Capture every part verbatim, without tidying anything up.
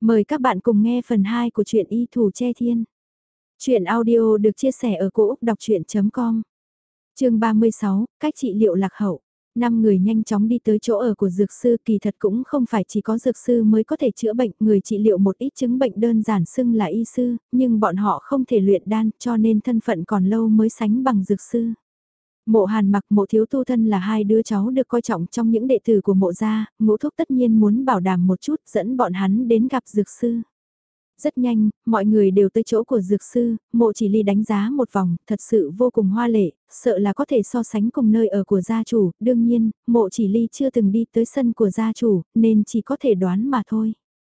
Mời các bạn cùng nghe phần hai của truyện Y Thủ Che Thiên. Chuyện audio được chia sẻ ở cỗ đọc chuyện com. Chương ba mươi sáu, cách trị liệu lạc hậu. Năm người nhanh chóng đi tới chỗ ở của dược sư, kỳ thật cũng không phải chỉ có dược sư mới có thể chữa bệnh, người trị liệu một ít chứng bệnh đơn giản xưng là y sư, nhưng bọn họ không thể luyện đan cho nên thân phận còn lâu mới sánh bằng dược sư. Mộ Hàn Mặc, Mộ Thiếu Tu thân là hai đứa cháu được coi trọng trong những đệ tử của mộ gia, Ngũ Thúc tất nhiên muốn bảo đảm một chút dẫn bọn hắn đến gặp dược sư. Rất nhanh, mọi người đều tới chỗ của dược sư, Mộ Chỉ Ly đánh giá một vòng, thật sự vô cùng hoa lệ, sợ là có thể so sánh cùng nơi ở của gia chủ, đương nhiên, Mộ Chỉ Ly chưa từng đi tới sân của gia chủ, nên chỉ có thể đoán mà thôi.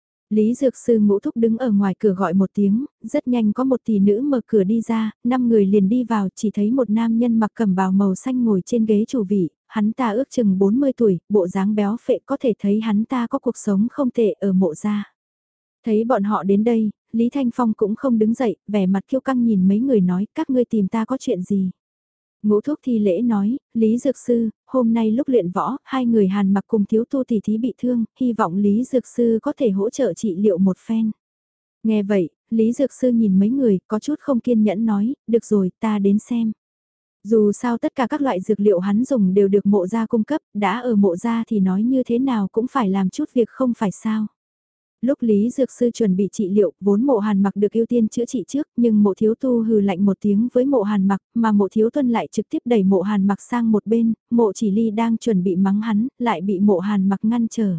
Lý Dược Sư Ngũ Thúc đứng ở ngoài cửa gọi một tiếng, rất nhanh có một tỷ nữ mở cửa đi ra, năm người liền đi vào, chỉ thấy một nam nhân mặc cẩm bào màu xanh ngồi trên ghế chủ vị, hắn ta ước chừng bốn mươi tuổi, bộ dáng béo phệ, có thể thấy hắn ta có cuộc sống không tệ ở mộ gia. Thấy bọn họ đến đây, Lý Thanh Phong cũng không đứng dậy, vẻ mặt kiêu căng nhìn mấy người nói, các ngươi tìm ta có chuyện gì? Ngũ Thúc thi lễ nói, Lý Dược Sư, hôm nay lúc luyện võ, hai người Hàn Mặc cùng Thiếu Tu tỷ thí bị thương, hy vọng Lý Dược Sư có thể hỗ trợ trị liệu một phen. Nghe vậy, Lý Dược Sư nhìn mấy người, có chút không kiên nhẫn nói, được rồi, ta đến xem. Dù sao tất cả các loại dược liệu hắn dùng đều được mộ gia cung cấp, đã ở mộ gia thì nói như thế nào cũng phải làm chút việc không phải sao. Lúc Lý Dược Sư chuẩn bị trị liệu, vốn mộ Hàn Mặc được ưu tiên chữa trị trước, nhưng mộ Thiếu Tu hừ lạnh một tiếng với mộ Hàn Mặc, mà mộ Thiếu Tuân lại trực tiếp đẩy mộ Hàn Mặc sang một bên, mộ Chỉ Ly đang chuẩn bị mắng hắn, lại bị mộ Hàn Mặc ngăn trở.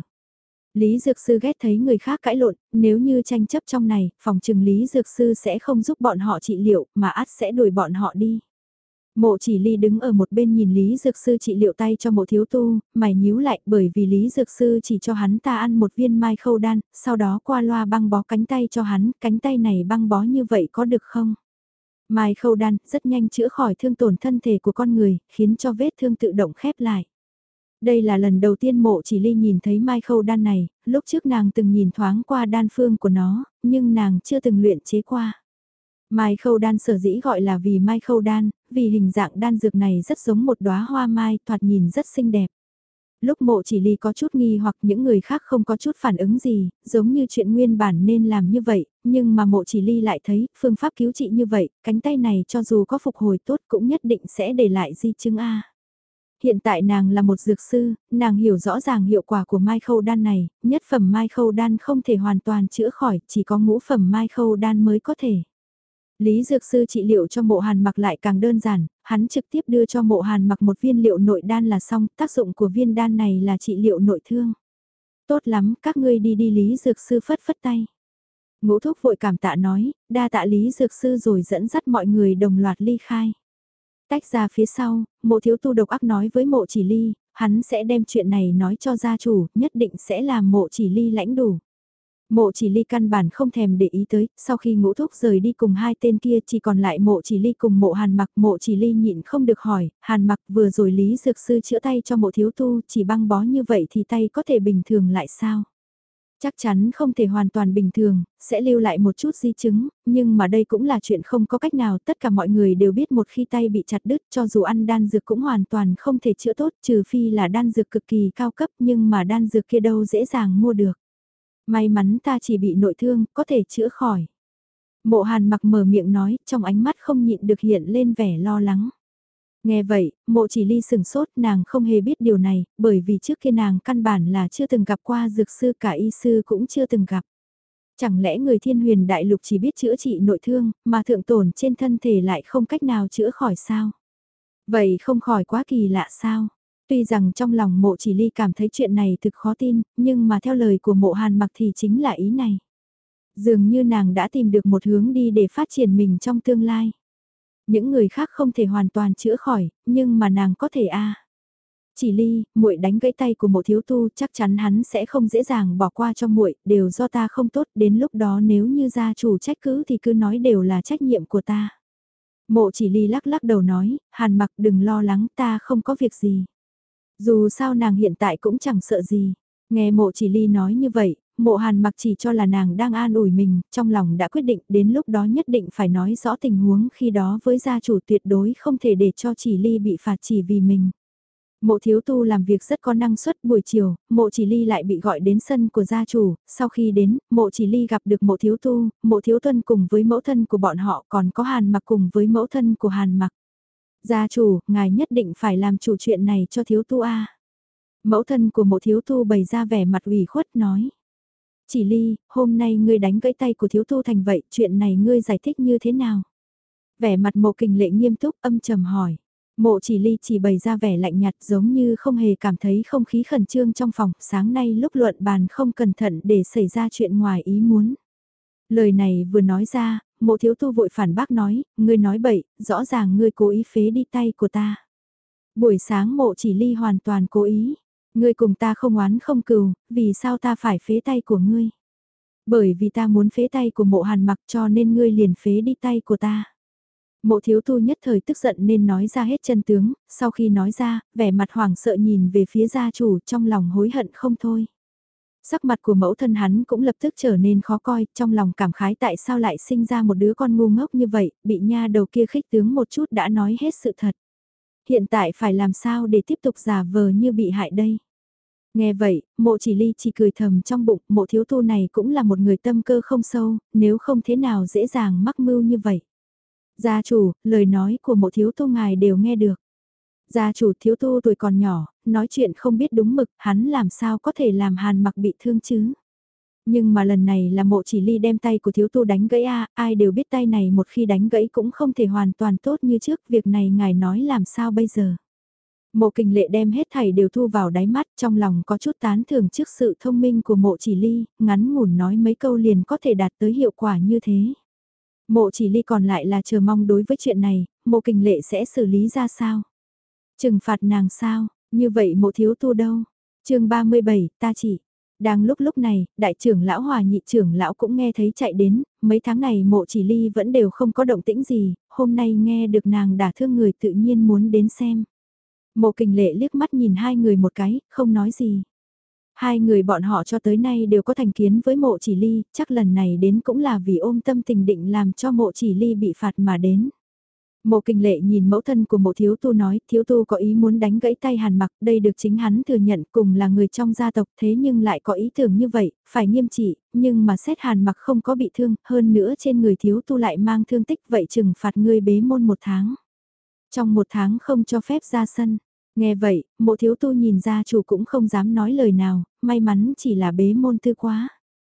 Lý Dược Sư ghét thấy người khác cãi lộn, nếu như tranh chấp trong này, phòng trừng Lý Dược Sư sẽ không giúp bọn họ trị liệu, mà át sẽ đuổi bọn họ đi. Mộ Chỉ Ly đứng ở một bên nhìn Lý Dược Sư trị liệu tay cho mộ Thiếu Tu, mày nhíu lại bởi vì Lý Dược Sư chỉ cho hắn ta ăn một viên mai khâu đan, sau đó qua loa băng bó cánh tay cho hắn, cánh tay này băng bó như vậy có được không? Mai khâu đan rất nhanh chữa khỏi thương tổn thân thể của con người, khiến cho vết thương tự động khép lại. Đây là lần đầu tiên Mộ Chỉ Ly nhìn thấy mai khâu đan này, lúc trước nàng từng nhìn thoáng qua đan phương của nó, nhưng nàng chưa từng luyện chế qua. Mai khâu đan sở dĩ gọi là vì mai khâu đan, vì hình dạng đan dược này rất giống một đóa hoa mai, thoạt nhìn rất xinh đẹp. Lúc Mộ Chỉ Ly có chút nghi hoặc những người khác không có chút phản ứng gì, giống như chuyện nguyên bản nên làm như vậy, nhưng mà Mộ Chỉ Ly lại thấy phương pháp cứu trị như vậy, cánh tay này cho dù có phục hồi tốt cũng nhất định sẽ để lại di chứng A. Hiện tại nàng là một dược sư, nàng hiểu rõ ràng hiệu quả của mai khâu đan này, nhất phẩm mai khâu đan không thể hoàn toàn chữa khỏi, chỉ có ngũ phẩm mai khâu đan mới có thể. Lý Dược Sư trị liệu cho mộ Hàn Mặc lại càng đơn giản, hắn trực tiếp đưa cho mộ Hàn Mặc một viên liệu nội đan là xong, tác dụng của viên đan này là trị liệu nội thương. Tốt lắm, các ngươi đi đi Lý Dược Sư phất phất tay. Ngũ Thúc vội cảm tạ nói, đa tạ Lý Dược Sư rồi dẫn dắt mọi người đồng loạt ly khai. Tách ra phía sau, mộ Thiếu Tu độc ác nói với mộ Chỉ Ly, hắn sẽ đem chuyện này nói cho gia chủ, nhất định sẽ làm mộ Chỉ Ly lãnh đủ. Mộ Chỉ Ly căn bản không thèm để ý tới, sau khi Ngũ Thúc rời đi cùng hai tên kia chỉ còn lại Mộ Chỉ Ly cùng mộ Hàn Mặc. Mộ Chỉ Ly nhịn không được hỏi, Hàn Mặc vừa rồi Lý Dược Sư chữa tay cho mộ Thiếu Tu, chỉ băng bó như vậy thì tay có thể bình thường lại sao? Chắc chắn không thể hoàn toàn bình thường, sẽ lưu lại một chút di chứng, nhưng mà đây cũng là chuyện không có cách nào, tất cả mọi người đều biết một khi tay bị chặt đứt cho dù ăn đan dược cũng hoàn toàn không thể chữa tốt, trừ phi là đan dược cực kỳ cao cấp, nhưng mà đan dược kia đâu dễ dàng mua được. May mắn ta chỉ bị nội thương, có thể chữa khỏi. Mộ Hàn Mặc mở miệng nói, trong ánh mắt không nhịn được hiện lên vẻ lo lắng. Nghe vậy, mộ Chỉ Ly sừng sốt, nàng không hề biết điều này, bởi vì trước kia nàng căn bản là chưa từng gặp qua dược sư, cả y sư cũng chưa từng gặp. Chẳng lẽ người Thiên Huyền Đại Lục chỉ biết chữa trị nội thương, mà thượng tổn trên thân thể lại không cách nào chữa khỏi sao? Vậy không khỏi quá kỳ lạ sao? Tuy rằng trong lòng mộ Chỉ Ly cảm thấy chuyện này thực khó tin, nhưng mà theo lời của mộ Hàn Mặc thì chính là ý này. Dường như nàng đã tìm được một hướng đi để phát triển mình trong tương lai. Những người khác không thể hoàn toàn chữa khỏi, nhưng mà nàng có thể a. Chỉ Ly, muội đánh gãy tay của mộ Thiếu Tu, chắc chắn hắn sẽ không dễ dàng bỏ qua cho muội, đều do ta không tốt, đến lúc đó nếu như gia chủ trách cứ thì cứ nói đều là trách nhiệm của ta. Mộ Chỉ Ly lắc lắc đầu nói, Hàn Mặc đừng lo lắng, ta không có việc gì. Dù sao nàng hiện tại cũng chẳng sợ gì. Nghe mộ Chỉ Ly nói như vậy, mộ Hàn Mặc chỉ cho là nàng đang an ủi mình, trong lòng đã quyết định đến lúc đó nhất định phải nói rõ tình huống khi đó với gia chủ, tuyệt đối không thể để cho Chỉ Ly bị phạt chỉ vì mình. Mộ thiếu tu làm việc rất có năng suất, buổi chiều, mộ chỉ ly lại bị gọi đến sân của gia chủ, sau khi đến, mộ chỉ ly gặp được mộ thiếu tu, mộ thiếu tuân cùng với mẫu thân của bọn họ còn có Hàn Mặc cùng với mẫu thân của Hàn Mặc. Gia chủ, ngài nhất định phải làm chủ chuyện này cho thiếu tu a. Mẫu thân của mộ thiếu tu bày ra vẻ mặt ủy khuất nói. Chỉ ly, hôm nay ngươi đánh gãy tay của thiếu tu thành vậy, chuyện này ngươi giải thích như thế nào? Vẻ mặt mộ kình lệ nghiêm túc âm trầm hỏi. Mộ chỉ ly chỉ bày ra vẻ lạnh nhạt giống như không hề cảm thấy không khí khẩn trương trong phòng, sáng nay lúc luận bàn không cẩn thận để xảy ra chuyện ngoài ý muốn. Lời này vừa nói ra, mộ thiếu tu vội phản bác nói, ngươi nói bậy, rõ ràng ngươi cố ý phế đi tay của ta. Buổi sáng mộ chỉ ly hoàn toàn cố ý, ngươi cùng ta không oán không cừu, vì sao ta phải phế tay của ngươi? Bởi vì ta muốn phế tay của mộ Hàn Mặc cho nên ngươi liền phế đi tay của ta. Mộ thiếu tu nhất thời tức giận nên nói ra hết chân tướng, sau khi nói ra, vẻ mặt hoảng sợ nhìn về phía gia chủ trong lòng hối hận không thôi. Sắc mặt của mẫu thân hắn cũng lập tức trở nên khó coi, trong lòng cảm khái tại sao lại sinh ra một đứa con ngu ngốc như vậy, bị nha đầu kia khích tướng một chút đã nói hết sự thật. Hiện tại phải làm sao để tiếp tục giả vờ như bị hại đây? Nghe vậy, mộ chỉ ly chỉ cười thầm trong bụng, mộ thiếu tu này cũng là một người tâm cơ không sâu, nếu không thế nào dễ dàng mắc mưu như vậy. Gia chủ, lời nói của mộ thiếu tu ngài đều nghe được. Gia chủ thiếu tu tuổi còn nhỏ, nói chuyện không biết đúng mực, hắn làm sao có thể làm Hàn Mặc bị thương chứ. Nhưng mà lần này là mộ chỉ ly đem tay của thiếu tu đánh gãy a, ai đều biết tay này một khi đánh gãy cũng không thể hoàn toàn tốt như trước, việc này ngài nói làm sao bây giờ. Mộ kình lệ đem hết thảy đều thu vào đáy mắt, trong lòng có chút tán thưởng trước sự thông minh của mộ chỉ ly, ngắn ngủn nói mấy câu liền có thể đạt tới hiệu quả như thế. Mộ chỉ ly còn lại là chờ mong đối với chuyện này, mộ kình lệ sẽ xử lý ra sao? Trừng phạt nàng sao? Như vậy mộ thiếu tu đâu? chương ba mươi bảy, ta chỉ. Đang lúc lúc này, đại trưởng lão hòa nhị trưởng lão cũng nghe thấy chạy đến, mấy tháng này mộ chỉ ly vẫn đều không có động tĩnh gì, hôm nay nghe được nàng đả thương người tự nhiên muốn đến xem. Mộ kình lệ liếc mắt nhìn hai người một cái, không nói gì. Hai người bọn họ cho tới nay đều có thành kiến với mộ chỉ ly, chắc lần này đến cũng là vì ôm tâm tình định làm cho mộ chỉ ly bị phạt mà đến. Mộ kình lệ nhìn mẫu thân của mộ thiếu tu nói, thiếu tu có ý muốn đánh gãy tay Hàn Mặc, đây được chính hắn thừa nhận cùng là người trong gia tộc thế nhưng lại có ý tưởng như vậy, phải nghiêm trị, nhưng mà xét Hàn Mặc không có bị thương, hơn nữa trên người thiếu tu lại mang thương tích vậy trừng phạt ngươi bế môn một tháng. Trong một tháng không cho phép ra sân. Nghe vậy, mộ thiếu tu nhìn ra chủ cũng không dám nói lời nào, may mắn chỉ là bế môn tư quá.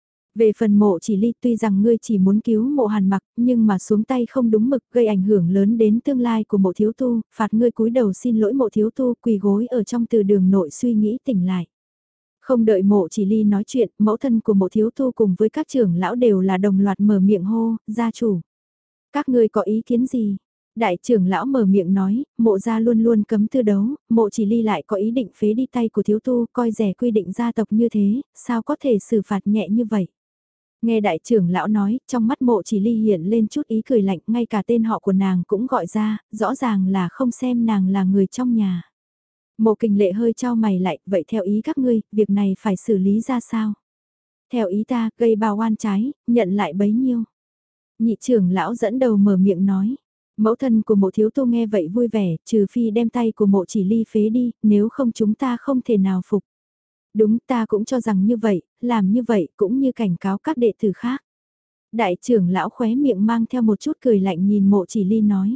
Về phần mộ chỉ ly tuy rằng ngươi chỉ muốn cứu mộ Hàn Mặc nhưng mà xuống tay không đúng mực gây ảnh hưởng lớn đến tương lai của mộ thiếu tu, phạt ngươi cúi đầu xin lỗi mộ thiếu tu quỳ gối ở trong từ đường nội suy nghĩ tỉnh lại. Không đợi mộ chỉ ly nói chuyện, mẫu thân của mộ thiếu tu cùng với các trưởng lão đều là đồng loạt mở miệng hô, gia chủ. Các ngươi có ý kiến gì? Đại trưởng lão mở miệng nói, mộ gia luôn luôn cấm tư đấu, mộ chỉ ly lại có ý định phế đi tay của thiếu tu, coi rẻ quy định gia tộc như thế, sao có thể xử phạt nhẹ như vậy. Nghe đại trưởng lão nói, trong mắt mộ chỉ ly hiện lên chút ý cười lạnh, ngay cả tên họ của nàng cũng gọi ra, rõ ràng là không xem nàng là người trong nhà. Mộ kình lệ hơi trao mày lại, vậy theo ý các ngươi, việc này phải xử lý ra sao? Theo ý ta, gây bao oan trái, nhận lại bấy nhiêu. Nhị trưởng lão dẫn đầu mở miệng nói. Mẫu thân của mộ thiếu tu nghe vậy vui vẻ, trừ phi đem tay của mộ chỉ ly phế đi, nếu không chúng ta không thể nào phục. Đúng ta cũng cho rằng như vậy, làm như vậy cũng như cảnh cáo các đệ tử khác. Đại trưởng lão khóe miệng mang theo một chút cười lạnh nhìn mộ chỉ ly nói.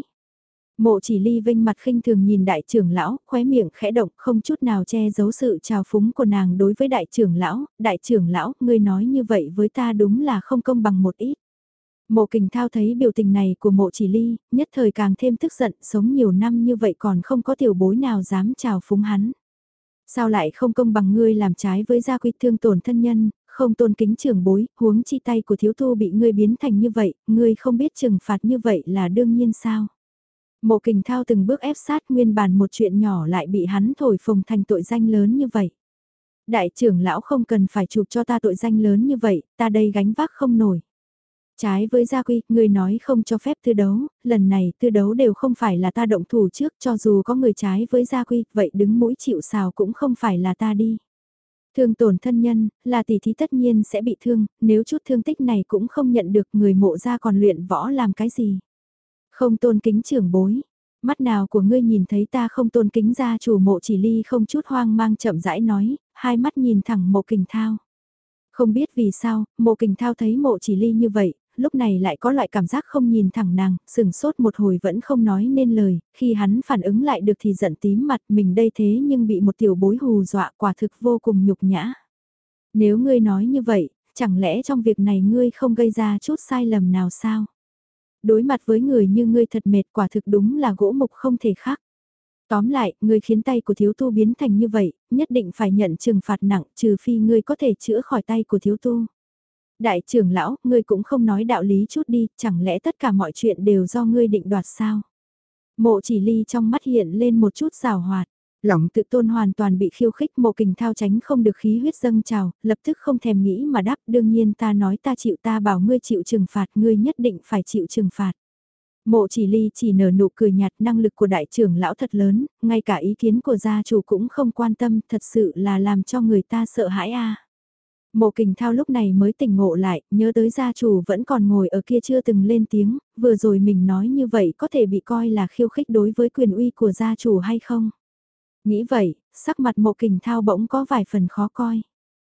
Mộ chỉ ly vinh mặt khinh thường nhìn đại trưởng lão, khóe miệng khẽ động không chút nào che giấu sự trào phúng của nàng đối với đại trưởng lão. Đại trưởng lão, ngươi nói như vậy với ta đúng là không công bằng một ít. Mộ kình thao thấy biểu tình này của mộ chỉ ly, nhất thời càng thêm tức giận, sống nhiều năm như vậy còn không có tiểu bối nào dám trào phúng hắn. Sao lại không công bằng ngươi làm trái với gia quy thương tổn thân nhân, không tôn kính trưởng bối, huống chi tay của thiếu tu bị ngươi biến thành như vậy, ngươi không biết trừng phạt như vậy là đương nhiên sao. Mộ kình thao từng bước ép sát nguyên bản một chuyện nhỏ lại bị hắn thổi phồng thành tội danh lớn như vậy. Đại trưởng lão không cần phải chụp cho ta tội danh lớn như vậy, ta đây gánh vác không nổi. Trái với gia quy, người nói không cho phép tư đấu, lần này tư đấu đều không phải là ta động thủ trước cho dù có người trái với gia quy, vậy đứng mũi chịu sào cũng không phải là ta đi. Thương tổn thân nhân, là tỷ thí tất nhiên sẽ bị thương, nếu chút thương tích này cũng không nhận được người mộ ra còn luyện võ làm cái gì. Không tôn kính trưởng bối. Mắt nào của ngươi nhìn thấy ta không tôn kính gia chủ? Mộ Chỉ Ly không chút hoang mang chậm rãi nói, hai mắt nhìn thẳng Mộ Kình Thao. Không biết vì sao, Mộ Kình Thao thấy Mộ Chỉ Ly như vậy, lúc này lại có loại cảm giác không nhìn thẳng nàng, sừng sốt một hồi vẫn không nói nên lời, khi hắn phản ứng lại được thì giận tím mặt, mình đây thế nhưng bị một tiểu bối hù dọa, quả thực vô cùng nhục nhã. Nếu ngươi nói như vậy, chẳng lẽ trong việc này ngươi không gây ra chút sai lầm nào sao? Đối mặt với người như ngươi thật mệt, quả thực đúng là gỗ mục không thể khác. Tóm lại, ngươi khiến tay của thiếu tu biến thành như vậy, nhất định phải nhận trừng phạt nặng, trừ phi ngươi có thể chữa khỏi tay của thiếu tu. Đại trưởng lão, ngươi cũng không nói đạo lý chút đi, chẳng lẽ tất cả mọi chuyện đều do ngươi định đoạt sao? Mộ Chỉ Ly trong mắt hiện lên một chút giảo hoạt, lòng tự tôn hoàn toàn bị khiêu khích. Mộ Kình Thao tránh không được khí huyết dâng trào, lập tức không thèm nghĩ mà đáp, đương nhiên ta nói ta chịu, ta bảo ngươi chịu trừng phạt, ngươi nhất định phải chịu trừng phạt. Mộ Chỉ Ly chỉ nở nụ cười nhạt, năng lực của đại trưởng lão thật lớn, ngay cả ý kiến của gia chủ cũng không quan tâm, thật sự là làm cho người ta sợ hãi a. Mộ Kình Thao lúc này mới tỉnh ngộ lại, nhớ tới gia chủ vẫn còn ngồi ở kia chưa từng lên tiếng, vừa rồi mình nói như vậy có thể bị coi là khiêu khích đối với quyền uy của gia chủ hay không? Nghĩ vậy, sắc mặt Mộ Kình Thao bỗng có vài phần khó coi.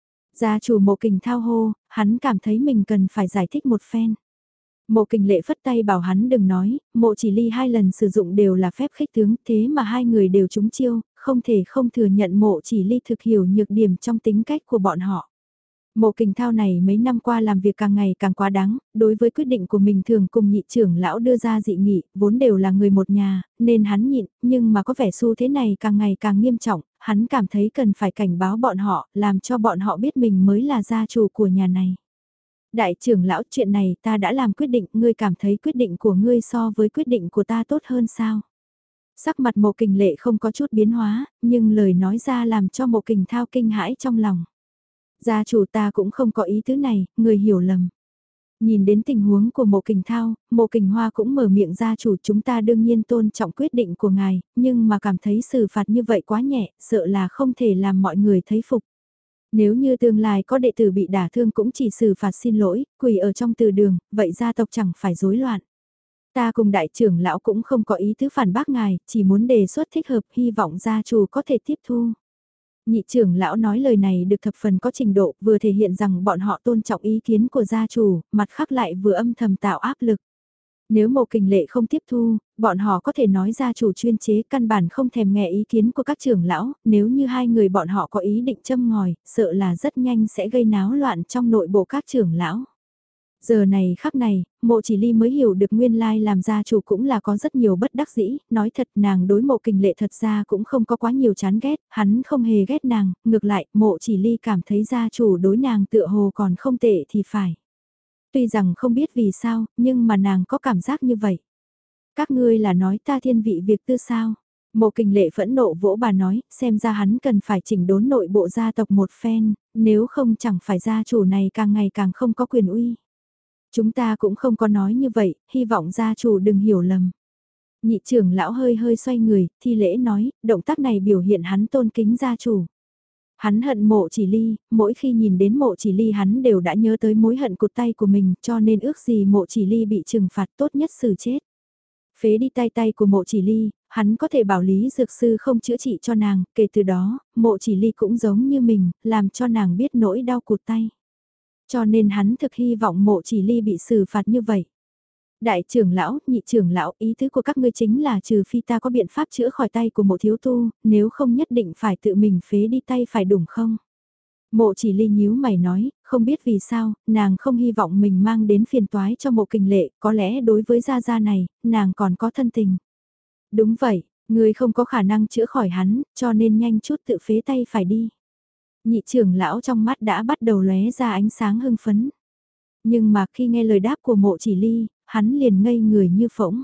Gia chủ Mộ Kình Thao hô, hắn cảm thấy mình cần phải giải thích một phen. Mộ Kình Lệ phất tay bảo hắn đừng nói, Mộ Chỉ Ly hai lần sử dụng đều là phép khích tướng, thế mà hai người đều trúng chiêu, không thể không thừa nhận Mộ Chỉ Ly thực hiểu nhược điểm trong tính cách của bọn họ. Mộ Kình Thao này mấy năm qua làm việc càng ngày càng quá đáng, đối với quyết định của mình thường cùng nhị trưởng lão đưa ra dị nghị, vốn đều là người một nhà, nên hắn nhịn, nhưng mà có vẻ xu thế này càng ngày càng nghiêm trọng, hắn cảm thấy cần phải cảnh báo bọn họ, làm cho bọn họ biết mình mới là gia chủ của nhà này. Đại trưởng lão, chuyện này ta đã làm quyết định, ngươi cảm thấy quyết định của ngươi so với quyết định của ta tốt hơn sao? Sắc mặt Mộ Kình Lệ không có chút biến hóa, nhưng lời nói ra làm cho Mộ Kình Thao kinh hãi trong lòng. Gia chủ, ta cũng không có ý tứ này, người hiểu lầm. Nhìn đến tình huống của Mộ Kình Thao, Mộ Kình Hoa cũng mở miệng, gia chủ, chúng ta đương nhiên tôn trọng quyết định của ngài, nhưng mà cảm thấy xử phạt như vậy quá nhẹ, sợ là không thể làm mọi người thấy phục. Nếu như tương lai có đệ tử bị đả thương cũng chỉ xử phạt xin lỗi, quỳ ở trong từ đường, vậy gia tộc chẳng phải rối loạn. Ta cùng đại trưởng lão cũng không có ý tứ phản bác ngài, chỉ muốn đề xuất thích hợp, hy vọng gia chủ có thể tiếp thu. Nhị trưởng lão nói lời này được thập phần có trình độ, vừa thể hiện rằng bọn họ tôn trọng ý kiến của gia chủ, mặt khác lại vừa âm thầm tạo áp lực. Nếu Mộ Kình Lệ không tiếp thu, bọn họ có thể nói gia chủ chuyên chế, căn bản không thèm nghe ý kiến của các trưởng lão, nếu như hai người bọn họ có ý định châm ngòi, sợ là rất nhanh sẽ gây náo loạn trong nội bộ các trưởng lão. Giờ này khắc này, Mộ Chỉ Ly mới hiểu được nguyên lai làm gia chủ cũng là có rất nhiều bất đắc dĩ, nói thật nàng đối Mộ Kình Lệ thật ra cũng không có quá nhiều chán ghét, hắn không hề ghét nàng, ngược lại, Mộ Chỉ Ly cảm thấy gia chủ đối nàng tựa hồ còn không tệ thì phải. Tuy rằng không biết vì sao, nhưng mà nàng có cảm giác như vậy. Các ngươi là nói ta thiên vị việc tư sao? Mộ Kình Lệ phẫn nộ vỗ bà nói, xem ra hắn cần phải chỉnh đốn nội bộ gia tộc một phen, nếu không chẳng phải gia chủ này càng ngày càng không có quyền uy. Chúng ta cũng không có nói như vậy, hy vọng gia chủ đừng hiểu lầm. Nhị trưởng lão hơi hơi xoay người, thi lễ nói, động tác này biểu hiện hắn tôn kính gia chủ. Hắn hận Mộ Chỉ Ly, mỗi khi nhìn đến Mộ Chỉ Ly hắn đều đã nhớ tới mối hận cụt tay của mình, cho nên ước gì Mộ Chỉ Ly bị trừng phạt tốt nhất xử chết. Phế đi tay tay của Mộ Chỉ Ly, hắn có thể bảo Lý Dược Sư không chữa trị cho nàng, kể từ đó, Mộ Chỉ Ly cũng giống như mình, làm cho nàng biết nỗi đau cụt tay. Cho nên hắn thực hy vọng Mộ Chỉ Ly bị xử phạt như vậy. Đại trưởng lão, nhị trưởng lão, ý tứ của các ngươi chính là trừ phi ta có biện pháp chữa khỏi tay của Mộ thiếu tu, nếu không nhất định phải tự mình phế đi tay phải đúng không? Mộ Chỉ Ly nhíu mày nói, không biết vì sao, nàng không hy vọng mình mang đến phiền toái cho Mộ Kình Lệ, có lẽ đối với gia gia này, nàng còn có thân tình. Đúng vậy, ngươi không có khả năng chữa khỏi hắn, cho nên nhanh chút tự phế tay phải đi. Nhị trưởng lão trong mắt đã bắt đầu lóe ra ánh sáng hưng phấn. Nhưng mà khi nghe lời đáp của Mộ Chỉ Ly, hắn liền ngây người như phỗng.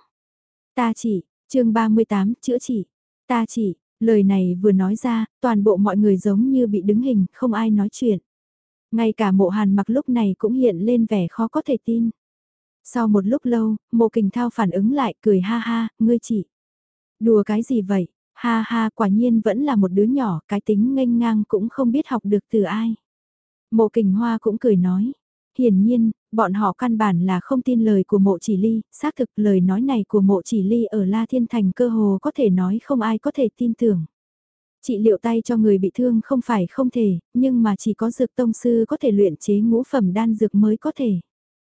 Ta chỉ, chương ba mươi tám, chữa trị. Ta chỉ, lời này vừa nói ra, toàn bộ mọi người giống như bị đứng hình, không ai nói chuyện. Ngay cả Mộ Hàn Mặc lúc này cũng hiện lên vẻ khó có thể tin. Sau một lúc lâu, Mộ Kình Thao phản ứng lại, cười ha ha, ngươi chỉ. Đùa cái gì vậy? Ha ha, quả nhiên vẫn là một đứa nhỏ, cái tính nghênh ngang cũng không biết học được từ ai. Mộ Kình Hoa cũng cười nói. hiển nhiên, bọn họ căn bản là không tin lời của mộ chỉ ly, xác thực lời nói này của mộ chỉ ly ở La Thiên Thành cơ hồ có thể nói không ai có thể tin tưởng. Trị liệu tay cho người bị thương không phải không thể, nhưng mà chỉ có dược tông sư có thể luyện chế ngũ phẩm đan dược mới có thể.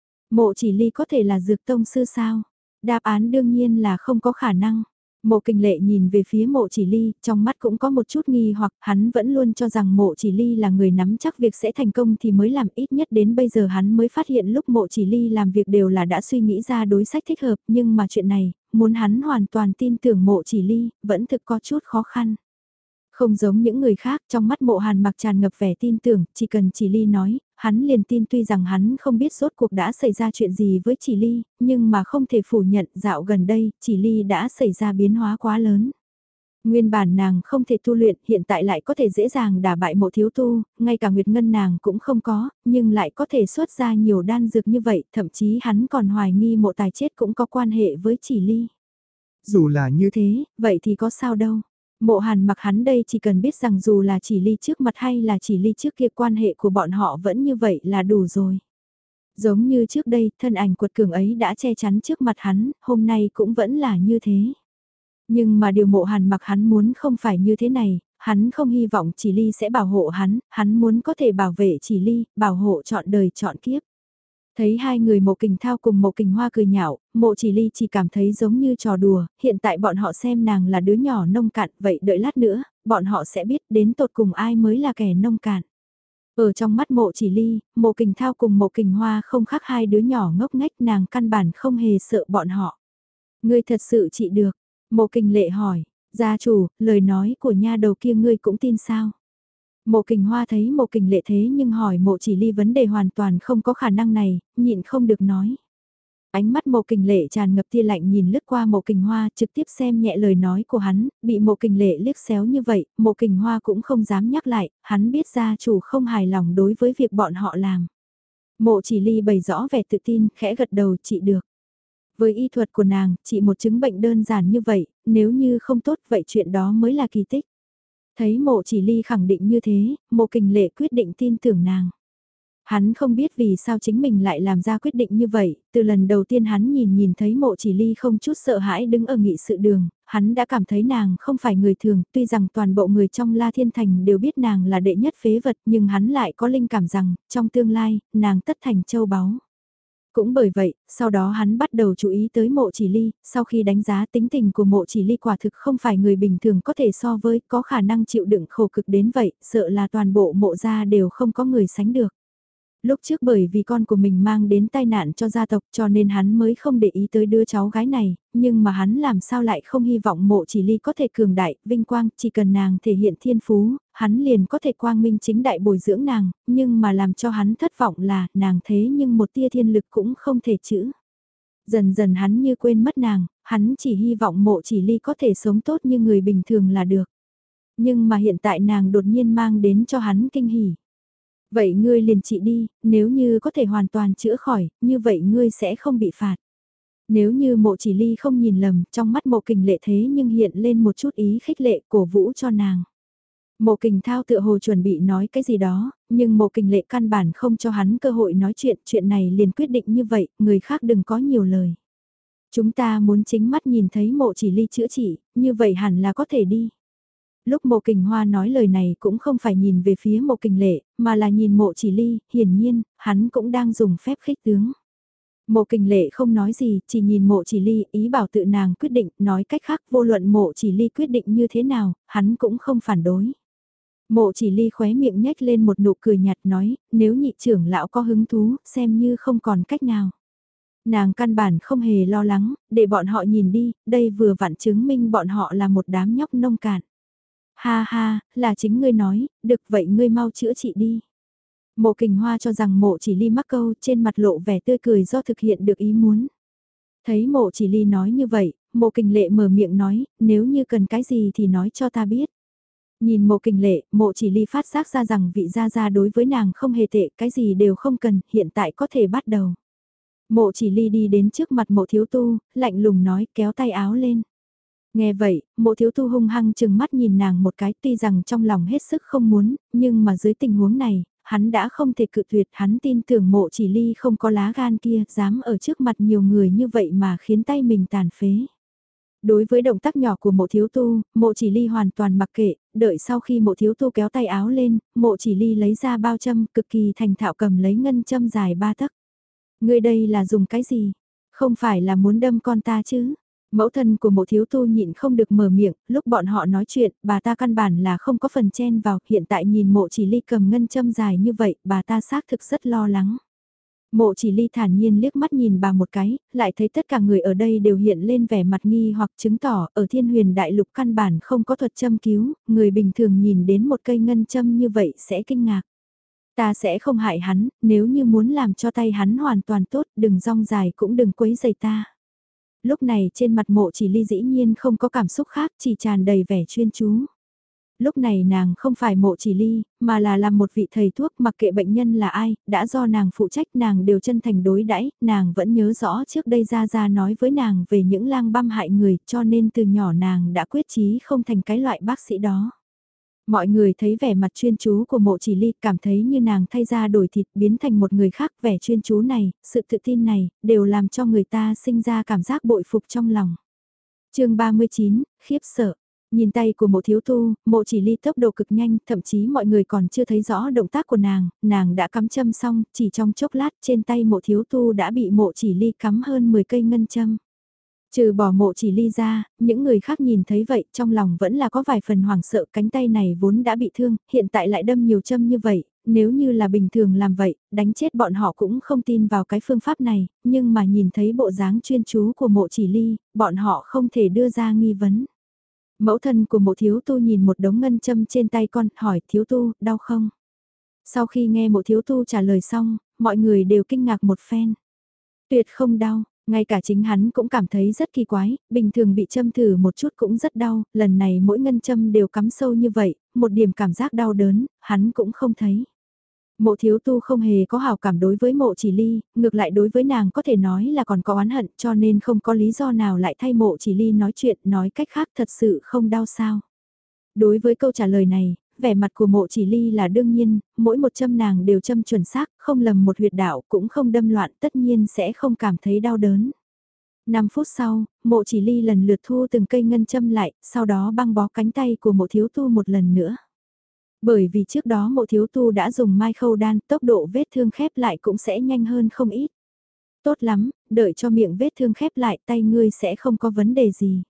Mộ chỉ ly có thể là dược tông sư sao? Đáp án đương nhiên là không có khả năng. Mộ Kình Lệ nhìn về phía mộ chỉ ly, trong mắt cũng có một chút nghi hoặc hắn vẫn luôn cho rằng mộ chỉ ly là người nắm chắc việc sẽ thành công thì mới làm, ít nhất đến bây giờ hắn mới phát hiện lúc mộ chỉ ly làm việc đều là đã suy nghĩ ra đối sách thích hợp, nhưng mà chuyện này, muốn hắn hoàn toàn tin tưởng mộ chỉ ly, vẫn thực có chút khó khăn. Không giống những người khác, trong mắt mộ hàn mặc tràn ngập vẻ tin tưởng, chỉ cần chỉ ly nói, hắn liền tin, tuy rằng hắn không biết rốt cuộc đã xảy ra chuyện gì với chỉ ly, nhưng mà không thể phủ nhận dạo gần đây, chỉ ly đã xảy ra biến hóa quá lớn. Nguyên bản nàng không thể tu luyện, hiện tại lại có thể dễ dàng đả bại mộ thiếu tu, ngay cả nguyệt ngân nàng cũng không có, nhưng lại có thể xuất ra nhiều đan dược như vậy, thậm chí hắn còn hoài nghi mộ tài chết cũng có quan hệ với chỉ ly. Dù là như thế, vậy thì có sao đâu. Mộ hàn mặc hắn đây chỉ cần biết rằng dù là chỉ ly trước mặt hay là chỉ ly trước kia quan hệ của bọn họ vẫn như vậy là đủ rồi. Giống như trước đây, thân ảnh quật cường ấy đã che chắn trước mặt hắn, hôm nay cũng vẫn là như thế. Nhưng mà điều mộ hàn mặc hắn muốn không phải như thế này, hắn không hy vọng chỉ ly sẽ bảo hộ hắn, hắn muốn có thể bảo vệ chỉ ly, bảo hộ trọn đời trọn kiếp. Thấy hai người mộ kình thao cùng mộ kình hoa cười nhạo, mộ chỉ ly chỉ cảm thấy giống như trò đùa, hiện tại bọn họ xem nàng là đứa nhỏ nông cạn, vậy đợi lát nữa, bọn họ sẽ biết đến tột cùng ai mới là kẻ nông cạn. Ở trong mắt mộ chỉ ly, mộ kình thao cùng mộ kình hoa không khác hai đứa nhỏ ngốc nghếch, nàng căn bản không hề sợ bọn họ. Ngươi thật sự trị được, mộ kình lệ hỏi, gia chủ, lời nói của nha đầu kia ngươi cũng tin sao? Mộ kình hoa thấy mộ kình lệ thế nhưng hỏi mộ chỉ ly vấn đề hoàn toàn không có khả năng này, nhịn không được nói. Ánh mắt mộ kình lệ tràn ngập tia lạnh nhìn lướt qua mộ kình hoa trực tiếp xem nhẹ lời nói của hắn, bị mộ kình lệ liếc xéo như vậy, mộ kình hoa cũng không dám nhắc lại, hắn biết gia chủ không hài lòng đối với việc bọn họ làm. Mộ chỉ ly bày rõ vẻ tự tin, khẽ gật đầu trị được. Với y thuật của nàng, trị một chứng bệnh đơn giản như vậy, nếu như không tốt vậy chuyện đó mới là kỳ tích. Thấy mộ chỉ ly khẳng định như thế, mộ kình lệ quyết định tin tưởng nàng. Hắn không biết vì sao chính mình lại làm ra quyết định như vậy, từ lần đầu tiên hắn nhìn nhìn thấy mộ chỉ ly không chút sợ hãi đứng ở nghị sự đường, hắn đã cảm thấy nàng không phải người thường, tuy rằng toàn bộ người trong La Thiên Thành đều biết nàng là đệ nhất phế vật nhưng hắn lại có linh cảm rằng, trong tương lai, nàng tất thành châu báu. Cũng bởi vậy, sau đó hắn bắt đầu chú ý tới mộ chỉ ly, sau khi đánh giá tính tình của mộ chỉ ly quả thực không phải người bình thường có thể so với, có khả năng chịu đựng khổ cực đến vậy, sợ là toàn bộ mộ gia đều không có người sánh được. Lúc trước bởi vì con của mình mang đến tai nạn cho gia tộc cho nên hắn mới không để ý tới đứa cháu gái này, nhưng mà hắn làm sao lại không hy vọng mộ chỉ ly có thể cường đại, vinh quang, chỉ cần nàng thể hiện thiên phú, hắn liền có thể quang minh chính đại bồi dưỡng nàng, nhưng mà làm cho hắn thất vọng là nàng thế nhưng một tia thiên lực cũng không thể chữ. Dần dần hắn như quên mất nàng, hắn chỉ hy vọng mộ chỉ ly có thể sống tốt như người bình thường là được. Nhưng mà hiện tại nàng đột nhiên mang đến cho hắn kinh hỉ. Vậy ngươi liền trị đi, nếu như có thể hoàn toàn chữa khỏi, như vậy ngươi sẽ không bị phạt. Nếu như mộ chỉ ly không nhìn lầm, trong mắt mộ kình lệ thế nhưng hiện lên một chút ý khích lệ cổ vũ cho nàng. Mộ kình thao tựa hồ chuẩn bị nói cái gì đó, nhưng mộ kình lệ căn bản không cho hắn cơ hội nói chuyện, chuyện này liền quyết định như vậy, người khác đừng có nhiều lời. Chúng ta muốn chính mắt nhìn thấy mộ chỉ ly chữa trị, như vậy hẳn là có thể đi. Lúc mộ kình hoa nói lời này cũng không phải nhìn về phía mộ kình lệ, mà là nhìn mộ chỉ ly, hiển nhiên, hắn cũng đang dùng phép khích tướng. Mộ kình lệ không nói gì, chỉ nhìn mộ chỉ ly, ý bảo tự nàng quyết định, nói cách khác vô luận mộ chỉ ly quyết định như thế nào, hắn cũng không phản đối. Mộ chỉ ly khóe miệng nhếch lên một nụ cười nhạt nói, nếu nhị trưởng lão có hứng thú, xem như không còn cách nào. Nàng căn bản không hề lo lắng, để bọn họ nhìn đi, đây vừa vặn chứng minh bọn họ là một đám nhóc nông cạn. Ha ha, là chính ngươi nói, được vậy ngươi mau chữa trị đi. Mộ kình hoa cho rằng mộ chỉ ly mắc câu trên mặt lộ vẻ tươi cười do thực hiện được ý muốn. Thấy mộ chỉ ly nói như vậy, mộ kình lệ mở miệng nói, nếu như cần cái gì thì nói cho ta biết. Nhìn mộ kình lệ, mộ chỉ ly phát giác ra rằng vị gia gia đối với nàng không hề tệ, cái gì đều không cần, hiện tại có thể bắt đầu. Mộ chỉ ly đi đến trước mặt mộ thiếu tu, lạnh lùng nói kéo tay áo lên. Nghe vậy, mộ thiếu tu hung hăng chừng mắt nhìn nàng một cái tuy rằng trong lòng hết sức không muốn, nhưng mà dưới tình huống này, hắn đã không thể cự tuyệt, hắn tin tưởng Mộ Chỉ Ly không có lá gan kia, dám ở trước mặt nhiều người như vậy mà khiến tay mình tàn phế. Đối với động tác nhỏ của Mộ Thiếu Tu, Mộ Chỉ Ly hoàn toàn mặc kệ, đợi sau khi Mộ Thiếu Tu kéo tay áo lên, Mộ Chỉ Ly lấy ra bao châm, cực kỳ thành thạo cầm lấy ngân châm dài ba tấc. Ngươi đây là dùng cái gì? Không phải là muốn đâm con ta chứ? Mẫu thân của Mộ Thiếu Tu nhịn không được mở miệng, lúc bọn họ nói chuyện, bà ta căn bản là không có phần chen vào, hiện tại nhìn Mộ Chỉ Ly cầm ngân châm dài như vậy, bà ta xác thực rất lo lắng. Mộ Chỉ Ly thản nhiên liếc mắt nhìn bà một cái, lại thấy tất cả người ở đây đều hiện lên vẻ mặt nghi hoặc chứng tỏ ở Thiên Huyền Đại Lục căn bản không có thuật châm cứu, người bình thường nhìn đến một cây ngân châm như vậy sẽ kinh ngạc. Ta sẽ không hại hắn, nếu như muốn làm cho tay hắn hoàn toàn tốt, đừng rong dài cũng đừng quấy rầy ta. Lúc này trên mặt Mộ Chỉ Ly dĩ nhiên không có cảm xúc khác, chỉ tràn đầy vẻ chuyên chú. Lúc này nàng không phải Mộ Chỉ Ly, mà là làm một vị thầy thuốc, mặc kệ bệnh nhân là ai, đã do nàng phụ trách, nàng đều chân thành đối đãi, nàng vẫn nhớ rõ trước đây Gia Gia nói với nàng về những lang băm hại người, cho nên từ nhỏ nàng đã quyết chí không thành cái loại bác sĩ đó. Mọi người thấy vẻ mặt chuyên chú của Mộ Chỉ Ly, cảm thấy như nàng thay da đổi thịt, biến thành một người khác, vẻ chuyên chú này, sự tự tin này, đều làm cho người ta sinh ra cảm giác bội phục trong lòng. Chương ba mươi chín, khiếp sợ. Nhìn tay của Mộ Thiếu Tu, Mộ Chỉ Ly tốc độ cực nhanh, thậm chí mọi người còn chưa thấy rõ động tác của nàng, nàng đã cắm châm xong, chỉ trong chốc lát trên tay Mộ Thiếu Tu đã bị Mộ Chỉ Ly cắm hơn mười cây ngân châm. Trừ bỏ Mộ Chỉ Ly ra, những người khác nhìn thấy vậy trong lòng vẫn là có vài phần hoảng sợ, cánh tay này vốn đã bị thương, hiện tại lại đâm nhiều châm như vậy, nếu như là bình thường làm vậy, đánh chết bọn họ cũng không tin vào cái phương pháp này, nhưng mà nhìn thấy bộ dáng chuyên chú của Mộ Chỉ Ly, bọn họ không thể đưa ra nghi vấn. Mẫu thân của Mộ Thiếu Tu nhìn một đống ngân châm trên tay con, hỏi Thiếu Tu, đau không? Sau khi nghe Mộ Thiếu Tu trả lời xong, mọi người đều kinh ngạc một phen. Tuyệt không đau, ngay cả chính hắn cũng cảm thấy rất kỳ quái, bình thường bị châm thử một chút cũng rất đau, lần này mỗi ngân châm đều cắm sâu như vậy, một điểm cảm giác đau đớn, hắn cũng không thấy. Mộ Thiếu Tu không hề có hào cảm đối với Mộ Chỉ Ly, ngược lại đối với nàng có thể nói là còn có oán hận, cho nên không có lý do nào lại thay Mộ Chỉ Ly nói chuyện, nói cách khác thật sự không đau sao. Đối với câu trả lời này, vẻ mặt của Mộ Chỉ Ly là đương nhiên, mỗi một châm nàng đều châm chuẩn xác, không lầm một huyệt đạo, cũng không đâm loạn, tất nhiên sẽ không cảm thấy đau đớn. năm phút sau, Mộ Chỉ Ly lần lượt thu từng cây ngân châm lại, sau đó băng bó cánh tay của Mộ Thiếu Tu một lần nữa. Bởi vì trước đó Mộ Thiếu Tu đã dùng mai khâu đan, tốc độ vết thương khép lại cũng sẽ nhanh hơn không ít. Tốt lắm, đợi cho miệng vết thương khép lại tay ngươi sẽ không có vấn đề gì.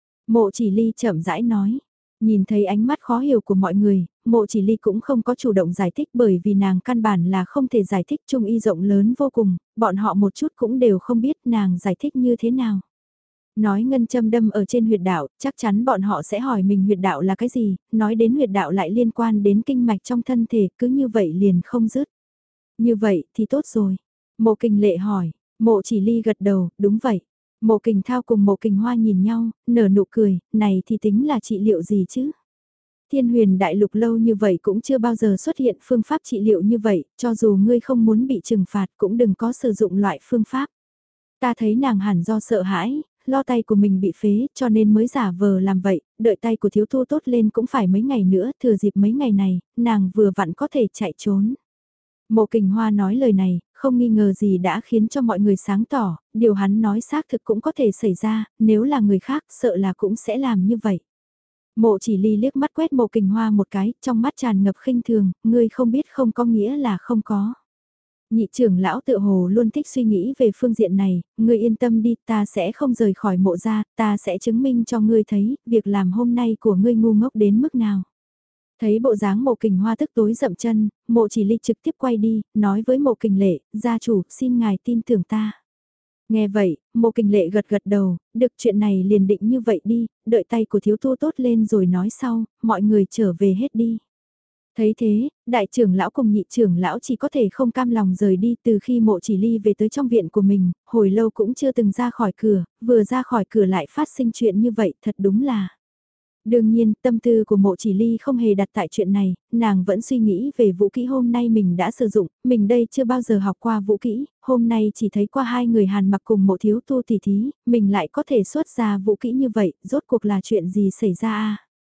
Mộ Chỉ Ly chậm rãi nói. Nhìn thấy ánh mắt khó hiểu của mọi người, Mộ Chỉ Ly cũng không có chủ động giải thích bởi vì nàng căn bản là không thể giải thích, trung y rộng lớn vô cùng, bọn họ một chút cũng đều không biết nàng giải thích như thế nào. Nói ngân châm đâm ở trên huyệt đạo, chắc chắn bọn họ sẽ hỏi mình huyệt đạo là cái gì, nói đến huyệt đạo lại liên quan đến kinh mạch trong thân thể, cứ như vậy liền không dứt. Như vậy thì tốt rồi. Mộ Kình Lệ hỏi, Mộ Chỉ Ly gật đầu, đúng vậy. Mộ Kình Thao cùng Mộ Kình Hoa nhìn nhau, nở nụ cười, này thì tính là trị liệu gì chứ? Thiên Huyền Đại Lục lâu như vậy cũng chưa bao giờ xuất hiện phương pháp trị liệu như vậy, cho dù ngươi không muốn bị trừng phạt cũng đừng có sử dụng loại phương pháp. Ta thấy nàng hẳn do sợ hãi, lo tay của mình bị phế cho nên mới giả vờ làm vậy, đợi tay của Thiếu Tu tốt lên cũng phải mấy ngày nữa, thừa dịp mấy ngày này, nàng vừa vặn có thể chạy trốn. Mộ Kình Hoa nói lời này, không nghi ngờ gì đã khiến cho mọi người sáng tỏ, điều hắn nói xác thực cũng có thể xảy ra, nếu là người khác sợ là cũng sẽ làm như vậy. Mộ Chỉ Ly liếc mắt quét Mộ Kình Hoa một cái, trong mắt tràn ngập khinh thường, ngươi không biết không có nghĩa là không có. Nhị trưởng lão tự hồ luôn thích suy nghĩ về phương diện này, ngươi yên tâm đi, ta sẽ không rời khỏi mộ ra, ta sẽ chứng minh cho ngươi thấy, việc làm hôm nay của ngươi ngu ngốc đến mức nào. Thấy bộ dáng Mộ Kình Hoa tức tối dậm chân, Mộ Chỉ Ly trực tiếp quay đi, nói với Mộ Kình Lệ, gia chủ, xin ngài tin tưởng ta. Nghe vậy, Mộ Kình Lệ gật gật đầu, được chuyện này liền định như vậy đi, đợi tay của Thiếu Tu tốt lên rồi nói sau, mọi người trở về hết đi. Thấy thế, đại trưởng lão cùng nhị trưởng lão chỉ có thể không cam lòng rời đi từ khi Mộ Chỉ Ly về tới trong viện của mình, hồi lâu cũng chưa từng ra khỏi cửa, vừa ra khỏi cửa lại phát sinh chuyện như vậy, thật đúng là. Đương nhiên, tâm tư của Mộ Chỉ Ly không hề đặt tại chuyện này, nàng vẫn suy nghĩ về vũ kỹ hôm nay mình đã sử dụng, mình đây chưa bao giờ học qua vũ kỹ, hôm nay chỉ thấy qua hai người Hàn Mặc cùng Mộ Thiếu Tu tỉ thí, mình lại có thể xuất ra vũ kỹ như vậy, rốt cuộc là chuyện gì xảy ra a?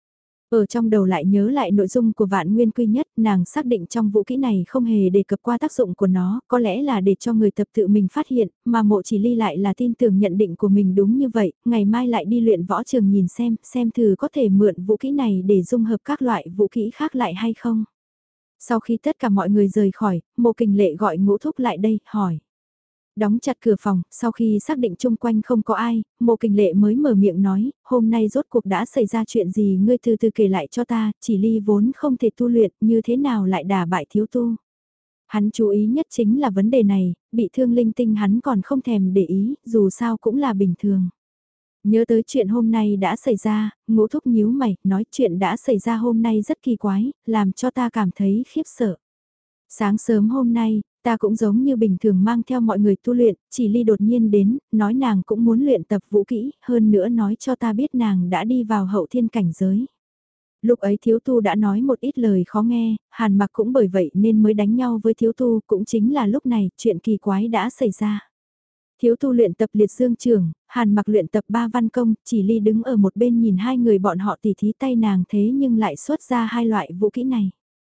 Ở trong đầu lại nhớ lại nội dung của vạn nguyên quy nhất, nàng xác định trong vũ kỹ này không hề đề cập qua tác dụng của nó, có lẽ là để cho người tập tự mình phát hiện, mà mộ chỉ ly lại là tin tưởng nhận định của mình đúng như vậy, ngày mai lại đi luyện võ trường nhìn xem, xem thử có thể mượn vũ kỹ này để dung hợp các loại vũ kỹ khác lại hay không. Sau khi tất cả mọi người rời khỏi, Mộ Kình Lệ gọi Ngũ Thúc lại đây, hỏi. Đóng chặt cửa phòng, sau khi xác định chung quanh không có ai, Mộ Kình Lệ mới mở miệng nói, hôm nay rốt cuộc đã xảy ra chuyện gì ngươi từ từ kể lại cho ta, chỉ ly vốn không thể tu luyện, như thế nào lại đả bại thiếu tu. Hắn chú ý nhất chính là vấn đề này, bị thương linh tinh hắn còn không thèm để ý, dù sao cũng là bình thường. Nhớ tới chuyện hôm nay đã xảy ra, Ngũ Thúc nhíu mày, nói chuyện đã xảy ra hôm nay rất kỳ quái, làm cho ta cảm thấy khiếp sợ. Sáng sớm hôm nay, ta cũng giống như bình thường mang theo mọi người tu luyện, chỉ ly đột nhiên đến, nói nàng cũng muốn luyện tập vũ kỹ, hơn nữa nói cho ta biết nàng đã đi vào hậu thiên cảnh giới. Lúc ấy thiếu tu đã nói một ít lời khó nghe, hàn mặc cũng bởi vậy nên mới đánh nhau với thiếu tu, cũng chính là lúc này, chuyện kỳ quái đã xảy ra. Thiếu tu luyện tập liệt dương trường, hàn mặc luyện tập ba văn công, chỉ ly đứng ở một bên nhìn hai người bọn họ tỉ thí tay nàng thế nhưng lại xuất ra hai loại vũ kỹ này.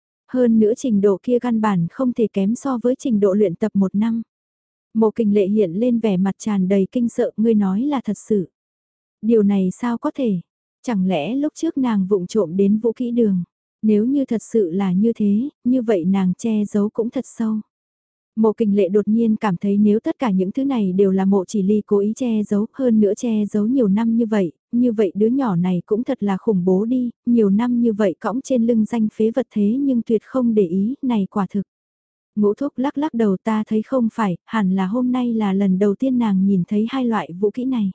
Hơn nữa trình độ kia căn bản không thể kém so với trình độ luyện tập một năm. Mộ Kình Lệ hiện lên vẻ mặt tràn đầy kinh sợ, ngươi nói là thật sự. Điều này sao có thể? Chẳng lẽ lúc trước nàng vụng trộm đến vũ kỹ đường? Nếu như thật sự là như thế, như vậy nàng che giấu cũng thật sâu. Mộ Kình Lệ đột nhiên cảm thấy nếu tất cả những thứ này đều là Mộ Chỉ Ly cố ý che giấu, hơn nữa che giấu nhiều năm như vậy, như vậy đứa nhỏ này cũng thật là khủng bố đi, nhiều năm như vậy cõng trên lưng danh phế vật thế nhưng tuyệt không để ý, này quả thực. Ngũ Thúc lắc lắc đầu ta thấy không phải, hẳn là hôm nay là lần đầu tiên nàng nhìn thấy hai loại vũ kỹ này.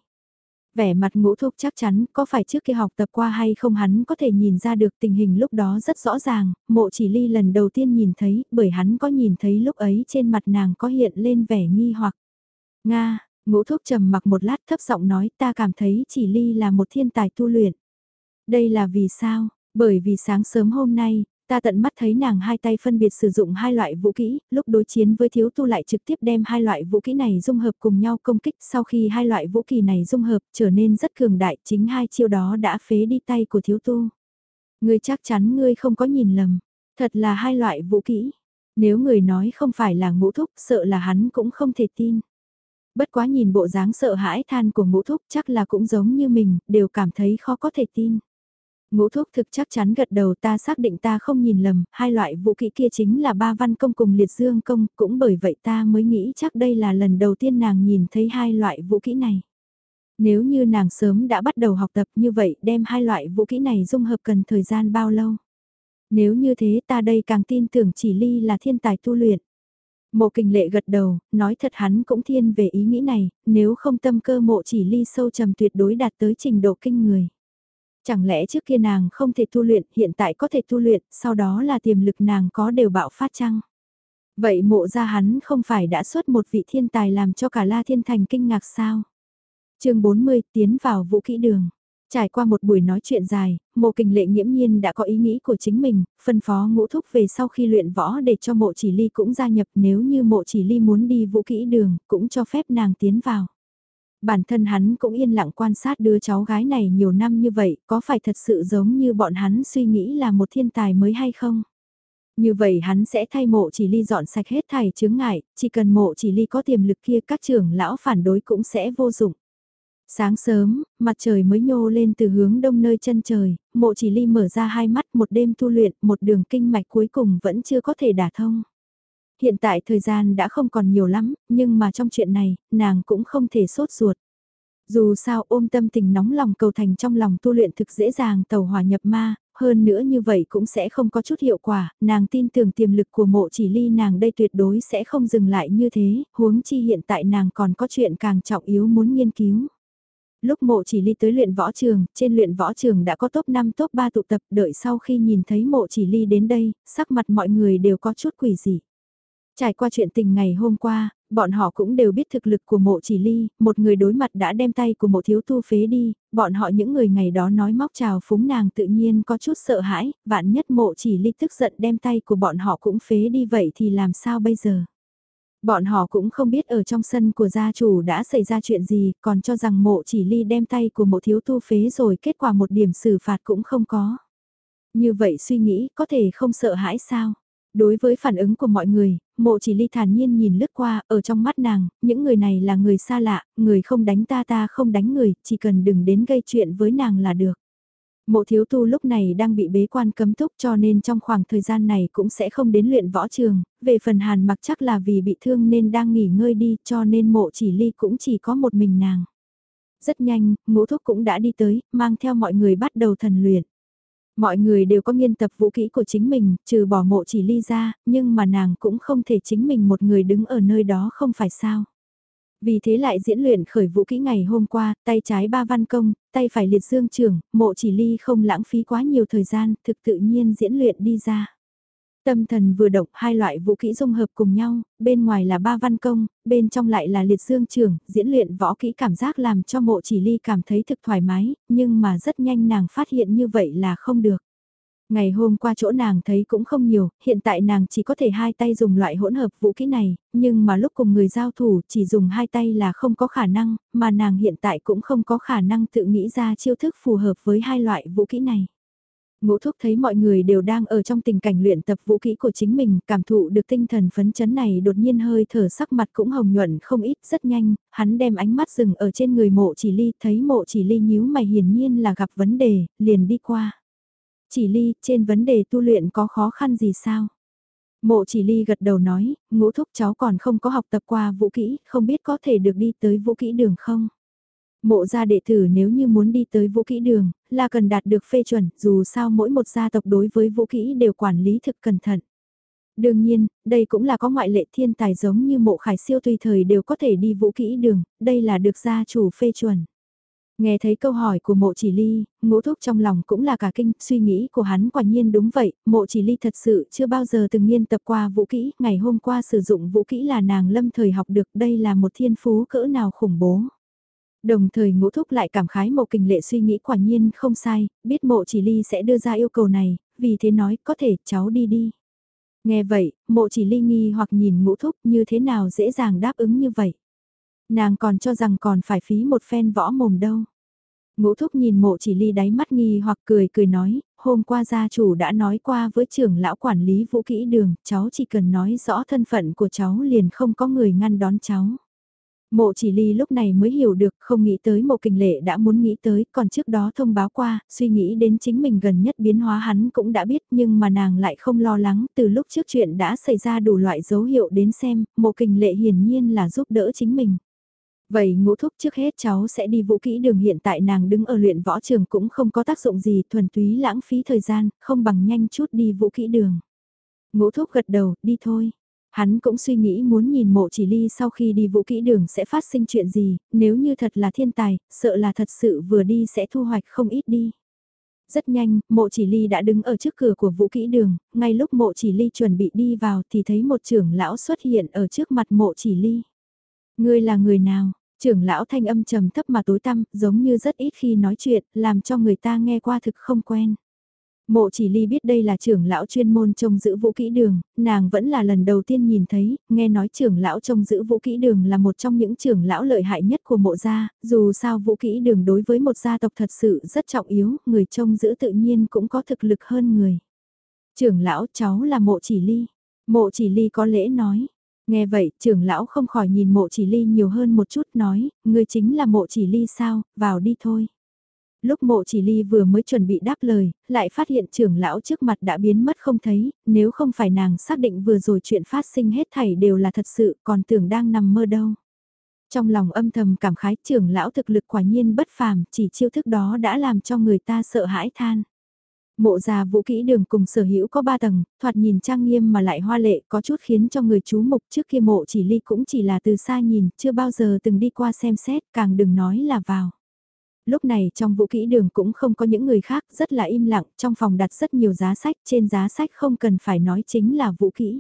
Vẻ mặt Ngũ Thúc chắc chắn có phải trước kia học tập qua hay không hắn có thể nhìn ra được tình hình lúc đó rất rõ ràng, Mộ Chỉ Ly lần đầu tiên nhìn thấy, bởi hắn có nhìn thấy lúc ấy trên mặt nàng có hiện lên vẻ nghi hoặc. Nga, Ngũ Thúc trầm mặc một lát thấp giọng nói ta cảm thấy Chỉ Ly là một thiên tài tu luyện. Đây là vì sao? Bởi vì sáng sớm hôm nay, ta tận mắt thấy nàng hai tay phân biệt sử dụng hai loại vũ kỹ, lúc đối chiến với thiếu tu lại trực tiếp đem hai loại vũ kỹ này dung hợp cùng nhau công kích. Sau khi hai loại vũ kỹ này dung hợp trở nên rất cường đại, chính hai chiêu đó đã phế đi tay của thiếu tu. Ngươi chắc chắn ngươi không có nhìn lầm, thật là hai loại vũ kỹ. Nếu người nói không phải là Ngũ Thúc, sợ là hắn cũng không thể tin. Bất quá nhìn bộ dáng sợ hãi than của Ngũ Thúc chắc là cũng giống như mình, đều cảm thấy khó có thể tin. Ngũ Thúc thực chắc chắn gật đầu ta xác định ta không nhìn lầm, hai loại vũ kỹ kia chính là ba văn công cùng liệt dương công, cũng bởi vậy ta mới nghĩ chắc đây là lần đầu tiên nàng nhìn thấy hai loại vũ kỹ này. Nếu như nàng sớm đã bắt đầu học tập như vậy đem hai loại vũ kỹ này dung hợp cần thời gian bao lâu? Nếu như thế ta đây càng tin tưởng Chỉ Ly là thiên tài tu luyện. Mộ Kình Lệ gật đầu, nói thật hắn cũng thiên về ý nghĩ này, nếu không tâm cơ Mộ Chỉ Ly sâu trầm tuyệt đối đạt tới trình độ kinh người. Chẳng lẽ trước kia nàng không thể tu luyện, hiện tại có thể tu luyện, sau đó là tiềm lực nàng có đều bạo phát chăng? Vậy Mộ gia hắn không phải đã xuất một vị thiên tài làm cho cả La Thiên Thành kinh ngạc sao? Chương bốn mươi tiến vào vũ kỹ đường. Trải qua một buổi nói chuyện dài, Mộ Kình Lệ nghiễm nhiên đã có ý nghĩ của chính mình, phân phó Ngũ Thúc về sau khi luyện võ để cho Mộ Chỉ Ly cũng gia nhập, nếu như Mộ Chỉ Ly muốn đi vũ kỹ đường, cũng cho phép nàng tiến vào. Bản thân hắn cũng yên lặng quan sát đứa cháu gái này nhiều năm như vậy, có phải thật sự giống như bọn hắn suy nghĩ là một thiên tài mới hay không? Như vậy hắn sẽ thay Mộ Chỉ Ly dọn sạch hết thảy chướng ngại, chỉ cần Mộ Chỉ Ly có tiềm lực kia các trưởng lão phản đối cũng sẽ vô dụng. Sáng sớm, mặt trời mới nhô lên từ hướng đông nơi chân trời, Mộ Chỉ Ly mở ra hai mắt một đêm tu luyện, một đường kinh mạch cuối cùng vẫn chưa có thể đả thông. Hiện tại thời gian đã không còn nhiều lắm, nhưng mà trong chuyện này, nàng cũng không thể sốt ruột. Dù sao ôm tâm tình nóng lòng cầu thành trong lòng tu luyện thực dễ dàng tàu hỏa nhập ma, hơn nữa như vậy cũng sẽ không có chút hiệu quả, nàng tin tưởng tiềm lực của Mộ Chỉ Ly nàng đây tuyệt đối sẽ không dừng lại như thế, huống chi hiện tại nàng còn có chuyện càng trọng yếu muốn nghiên cứu. Lúc Mộ Chỉ Ly tới luyện võ trường, trên luyện võ trường đã có top năm top ba tụ tập, đợi sau khi nhìn thấy Mộ Chỉ Ly đến đây, sắc mặt mọi người đều có chút quỷ dị. Trải qua chuyện tình ngày hôm qua, bọn họ cũng đều biết thực lực của Mộ Chỉ Ly, một người đối mặt đã đem tay của Mộ thiếu tu phế đi, bọn họ những người ngày đó nói móc chào phúng nàng tự nhiên có chút sợ hãi, vạn nhất Mộ Chỉ Ly tức giận đem tay của bọn họ cũng phế đi vậy thì làm sao bây giờ? Bọn họ cũng không biết ở trong sân của gia chủ đã xảy ra chuyện gì, còn cho rằng Mộ Chỉ Ly đem tay của Mộ thiếu tu phế rồi kết quả một điểm xử phạt cũng không có. Như vậy suy nghĩ có thể không sợ hãi sao? Đối với phản ứng của mọi người, mộ chỉ ly thản nhiên nhìn lướt qua, ở trong mắt nàng, những người này là người xa lạ, người không đánh ta ta không đánh người, chỉ cần đừng đến gây chuyện với nàng là được. Mộ thiếu tu lúc này đang bị bế quan cấm túc cho nên trong khoảng thời gian này cũng sẽ không đến luyện võ trường, về phần hàn mặc chắc là vì bị thương nên đang nghỉ ngơi đi cho nên mộ chỉ ly cũng chỉ có một mình nàng. Rất nhanh, ngũ thúc cũng đã đi tới, mang theo mọi người bắt đầu thần luyện. Mọi người đều có nghiên tập vũ kỹ của chính mình, trừ bỏ mộ chỉ ly ra, nhưng mà nàng cũng không thể chính mình một người đứng ở nơi đó không phải sao. Vì thế lại diễn luyện khởi vũ kỹ ngày hôm qua, tay trái ba văn công, tay phải liệt dương trưởng, mộ chỉ ly không lãng phí quá nhiều thời gian, thực tự nhiên diễn luyện đi ra. Tâm thần vừa động, hai loại vũ kỹ dung hợp cùng nhau, bên ngoài là ba văn công, bên trong lại là liệt dương trưởng, diễn luyện võ kỹ cảm giác làm cho mộ chỉ ly cảm thấy thực thoải mái, nhưng mà rất nhanh nàng phát hiện như vậy là không được. Ngày hôm qua chỗ nàng thấy cũng không nhiều, hiện tại nàng chỉ có thể hai tay dùng loại hỗn hợp vũ kỹ này, nhưng mà lúc cùng người giao thủ chỉ dùng hai tay là không có khả năng, mà nàng hiện tại cũng không có khả năng tự nghĩ ra chiêu thức phù hợp với hai loại vũ kỹ này. Ngũ thúc thấy mọi người đều đang ở trong tình cảnh luyện tập vũ kỹ của chính mình, cảm thụ được tinh thần phấn chấn này đột nhiên hơi thở sắc mặt cũng hồng nhuận không ít rất nhanh, hắn đem ánh mắt dừng ở trên người mộ chỉ ly, thấy mộ chỉ ly nhíu mày hiển nhiên là gặp vấn đề, liền đi qua. Chỉ ly, trên vấn đề tu luyện có khó khăn gì sao? Mộ chỉ ly gật đầu nói, ngũ thúc cháu còn không có học tập qua vũ kỹ, không biết có thể được đi tới vũ kỹ đường không? Mộ gia đệ tử nếu như muốn đi tới vũ kỹ đường, là cần đạt được phê chuẩn, dù sao mỗi một gia tộc đối với vũ kỹ đều quản lý thực cẩn thận. Đương nhiên, đây cũng là có ngoại lệ thiên tài giống như mộ khải siêu tùy thời đều có thể đi vũ kỹ đường, đây là được gia chủ phê chuẩn. Nghe thấy câu hỏi của mộ chỉ ly, ngũ thúc trong lòng cũng là cả kinh, suy nghĩ của hắn quả nhiên đúng vậy, mộ chỉ ly thật sự chưa bao giờ từng nghiên tập qua vũ kỹ, ngày hôm qua sử dụng vũ kỹ là nàng lâm thời học được, đây là một thiên phú cỡ nào khủng bố. Đồng thời ngũ thúc lại cảm khái mộ kình lệ suy nghĩ quả nhiên không sai, biết mộ chỉ ly sẽ đưa ra yêu cầu này, vì thế nói có thể cháu đi đi. Nghe vậy, mộ chỉ ly nghi hoặc nhìn ngũ thúc như thế nào dễ dàng đáp ứng như vậy. Nàng còn cho rằng còn phải phí một phen võ mồm đâu. Ngũ thúc nhìn mộ chỉ ly đáy mắt nghi hoặc cười cười nói, hôm qua gia chủ đã nói qua với trưởng lão quản lý vũ kỹ đường, cháu chỉ cần nói rõ thân phận của cháu liền không có người ngăn đón cháu. Mộ chỉ ly lúc này mới hiểu được, không nghĩ tới mộ kình lệ đã muốn nghĩ tới, còn trước đó thông báo qua, suy nghĩ đến chính mình gần nhất biến hóa hắn cũng đã biết, nhưng mà nàng lại không lo lắng, từ lúc trước chuyện đã xảy ra đủ loại dấu hiệu đến xem, mộ kình lệ hiển nhiên là giúp đỡ chính mình. Vậy ngũ thúc trước hết cháu sẽ đi vũ kỹ đường, hiện tại nàng đứng ở luyện võ trường cũng không có tác dụng gì, thuần túy lãng phí thời gian, không bằng nhanh chút đi vũ kỹ đường. Ngũ thúc gật đầu, đi thôi. Hắn cũng suy nghĩ muốn nhìn mộ chỉ ly sau khi đi vũ kỹ đường sẽ phát sinh chuyện gì, nếu như thật là thiên tài, sợ là thật sự vừa đi sẽ thu hoạch không ít đi. Rất nhanh, mộ chỉ ly đã đứng ở trước cửa của vũ kỹ đường, ngay lúc mộ chỉ ly chuẩn bị đi vào thì thấy một trưởng lão xuất hiện ở trước mặt mộ chỉ ly. Ngươi là người nào? Trưởng lão thanh âm trầm thấp mà tối tăm, giống như rất ít khi nói chuyện, làm cho người ta nghe qua thực không quen. Mộ chỉ ly biết đây là trưởng lão chuyên môn trông giữ vũ kỹ đường, nàng vẫn là lần đầu tiên nhìn thấy, nghe nói trưởng lão trông giữ vũ kỹ đường là một trong những trưởng lão lợi hại nhất của mộ gia, dù sao vũ kỹ đường đối với một gia tộc thật sự rất trọng yếu, người trông giữ tự nhiên cũng có thực lực hơn người. Trưởng lão cháu là mộ chỉ ly, mộ chỉ ly có lễ nói. Nghe vậy, trưởng lão không khỏi nhìn mộ chỉ ly nhiều hơn một chút nói, ngươi chính là mộ chỉ ly sao, vào đi thôi. Lúc mộ chỉ ly vừa mới chuẩn bị đáp lời, lại phát hiện trưởng lão trước mặt đã biến mất không thấy, nếu không phải nàng xác định vừa rồi chuyện phát sinh hết thảy đều là thật sự, còn tưởng đang nằm mơ đâu. Trong lòng âm thầm cảm khái trưởng lão thực lực quả nhiên bất phàm, chỉ chiêu thức đó đã làm cho người ta sợ hãi than. Mộ già vũ kỹ đường cùng sở hữu có ba tầng, thoạt nhìn trang nghiêm mà lại hoa lệ, có chút khiến cho người chú mục. Trước kia mộ chỉ ly cũng chỉ là từ xa nhìn, chưa bao giờ từng đi qua xem xét, càng đừng nói là vào. Lúc này trong vũ kỹ đường cũng không có những người khác, rất là im lặng, trong phòng đặt rất nhiều giá sách, trên giá sách không cần phải nói chính là vũ kỹ.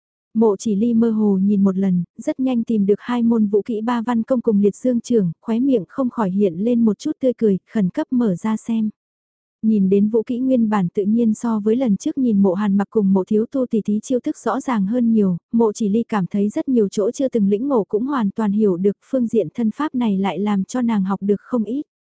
Mộ chỉ ly mơ hồ nhìn một lần, rất nhanh tìm được hai môn vũ kỹ ba văn công cùng liệt dương trưởng, khóe miệng không khỏi hiện lên một chút tươi cười, khẩn cấp mở ra xem. Nhìn đến vũ kỹ nguyên bản tự nhiên so với lần trước nhìn mộ hàn mặc cùng mộ thiếu tu tỷ thí chiêu thức rõ ràng hơn nhiều, mộ chỉ ly cảm thấy rất nhiều chỗ chưa từng lĩnh ngộ cũng hoàn toàn hiểu được, phương diện thân pháp này lại làm cho nàng học được không ít.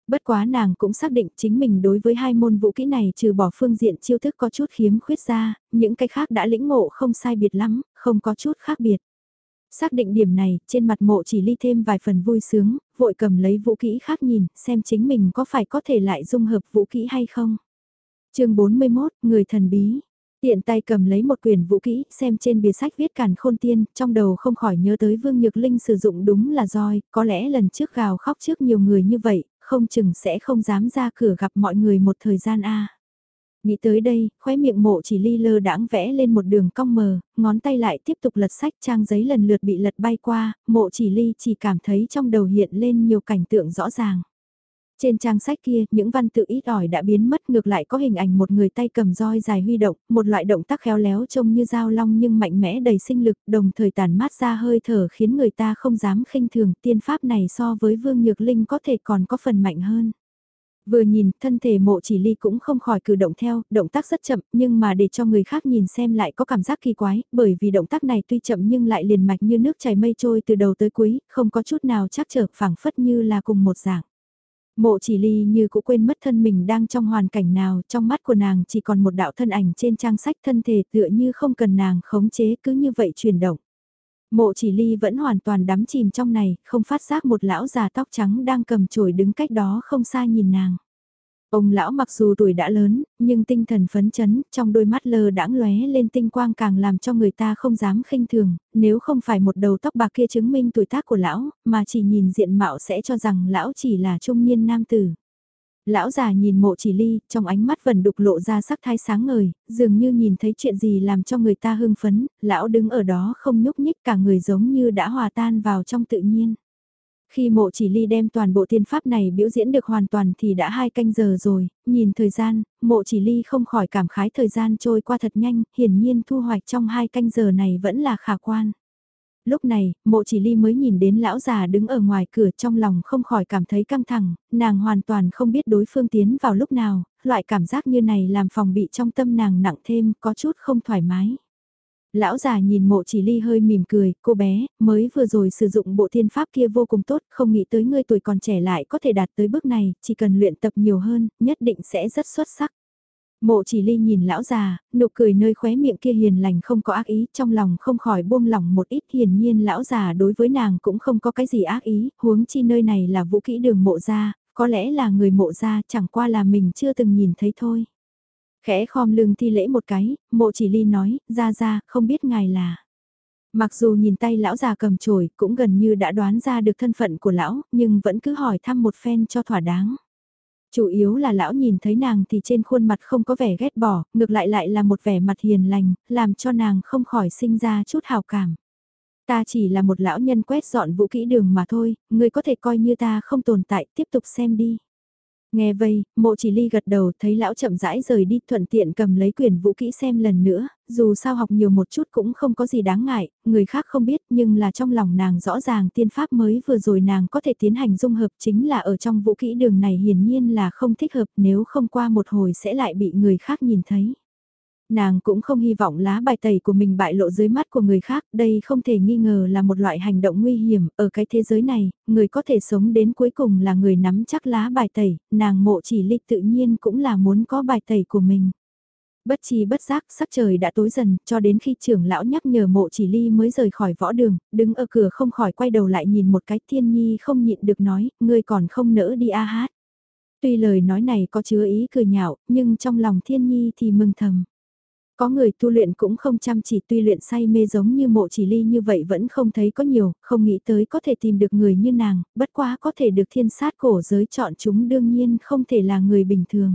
Bất quá nàng cũng xác định chính mình đối với hai môn vũ kỹ này trừ bỏ phương diện chiêu thức có chút khiếm khuyết ra, những cái khác đã lĩnh ngộ không sai biệt lắm, không có chút khác biệt. Xác định điểm này, trên mặt mộ chỉ ly thêm vài phần vui sướng, vội cầm lấy vũ kỹ khác nhìn, xem chính mình có phải có thể lại dung hợp vũ kỹ hay không. chương bốn mươi mốt, Người thần bí. Tiện tay cầm lấy một quyển vũ kỹ, xem trên bìa sách viết Càn Khôn Tiên, trong đầu không khỏi nhớ tới Vương Nhược Linh sử dụng đúng là roi, có lẽ lần trước gào khóc trước nhiều người như vậy, không chừng sẽ không dám ra cửa gặp mọi người một thời gian a. Nghĩ tới đây, khóe miệng mộ chỉ ly lơ đãng vẽ lên một đường cong mờ, ngón tay lại tiếp tục lật sách, trang giấy lần lượt bị lật bay qua, mộ chỉ ly chỉ cảm thấy trong đầu hiện lên nhiều cảnh tượng rõ ràng. Trên trang sách kia, những văn tự ít ỏi đã biến mất, ngược lại có hình ảnh một người tay cầm roi dài huy động, một loại động tác khéo léo trông như dao long nhưng mạnh mẽ đầy sinh lực, đồng thời tản mát ra hơi thở khiến người ta không dám khinh thường, tiên pháp này so với Vương Nhược Linh có thể còn có phần mạnh hơn. Vừa nhìn, thân thể mộ chỉ ly cũng không khỏi cử động theo, động tác rất chậm, nhưng mà để cho người khác nhìn xem lại có cảm giác kỳ quái, bởi vì động tác này tuy chậm nhưng lại liền mạch như nước chảy mây trôi từ đầu tới cuối, không có chút nào chắc trở, phảng phất như là cùng một dạng. Mộ chỉ ly như cũng quên mất thân mình đang trong hoàn cảnh nào, trong mắt của nàng chỉ còn một đạo thân ảnh trên trang sách, thân thể tựa như không cần nàng khống chế, cứ như vậy chuyển động. Mộ chỉ ly vẫn hoàn toàn đắm chìm trong này, không phát giác một lão già tóc trắng đang cầm chổi đứng cách đó không xa nhìn nàng. Ông lão mặc dù tuổi đã lớn, nhưng tinh thần phấn chấn, trong đôi mắt lơ đãng lóe lên tinh quang càng làm cho người ta không dám khinh thường, nếu không phải một đầu tóc bạc kia chứng minh tuổi tác của lão, mà chỉ nhìn diện mạo sẽ cho rằng lão chỉ là trung niên nam tử. Lão già nhìn mộ chỉ ly, trong ánh mắt vần đục lộ ra sắc thái sáng ngời, dường như nhìn thấy chuyện gì làm cho người ta hưng phấn, lão đứng ở đó không nhúc nhích, cả người giống như đã hòa tan vào trong tự nhiên. Khi mộ chỉ ly đem toàn bộ tiên pháp này biểu diễn được hoàn toàn thì đã hai canh giờ rồi, nhìn thời gian, mộ chỉ ly không khỏi cảm khái thời gian trôi qua thật nhanh, hiển nhiên thu hoạch trong hai canh giờ này vẫn là khả quan. Lúc này, mộ chỉ ly mới nhìn đến lão già đứng ở ngoài cửa, trong lòng không khỏi cảm thấy căng thẳng, nàng hoàn toàn không biết đối phương tiến vào lúc nào, loại cảm giác như này làm phòng bị trong tâm nàng nặng thêm, có chút không thoải mái. Lão già nhìn mộ chỉ ly hơi mỉm cười, cô bé, mới vừa rồi sử dụng bộ thiên pháp kia vô cùng tốt, không nghĩ tới ngươi tuổi còn trẻ lại có thể đạt tới bước này, chỉ cần luyện tập nhiều hơn, nhất định sẽ rất xuất sắc. Mộ chỉ ly nhìn lão già, nụ cười nơi khóe miệng kia hiền lành không có ác ý, trong lòng không khỏi buông lỏng một ít, hiển nhiên lão già đối với nàng cũng không có cái gì ác ý, huống chi nơi này là vũ kỹ đường mộ gia, có lẽ là người mộ gia, chẳng qua là mình chưa từng nhìn thấy thôi. Khẽ khom lưng thi lễ một cái, mộ chỉ ly nói, ra ra, không biết ngài là. Mặc dù nhìn tay lão già cầm chổi cũng gần như đã đoán ra được thân phận của lão, nhưng vẫn cứ hỏi thăm một phen cho thỏa đáng. Chủ yếu là lão nhìn thấy nàng thì trên khuôn mặt không có vẻ ghét bỏ, ngược lại lại là một vẻ mặt hiền lành, làm cho nàng không khỏi sinh ra chút hào cảm. Ta chỉ là một lão nhân quét dọn vũ kỹ đường mà thôi, ngươi có thể coi như ta không tồn tại, tiếp tục xem đi. Nghe vây, mộ chỉ ly gật đầu thấy lão chậm rãi rời đi, thuận tiện cầm lấy quyển vũ kỹ xem lần nữa, dù sao học nhiều một chút cũng không có gì đáng ngại, người khác không biết nhưng là trong lòng nàng rõ ràng tiên pháp mới vừa rồi nàng có thể tiến hành dung hợp, chính là ở trong vũ kỹ đường này hiển nhiên là không thích hợp, nếu không qua một hồi sẽ lại bị người khác nhìn thấy. Nàng cũng không hy vọng lá bài tẩy của mình bại lộ dưới mắt của người khác, đây không thể nghi ngờ là một loại hành động nguy hiểm, ở cái thế giới này, người có thể sống đến cuối cùng là người nắm chắc lá bài tẩy, nàng mộ chỉ ly tự nhiên cũng là muốn có bài tẩy của mình. Bất chi bất giác, sắc trời đã tối dần, cho đến khi trưởng lão nhắc nhở mộ chỉ ly mới rời khỏi võ đường, đứng ở cửa không khỏi quay đầu lại nhìn một cái, Thiên Nhi không nhịn được nói, ngươi còn không nỡ đi a hát. Tuy lời nói này có chứa ý cười nhạo, nhưng trong lòng Thiên Nhi thì mừng thầm. Có người tu luyện cũng không chăm chỉ, tuy luyện say mê giống như mộ chỉ ly như vậy vẫn không thấy có nhiều, không nghĩ tới có thể tìm được người như nàng, bất quá có thể được thiên sát cổ giới chọn chúng đương nhiên không thể là người bình thường.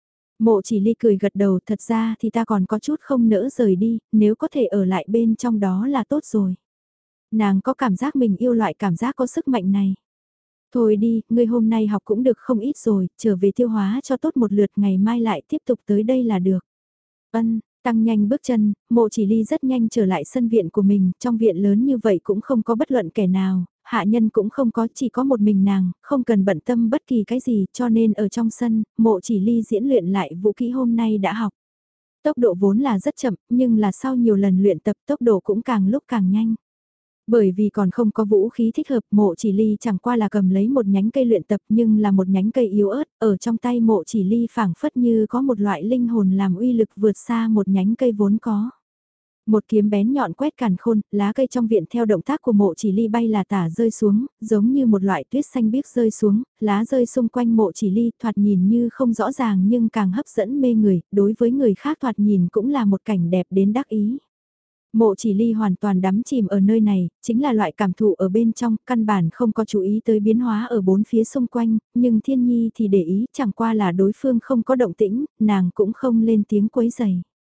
Mộ chỉ ly cười gật đầu, thật ra thì ta còn có chút không nỡ rời đi, nếu có thể ở lại bên trong đó là tốt rồi. Nàng có cảm giác mình yêu loại cảm giác có sức mạnh này. Thôi đi, ngươi hôm nay học cũng được không ít rồi, trở về tiêu hóa cho tốt một lượt, ngày mai lại tiếp tục tới đây là được. Ân, tăng nhanh bước chân, mộ chỉ ly rất nhanh trở lại sân viện của mình, trong viện lớn như vậy cũng không có bất luận kẻ nào, hạ nhân cũng không có, chỉ có một mình nàng, không cần bận tâm bất kỳ cái gì, cho nên ở trong sân, mộ chỉ ly diễn luyện lại vũ kỹ hôm nay đã học. Tốc độ vốn là rất chậm, nhưng là sau nhiều lần luyện tập tốc độ cũng càng lúc càng nhanh. Bởi vì còn không có vũ khí thích hợp, Mộ Chỉ Ly chẳng qua là cầm lấy một nhánh cây luyện tập nhưng là một nhánh cây yếu ớt, ở trong tay Mộ Chỉ Ly phảng phất như có một loại linh hồn làm uy lực vượt xa một nhánh cây vốn có. Một kiếm bén nhọn quét càn khôn, lá cây trong viện theo động tác của Mộ Chỉ Ly bay là tả rơi xuống, giống như một loại tuyết xanh biếc rơi xuống, lá rơi xung quanh Mộ Chỉ Ly thoạt nhìn như không rõ ràng nhưng càng hấp dẫn mê người, đối với người khác thoạt nhìn cũng là một cảnh đẹp đến đắc ý. Mộ Chỉ Ly hoàn toàn đắm chìm ở nơi này, chính là loại cảm thụ ở bên trong, căn bản không có chú ý tới biến hóa ở bốn phía xung quanh, nhưng Thiên Nhi thì để ý, chẳng qua là đối phương không có động tĩnh, nàng cũng không lên tiếng quấy giày.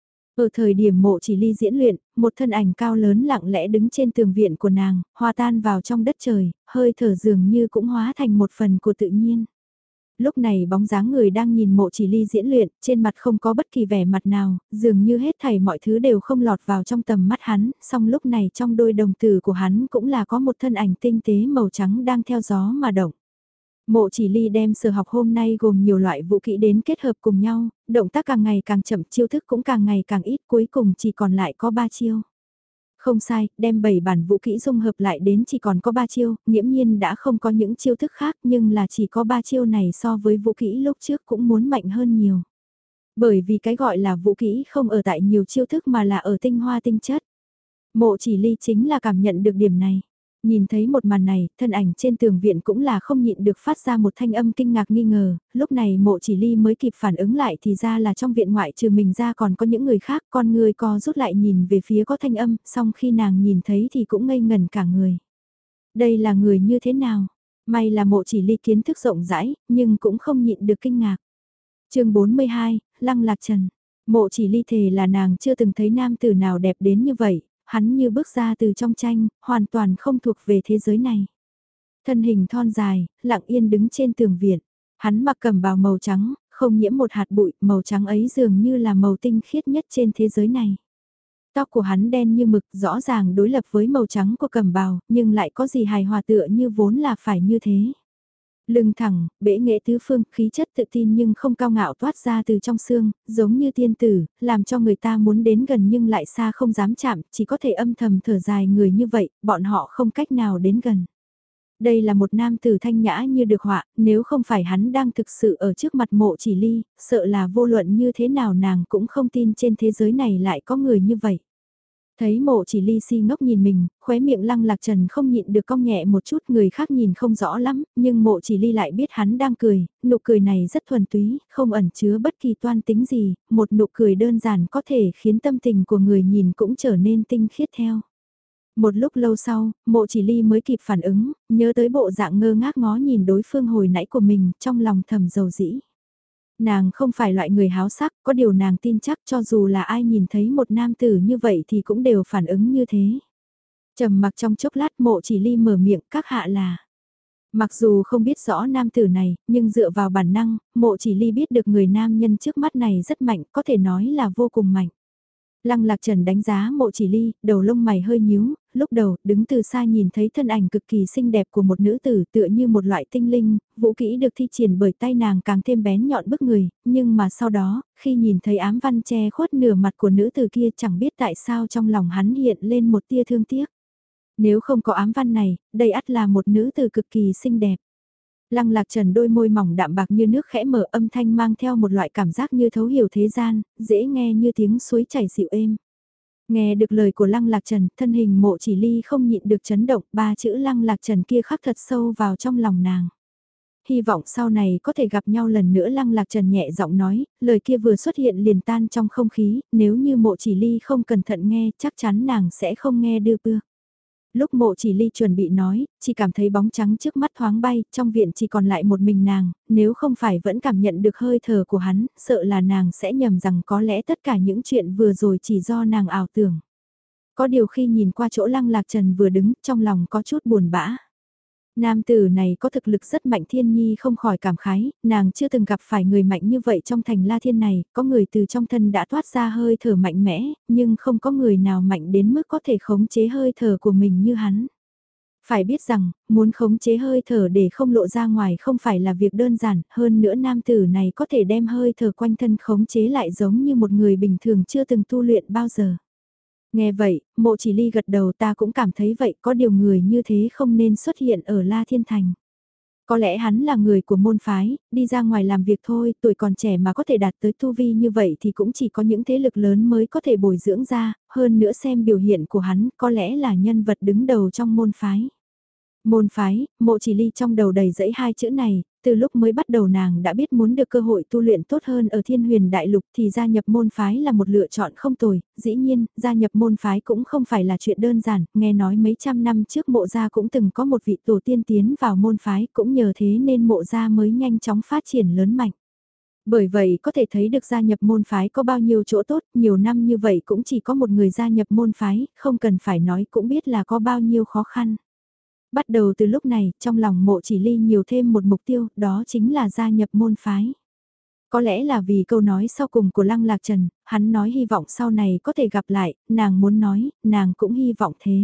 Ở thời điểm Mộ Chỉ Ly diễn luyện, một thân ảnh cao lớn lặng lẽ đứng trên tường viện của nàng, hòa tan vào trong đất trời, hơi thở dường như cũng hóa thành một phần của tự nhiên. Lúc này bóng dáng người đang nhìn Mộ Chỉ Ly diễn luyện, trên mặt không có bất kỳ vẻ mặt nào, dường như hết thảy mọi thứ đều không lọt vào trong tầm mắt hắn, song lúc này trong đôi đồng tử của hắn cũng là có một thân ảnh tinh tế màu trắng đang theo gió mà động. Mộ Chỉ Ly đem sở học hôm nay gồm nhiều loại vũ kỹ đến kết hợp cùng nhau, động tác càng ngày càng chậm, chiêu thức cũng càng ngày càng ít, cuối cùng chỉ còn lại có ba chiêu. Không sai, đem bảy bản vũ kỹ dung hợp lại đến chỉ còn có ba chiêu, nghiễm nhiên đã không có những chiêu thức khác nhưng là chỉ có ba chiêu này so với vũ kỹ lúc trước cũng muốn mạnh hơn nhiều. Bởi vì cái gọi là vũ kỹ không ở tại nhiều chiêu thức mà là ở tinh hoa tinh chất. Mộ Chỉ Ly chính là cảm nhận được điểm này. Nhìn thấy một màn này, thân ảnh trên tường viện cũng là không nhịn được phát ra một thanh âm kinh ngạc nghi ngờ, lúc này Mộ Chỉ Ly mới kịp phản ứng lại thì ra là trong viện ngoại trừ mình ra còn có những người khác, con người co rút lại nhìn về phía có thanh âm, song khi nàng nhìn thấy thì cũng ngây ngẩn cả người. Đây là người như thế nào? May là Mộ Chỉ Ly kiến thức rộng rãi, nhưng cũng không nhịn được kinh ngạc. chương bốn mươi hai, Lăng Lạc Trần. Mộ Chỉ Ly thề là nàng chưa từng thấy nam tử nào đẹp đến như vậy, hắn như bước ra từ trong tranh, hoàn toàn không thuộc về thế giới này. Thân hình thon dài, lặng yên đứng trên tường viện, hắn mặc cẩm bào màu trắng, không nhiễm một hạt bụi, màu trắng ấy dường như là màu tinh khiết nhất trên thế giới này. Tóc của hắn đen như mực, rõ ràng đối lập với màu trắng của cẩm bào, nhưng lại có gì hài hòa tựa như vốn là phải như thế. Lưng thẳng, bể nghệ tứ phương, khí chất tự tin nhưng không cao ngạo toát ra từ trong xương, giống như tiên tử, làm cho người ta muốn đến gần nhưng lại xa không dám chạm, chỉ có thể âm thầm thở dài người như vậy, bọn họ không cách nào đến gần. Đây là một nam tử thanh nhã như được họa, nếu không phải hắn đang thực sự ở trước mặt Mộ Chỉ Ly, sợ là vô luận như thế nào nàng cũng không tin trên thế giới này lại có người như vậy. Thấy Mộ Chỉ Ly si ngốc nhìn mình, khóe miệng Lăng Lạc Trần không nhịn được cong nhẹ một chút, người khác nhìn không rõ lắm, nhưng Mộ Chỉ Ly lại biết hắn đang cười, nụ cười này rất thuần túy, không ẩn chứa bất kỳ toan tính gì, một nụ cười đơn giản có thể khiến tâm tình của người nhìn cũng trở nên tinh khiết theo. Một lúc lâu sau, Mộ Chỉ Ly mới kịp phản ứng, nhớ tới bộ dạng ngơ ngác ngó nhìn đối phương hồi nãy của mình, trong lòng thầm dầu dĩ. Nàng không phải loại người háo sắc, có điều nàng tin chắc cho dù là ai nhìn thấy một nam tử như vậy thì cũng đều phản ứng như thế. Trầm mặc trong chốc lát Mộ Chỉ Ly mở miệng, các hạ là. Mặc dù không biết rõ nam tử này, nhưng dựa vào bản năng, Mộ Chỉ Ly biết được người nam nhân trước mắt này rất mạnh, có thể nói là vô cùng mạnh. Lăng Lạc Trần đánh giá Mộ Chỉ Ly, đầu lông mày hơi nhíu, lúc đầu, đứng từ xa nhìn thấy thân ảnh cực kỳ xinh đẹp của một nữ tử tựa như một loại tinh linh, vũ kỹ được thi triển bởi tay nàng càng thêm bén nhọn bức người, nhưng mà sau đó, khi nhìn thấy ám văn che khuất nửa mặt của nữ tử kia chẳng biết tại sao trong lòng hắn hiện lên một tia thương tiếc. Nếu không có ám văn này, đây ắt là một nữ tử cực kỳ xinh đẹp. Lăng Lạc Trần đôi môi mỏng đạm bạc như nước khẽ mở, âm thanh mang theo một loại cảm giác như thấu hiểu thế gian, dễ nghe như tiếng suối chảy dịu êm. Nghe được lời của Lăng Lạc Trần, thân hình Mộ Chỉ Ly không nhịn được chấn động, ba chữ Lăng Lạc Trần kia khắc thật sâu vào trong lòng nàng. Hy vọng sau này có thể gặp nhau lần nữa. Lăng Lạc Trần nhẹ giọng nói, lời kia vừa xuất hiện liền tan trong không khí, nếu như Mộ Chỉ Ly không cẩn thận nghe, chắc chắn nàng sẽ không nghe đưa bưa. Lúc Mộ Chỉ Ly chuẩn bị nói, chỉ cảm thấy bóng trắng trước mắt thoáng bay, trong viện chỉ còn lại một mình nàng, nếu không phải vẫn cảm nhận được hơi thở của hắn, sợ là nàng sẽ nhầm rằng có lẽ tất cả những chuyện vừa rồi chỉ do nàng ảo tưởng. Có điều khi nhìn qua chỗ Lăng Lạc Trần vừa đứng, trong lòng có chút buồn bã. Nam tử này có thực lực rất mạnh, Thiên Nhi không khỏi cảm khái, nàng chưa từng gặp phải người mạnh như vậy trong thành La Thiên này, có người từ trong thân đã thoát ra hơi thở mạnh mẽ, nhưng không có người nào mạnh đến mức có thể khống chế hơi thở của mình như hắn. Phải biết rằng, muốn khống chế hơi thở để không lộ ra ngoài không phải là việc đơn giản, hơn nữa nam tử này có thể đem hơi thở quanh thân khống chế lại giống như một người bình thường chưa từng tu luyện bao giờ. Nghe vậy, mộ chỉ ly gật đầu, ta cũng cảm thấy vậy, có điều người như thế không nên xuất hiện ở La Thiên Thành. Có lẽ hắn là người của môn phái, đi ra ngoài làm việc thôi, tuổi còn trẻ mà có thể đạt tới tu vi như vậy thì cũng chỉ có những thế lực lớn mới có thể bồi dưỡng ra, hơn nữa xem biểu hiện của hắn có lẽ là nhân vật đứng đầu trong môn phái. Môn phái, mộ chỉ ly trong đầu đầy dẫy hai chữ này, từ lúc mới bắt đầu nàng đã biết muốn được cơ hội tu luyện tốt hơn ở thiên huyền đại lục thì gia nhập môn phái là một lựa chọn không tồi, dĩ nhiên, gia nhập môn phái cũng không phải là chuyện đơn giản, nghe nói mấy trăm năm trước mộ gia cũng từng có một vị tổ tiên tiến vào môn phái, cũng nhờ thế nên mộ gia mới nhanh chóng phát triển lớn mạnh. Bởi vậy có thể thấy được gia nhập môn phái có bao nhiêu chỗ tốt, nhiều năm như vậy cũng chỉ có một người gia nhập môn phái, không cần phải nói cũng biết là có bao nhiêu khó khăn. Bắt đầu từ lúc này, trong lòng mộ chỉ ly nhiều thêm một mục tiêu, đó chính là gia nhập môn phái. Có lẽ là vì câu nói sau cùng của Lăng Lạc Trần, hắn nói hy vọng sau này có thể gặp lại, nàng muốn nói, nàng cũng hy vọng thế.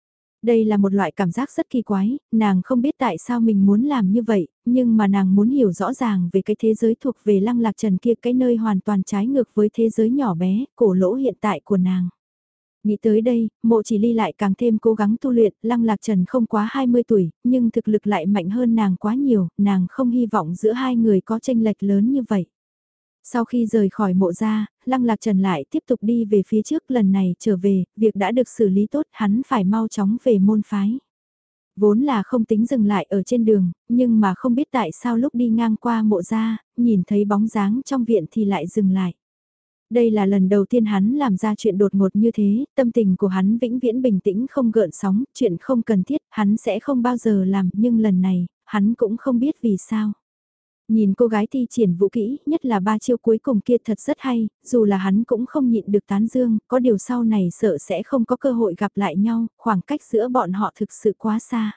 Đây là một loại cảm giác rất kỳ quái, nàng không biết tại sao mình muốn làm như vậy, nhưng mà nàng muốn hiểu rõ ràng về cái thế giới thuộc về Lăng Lạc Trần kia, cái nơi hoàn toàn trái ngược với thế giới nhỏ bé, cổ lỗ hiện tại của nàng. Nghĩ tới đây, mộ chỉ ly lại càng thêm cố gắng tu luyện, Lăng Lạc Trần không quá hai mươi tuổi, nhưng thực lực lại mạnh hơn nàng quá nhiều, nàng không hy vọng giữa hai người có tranh lệch lớn như vậy. Sau khi rời khỏi mộ ra, Lăng Lạc Trần lại tiếp tục đi về phía trước, lần này trở về, việc đã được xử lý tốt, hắn phải mau chóng về môn phái. Vốn là không tính dừng lại ở trên đường, nhưng mà không biết tại sao lúc đi ngang qua mộ ra, nhìn thấy bóng dáng trong viện thì lại dừng lại. Đây là lần đầu tiên hắn làm ra chuyện đột ngột như thế, tâm tình của hắn vĩnh viễn bình tĩnh không gợn sóng, chuyện không cần thiết, hắn sẽ không bao giờ làm, nhưng lần này, hắn cũng không biết vì sao. Nhìn cô gái thi triển vũ kỹ, nhất là ba chiêu cuối cùng kia thật rất hay, dù là hắn cũng không nhịn được tán dương, có điều sau này sợ sẽ không có cơ hội gặp lại nhau, khoảng cách giữa bọn họ thực sự quá xa.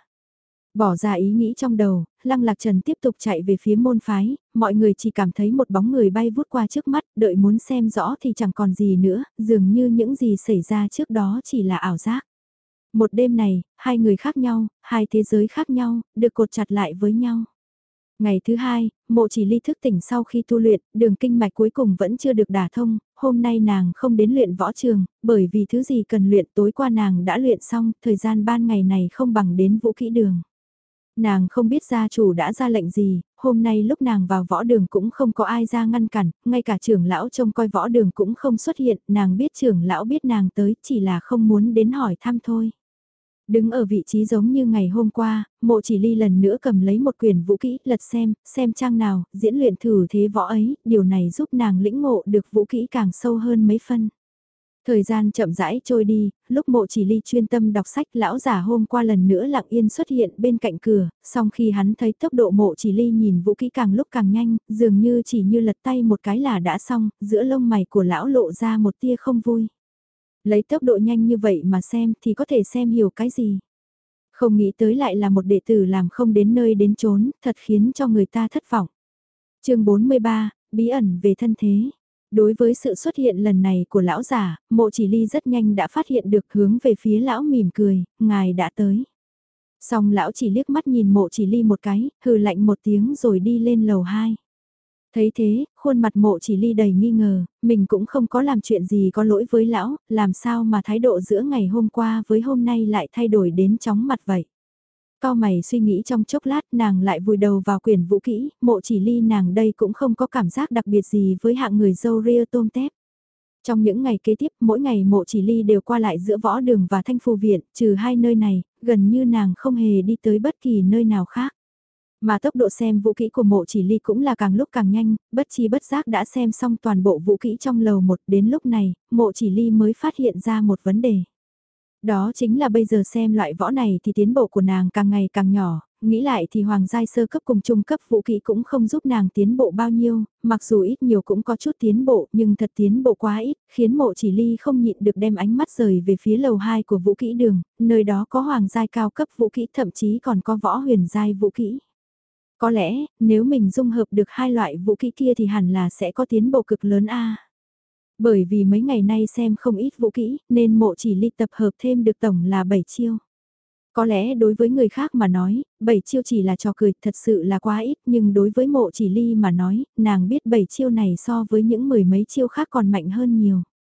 Bỏ ra ý nghĩ trong đầu, Lăng Lạc Trần tiếp tục chạy về phía môn phái, mọi người chỉ cảm thấy một bóng người bay vút qua trước mắt, đợi muốn xem rõ thì chẳng còn gì nữa, dường như những gì xảy ra trước đó chỉ là ảo giác. Một đêm này, hai người khác nhau, hai thế giới khác nhau, được cột chặt lại với nhau. Ngày thứ hai, mộ chỉ ly thức tỉnh sau khi tu luyện, đường kinh mạch cuối cùng vẫn chưa được đả thông, hôm nay nàng không đến luyện võ trường, bởi vì thứ gì cần luyện tối qua nàng đã luyện xong, thời gian ban ngày này không bằng đến vũ kỹ đường. Nàng không biết gia chủ đã ra lệnh gì, hôm nay lúc nàng vào võ đường cũng không có ai ra ngăn cản, ngay cả trưởng lão trông coi võ đường cũng không xuất hiện, nàng biết trưởng lão biết nàng tới, chỉ là không muốn đến hỏi thăm thôi. Đứng ở vị trí giống như ngày hôm qua, mộ chỉ ly lần nữa cầm lấy một quyển vũ kỹ, lật xem, xem trang nào, diễn luyện thử thế võ ấy, điều này giúp nàng lĩnh ngộ được vũ kỹ càng sâu hơn mấy phân. Thời gian chậm rãi trôi đi, lúc mộ chỉ ly chuyên tâm đọc sách, lão giả hôm qua lần nữa lặng yên xuất hiện bên cạnh cửa, song khi hắn thấy tốc độ mộ chỉ ly nhìn vũ kỹ càng lúc càng nhanh, dường như chỉ như lật tay một cái là đã xong, giữa lông mày của lão lộ ra một tia không vui. Lấy tốc độ nhanh như vậy mà xem thì có thể xem hiểu cái gì. Không nghĩ tới lại là một đệ tử làm không đến nơi đến chốn, thật khiến cho người ta thất vọng. chương bốn mươi ba, bí ẩn về thân thế. Đối với sự xuất hiện lần này của lão giả, mộ chỉ ly rất nhanh đã phát hiện được, hướng về phía lão mỉm cười, ngài đã tới. Xong lão chỉ liếc mắt nhìn mộ chỉ ly một cái, hừ lạnh một tiếng rồi đi lên lầu hai. Thấy thế, khuôn mặt mộ chỉ ly đầy nghi ngờ, mình cũng không có làm chuyện gì có lỗi với lão, làm sao mà thái độ giữa ngày hôm qua với hôm nay lại thay đổi đến chóng mặt vậy. Cao mày suy nghĩ trong chốc lát, nàng lại vùi đầu vào quyển vũ kỹ, mộ chỉ ly nàng đây cũng không có cảm giác đặc biệt gì với hạng người dâu ria tôm tép. Trong những ngày kế tiếp, mỗi ngày mộ chỉ ly đều qua lại giữa võ đường và thanh phù viện, trừ hai nơi này, gần như nàng không hề đi tới bất kỳ nơi nào khác. Mà tốc độ xem vũ kỹ của mộ chỉ ly cũng là càng lúc càng nhanh, bất chi bất giác đã xem xong toàn bộ vũ kỹ trong lầu một, đến lúc này, mộ chỉ ly mới phát hiện ra một vấn đề. Đó chính là bây giờ xem loại võ này thì tiến bộ của nàng càng ngày càng nhỏ, nghĩ lại thì hoàng giai sơ cấp cùng trung cấp vũ kỹ cũng không giúp nàng tiến bộ bao nhiêu, mặc dù ít nhiều cũng có chút tiến bộ nhưng thật tiến bộ quá ít, khiến mộ chỉ ly không nhịn được đem ánh mắt rời về phía lầu hai của vũ kỹ đường, nơi đó có hoàng giai cao cấp vũ kỹ, thậm chí còn có võ huyền giai vũ kỹ. Có lẽ, nếu mình dung hợp được hai loại vũ kỹ kia thì hẳn là sẽ có tiến bộ cực lớn a. Bởi vì mấy ngày nay xem không ít vũ kỹ, nên mộ chỉ ly tập hợp thêm được tổng là bảy chiêu. Có lẽ đối với người khác mà nói, bảy chiêu chỉ là trò cười, thật sự là quá ít, nhưng đối với mộ chỉ ly mà nói, nàng biết bảy chiêu này so với những mười mấy chiêu khác còn mạnh hơn nhiều.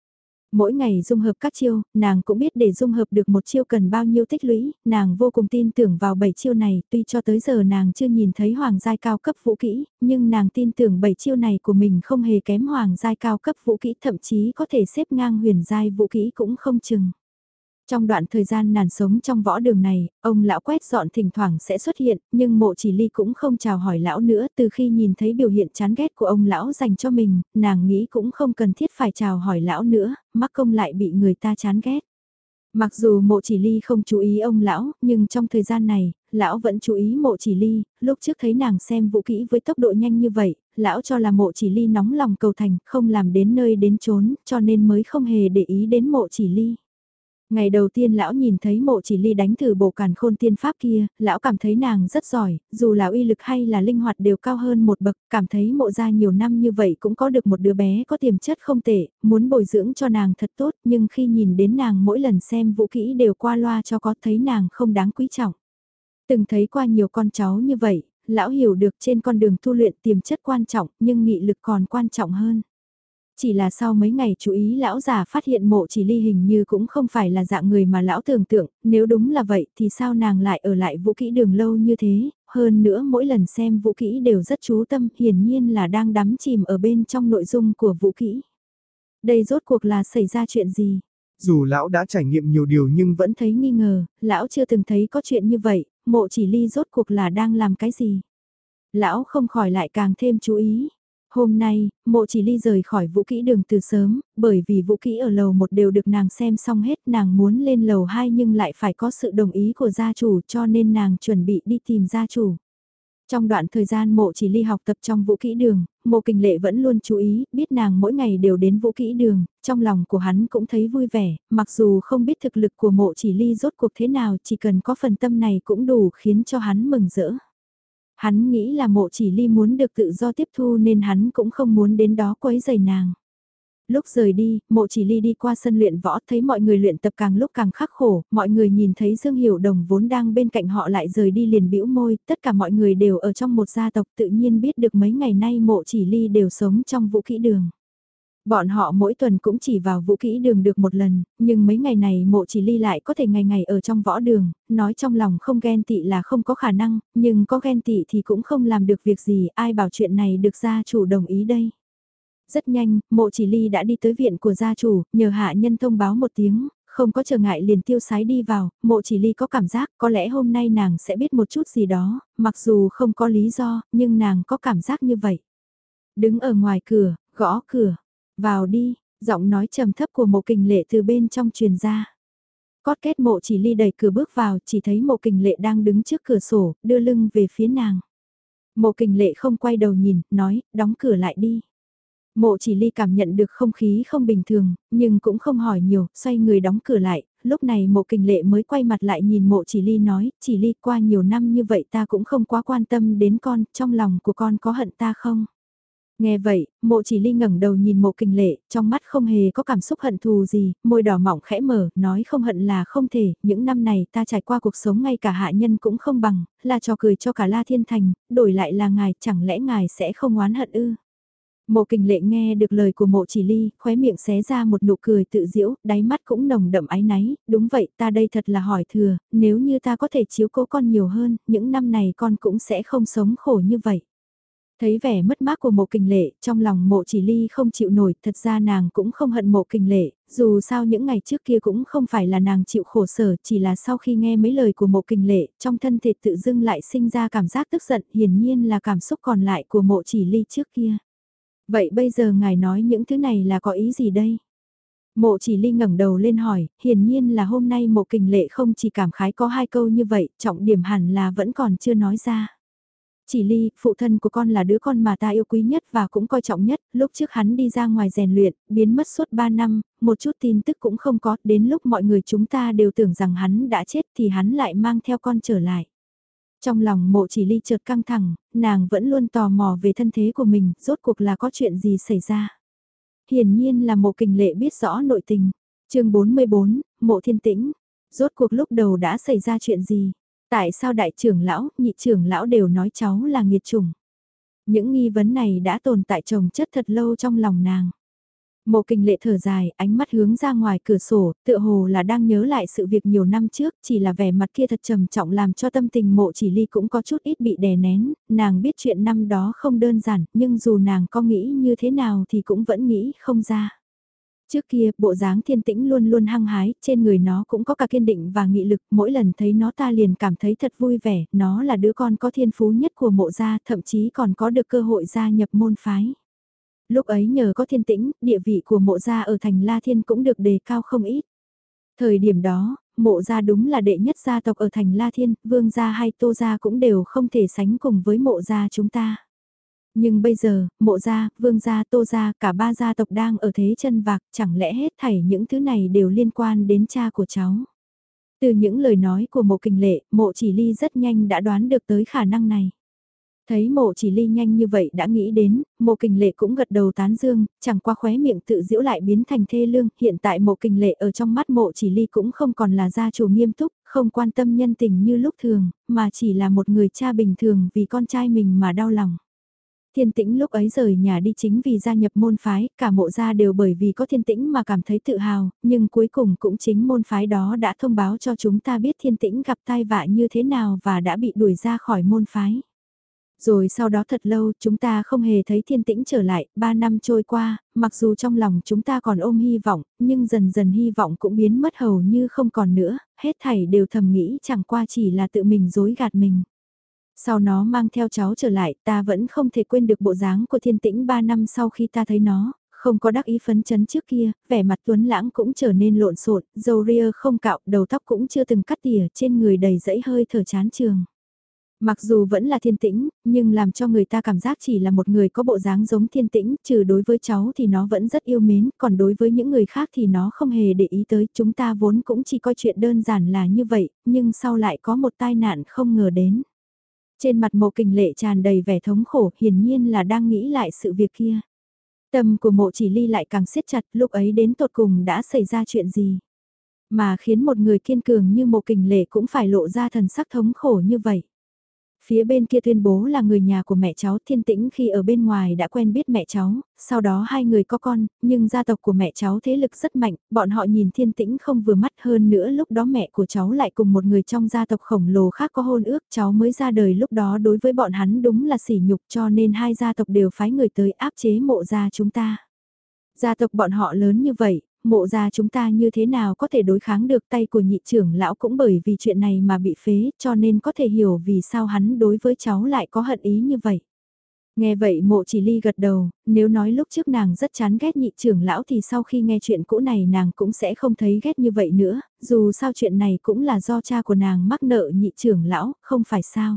Mỗi ngày dung hợp các chiêu, nàng cũng biết để dung hợp được một chiêu cần bao nhiêu tích lũy, nàng vô cùng tin tưởng vào bảy chiêu này, tuy cho tới giờ nàng chưa nhìn thấy hoàng giai cao cấp vũ kỹ, nhưng nàng tin tưởng bảy chiêu này của mình không hề kém hoàng giai cao cấp vũ kỹ, thậm chí có thể xếp ngang huyền giai vũ kỹ cũng không chừng. Trong đoạn thời gian nàng sống trong võ đường này, ông lão quét dọn thỉnh thoảng sẽ xuất hiện, nhưng mộ chỉ ly cũng không chào hỏi lão nữa. Từ khi nhìn thấy biểu hiện chán ghét của ông lão dành cho mình, nàng nghĩ cũng không cần thiết phải chào hỏi lão nữa, mắc công lại bị người ta chán ghét. Mặc dù mộ chỉ ly không chú ý ông lão, nhưng trong thời gian này, lão vẫn chú ý mộ chỉ ly. Lúc trước thấy nàng xem vũ kỹ với tốc độ nhanh như vậy, lão cho là mộ chỉ ly nóng lòng cầu thành, không làm đến nơi đến chốn, cho nên mới không hề để ý đến mộ chỉ ly. Ngày đầu tiên lão nhìn thấy mộ chỉ ly đánh thử bộ càn khôn tiên pháp kia, lão cảm thấy nàng rất giỏi, dù là uy lực hay là linh hoạt đều cao hơn một bậc, cảm thấy mộ ra nhiều năm như vậy cũng có được một đứa bé có tiềm chất không tệ, muốn bồi dưỡng cho nàng thật tốt, nhưng khi nhìn đến nàng mỗi lần xem vũ kỹ đều qua loa cho có thấy nàng không đáng quý trọng. Từng thấy qua nhiều con cháu như vậy, lão hiểu được trên con đường tu luyện tiềm chất quan trọng nhưng nghị lực còn quan trọng hơn. Chỉ là sau mấy ngày chú ý lão già phát hiện mộ chỉ ly hình như cũng không phải là dạng người mà lão tưởng tượng, nếu đúng là vậy thì sao nàng lại ở lại vũ kỹ đường lâu như thế, hơn nữa mỗi lần xem vũ kỹ đều rất chú tâm, hiển nhiên là đang đắm chìm ở bên trong nội dung của vũ kỹ. Đây rốt cuộc là xảy ra chuyện gì? Dù lão đã trải nghiệm nhiều điều nhưng vẫn thấy nghi ngờ, lão chưa từng thấy có chuyện như vậy, mộ chỉ ly rốt cuộc là đang làm cái gì? Lão không khỏi lại càng thêm chú ý. Hôm nay, mộ chỉ ly rời khỏi vũ kỹ đường từ sớm, bởi vì vũ kỹ ở lầu một đều được nàng xem xong hết, nàng muốn lên lầu hai nhưng lại phải có sự đồng ý của gia chủ cho nên nàng chuẩn bị đi tìm gia chủ. Trong đoạn thời gian mộ chỉ ly học tập trong vũ kỹ đường, mộ kình lệ vẫn luôn chú ý, biết nàng mỗi ngày đều đến vũ kỹ đường, trong lòng của hắn cũng thấy vui vẻ, mặc dù không biết thực lực của mộ chỉ ly rốt cuộc thế nào, chỉ cần có phần tâm này cũng đủ khiến cho hắn mừng rỡ. Hắn nghĩ là mộ chỉ ly muốn được tự do tiếp thu nên hắn cũng không muốn đến đó quấy rầy nàng. Lúc rời đi, mộ chỉ ly đi qua sân luyện võ thấy mọi người luyện tập càng lúc càng khắc khổ, mọi người nhìn thấy Dương Hiểu Đồng vốn đang bên cạnh họ lại rời đi liền bĩu môi, tất cả mọi người đều ở trong một gia tộc tự nhiên biết được mấy ngày nay mộ chỉ ly đều sống trong vũ kỹ đường. Bọn họ mỗi tuần cũng chỉ vào vũ kỹ đường được một lần, nhưng mấy ngày này mộ chỉ ly lại có thể ngày ngày ở trong võ đường, nói trong lòng không ghen tị là không có khả năng, nhưng có ghen tị thì cũng không làm được việc gì, ai bảo chuyện này được gia chủ đồng ý đây. Rất nhanh, mộ chỉ ly đã đi tới viện của gia chủ, nhờ hạ nhân thông báo một tiếng, không có trở ngại liền tiêu sái đi vào, mộ chỉ ly có cảm giác có lẽ hôm nay nàng sẽ biết một chút gì đó, mặc dù không có lý do, nhưng nàng có cảm giác như vậy. Đứng ở ngoài cửa, gõ cửa. Vào đi, giọng nói trầm thấp của mộ kình lệ từ bên trong truyền ra. Cót kết mộ chỉ ly đẩy cửa bước vào, chỉ thấy mộ kình lệ đang đứng trước cửa sổ, đưa lưng về phía nàng. Mộ kình lệ không quay đầu nhìn, nói, đóng cửa lại đi. Mộ chỉ ly cảm nhận được không khí không bình thường, nhưng cũng không hỏi nhiều, xoay người đóng cửa lại, lúc này mộ kình lệ mới quay mặt lại nhìn mộ chỉ ly nói, chỉ ly qua nhiều năm như vậy ta cũng không quá quan tâm đến con, trong lòng của con có hận ta không? Nghe vậy, mộ chỉ ly ngẩng đầu nhìn mộ kình lệ, trong mắt không hề có cảm xúc hận thù gì, môi đỏ mỏng khẽ mở, nói không hận là không thể, những năm này ta trải qua cuộc sống ngay cả hạ nhân cũng không bằng, là trò cười cho cả La Thiên Thành, đổi lại là ngài, chẳng lẽ ngài sẽ không oán hận ư? Mộ kình lệ nghe được lời của mộ chỉ ly, khóe miệng xé ra một nụ cười tự diễu, đáy mắt cũng nồng đậm áy náy, đúng vậy ta đây thật là hỏi thừa, nếu như ta có thể chiếu cố con nhiều hơn, những năm này con cũng sẽ không sống khổ như vậy. Thấy vẻ mất mát của mộ kình lệ, trong lòng mộ chỉ ly không chịu nổi, thật ra nàng cũng không hận mộ kình lệ, dù sao những ngày trước kia cũng không phải là nàng chịu khổ sở, chỉ là sau khi nghe mấy lời của mộ kình lệ, trong thân thể tự dưng lại sinh ra cảm giác tức giận, hiển nhiên là cảm xúc còn lại của mộ chỉ ly trước kia. Vậy bây giờ ngài nói những thứ này là có ý gì đây? Mộ chỉ ly ngẩng đầu lên hỏi, hiển nhiên là hôm nay mộ kình lệ không chỉ cảm khái có hai câu như vậy, trọng điểm hẳn là vẫn còn chưa nói ra. Chỉ ly, phụ thân của con là đứa con mà ta yêu quý nhất và cũng coi trọng nhất, lúc trước hắn đi ra ngoài rèn luyện, biến mất suốt ba năm, một chút tin tức cũng không có, đến lúc mọi người chúng ta đều tưởng rằng hắn đã chết thì hắn lại mang theo con trở lại. Trong lòng mộ chỉ ly chợt căng thẳng, nàng vẫn luôn tò mò về thân thế của mình, rốt cuộc là có chuyện gì xảy ra. Hiển nhiên là mộ kình lệ biết rõ nội tình. chương bốn mươi bốn, mộ thiên tĩnh, rốt cuộc lúc đầu đã xảy ra chuyện gì? Tại sao đại trưởng lão, nhị trưởng lão đều nói cháu là nghiệt chủng? Những nghi vấn này đã tồn tại chồng chất thật lâu trong lòng nàng. Mộ Kình Lệ thở dài, ánh mắt hướng ra ngoài cửa sổ, tựa hồ là đang nhớ lại sự việc nhiều năm trước, chỉ là vẻ mặt kia thật trầm trọng làm cho tâm tình Mộ Chỉ Ly cũng có chút ít bị đè nén, nàng biết chuyện năm đó không đơn giản, nhưng dù nàng có nghĩ như thế nào thì cũng vẫn nghĩ không ra. Trước kia, bộ dáng Thiên Tĩnh luôn luôn hăng hái, trên người nó cũng có cả kiên định và nghị lực, mỗi lần thấy nó ta liền cảm thấy thật vui vẻ, nó là đứa con có thiên phú nhất của Mộ gia, thậm chí còn có được cơ hội gia nhập môn phái. Lúc ấy nhờ có Thiên Tĩnh, địa vị của Mộ gia ở thành La Thiên cũng được đề cao không ít. Thời điểm đó, Mộ gia đúng là đệ nhất gia tộc ở thành La Thiên, Vương gia hay Tô gia cũng đều không thể sánh cùng với Mộ gia chúng ta. Nhưng bây giờ, Mộ gia, Vương gia, Tô gia, cả ba gia tộc đang ở thế chân vạc, chẳng lẽ hết thảy những thứ này đều liên quan đến cha của cháu. Từ những lời nói của Mộ Kình Lệ, Mộ Chỉ Ly rất nhanh đã đoán được tới khả năng này. Thấy Mộ Chỉ Ly nhanh như vậy đã nghĩ đến, Mộ Kình Lệ cũng gật đầu tán dương, chẳng qua khóe miệng tự giễu lại biến thành thê lương, hiện tại Mộ Kình Lệ ở trong mắt Mộ Chỉ Ly cũng không còn là gia chủ nghiêm túc, không quan tâm nhân tình như lúc thường, mà chỉ là một người cha bình thường vì con trai mình mà đau lòng. Thiên Tĩnh lúc ấy rời nhà đi chính vì gia nhập môn phái, cả Mộ gia đều bởi vì có Thiên Tĩnh mà cảm thấy tự hào, nhưng cuối cùng cũng chính môn phái đó đã thông báo cho chúng ta biết Thiên Tĩnh gặp tai vạ như thế nào và đã bị đuổi ra khỏi môn phái. Rồi sau đó thật lâu chúng ta không hề thấy Thiên Tĩnh trở lại, ba năm trôi qua, mặc dù trong lòng chúng ta còn ôm hy vọng, nhưng dần dần hy vọng cũng biến mất hầu như không còn nữa, hết thảy đều thầm nghĩ chẳng qua chỉ là tự mình dối gạt mình. Sau nó mang theo cháu trở lại, ta vẫn không thể quên được bộ dáng của Thiên Tĩnh ba năm sau khi ta thấy nó, không có đắc ý phấn chấn trước kia, vẻ mặt tuấn lãng cũng trở nên lộn xộn, râu ria không cạo, đầu tóc cũng chưa từng cắt tỉa, trên người đầy dẫy hơi thở chán trường. Mặc dù vẫn là Thiên Tĩnh, nhưng làm cho người ta cảm giác chỉ là một người có bộ dáng giống Thiên Tĩnh, trừ đối với cháu thì nó vẫn rất yêu mến, còn đối với những người khác thì nó không hề để ý tới, chúng ta vốn cũng chỉ coi chuyện đơn giản là như vậy, nhưng sau lại có một tai nạn không ngờ đến. Trên mặt Mộ Kình Lệ tràn đầy vẻ thống khổ, hiển nhiên là đang nghĩ lại sự việc kia. Tâm của Mộ Chỉ Ly lại càng siết chặt, lúc ấy đến tột cùng đã xảy ra chuyện gì? Mà khiến một người kiên cường như Mộ Kình Lệ cũng phải lộ ra thần sắc thống khổ như vậy. Phía bên kia tuyên bố là người nhà của mẹ cháu Thiên Tĩnh khi ở bên ngoài đã quen biết mẹ cháu, sau đó hai người có con, nhưng gia tộc của mẹ cháu thế lực rất mạnh, bọn họ nhìn Thiên Tĩnh không vừa mắt hơn nữa lúc đó mẹ của cháu lại cùng một người trong gia tộc khổng lồ khác có hôn ước, cháu mới ra đời lúc đó đối với bọn hắn đúng là sỉ nhục cho nên hai gia tộc đều phái người tới áp chế Mộ gia chúng ta. Gia tộc bọn họ lớn như vậy, Mộ gia chúng ta như thế nào có thể đối kháng được, tay của nhị trưởng lão cũng bởi vì chuyện này mà bị phế, cho nên có thể hiểu vì sao hắn đối với cháu lại có hận ý như vậy. Nghe vậy Mộ Chỉ Ly gật đầu, nếu nói lúc trước nàng rất chán ghét nhị trưởng lão thì sau khi nghe chuyện cũ này nàng cũng sẽ không thấy ghét như vậy nữa, dù sao chuyện này cũng là do cha của nàng mắc nợ nhị trưởng lão, không phải sao.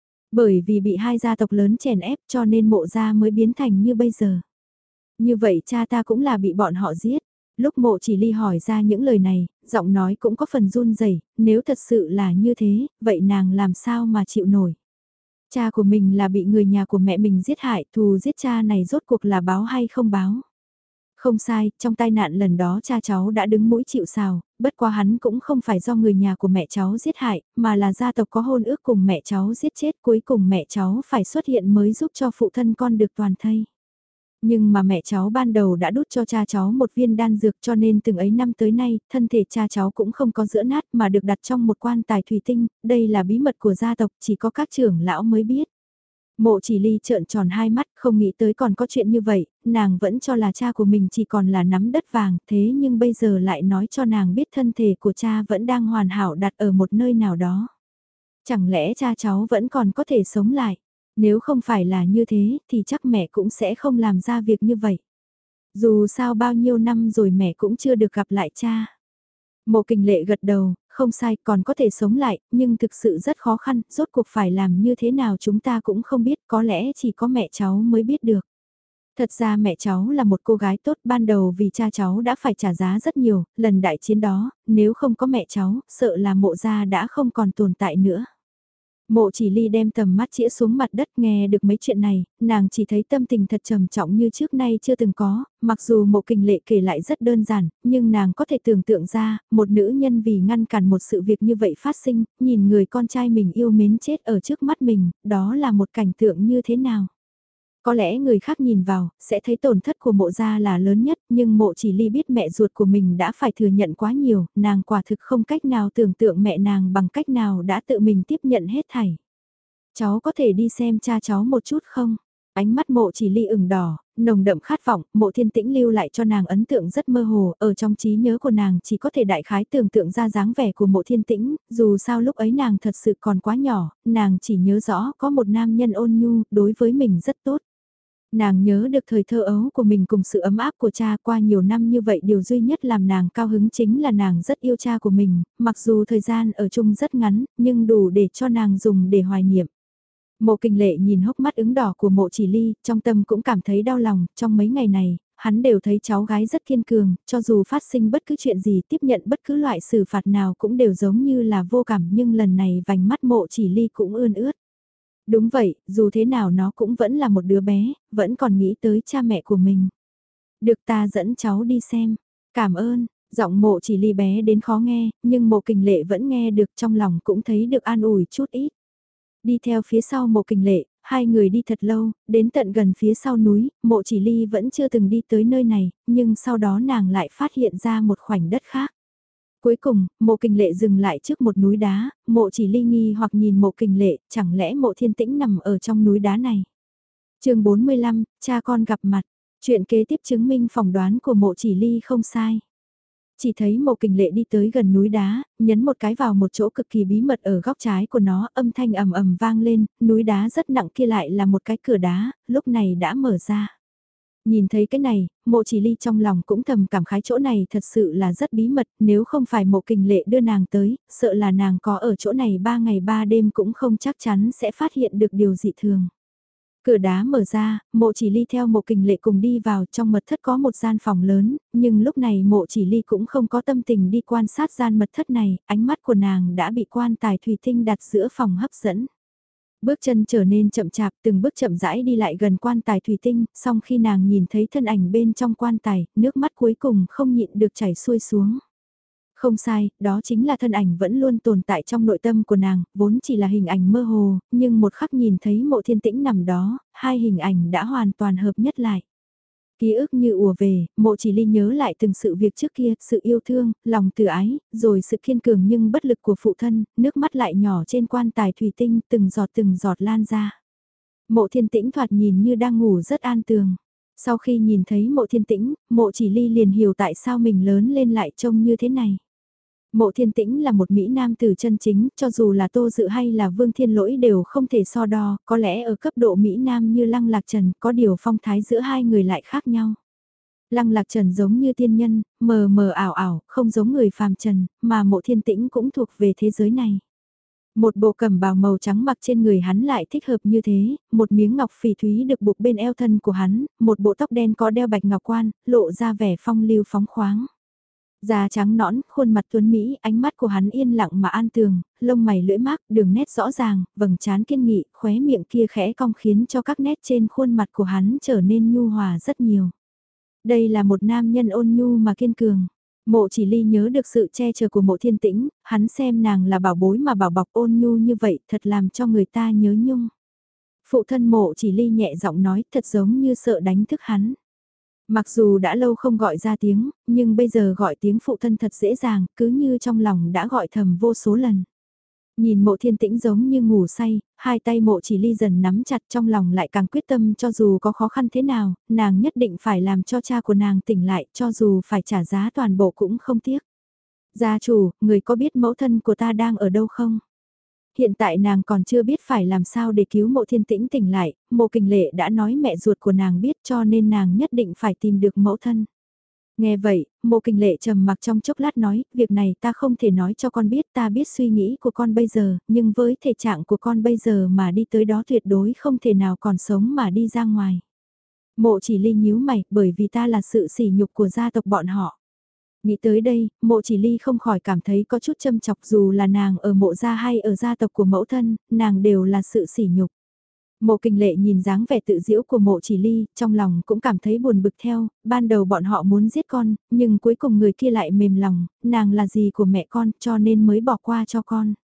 Bởi vì bị hai gia tộc lớn chèn ép cho nên Mộ gia mới biến thành như bây giờ. Như vậy cha ta cũng là bị bọn họ giết. Lúc Mộ Chỉ Ly hỏi ra những lời này, giọng nói cũng có phần run rẩy. Nếu thật sự là như thế, vậy nàng làm sao mà chịu nổi. Cha của mình là bị người nhà của mẹ mình giết hại, thù giết cha này rốt cuộc là báo hay không báo. Không sai, trong tai nạn lần đó cha cháu đã đứng mũi chịu sào, bất quá hắn cũng không phải do người nhà của mẹ cháu giết hại, mà là gia tộc có hôn ước cùng mẹ cháu giết chết, cuối cùng mẹ cháu phải xuất hiện mới giúp cho phụ thân con được toàn thây. Nhưng mà mẹ cháu ban đầu đã đút cho cha cháu một viên đan dược cho nên từng ấy năm tới nay, thân thể cha cháu cũng không có giữa nát mà được đặt trong một quan tài thủy tinh, đây là bí mật của gia tộc chỉ có các trưởng lão mới biết. Mộ Chỉ Ly trợn tròn hai mắt không nghĩ tới còn có chuyện như vậy, nàng vẫn cho là cha của mình chỉ còn là nắm đất vàng, thế nhưng bây giờ lại nói cho nàng biết thân thể của cha vẫn đang hoàn hảo đặt ở một nơi nào đó. Chẳng lẽ cha cháu vẫn còn có thể sống lại? Nếu không phải là như thế thì chắc mẹ cũng sẽ không làm ra việc như vậy. Dù sao bao nhiêu năm rồi mẹ cũng chưa được gặp lại cha. Mộ Kình Lệ gật đầu, không sai còn có thể sống lại, nhưng thực sự rất khó khăn, rốt cuộc phải làm như thế nào chúng ta cũng không biết, có lẽ chỉ có mẹ cháu mới biết được. Thật ra mẹ cháu là một cô gái tốt ban đầu vì cha cháu đã phải trả giá rất nhiều, lần đại chiến đó, nếu không có mẹ cháu, sợ là Mộ gia đã không còn tồn tại nữa. Mộ Chỉ Ly đem tầm mắt chĩa xuống mặt đất nghe được mấy chuyện này, nàng chỉ thấy tâm tình thật trầm trọng như trước nay chưa từng có, mặc dù Mộ Kình Lệ kể lại rất đơn giản, nhưng nàng có thể tưởng tượng ra, một nữ nhân vì ngăn cản một sự việc như vậy phát sinh, nhìn người con trai mình yêu mến chết ở trước mắt mình, đó là một cảnh tượng như thế nào. Có lẽ người khác nhìn vào, sẽ thấy tổn thất của mộ gia là lớn nhất, nhưng mộ chỉ ly biết mẹ ruột của mình đã phải thừa nhận quá nhiều, nàng quả thực không cách nào tưởng tượng mẹ nàng bằng cách nào đã tự mình tiếp nhận hết thảy. Cháu có thể đi xem cha cháu một chút không? Ánh mắt mộ chỉ ly ửng đỏ, nồng đậm khát vọng, mộ thiên tĩnh lưu lại cho nàng ấn tượng rất mơ hồ, ở trong trí nhớ của nàng chỉ có thể đại khái tưởng tượng ra dáng vẻ của mộ thiên tĩnh, dù sao lúc ấy nàng thật sự còn quá nhỏ, nàng chỉ nhớ rõ có một nam nhân ôn nhu, đối với mình rất tốt. Nàng nhớ được thời thơ ấu của mình cùng sự ấm áp của cha qua nhiều năm như vậy, điều duy nhất làm nàng cao hứng chính là nàng rất yêu cha của mình, mặc dù thời gian ở chung rất ngắn, nhưng đủ để cho nàng dùng để hoài niệm. Mộ Kình Lệ nhìn hốc mắt ửng đỏ của Mộ Chỉ Ly, trong tâm cũng cảm thấy đau lòng, trong mấy ngày này, hắn đều thấy cháu gái rất kiên cường, cho dù phát sinh bất cứ chuyện gì, tiếp nhận bất cứ loại xử phạt nào cũng đều giống như là vô cảm, nhưng lần này vành mắt Mộ Chỉ Ly cũng ươn ướt. Đúng vậy, dù thế nào nó cũng vẫn là một đứa bé, vẫn còn nghĩ tới cha mẹ của mình. Được, ta dẫn cháu đi xem. Cảm ơn, giọng Mộ Chỉ Ly bé đến khó nghe, nhưng Mộ Kình Lệ vẫn nghe được, trong lòng cũng thấy được an ủi chút ít. Đi theo phía sau Mộ Kình Lệ, hai người đi thật lâu, đến tận gần phía sau núi, Mộ Chỉ Ly vẫn chưa từng đi tới nơi này, nhưng sau đó nàng lại phát hiện ra một khoảnh đất khác. Cuối cùng, Mộ Kình Lệ dừng lại trước một núi đá, Mộ Chỉ Ly nghi hoặc nhìn Mộ Kình Lệ, chẳng lẽ Mộ Thiên Tĩnh nằm ở trong núi đá này. chương bốn mươi lăm, cha con gặp mặt, chuyện kế tiếp chứng minh phỏng đoán của Mộ Chỉ Ly không sai. Chỉ thấy Mộ Kình Lệ đi tới gần núi đá, nhấn một cái vào một chỗ cực kỳ bí mật ở góc trái của nó, âm thanh ầm ầm vang lên, núi đá rất nặng kia lại là một cái cửa đá, lúc này đã mở ra. Nhìn thấy cái này, Mộ Chỉ Ly trong lòng cũng thầm cảm khái, chỗ này thật sự là rất bí mật, nếu không phải Mộ Kình Lệ đưa nàng tới, sợ là nàng có ở chỗ này ba ngày ba đêm cũng không chắc chắn sẽ phát hiện được điều dị thường. Cửa đá mở ra, Mộ Chỉ Ly theo Mộ Kình Lệ cùng đi vào, trong mật thất có một gian phòng lớn, nhưng lúc này Mộ Chỉ Ly cũng không có tâm tình đi quan sát gian mật thất này, ánh mắt của nàng đã bị quan tài thủy tinh đặt giữa phòng hấp dẫn. Bước chân trở nên chậm chạp, từng bước chậm rãi đi lại gần quan tài thủy tinh, song khi nàng nhìn thấy thân ảnh bên trong quan tài, nước mắt cuối cùng không nhịn được chảy xuôi xuống. Không sai, đó chính là thân ảnh vẫn luôn tồn tại trong nội tâm của nàng, vốn chỉ là hình ảnh mơ hồ, nhưng một khắc nhìn thấy Mộ Thiên Tĩnh nằm đó, hai hình ảnh đã hoàn toàn hợp nhất lại. Ký ức như ùa về, Mộ Chỉ Ly nhớ lại từng sự việc trước kia, sự yêu thương, lòng từ ái, rồi sự kiên cường nhưng bất lực của phụ thân, nước mắt lại nhỏ trên quan tài thủy tinh, từng giọt từng giọt lan ra. Mộ Thiên Tĩnh thoạt nhìn như đang ngủ rất an tường. Sau khi nhìn thấy Mộ Thiên Tĩnh, Mộ Chỉ Ly liền hiểu tại sao mình lớn lên lại trông như thế này. Mộ Thiên Tĩnh là một Mỹ Nam tử chân chính, cho dù là Tô Dự hay là Vương Thiên Lỗi đều không thể so đo, có lẽ ở cấp độ Mỹ Nam như Lăng Lạc Trần có điều phong thái giữa hai người lại khác nhau. Lăng Lạc Trần giống như tiên nhân, mờ mờ ảo ảo, không giống người phàm trần, mà Mộ Thiên Tĩnh cũng thuộc về thế giới này. Một bộ cẩm bào màu trắng mặc trên người hắn lại thích hợp như thế, một miếng ngọc phỉ thúy được buộc bên eo thân của hắn, một bộ tóc đen có đeo bạch ngọc quan, lộ ra vẻ phong lưu phóng khoáng. Da trắng nõn, khuôn mặt tuấn Mỹ, ánh mắt của hắn yên lặng mà an tường, lông mày lưỡi mác, đường nét rõ ràng, vầng trán kiên nghị, khóe miệng kia khẽ cong khiến cho các nét trên khuôn mặt của hắn trở nên nhu hòa rất nhiều. Đây là một nam nhân ôn nhu mà kiên cường. Mộ Chỉ Ly nhớ được sự che chở của Mộ Thiên Tĩnh, hắn xem nàng là bảo bối mà bảo bọc ôn nhu như vậy thật làm cho người ta nhớ nhung. Phụ thân Mộ Chỉ Ly nhẹ giọng nói thật giống như sợ đánh thức hắn. Mặc dù đã lâu không gọi ra tiếng, nhưng bây giờ gọi tiếng phụ thân thật dễ dàng, cứ như trong lòng đã gọi thầm vô số lần. Nhìn Mộ Thiên Tĩnh giống như ngủ say, hai tay Mộ Chỉ Ly dần nắm chặt, trong lòng lại càng quyết tâm cho dù có khó khăn thế nào, nàng nhất định phải làm cho cha của nàng tỉnh lại, cho dù phải trả giá toàn bộ cũng không tiếc. Gia chủ, người có biết mẫu thân của ta đang ở đâu không? Hiện tại nàng còn chưa biết phải làm sao để cứu Mộ Thiên Tĩnh tỉnh lại, Mộ Kình Lệ đã nói mẹ ruột của nàng biết, cho nên nàng nhất định phải tìm được mẫu thân. Nghe vậy, Mộ Kình Lệ trầm mặc trong chốc lát nói, việc này ta không thể nói cho con biết, ta biết suy nghĩ của con bây giờ, nhưng với thể trạng của con bây giờ mà đi tới đó tuyệt đối không thể nào còn sống mà đi ra ngoài. Mộ Chỉ Ly nhíu mày, bởi vì ta là sự sỉ nhục của gia tộc bọn họ. Nghĩ tới đây, Mộ Chỉ Ly không khỏi cảm thấy có chút châm chọc, dù là nàng ở Mộ gia hay ở gia tộc của mẫu thân, nàng đều là sự sỉ nhục. Mộ Kình Lệ nhìn dáng vẻ tự giễu của Mộ Chỉ Ly, trong lòng cũng cảm thấy buồn bực theo, ban đầu bọn họ muốn giết con, nhưng cuối cùng người kia lại mềm lòng, nàng là gì của mẹ con cho nên mới bỏ qua cho con.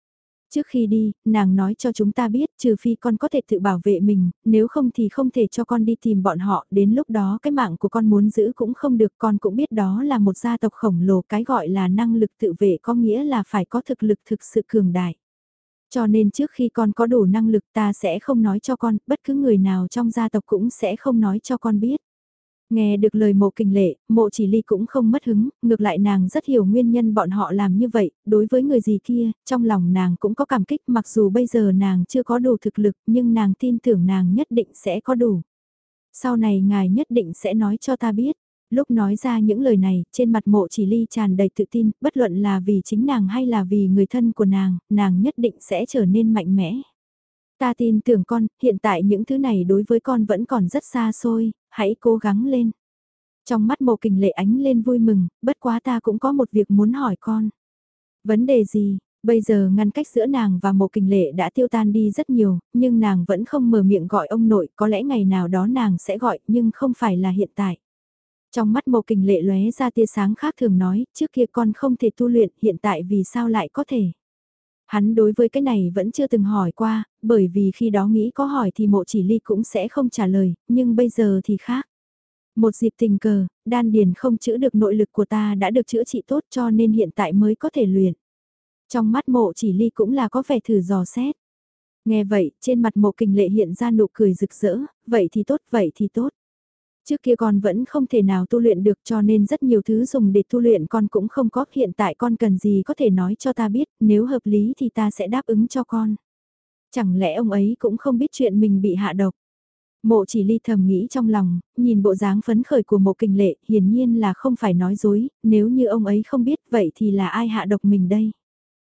Trước khi đi, nàng nói cho chúng ta biết trừ phi con có thể tự bảo vệ mình, nếu không thì không thể cho con đi tìm bọn họ, đến lúc đó cái mạng của con muốn giữ cũng không được, con cũng biết đó là một gia tộc khổng lồ, cái gọi là năng lực tự vệ có nghĩa là phải có thực lực thực sự cường đại. Cho nên trước khi con có đủ năng lực ta sẽ không nói cho con, bất cứ người nào trong gia tộc cũng sẽ không nói cho con biết. Nghe được lời Mộ Kình Lệ, Mộ Chỉ Ly cũng không mất hứng, ngược lại nàng rất hiểu nguyên nhân bọn họ làm như vậy, đối với người gì kia, trong lòng nàng cũng có cảm kích mặc dù bây giờ nàng chưa có đủ thực lực nhưng nàng tin tưởng nàng nhất định sẽ có đủ. Sau này ngài nhất định sẽ nói cho ta biết. Lúc nói ra những lời này, trên mặt Mộ Chỉ Ly tràn đầy tự tin, bất luận là vì chính nàng hay là vì người thân của nàng, nàng nhất định sẽ trở nên mạnh mẽ. Ta tin tưởng con, hiện tại những thứ này đối với con vẫn còn rất xa xôi, hãy cố gắng lên. Trong mắt Mộ Kình Lệ ánh lên vui mừng, bất quá ta cũng có một việc muốn hỏi con. Vấn đề gì? Bây giờ ngăn cách giữa nàng và Mộ Kình Lệ đã tiêu tan đi rất nhiều, nhưng nàng vẫn không mở miệng gọi ông nội, có lẽ ngày nào đó nàng sẽ gọi, nhưng không phải là hiện tại. Trong mắt Mộ Kình Lệ lóe ra tia sáng khác thường nói, trước kia con không thể tu luyện, hiện tại vì sao lại có thể? Hắn đối với cái này vẫn chưa từng hỏi qua, bởi vì khi đó nghĩ có hỏi thì Mộ Chỉ Ly cũng sẽ không trả lời, nhưng bây giờ thì khác. Một dịp tình cờ, đan điền không chữa được nội lực của ta đã được chữa trị tốt cho nên hiện tại mới có thể luyện. Trong mắt Mộ Chỉ Ly cũng là có vẻ thử dò xét. Nghe vậy, trên mặt Mộ Kình Lệ hiện ra nụ cười rực rỡ, vậy thì tốt, vậy thì tốt. Trước kia con vẫn không thể nào tu luyện được cho nên rất nhiều thứ dùng để tu luyện con cũng không có, hiện tại con cần gì có thể nói cho ta biết, nếu hợp lý thì ta sẽ đáp ứng cho con. Chẳng lẽ ông ấy cũng không biết chuyện mình bị hạ độc? Mộ Chỉ Ly thầm nghĩ trong lòng, nhìn bộ dáng phấn khởi của Mộ Kình Lệ, hiển nhiên là không phải nói dối, nếu như ông ấy không biết vậy thì là ai hạ độc mình đây?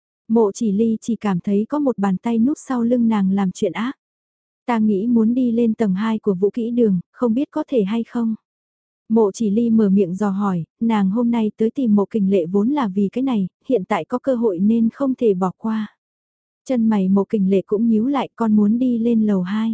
Mộ Chỉ Ly chỉ cảm thấy có một bàn tay núp sau lưng nàng làm chuyện ác. Ta nghĩ muốn đi lên tầng hai của Vũ Kỹ Đường, không biết có thể hay không? Mộ Chỉ Ly mở miệng dò hỏi, nàng hôm nay tới tìm Mộ Kình Lệ vốn là vì cái này, hiện tại có cơ hội nên không thể bỏ qua. Chân mày Mộ Kình Lệ cũng nhíu lại, con muốn đi lên lầu hai.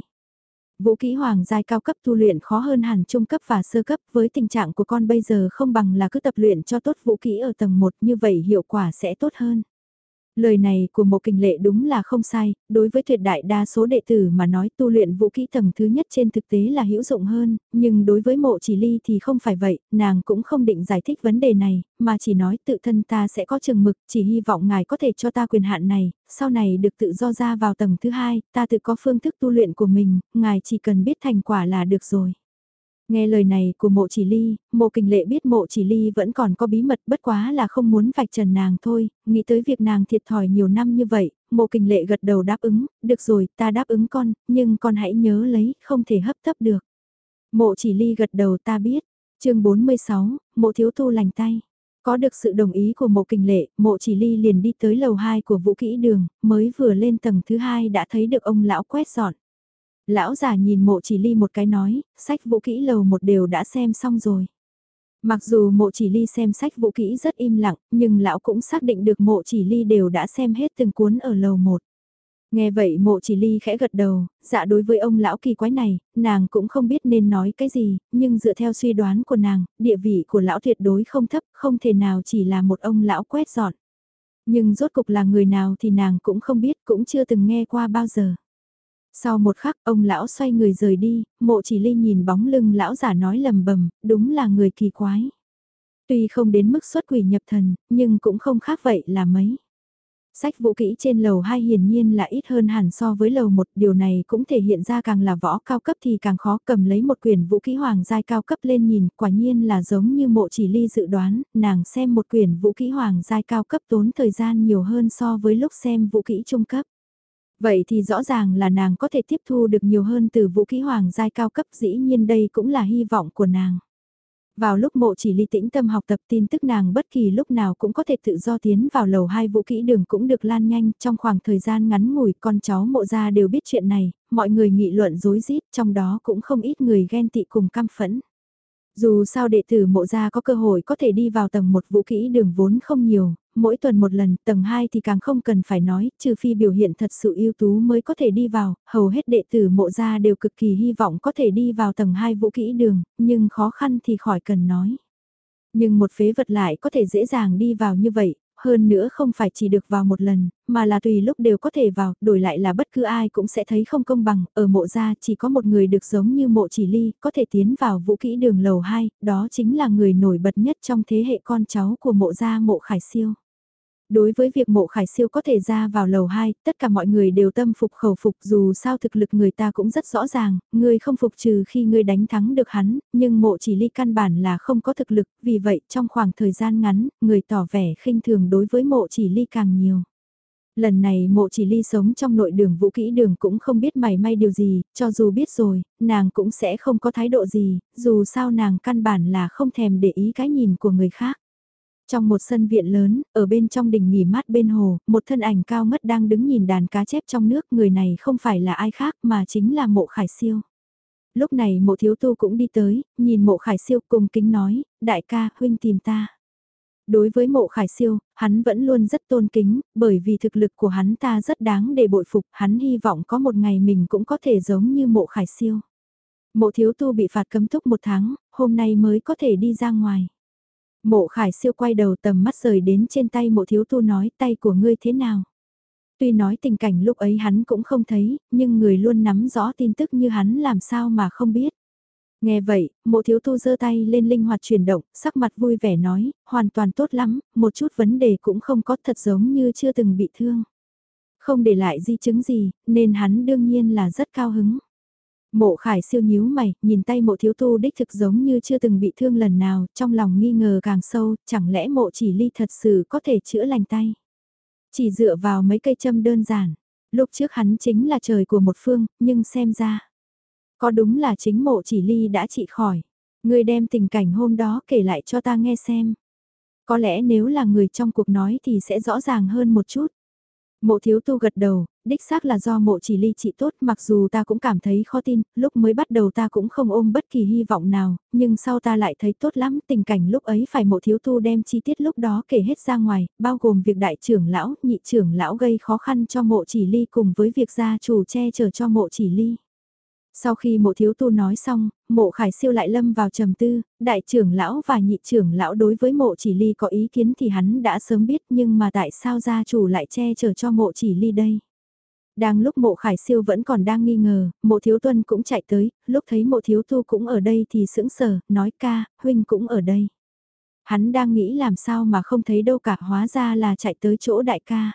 Vũ kỹ hoàng giai cao cấp tu luyện khó hơn hẳn trung cấp và sơ cấp, với tình trạng của con bây giờ không bằng là cứ tập luyện cho tốt vũ kỹ ở tầng một, như vậy hiệu quả sẽ tốt hơn. Lời này của Mộ Kình Lệ đúng là không sai, đối với tuyệt đại đa số đệ tử mà nói tu luyện vũ kỹ tầng thứ nhất trên thực tế là hữu dụng hơn, nhưng đối với Mộ Chỉ Ly thì không phải vậy, nàng cũng không định giải thích vấn đề này, mà chỉ nói tự thân ta sẽ có chừng mực, chỉ hy vọng ngài có thể cho ta quyền hạn này, sau này được tự do ra vào tầng thứ hai, ta tự có phương thức tu luyện của mình, ngài chỉ cần biết thành quả là được rồi. Nghe lời này của Mộ Chỉ Ly, Mộ Kình Lệ biết Mộ Chỉ Ly vẫn còn có bí mật, bất quá là không muốn vạch trần nàng thôi, nghĩ tới việc nàng thiệt thòi nhiều năm như vậy, Mộ Kình Lệ gật đầu đáp ứng, được rồi, ta đáp ứng con, nhưng con hãy nhớ lấy, không thể hấp tấp được. Mộ Chỉ Ly gật đầu, ta biết. Chương bốn mươi sáu, Mộ thiếu tu lành tay. Có được sự đồng ý của Mộ Kình Lệ, Mộ Chỉ Ly liền đi tới lầu hai của Vũ Kỹ Đường, mới vừa lên tầng thứ hai đã thấy được ông lão quét dọn. Lão già nhìn Mộ Chỉ Ly một cái nói, sách vũ kỹ lầu một đều đã xem xong rồi. Mặc dù Mộ Chỉ Ly xem sách vũ kỹ rất im lặng, nhưng lão cũng xác định được Mộ Chỉ Ly đều đã xem hết từng cuốn ở lầu một. Nghe vậy Mộ Chỉ Ly khẽ gật đầu, dạ đối với ông lão kỳ quái này, nàng cũng không biết nên nói cái gì, nhưng dựa theo suy đoán của nàng, địa vị của lão tuyệt đối không thấp, không thể nào chỉ là một ông lão quét dọn. Nhưng rốt cục là người nào thì nàng cũng không biết, cũng chưa từng nghe qua bao giờ. Sau một khắc, ông lão xoay người rời đi, Mộ Chỉ Ly nhìn bóng lưng lão giả nói lầm bầm, đúng là người kỳ quái. Tuy không đến mức xuất quỷ nhập thần, nhưng cũng không khác vậy là mấy. Sách vũ kỹ trên lầu hai hiển nhiên là ít hơn hẳn so với lầu một, điều này cũng thể hiện ra càng là võ cao cấp thì càng khó, cầm lấy một quyển vũ kỹ hoàng giai cao cấp lên nhìn, quả nhiên là giống như Mộ Chỉ Ly dự đoán, nàng xem một quyển vũ kỹ hoàng giai cao cấp tốn thời gian nhiều hơn so với lúc xem vũ kỹ trung cấp. Vậy thì rõ ràng là nàng có thể tiếp thu được nhiều hơn từ vũ kỹ hoàng giai cao cấp, dĩ nhiên đây cũng là hy vọng của nàng. Vào lúc Mộ Chỉ Ly tĩnh tâm học tập, tin tức nàng bất kỳ lúc nào cũng có thể tự do tiến vào lầu hai vũ kỹ đường cũng được lan nhanh, trong khoảng thời gian ngắn ngủi con cháu Mộ gia đều biết chuyện này, mọi người nghị luận rối rít, trong đó cũng không ít người ghen tị cùng căm phẫn. Dù sao đệ tử Mộ gia có cơ hội có thể đi vào tầng một vũ kỹ đường vốn không nhiều, mỗi tuần một lần, tầng hai thì càng không cần phải nói, trừ phi biểu hiện thật sự ưu tú mới có thể đi vào, hầu hết đệ tử Mộ gia đều cực kỳ hy vọng có thể đi vào tầng hai vũ kỹ đường, nhưng khó khăn thì khỏi cần nói. Nhưng một phế vật lại có thể dễ dàng đi vào như vậy, hơn nữa không phải chỉ được vào một lần, mà là tùy lúc đều có thể vào, đổi lại là bất cứ ai cũng sẽ thấy không công bằng, ở mộ gia chỉ có một người được giống như mộ chỉ ly, có thể tiến vào vũ kỹ đường lầu hai, đó chính là người nổi bật nhất trong thế hệ con cháu của mộ gia mộ Khải Siêu. Đối với việc mộ Khải Siêu có thể ra vào lầu hai, tất cả mọi người đều tâm phục khẩu phục dù sao thực lực người ta cũng rất rõ ràng, ngươi không phục trừ khi ngươi đánh thắng được hắn, nhưng mộ chỉ ly căn bản là không có thực lực, vì vậy trong khoảng thời gian ngắn, người tỏ vẻ khinh thường đối với mộ chỉ ly càng nhiều. Lần này mộ chỉ ly sống trong nội đường vũ kỹ đường cũng không biết mày may điều gì, cho dù biết rồi, nàng cũng sẽ không có thái độ gì, dù sao nàng căn bản là không thèm để ý cái nhìn của người khác. Trong một sân viện lớn, ở bên trong đình nghỉ mát bên hồ, một thân ảnh cao ngất đang đứng nhìn đàn cá chép trong nước, người này không phải là ai khác mà chính là mộ Khải Siêu. Lúc này mộ thiếu tu cũng đi tới, nhìn mộ Khải Siêu cùng kính nói, đại ca, huynh tìm ta. Đối với mộ Khải Siêu, hắn vẫn luôn rất tôn kính, bởi vì thực lực của hắn ta rất đáng để bội phục, hắn hy vọng có một ngày mình cũng có thể giống như mộ Khải Siêu. Mộ thiếu tu bị phạt cấm túc một tháng, hôm nay mới có thể đi ra ngoài. Mộ Khải Siêu quay đầu tầm mắt rời đến trên tay mộ thiếu tu nói tay của ngươi thế nào. Tuy nói tình cảnh lúc ấy hắn cũng không thấy, nhưng người luôn nắm rõ tin tức như hắn làm sao mà không biết. Nghe vậy, mộ thiếu tu giơ tay lên linh hoạt chuyển động, sắc mặt vui vẻ nói, hoàn toàn tốt lắm, một chút vấn đề cũng không có, thật giống như chưa từng bị thương. Không để lại di chứng gì, nên hắn đương nhiên là rất cao hứng. Mộ Khải Siêu nhíu mày, nhìn tay mộ thiếu tu đích thực giống như chưa từng bị thương lần nào, trong lòng nghi ngờ càng sâu, chẳng lẽ mộ chỉ ly thật sự có thể chữa lành tay. Chỉ dựa vào mấy cây châm đơn giản, lúc trước hắn chính là trời của một phương, nhưng xem ra, có đúng là chính mộ chỉ ly đã trị khỏi. Người đem tình cảnh hôm đó kể lại cho ta nghe xem. Có lẽ nếu là người trong cuộc nói thì sẽ rõ ràng hơn một chút. Mộ thiếu tu gật đầu, đích xác là do mộ chỉ ly trị tốt, mặc dù ta cũng cảm thấy khó tin, lúc mới bắt đầu ta cũng không ôm bất kỳ hy vọng nào, nhưng sau ta lại thấy tốt lắm, tình cảnh lúc ấy phải mộ thiếu tu đem chi tiết lúc đó kể hết ra ngoài, bao gồm việc đại trưởng lão, nhị trưởng lão gây khó khăn cho mộ chỉ ly cùng với việc gia chủ che chở cho mộ chỉ ly. Sau khi mộ thiếu tu nói xong, mộ Khải Siêu lại lâm vào trầm tư, đại trưởng lão và nhị trưởng lão đối với mộ chỉ ly có ý kiến thì hắn đã sớm biết, nhưng mà tại sao gia chủ lại che chở cho mộ chỉ ly đây? Đang lúc mộ Khải Siêu vẫn còn đang nghi ngờ, mộ thiếu tuân cũng chạy tới, lúc thấy mộ thiếu tu cũng ở đây thì sững sờ, nói ca, huynh cũng ở đây. Hắn đang nghĩ làm sao mà không thấy đâu cả, hóa ra là chạy tới chỗ đại ca.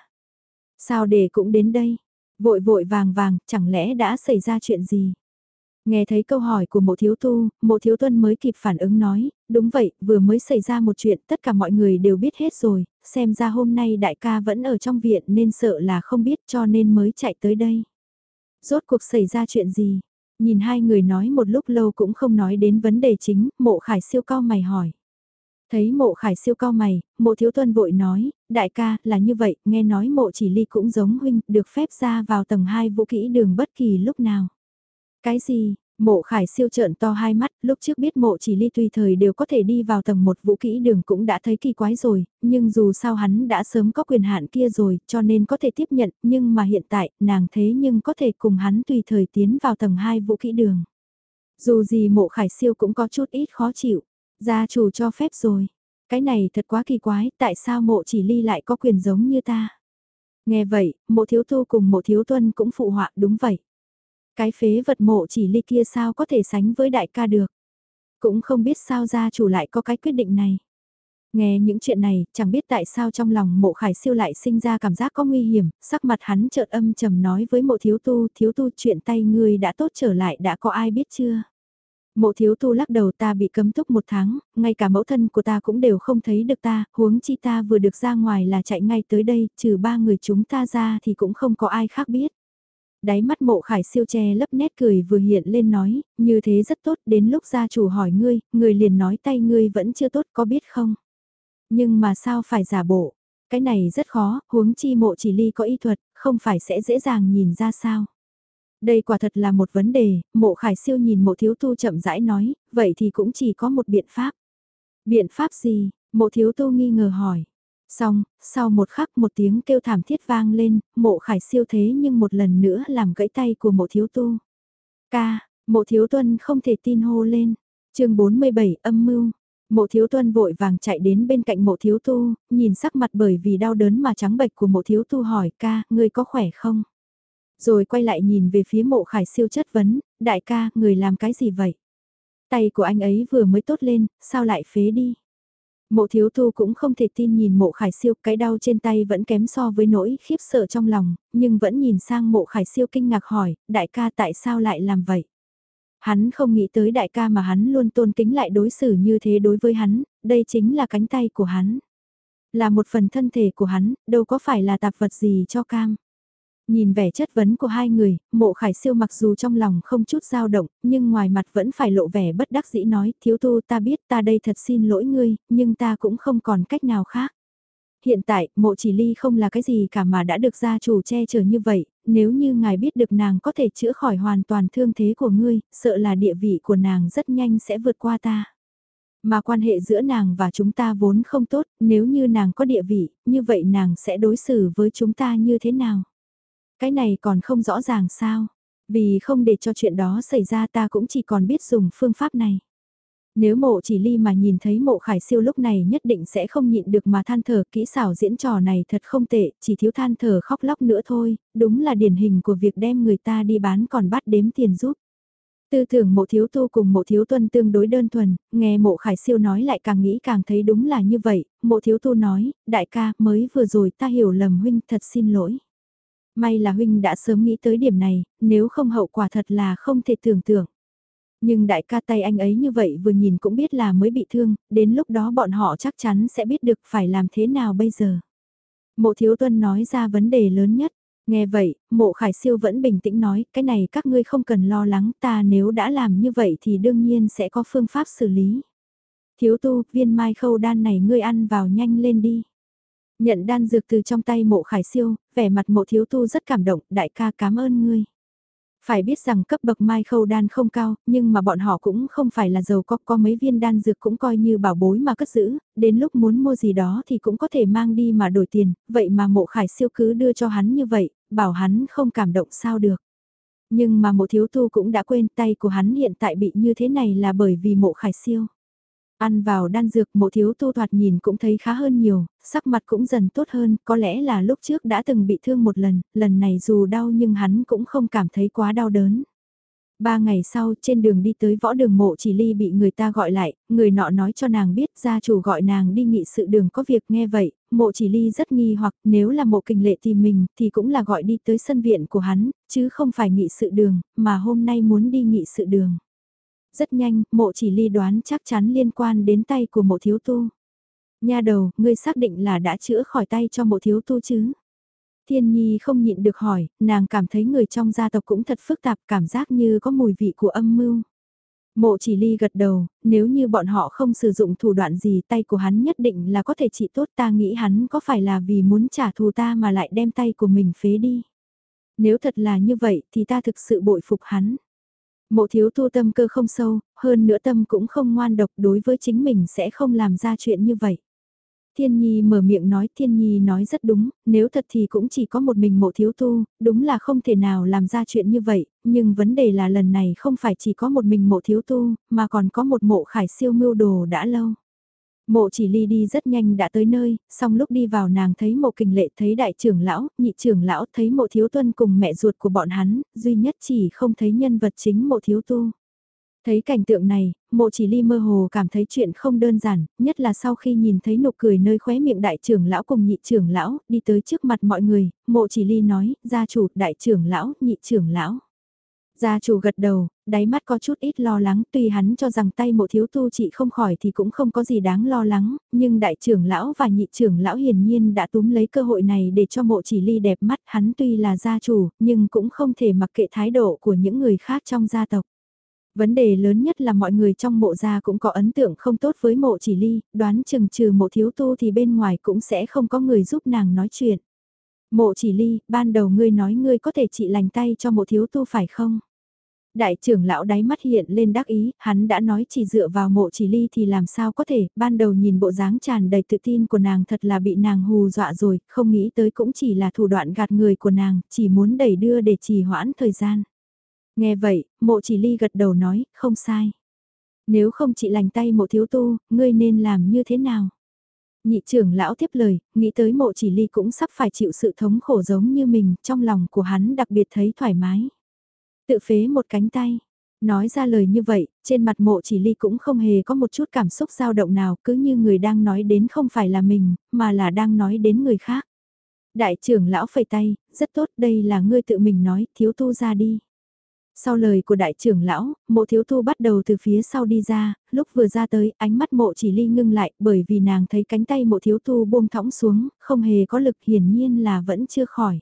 Sao để cũng đến đây? Vội vội vàng vàng, chẳng lẽ đã xảy ra chuyện gì? Nghe thấy câu hỏi của mộ thiếu tu, mộ thiếu tuân mới kịp phản ứng nói, đúng vậy, vừa mới xảy ra một chuyện tất cả mọi người đều biết hết rồi, xem ra hôm nay đại ca vẫn ở trong viện nên sợ là không biết cho nên mới chạy tới đây. Rốt cuộc xảy ra chuyện gì? Nhìn hai người nói một lúc lâu cũng không nói đến vấn đề chính, mộ Khải Siêu cao mày hỏi. Thấy mộ Khải Siêu cao mày, mộ thiếu tuân vội nói, đại ca, là như vậy, nghe nói mộ chỉ ly cũng giống huynh, được phép ra vào tầng hai vũ kỹ đường bất kỳ lúc nào. Cái gì? Mộ Khải Siêu trợn to hai mắt, lúc trước biết mộ chỉ ly tùy thời đều có thể đi vào tầng một vũ kỹ đường cũng đã thấy kỳ quái rồi, nhưng dù sao hắn đã sớm có quyền hạn kia rồi, cho nên có thể tiếp nhận, nhưng mà hiện tại, nàng thế nhưng có thể cùng hắn tùy thời tiến vào tầng hai vũ kỹ đường. Dù gì mộ Khải Siêu cũng có chút ít khó chịu, gia chủ cho phép rồi. Cái này thật quá kỳ quái, tại sao mộ chỉ ly lại có quyền giống như ta? Nghe vậy, mộ thiếu tu cùng mộ thiếu tuân cũng phụ họa đúng vậy. Cái phế vật mộ chỉ ly kia sao có thể sánh với đại ca được. Cũng không biết sao gia chủ lại có cái quyết định này. Nghe những chuyện này, chẳng biết tại sao trong lòng mộ Khải Siêu lại sinh ra cảm giác có nguy hiểm, sắc mặt hắn chợt âm trầm nói với mộ thiếu tu, thiếu tu chuyện tay ngươi đã tốt trở lại đã có ai biết chưa? Mộ thiếu tu lắc đầu, ta bị cấm túc một tháng, ngay cả mẫu thân của ta cũng đều không thấy được ta, huống chi ta vừa được ra ngoài là chạy ngay tới đây, trừ ba người chúng ta ra thì cũng không có ai khác biết. Đáy mắt mộ Khải Siêu che lấp nét cười vừa hiện lên nói, như thế rất tốt, đến lúc gia chủ hỏi ngươi, ngươi liền nói tay ngươi vẫn chưa tốt có biết không? Nhưng mà sao phải giả bộ? Cái này rất khó, huống chi mộ chỉ ly có y thuật, không phải sẽ dễ dàng nhìn ra sao? Đây quả thật là một vấn đề, mộ Khải Siêu nhìn mộ thiếu tu chậm rãi nói, vậy thì cũng chỉ có một biện pháp. Biện pháp gì? Mộ thiếu tu nghi ngờ hỏi. Xong, sau một khắc một tiếng kêu thảm thiết vang lên, mộ Khải Siêu thế nhưng một lần nữa làm gãy tay của mộ thiếu tu. Ca, mộ thiếu tuân không thể tin hô lên. chương bốn mươi bảy âm mưu. Mộ thiếu tuân vội vàng chạy đến bên cạnh mộ thiếu tu, nhìn sắc mặt bởi vì đau đớn mà trắng bệch của mộ thiếu tu hỏi ca, ngươi có khỏe không? Rồi quay lại nhìn về phía mộ khải siêu chất vấn, đại ca, người làm cái gì vậy? Tay của anh ấy vừa mới tốt lên, sao lại phế đi? Mộ thiếu tu cũng không thể tin nhìn mộ khải siêu, cái đau trên tay vẫn kém so với nỗi khiếp sợ trong lòng, nhưng vẫn nhìn sang mộ khải siêu kinh ngạc hỏi, đại ca tại sao lại làm vậy? Hắn không nghĩ tới đại ca mà hắn luôn tôn kính lại đối xử như thế đối với hắn, đây chính là cánh tay của hắn. Là một phần thân thể của hắn, đâu có phải là tạp vật gì cho cam. Nhìn vẻ chất vấn của hai người, mộ khải siêu mặc dù trong lòng không chút dao động, nhưng ngoài mặt vẫn phải lộ vẻ bất đắc dĩ nói, thiếu tu ta biết ta đây thật xin lỗi ngươi, nhưng ta cũng không còn cách nào khác. Hiện tại, mộ chỉ ly không là cái gì cả mà đã được gia chủ che chở như vậy, nếu như ngài biết được nàng có thể chữa khỏi hoàn toàn thương thế của ngươi, sợ là địa vị của nàng rất nhanh sẽ vượt qua ta. Mà quan hệ giữa nàng và chúng ta vốn không tốt, nếu như nàng có địa vị, như vậy nàng sẽ đối xử với chúng ta như thế nào? Cái này còn không rõ ràng sao? Vì không để cho chuyện đó xảy ra ta cũng chỉ còn biết dùng phương pháp này. Nếu mộ chỉ ly mà nhìn thấy mộ khải siêu lúc này nhất định sẽ không nhịn được mà than thở, kỹ xảo diễn trò này thật không tệ, chỉ thiếu than thở khóc lóc nữa thôi, đúng là điển hình của việc đem người ta đi bán còn bắt đếm tiền giúp. Tư tưởng mộ thiếu tu cùng mộ thiếu tuân tương đối đơn thuần, nghe mộ khải siêu nói lại càng nghĩ càng thấy đúng là như vậy, mộ thiếu tu nói, đại ca mới vừa rồi ta hiểu lầm huynh thật xin lỗi. May là huynh đã sớm nghĩ tới điểm này, nếu không hậu quả thật là không thể tưởng tượng. Nhưng đại ca tay anh ấy như vậy vừa nhìn cũng biết là mới bị thương, đến lúc đó bọn họ chắc chắn sẽ biết được phải làm thế nào bây giờ. Mộ thiếu tuân nói ra vấn đề lớn nhất. Nghe vậy, mộ khải siêu vẫn bình tĩnh nói, cái này các ngươi không cần lo lắng, ta nếu đã làm như vậy thì đương nhiên sẽ có phương pháp xử lý. Thiếu tu, viên mai khâu đan này ngươi ăn vào nhanh lên đi. Nhận đan dược từ trong tay mộ khải siêu, vẻ mặt mộ thiếu tu rất cảm động, đại ca cảm ơn ngươi. Phải biết rằng cấp bậc mai khâu đan không cao, nhưng mà bọn họ cũng không phải là giàu có, có mấy viên đan dược cũng coi như bảo bối mà cất giữ, đến lúc muốn mua gì đó thì cũng có thể mang đi mà đổi tiền, vậy mà mộ khải siêu cứ đưa cho hắn như vậy, bảo hắn không cảm động sao được. Nhưng mà mộ thiếu tu cũng đã quên tay của hắn hiện tại bị như thế này là bởi vì mộ khải siêu. Ăn vào đan dược mộ thiếu tu thoạt nhìn cũng thấy khá hơn nhiều, sắc mặt cũng dần tốt hơn, có lẽ là lúc trước đã từng bị thương một lần, lần này dù đau nhưng hắn cũng không cảm thấy quá đau đớn. Ba ngày sau, trên đường đi tới võ đường mộ chỉ ly bị người ta gọi lại, người nọ nói cho nàng biết gia chủ gọi nàng đi nghị sự đường có việc nghe vậy, mộ chỉ ly rất nghi hoặc nếu là mộ kình lệ tìm mình thì cũng là gọi đi tới sân viện của hắn, chứ không phải nghị sự đường, mà hôm nay muốn đi nghị sự đường. Rất nhanh, mộ chỉ ly đoán chắc chắn liên quan đến tay của mộ thiếu tu. Nha đầu, ngươi xác định là đã chữa khỏi tay cho mộ thiếu tu chứ? Thiên Nhi không nhịn được hỏi, nàng cảm thấy người trong gia tộc cũng thật phức tạp, cảm giác như có mùi vị của âm mưu. Mộ chỉ ly gật đầu, nếu như bọn họ không sử dụng thủ đoạn gì tay của hắn nhất định là có thể trị tốt, ta nghĩ hắn có phải là vì muốn trả thù ta mà lại đem tay của mình phế đi. Nếu thật là như vậy thì ta thực sự bội phục hắn. Mộ thiếu tu tâm cơ không sâu, hơn nữa tâm cũng không ngoan độc, đối với chính mình sẽ không làm ra chuyện như vậy. Thiên Nhi mở miệng nói, Thiên Nhi nói rất đúng, nếu thật thì cũng chỉ có một mình mộ thiếu tu, đúng là không thể nào làm ra chuyện như vậy, nhưng vấn đề là lần này không phải chỉ có một mình mộ thiếu tu, mà còn có một mộ khải siêu mưu đồ đã lâu. Mộ chỉ ly đi rất nhanh đã tới nơi, xong lúc đi vào nàng thấy mộ kình lệ, thấy đại trưởng lão, nhị trưởng lão, thấy mộ thiếu tuân cùng mẹ ruột của bọn hắn, duy nhất chỉ không thấy nhân vật chính mộ thiếu tu. Thấy cảnh tượng này, mộ chỉ ly mơ hồ cảm thấy chuyện không đơn giản, nhất là sau khi nhìn thấy nụ cười nơi khóe miệng đại trưởng lão cùng nhị trưởng lão, đi tới trước mặt mọi người, mộ chỉ ly nói, gia chủ, đại trưởng lão, nhị trưởng lão. Gia chủ gật đầu, đáy mắt có chút ít lo lắng, tuy hắn cho rằng tay mộ thiếu tu trị không khỏi thì cũng không có gì đáng lo lắng, nhưng đại trưởng lão và nhị trưởng lão hiển nhiên đã túm lấy cơ hội này để cho mộ chỉ ly đẹp mắt, hắn tuy là gia chủ, nhưng cũng không thể mặc kệ thái độ của những người khác trong gia tộc. Vấn đề lớn nhất là mọi người trong mộ gia cũng có ấn tượng không tốt với mộ chỉ ly, đoán chừng trừ mộ thiếu tu thì bên ngoài cũng sẽ không có người giúp nàng nói chuyện. Mộ chỉ ly, ban đầu ngươi nói ngươi có thể trị lành tay cho mộ thiếu tu phải không? Đại trưởng lão đáy mắt hiện lên đắc ý, hắn đã nói chỉ dựa vào mộ chỉ ly thì làm sao có thể, ban đầu nhìn bộ dáng tràn đầy tự tin của nàng thật là bị nàng hù dọa rồi, không nghĩ tới cũng chỉ là thủ đoạn gạt người của nàng, chỉ muốn đẩy đưa để trì hoãn thời gian. Nghe vậy, mộ chỉ ly gật đầu nói, không sai. Nếu không chị lành tay mộ thiếu tu, ngươi nên làm như thế nào? Nhị trưởng lão tiếp lời, nghĩ tới mộ chỉ ly cũng sắp phải chịu sự thống khổ giống như mình, trong lòng của hắn đặc biệt thấy thoải mái. Tự phế một cánh tay. Nói ra lời như vậy, trên mặt mộ chỉ ly cũng không hề có một chút cảm xúc dao động nào, cứ như người đang nói đến không phải là mình, mà là đang nói đến người khác. Đại trưởng lão phẩy tay, rất tốt, đây là ngươi tự mình nói, thiếu tu ra đi. Sau lời của đại trưởng lão, mộ thiếu tu bắt đầu từ phía sau đi ra, lúc vừa ra tới, ánh mắt mộ chỉ ly ngưng lại, bởi vì nàng thấy cánh tay mộ thiếu tu buông thõng xuống, không hề có lực, hiển nhiên là vẫn chưa khỏi.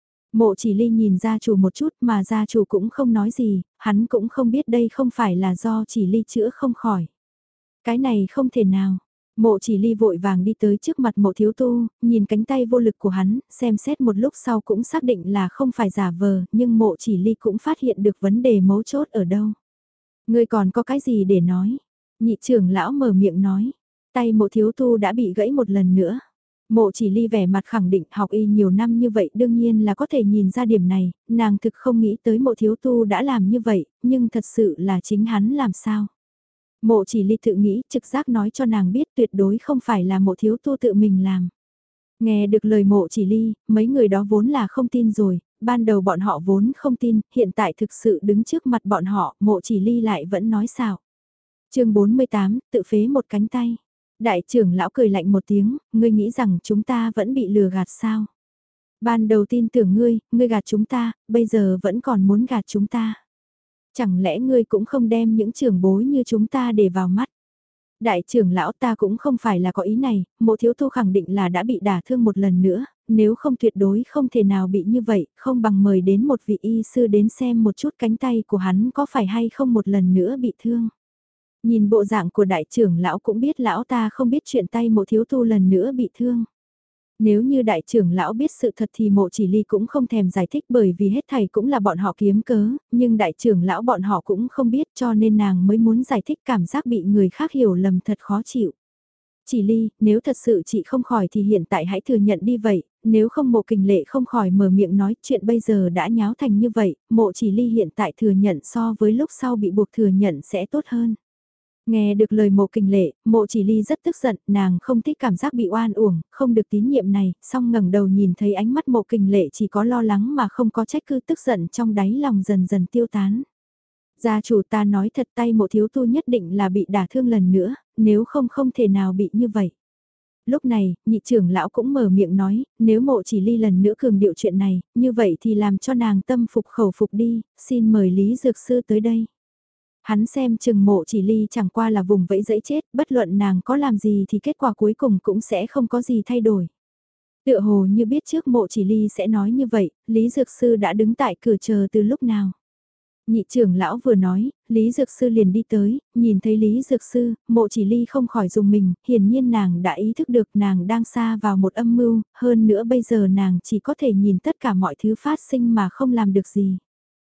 Mộ chỉ ly nhìn gia chủ một chút mà gia chủ cũng không nói gì, hắn cũng không biết đây không phải là do chỉ ly chữa không khỏi. Cái này không thể nào. Mộ chỉ ly vội vàng đi tới trước mặt mộ thiếu tu, nhìn cánh tay vô lực của hắn, xem xét một lúc sau cũng xác định là không phải giả vờ, nhưng mộ chỉ ly cũng phát hiện được vấn đề mấu chốt ở đâu. Ngươi còn có cái gì để nói? Nhị trưởng lão mở miệng nói, tay mộ thiếu tu đã bị gãy một lần nữa. Mộ chỉ ly vẻ mặt khẳng định học y nhiều năm như vậy đương nhiên là có thể nhìn ra điểm này, nàng thực không nghĩ tới mộ thiếu tu đã làm như vậy, nhưng thật sự là chính hắn làm sao. Mộ chỉ ly tự nghĩ, trực giác nói cho nàng biết tuyệt đối không phải là mộ thiếu tu tự mình làm. Nghe được lời mộ chỉ ly, mấy người đó vốn là không tin rồi, ban đầu bọn họ vốn không tin, hiện tại thực sự đứng trước mặt bọn họ, mộ chỉ ly lại vẫn nói xạo. chương bốn mươi tám, tự phế một cánh tay. Đại trưởng lão cười lạnh một tiếng, ngươi nghĩ rằng chúng ta vẫn bị lừa gạt sao? Ban đầu tin tưởng ngươi, ngươi gạt chúng ta, bây giờ vẫn còn muốn gạt chúng ta. Chẳng lẽ ngươi cũng không đem những trưởng bối như chúng ta để vào mắt? Đại trưởng lão ta cũng không phải là có ý này, mộ thiếu tu khẳng định là đã bị đả thương một lần nữa, nếu không tuyệt đối không thể nào bị như vậy, không bằng mời đến một vị y sư đến xem một chút cánh tay của hắn có phải hay không một lần nữa bị thương. Nhìn bộ dạng của đại trưởng lão cũng biết lão ta không biết chuyện tay mộ thiếu tu lần nữa bị thương. Nếu như đại trưởng lão biết sự thật thì mộ chỉ ly cũng không thèm giải thích bởi vì hết thầy cũng là bọn họ kiếm cớ, nhưng đại trưởng lão bọn họ cũng không biết cho nên nàng mới muốn giải thích cảm giác bị người khác hiểu lầm thật khó chịu. Chỉ ly, nếu thật sự chị không khỏi thì hiện tại hãy thừa nhận đi vậy, nếu không mộ kình lệ không khỏi mở miệng nói chuyện bây giờ đã nháo thành như vậy, mộ chỉ ly hiện tại thừa nhận so với lúc sau bị buộc thừa nhận sẽ tốt hơn. Nghe được lời mộ kình lệ, mộ chỉ ly rất tức giận, nàng không thích cảm giác bị oan uổng, không được tín nhiệm này, song ngẩng đầu nhìn thấy ánh mắt mộ kình lệ chỉ có lo lắng mà không có trách cứ tức giận trong đáy lòng dần dần tiêu tán. Gia chủ ta nói thật tay mộ thiếu tu nhất định là bị đả thương lần nữa, nếu không không thể nào bị như vậy. Lúc này, nhị trưởng lão cũng mở miệng nói, nếu mộ chỉ ly lần nữa cường điệu chuyện này, như vậy thì làm cho nàng tâm phục khẩu phục đi, xin mời Lý Dược Sư tới đây. Hắn xem chừng mộ chỉ ly chẳng qua là vùng vẫy dẫy chết, bất luận nàng có làm gì thì kết quả cuối cùng cũng sẽ không có gì thay đổi. Tựa hồ như biết trước mộ chỉ ly sẽ nói như vậy, Lý Dược Sư đã đứng tại cửa chờ từ lúc nào. Nhị trưởng lão vừa nói, Lý Dược Sư liền đi tới, nhìn thấy Lý Dược Sư, mộ chỉ ly không khỏi dùng mình, hiển nhiên nàng đã ý thức được nàng đang xa vào một âm mưu, hơn nữa bây giờ nàng chỉ có thể nhìn tất cả mọi thứ phát sinh mà không làm được gì.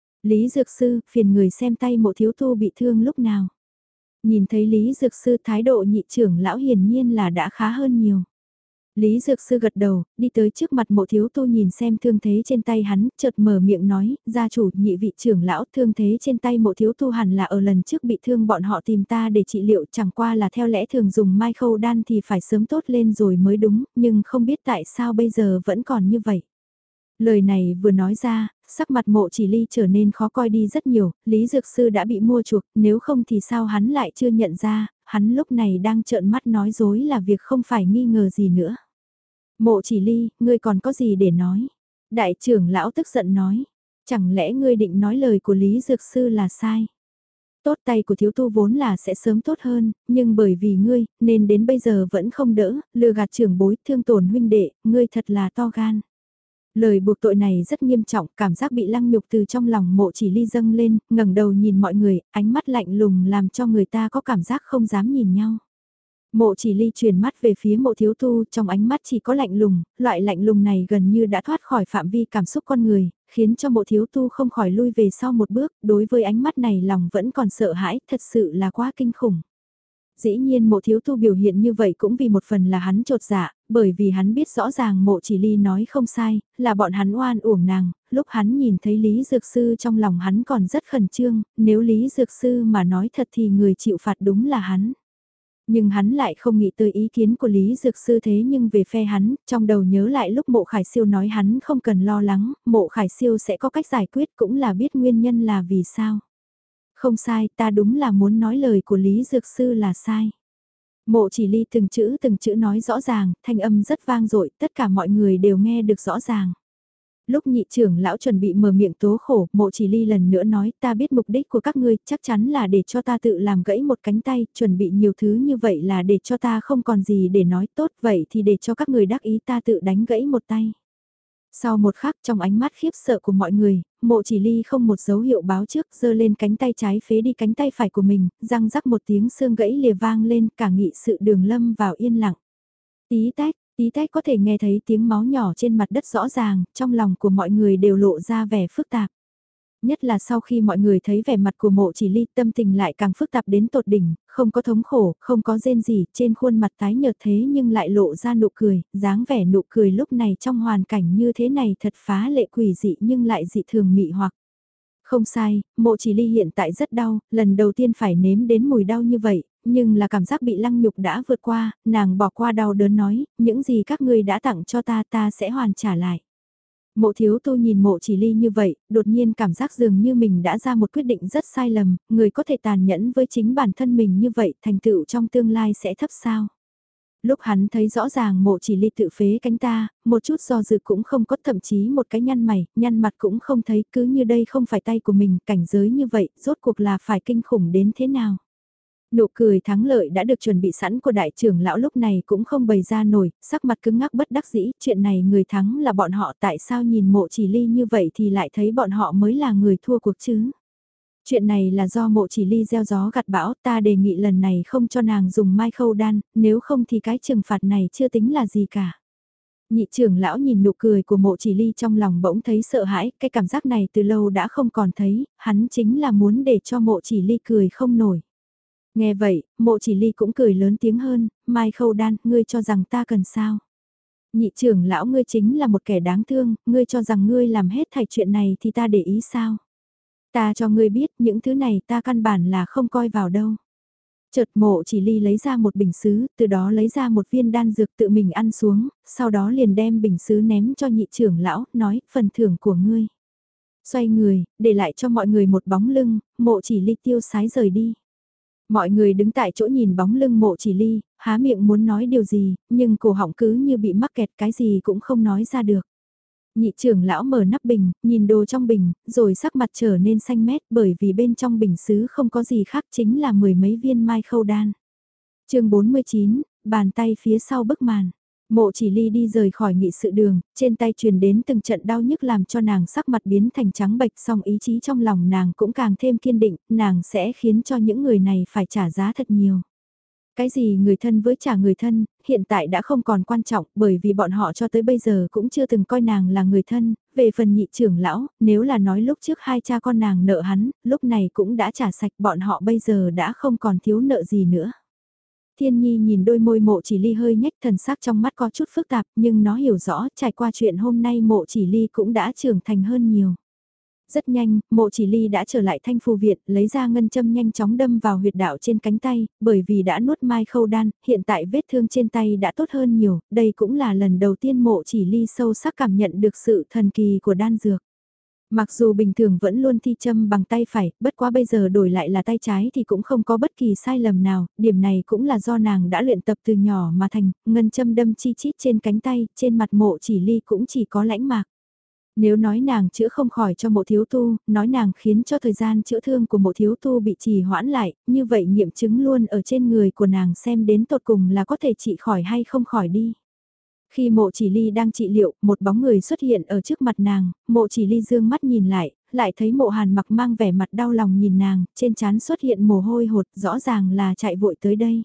Lý Dược Sư, phiền người xem tay mộ thiếu tu bị thương lúc nào. Nhìn thấy Lý Dược Sư thái độ nhị trưởng lão hiển nhiên là đã khá hơn nhiều. Lý Dược Sư gật đầu, đi tới trước mặt mộ thiếu tu nhìn xem thương thế trên tay hắn, chợt mở miệng nói, gia chủ nhị vị trưởng lão thương thế trên tay mộ thiếu tu hẳn là ở lần trước bị thương bọn họ tìm ta để trị liệu chẳng qua là theo lẽ thường dùng mai khâu đan thì phải sớm tốt lên rồi mới đúng, nhưng không biết tại sao bây giờ vẫn còn như vậy. Lời này vừa nói ra, sắc mặt mộ chỉ ly trở nên khó coi đi rất nhiều, Lý Dược Sư đã bị mua chuộc, nếu không thì sao hắn lại chưa nhận ra, hắn lúc này đang trợn mắt nói dối là việc không phải nghi ngờ gì nữa. Mộ chỉ ly, ngươi còn có gì để nói? Đại trưởng lão tức giận nói, chẳng lẽ ngươi định nói lời của Lý Dược Sư là sai? Tốt tay của thiếu tu vốn là sẽ sớm tốt hơn, nhưng bởi vì ngươi, nên đến bây giờ vẫn không đỡ, lừa gạt trưởng bối, thương tổn huynh đệ, ngươi thật là to gan. Lời buộc tội này rất nghiêm trọng, cảm giác bị lăng nhục từ trong lòng mộ chỉ ly dâng lên, ngẩng đầu nhìn mọi người, ánh mắt lạnh lùng làm cho người ta có cảm giác không dám nhìn nhau. Mộ chỉ ly chuyển mắt về phía mộ thiếu tu, trong ánh mắt chỉ có lạnh lùng, loại lạnh lùng này gần như đã thoát khỏi phạm vi cảm xúc con người, khiến cho mộ thiếu tu không khỏi lui về sau một bước, đối với ánh mắt này lòng vẫn còn sợ hãi, thật sự là quá kinh khủng. Dĩ nhiên mộ thiếu tu biểu hiện như vậy cũng vì một phần là hắn trột dạ, bởi vì hắn biết rõ ràng mộ chỉ ly nói không sai, là bọn hắn oan uổng nàng, lúc hắn nhìn thấy Lý Dược Sư trong lòng hắn còn rất khẩn trương, nếu Lý Dược Sư mà nói thật thì người chịu phạt đúng là hắn. Nhưng hắn lại không nghĩ tới ý kiến của Lý Dược Sư thế nhưng về phe hắn, trong đầu nhớ lại lúc mộ khải siêu nói hắn không cần lo lắng, mộ khải siêu sẽ có cách giải quyết cũng là biết nguyên nhân là vì sao. Không sai, ta đúng là muốn nói lời của Lý Dược Sư là sai. Mộ chỉ ly từng chữ từng chữ nói rõ ràng, thanh âm rất vang dội, tất cả mọi người đều nghe được rõ ràng. Lúc nhị trưởng lão chuẩn bị mở miệng tố khổ, mộ chỉ ly lần nữa nói ta biết mục đích của các ngươi chắc chắn là để cho ta tự làm gãy một cánh tay, chuẩn bị nhiều thứ như vậy là để cho ta không còn gì để nói tốt vậy thì để cho các người đắc ý ta tự đánh gãy một tay. Sau một khắc trong ánh mắt khiếp sợ của mọi người, mộ chỉ ly không một dấu hiệu báo trước giơ lên cánh tay trái phế đi cánh tay phải của mình, răng rắc một tiếng xương gãy lìa vang lên cả nghị sự đường lâm vào yên lặng. Tí tách, tí tách có thể nghe thấy tiếng máu nhỏ trên mặt đất rõ ràng, trong lòng của mọi người đều lộ ra vẻ phức tạp. Nhất là sau khi mọi người thấy vẻ mặt của mộ chỉ ly tâm tình lại càng phức tạp đến tột đỉnh, không có thống khổ, không có rên gì, trên khuôn mặt tái nhợt thế nhưng lại lộ ra nụ cười, dáng vẻ nụ cười lúc này trong hoàn cảnh như thế này thật phá lệ quỷ dị nhưng lại dị thường mị hoặc. Không sai, mộ chỉ ly hiện tại rất đau, lần đầu tiên phải nếm đến mùi đau như vậy, nhưng là cảm giác bị lăng nhục đã vượt qua, nàng bỏ qua đau đớn nói, những gì các ngươi đã tặng cho ta ta sẽ hoàn trả lại. Mộ thiếu tu nhìn mộ chỉ ly như vậy, đột nhiên cảm giác dường như mình đã ra một quyết định rất sai lầm, người có thể tàn nhẫn với chính bản thân mình như vậy, thành tựu trong tương lai sẽ thấp sao. Lúc hắn thấy rõ ràng mộ chỉ ly tự phế cánh ta, một chút do dự cũng không có, thậm chí một cái nhăn mày, nhăn mặt cũng không thấy, cứ như đây không phải tay của mình, cảnh giới như vậy, rốt cuộc là phải kinh khủng đến thế nào. Nụ cười thắng lợi đã được chuẩn bị sẵn của đại trưởng lão lúc này cũng không bày ra nổi, sắc mặt cứng ngắc bất đắc dĩ, chuyện này người thắng là bọn họ, tại sao nhìn mộ chỉ ly như vậy thì lại thấy bọn họ mới là người thua cuộc chứ. Chuyện này là do mộ chỉ ly gieo gió gặt bão, ta đề nghị lần này không cho nàng dùng mai khâu đan, nếu không thì cái trừng phạt này chưa tính là gì cả. Nhị trưởng lão nhìn nụ cười của mộ chỉ ly trong lòng bỗng thấy sợ hãi, cái cảm giác này từ lâu đã không còn thấy, hắn chính là muốn để cho mộ chỉ ly cười không nổi. Nghe vậy, mộ chỉ ly cũng cười lớn tiếng hơn, mai khâu đan, ngươi cho rằng ta cần sao? Nhị trưởng lão ngươi chính là một kẻ đáng thương, ngươi cho rằng ngươi làm hết thảy chuyện này thì ta để ý sao? Ta cho ngươi biết những thứ này ta căn bản là không coi vào đâu. Chợt mộ chỉ ly lấy ra một bình sứ, từ đó lấy ra một viên đan dược tự mình ăn xuống, sau đó liền đem bình sứ ném cho nhị trưởng lão, nói, phần thưởng của ngươi. Xoay người, để lại cho mọi người một bóng lưng, mộ chỉ ly tiêu sái rời đi. Mọi người đứng tại chỗ nhìn bóng lưng mộ chỉ ly, há miệng muốn nói điều gì, nhưng cổ họng cứ như bị mắc kẹt cái gì cũng không nói ra được. Nhị trưởng lão mở nắp bình, nhìn đồ trong bình, rồi sắc mặt trở nên xanh mét bởi vì bên trong bình sứ không có gì khác chính là mười mấy viên mai khâu đan. chương bốn mươi chín, bàn tay phía sau bức màn. Mộ chỉ ly đi rời khỏi nghị sự đường, trên tay truyền đến từng trận đau nhức làm cho nàng sắc mặt biến thành trắng bệch, song ý chí trong lòng nàng cũng càng thêm kiên định, nàng sẽ khiến cho những người này phải trả giá thật nhiều. Cái gì người thân với trả người thân, hiện tại đã không còn quan trọng bởi vì bọn họ cho tới bây giờ cũng chưa từng coi nàng là người thân, về phần nhị trưởng lão, nếu là nói lúc trước hai cha con nàng nợ hắn, lúc này cũng đã trả sạch bọn họ bây giờ đã không còn thiếu nợ gì nữa. Thiên Nhi nhìn đôi môi mộ chỉ ly hơi nhếch thần sắc trong mắt có chút phức tạp nhưng nó hiểu rõ trải qua chuyện hôm nay mộ chỉ ly cũng đã trưởng thành hơn nhiều. Rất nhanh, mộ chỉ ly đã trở lại thanh phù viện, lấy ra ngân châm nhanh chóng đâm vào huyệt đạo trên cánh tay, bởi vì đã nuốt mai khâu đan, hiện tại vết thương trên tay đã tốt hơn nhiều, đây cũng là lần đầu tiên mộ chỉ ly sâu sắc cảm nhận được sự thần kỳ của đan dược. Mặc dù bình thường vẫn luôn thi châm bằng tay phải, bất quá bây giờ đổi lại là tay trái thì cũng không có bất kỳ sai lầm nào, điểm này cũng là do nàng đã luyện tập từ nhỏ mà thành, ngân châm đâm chi chít trên cánh tay, trên mặt mộ chỉ ly cũng chỉ có lãnh mạc. Nếu nói nàng chữa không khỏi cho mộ thiếu tu, nói nàng khiến cho thời gian chữa thương của mộ thiếu tu bị trì hoãn lại, như vậy nghiệm chứng luôn ở trên người của nàng xem đến tột cùng là có thể trị khỏi hay không khỏi đi. Khi mộ chỉ ly đang trị liệu, một bóng người xuất hiện ở trước mặt nàng, mộ chỉ ly dương mắt nhìn lại, lại thấy mộ hàn mặc mang vẻ mặt đau lòng nhìn nàng, trên trán xuất hiện mồ hôi hột, rõ ràng là chạy vội tới đây.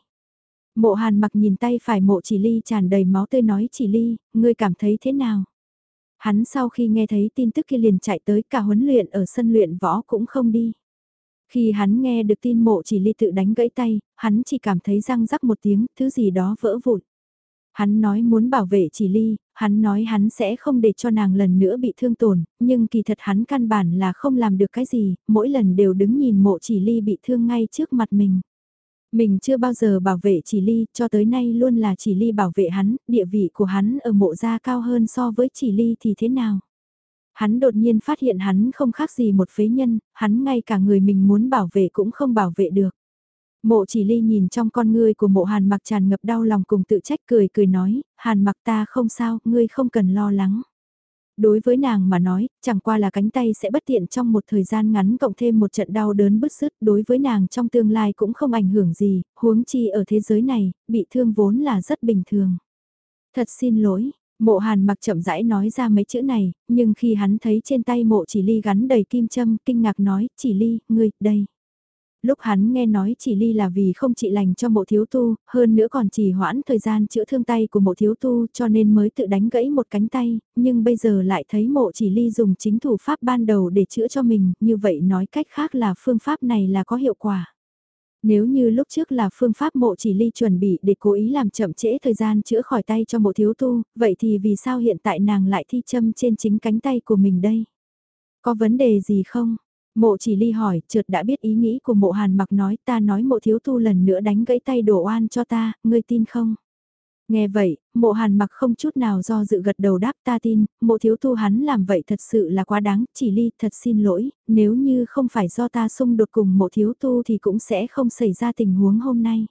Mộ hàn mặc nhìn tay phải mộ chỉ ly tràn đầy máu tươi nói chỉ ly, ngươi cảm thấy thế nào? Hắn sau khi nghe thấy tin tức kia liền chạy tới cả huấn luyện ở sân luyện võ cũng không đi. Khi hắn nghe được tin Mộ Chỉ Ly tự đánh gãy tay, hắn chỉ cảm thấy răng rắc một tiếng, thứ gì đó vỡ vụn. Hắn nói muốn bảo vệ Chỉ Ly, hắn nói hắn sẽ không để cho nàng lần nữa bị thương tổn, nhưng kỳ thật hắn căn bản là không làm được cái gì, mỗi lần đều đứng nhìn Mộ Chỉ Ly bị thương ngay trước mặt mình. Mình chưa bao giờ bảo vệ Chỉ Ly, cho tới nay luôn là Chỉ Ly bảo vệ hắn, địa vị của hắn ở Mộ gia cao hơn so với Chỉ Ly thì thế nào? Hắn đột nhiên phát hiện hắn không khác gì một phế nhân, hắn ngay cả người mình muốn bảo vệ cũng không bảo vệ được. Mộ Chỉ Ly nhìn trong con ngươi của Mộ Hàn Mặc tràn ngập đau lòng cùng tự trách, cười cười nói, Hàn Mặc ta không sao, ngươi không cần lo lắng. Đối với nàng mà nói, chẳng qua là cánh tay sẽ bất tiện trong một thời gian ngắn cộng thêm một trận đau đớn bứt rứt, đối với nàng trong tương lai cũng không ảnh hưởng gì, huống chi ở thế giới này, bị thương vốn là rất bình thường. Thật xin lỗi, Mộ Hàn Mặc chậm rãi nói ra mấy chữ này, nhưng khi hắn thấy trên tay Mộ Chỉ Ly gắn đầy kim châm, kinh ngạc nói, Chỉ Ly, ngươi, đây. Lúc hắn nghe nói Chỉ Ly là vì không trị lành cho Mộ Thiếu Tu, hơn nữa còn chỉ hoãn thời gian chữa thương tay của Mộ Thiếu Tu cho nên mới tự đánh gãy một cánh tay, nhưng bây giờ lại thấy Mộ Chỉ Ly dùng chính thủ pháp ban đầu để chữa cho mình, như vậy nói cách khác là phương pháp này là có hiệu quả. Nếu như lúc trước là phương pháp Mộ Chỉ Ly chuẩn bị để cố ý làm chậm trễ thời gian chữa khỏi tay cho Mộ Thiếu Tu, vậy thì vì sao hiện tại nàng lại thi châm trên chính cánh tay của mình đây? Có vấn đề gì không? Mộ Chỉ Ly hỏi, chợt đã biết ý nghĩ của Mộ Hàn Mặc nói, ta nói Mộ Thiếu Tu lần nữa đánh gãy tay đổ oan cho ta, ngươi tin không? Nghe vậy, Mộ Hàn Mặc không chút nào do dự gật đầu đáp, ta tin, Mộ Thiếu Tu hắn làm vậy thật sự là quá đáng, Chỉ Ly thật xin lỗi, nếu như không phải do ta xung đột cùng Mộ Thiếu Tu thì cũng sẽ không xảy ra tình huống hôm nay.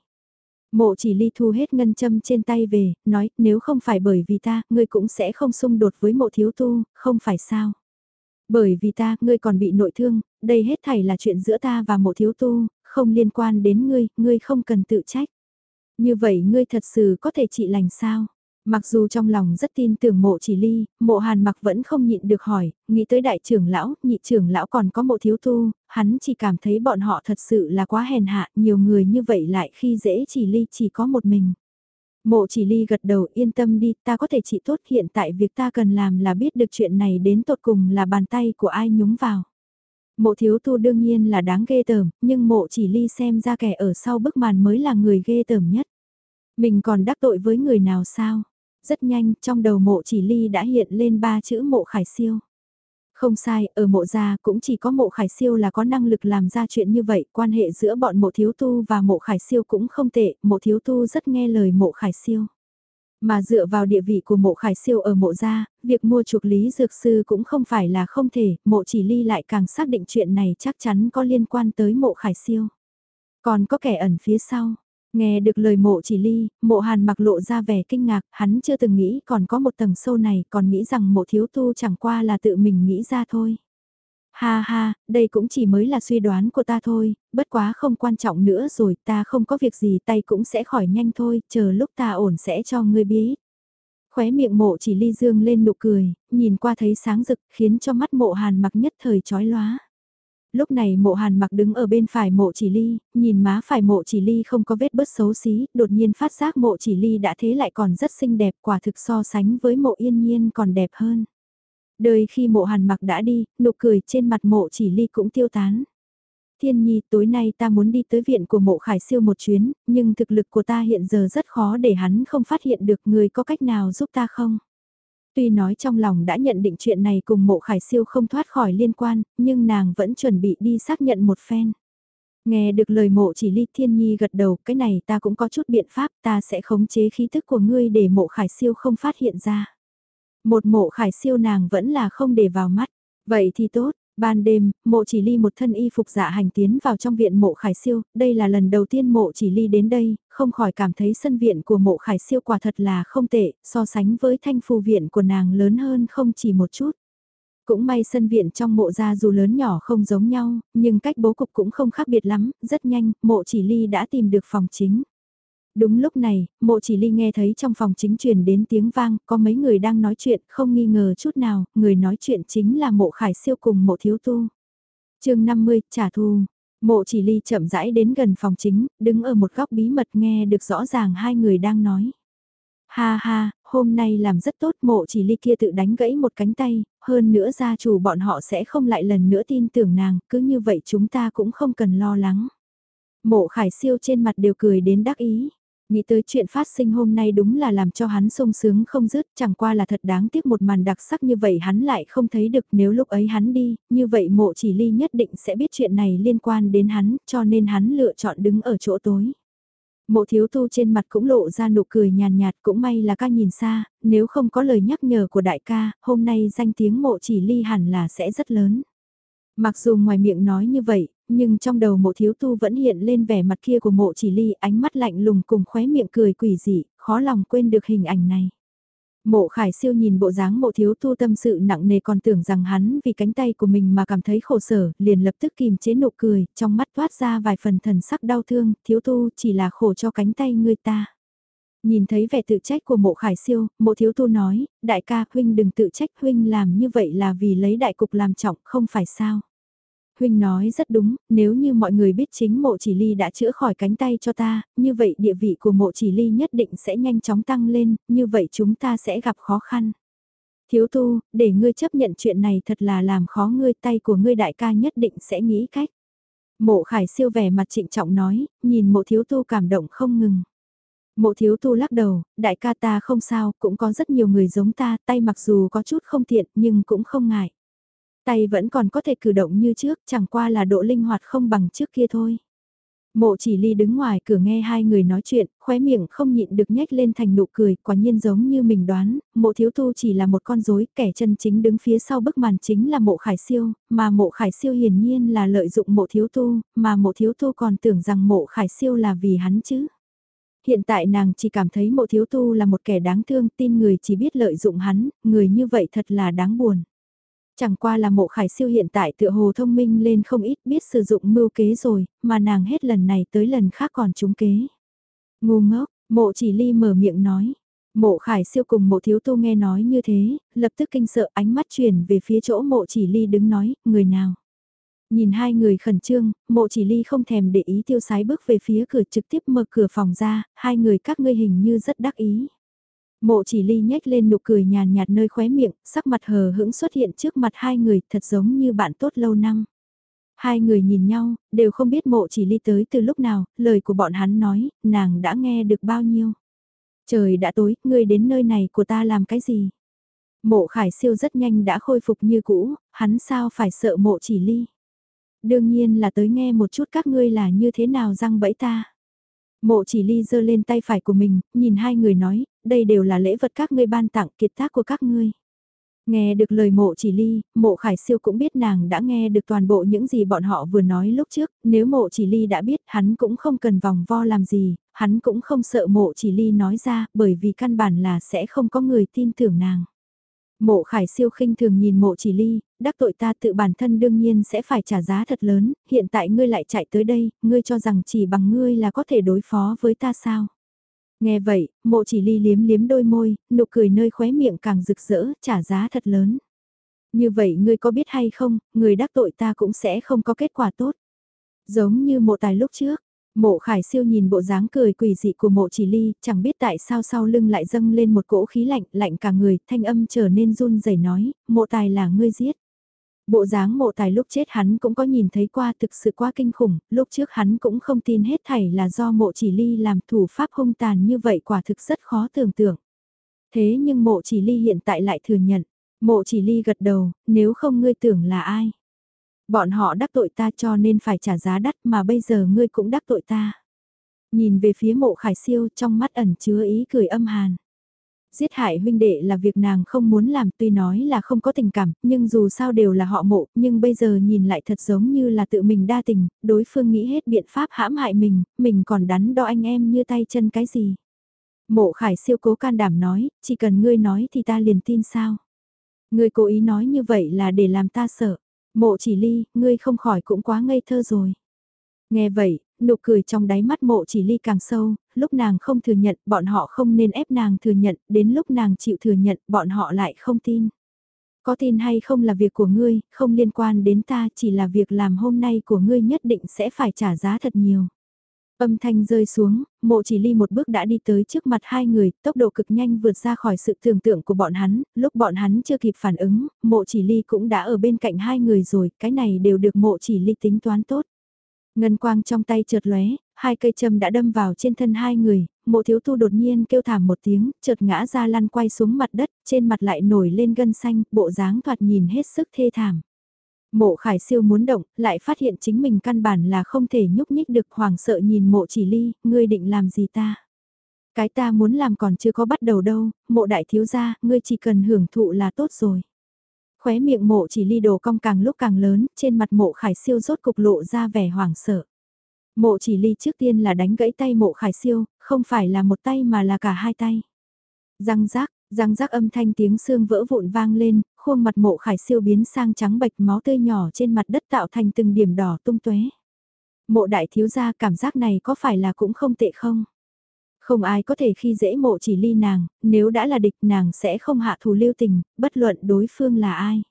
Mộ Chỉ Ly thu hết ngân châm trên tay về, nói, nếu không phải bởi vì ta, ngươi cũng sẽ không xung đột với Mộ Thiếu Tu, không phải sao? Bởi vì ta, ngươi còn bị nội thương, đây hết thảy là chuyện giữa ta và Mộ Thiếu Tu, không liên quan đến ngươi, ngươi không cần tự trách. Như vậy ngươi thật sự có thể trị lành sao? Mặc dù trong lòng rất tin tưởng Mộ Chỉ Ly, Mộ Hàn Mặc vẫn không nhịn được hỏi, nghĩ tới đại trưởng lão, nhị trưởng lão còn có Mộ Thiếu Tu, hắn chỉ cảm thấy bọn họ thật sự là quá hèn hạ, nhiều người như vậy lại khi dễ Chỉ Ly chỉ có một mình. Mộ Chỉ Ly gật đầu, yên tâm đi, ta có thể trị tốt, hiện tại việc ta cần làm là biết được chuyện này đến tột cùng là bàn tay của ai nhúng vào. Mộ Thiếu Tu đương nhiên là đáng ghê tởm, nhưng Mộ Chỉ Ly xem ra kẻ ở sau bức màn mới là người ghê tởm nhất. Mình còn đắc tội với người nào sao? Rất nhanh, trong đầu Mộ Chỉ Ly đã hiện lên ba chữ Mộ Khải Siêu. Không sai, ở Mộ gia cũng chỉ có Mộ Khải Siêu là có năng lực làm ra chuyện như vậy, quan hệ giữa bọn Mộ Thiếu Tu và Mộ Khải Siêu cũng không tệ, Mộ Thiếu Tu rất nghe lời Mộ Khải Siêu. Mà dựa vào địa vị của Mộ Khải Siêu ở Mộ gia, việc mua chuộc Lý Dược Sư cũng không phải là không thể, Mộ Chỉ Ly lại càng xác định chuyện này chắc chắn có liên quan tới Mộ Khải Siêu. Còn có kẻ ẩn phía sau. Nghe được lời Mộ Chỉ Ly, Mộ Hàn Mặc lộ ra vẻ kinh ngạc, hắn chưa từng nghĩ còn có một tầng sâu này, còn nghĩ rằng Mộ Thiếu Tu chẳng qua là tự mình nghĩ ra thôi. Ha ha, đây cũng chỉ mới là suy đoán của ta thôi, bất quá không quan trọng nữa rồi, ta không có việc gì, tay cũng sẽ khỏi nhanh thôi, chờ lúc ta ổn sẽ cho ngươi biết. Khóe miệng Mộ Chỉ Ly dương lên nụ cười, nhìn qua thấy sáng rực, khiến cho mắt Mộ Hàn Mặc nhất thời chói lóa. Lúc này Mộ Hàn Mặc đứng ở bên phải Mộ Chỉ Ly, nhìn má phải Mộ Chỉ Ly không có vết bớt xấu xí, đột nhiên phát giác Mộ Chỉ Ly đã thế lại còn rất xinh đẹp, quả thực so sánh với Mộ Yên Nhiên còn đẹp hơn. Đời khi Mộ Hàn Mặc đã đi, nụ cười trên mặt Mộ Chỉ Ly cũng tiêu tán. Thiên Nhi, tối nay ta muốn đi tới viện của Mộ Khải Siêu một chuyến, nhưng thực lực của ta hiện giờ rất khó để hắn không phát hiện được, người có cách nào giúp ta không? Tuy nói trong lòng đã nhận định chuyện này cùng Mộ Khải Siêu không thoát khỏi liên quan, nhưng nàng vẫn chuẩn bị đi xác nhận một phen. Nghe được lời Mộ Chỉ Ly, Thiên Nhi gật đầu, cái này ta cũng có chút biện pháp, ta sẽ khống chế khí thức của ngươi để Mộ Khải Siêu không phát hiện ra. Một Mộ Khải Siêu nàng vẫn là không để vào mắt. Vậy thì tốt, ban đêm, Mộ Chỉ Ly một thân y phục dạ hành tiến vào trong viện Mộ Khải Siêu, đây là lần đầu tiên Mộ Chỉ Ly đến đây, không khỏi cảm thấy sân viện của Mộ Khải Siêu quả thật là không tệ, so sánh với thanh phù viện của nàng lớn hơn không chỉ một chút. Cũng may sân viện trong Mộ gia dù lớn nhỏ không giống nhau, nhưng cách bố cục cũng không khác biệt lắm, rất nhanh, Mộ Chỉ Ly đã tìm được phòng chính. Đúng lúc này, Mộ Chỉ Ly nghe thấy trong phòng chính truyền đến tiếng vang, có mấy người đang nói chuyện, không nghi ngờ chút nào, người nói chuyện chính là Mộ Khải Siêu cùng Mộ Thiếu Tu. chương năm mươi, trả thù. Mộ Chỉ Ly chậm rãi đến gần phòng chính, đứng ở một góc bí mật nghe được rõ ràng hai người đang nói. Ha ha, hôm nay làm rất tốt, Mộ Chỉ Ly kia tự đánh gãy một cánh tay, hơn nữa gia chủ bọn họ sẽ không lại lần nữa tin tưởng nàng, cứ như vậy chúng ta cũng không cần lo lắng. Mộ Khải Siêu trên mặt đều cười đến đắc ý. Nghĩ tới chuyện phát sinh hôm nay đúng là làm cho hắn sung sướng không dứt, chẳng qua là thật đáng tiếc một màn đặc sắc như vậy hắn lại không thấy được, nếu lúc ấy hắn đi, như vậy Mộ Chỉ Ly nhất định sẽ biết chuyện này liên quan đến hắn, cho nên hắn lựa chọn đứng ở chỗ tối. Mộ Thiếu Tu trên mặt cũng lộ ra nụ cười nhàn nhạt, cũng may là ca nhìn xa, nếu không có lời nhắc nhở của đại ca, hôm nay danh tiếng Mộ Chỉ Ly hẳn là sẽ rất lớn. Mặc dù ngoài miệng nói như vậy, nhưng trong đầu Mộ Thiếu Tu vẫn hiện lên vẻ mặt kia của Mộ Chỉ Ly, ánh mắt lạnh lùng cùng khóe miệng cười quỷ dị, khó lòng quên được hình ảnh này. Mộ Khải Siêu nhìn bộ dáng Mộ Thiếu Tu tâm sự nặng nề, còn tưởng rằng hắn vì cánh tay của mình mà cảm thấy khổ sở, liền lập tức kìm chế nụ cười, trong mắt toát ra vài phần thần sắc đau thương, Thiếu Tu chỉ là khổ cho cánh tay người ta. Nhìn thấy vẻ tự trách của Mộ Khải Siêu, Mộ Thiếu Tu nói, đại ca, huynh đừng tự trách, huynh làm như vậy là vì lấy đại cục làm trọng, không phải sao. Huynh nói rất đúng, nếu như mọi người biết chính Mộ Chỉ Ly đã chữa khỏi cánh tay cho ta, như vậy địa vị của Mộ Chỉ Ly nhất định sẽ nhanh chóng tăng lên, như vậy chúng ta sẽ gặp khó khăn. Thiếu Tu, để ngươi chấp nhận chuyện này thật là làm khó ngươi, tay của ngươi đại ca nhất định sẽ nghĩ cách. Mộ Khải Siêu vẻ mặt trịnh trọng nói, nhìn Mộ Thiếu Tu cảm động không ngừng. Mộ Thiếu Tu lắc đầu, đại ca ta không sao, cũng có rất nhiều người giống ta, tay mặc dù có chút không tiện nhưng cũng không ngại. Tay vẫn còn có thể cử động như trước, chẳng qua là độ linh hoạt không bằng trước kia thôi. Mộ Chỉ Ly đứng ngoài cửa nghe hai người nói chuyện, khóe miệng không nhịn được nhếch lên thành nụ cười, quả nhiên giống như mình đoán, Mộ Thiếu Tu chỉ là một con rối, kẻ chân chính đứng phía sau bức màn chính là Mộ Khải Siêu, mà Mộ Khải Siêu hiển nhiên là lợi dụng Mộ Thiếu Tu, mà Mộ Thiếu Tu còn tưởng rằng Mộ Khải Siêu là vì hắn chứ. Hiện tại nàng chỉ cảm thấy Mộ Thiếu Tu là một kẻ đáng thương, tin người chỉ biết lợi dụng hắn, người như vậy thật là đáng buồn. Chẳng qua là Mộ Khải Siêu hiện tại tựa hồ thông minh lên không ít, biết sử dụng mưu kế rồi, mà nàng hết lần này tới lần khác còn trúng kế. Ngu ngốc, Mộ Chỉ Ly mở miệng nói. Mộ Khải Siêu cùng Mộ Thiếu Tu nghe nói như thế, lập tức kinh sợ, ánh mắt chuyển về phía chỗ Mộ Chỉ Ly đứng nói, người nào. Nhìn hai người khẩn trương, Mộ Chỉ Ly không thèm để ý tiêu sái bước về phía cửa, trực tiếp mở cửa phòng ra, hai người các ngươi hình như rất đắc ý. Mộ Chỉ Ly nhếch lên nụ cười nhàn nhạt nơi khóe miệng, sắc mặt hờ hững xuất hiện trước mặt hai người, thật giống như bạn tốt lâu năm. Hai người nhìn nhau, đều không biết Mộ Chỉ Ly tới từ lúc nào, lời của bọn hắn nói, nàng đã nghe được bao nhiêu. Trời đã tối, ngươi đến nơi này của ta làm cái gì? Mộ Khải Siêu rất nhanh đã khôi phục như cũ, hắn sao phải sợ Mộ Chỉ Ly? Đương nhiên là tới nghe một chút các ngươi là như thế nào răng bẫy ta. Mộ Chỉ Ly giơ lên tay phải của mình, nhìn hai người nói, đây đều là lễ vật các ngươi ban tặng, kiệt tác của các ngươi. Nghe được lời Mộ Chỉ Ly, Mộ Khải Siêu cũng biết nàng đã nghe được toàn bộ những gì bọn họ vừa nói lúc trước, nếu Mộ Chỉ Ly đã biết hắn cũng không cần vòng vo làm gì, hắn cũng không sợ Mộ Chỉ Ly nói ra, bởi vì căn bản là sẽ không có người tin tưởng nàng. Mộ Khải Siêu khinh thường nhìn Mộ Chỉ Ly, đắc tội ta tự bản thân đương nhiên sẽ phải trả giá thật lớn, hiện tại ngươi lại chạy tới đây, ngươi cho rằng chỉ bằng ngươi là có thể đối phó với ta sao? Nghe vậy, Mộ Chỉ Ly liếm liếm đôi môi, nụ cười nơi khóe miệng càng rực rỡ, trả giá thật lớn. Như vậy ngươi có biết hay không, người đắc tội ta cũng sẽ không có kết quả tốt. Giống như Mộ Tài lúc trước, Mộ Khải Siêu nhìn bộ dáng cười quỷ dị của Mộ Chỉ Ly, chẳng biết tại sao sau lưng lại dâng lên một cỗ khí lạnh, lạnh cả người, thanh âm trở nên run rẩy nói, Mộ Tài là ngươi giết. Bộ dáng Mộ Tài lúc chết hắn cũng có nhìn thấy qua, thực sự quá kinh khủng, lúc trước hắn cũng không tin hết thảy là do Mộ Chỉ Ly làm, thủ pháp hung tàn như vậy quả thực rất khó tưởng tượng. Thế nhưng Mộ Chỉ Ly hiện tại lại thừa nhận, Mộ Chỉ Ly gật đầu, nếu không ngươi tưởng là ai? Bọn họ đắc tội ta cho nên phải trả giá đắt, mà bây giờ ngươi cũng đắc tội ta. Nhìn về phía Mộ Khải Siêu, trong mắt ẩn chứa ý cười âm hàn. Giết hại huynh đệ là việc nàng không muốn làm, tuy nói là không có tình cảm, nhưng dù sao đều là họ Mộ, nhưng bây giờ nhìn lại thật giống như là tự mình đa tình, đối phương nghĩ hết biện pháp hãm hại mình, mình còn đắn đo anh em như tay chân cái gì. Mộ Khải Siêu cố can đảm nói, chỉ cần ngươi nói thì ta liền tin sao. Ngươi cố ý nói như vậy là để làm ta sợ. Mộ Chỉ Ly, ngươi không khỏi cũng quá ngây thơ rồi. Nghe vậy, nụ cười trong đáy mắt Mộ Chỉ Ly càng sâu, lúc nàng không thừa nhận, bọn họ không nên ép nàng thừa nhận, đến lúc nàng chịu thừa nhận, bọn họ lại không tin. Có tin hay không là việc của ngươi, không liên quan đến ta, chỉ là việc làm hôm nay của ngươi nhất định sẽ phải trả giá thật nhiều. Âm thanh rơi xuống, mộ chỉ ly một bước đã đi tới trước mặt hai người, tốc độ cực nhanh vượt ra khỏi sự tưởng tượng của bọn hắn, lúc bọn hắn chưa kịp phản ứng, mộ chỉ ly cũng đã ở bên cạnh hai người rồi, cái này đều được mộ chỉ ly tính toán tốt. Ngân quang trong tay chợt lóe, hai cây châm đã đâm vào trên thân hai người, mộ thiếu tu đột nhiên kêu thảm một tiếng, chợt ngã ra lăn quay xuống mặt đất, trên mặt lại nổi lên gân xanh, bộ dáng thoạt nhìn hết sức thê thảm. Mộ Khải Siêu muốn động, lại phát hiện chính mình căn bản là không thể nhúc nhích được, hoảng sợ nhìn mộ chỉ ly, ngươi định làm gì ta? Cái ta muốn làm còn chưa có bắt đầu đâu, mộ đại thiếu gia, ngươi chỉ cần hưởng thụ là tốt rồi. Khóe miệng mộ chỉ ly đồ cong càng lúc càng lớn, trên mặt mộ Khải Siêu rốt cục lộ ra vẻ hoảng sợ. Mộ chỉ ly trước tiên là đánh gãy tay mộ Khải Siêu, không phải là một tay mà là cả hai tay. Răng rác, răng rác âm thanh tiếng xương vỡ vụn vang lên, khuôn mặt mộ Khải Siêu biến sang trắng bệch, máu tươi nhỏ trên mặt đất tạo thành từng điểm đỏ tung tóe. Mộ đại thiếu gia, cảm giác này có phải là cũng không tệ không? Không ai có thể khi dễ mộ chỉ ly nàng, nếu đã là địch nàng sẽ không hạ thù lưu tình, bất luận đối phương là ai.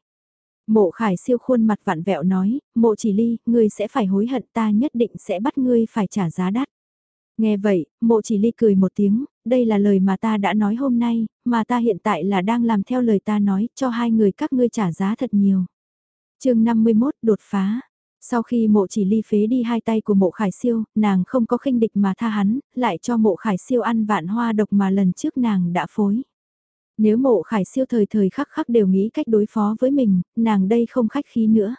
Mộ Khải Siêu khuôn mặt vặn vẹo nói, mộ chỉ ly, ngươi sẽ phải hối hận, ta nhất định sẽ bắt ngươi phải trả giá đắt. Nghe vậy, mộ chỉ ly cười một tiếng, đây là lời mà ta đã nói hôm nay, mà ta hiện tại là đang làm theo lời ta nói, cho hai người các ngươi trả giá thật nhiều. chương năm mươi mốt đột phá. Sau khi mộ chỉ ly phế đi hai tay của mộ Khải Siêu, nàng không có khinh địch mà tha hắn, lại cho mộ Khải Siêu ăn vạn hoa độc mà lần trước nàng đã phối. Nếu mộ Khải Siêu thời thời khắc khắc đều nghĩ cách đối phó với mình, nàng đây không khách khí nữa.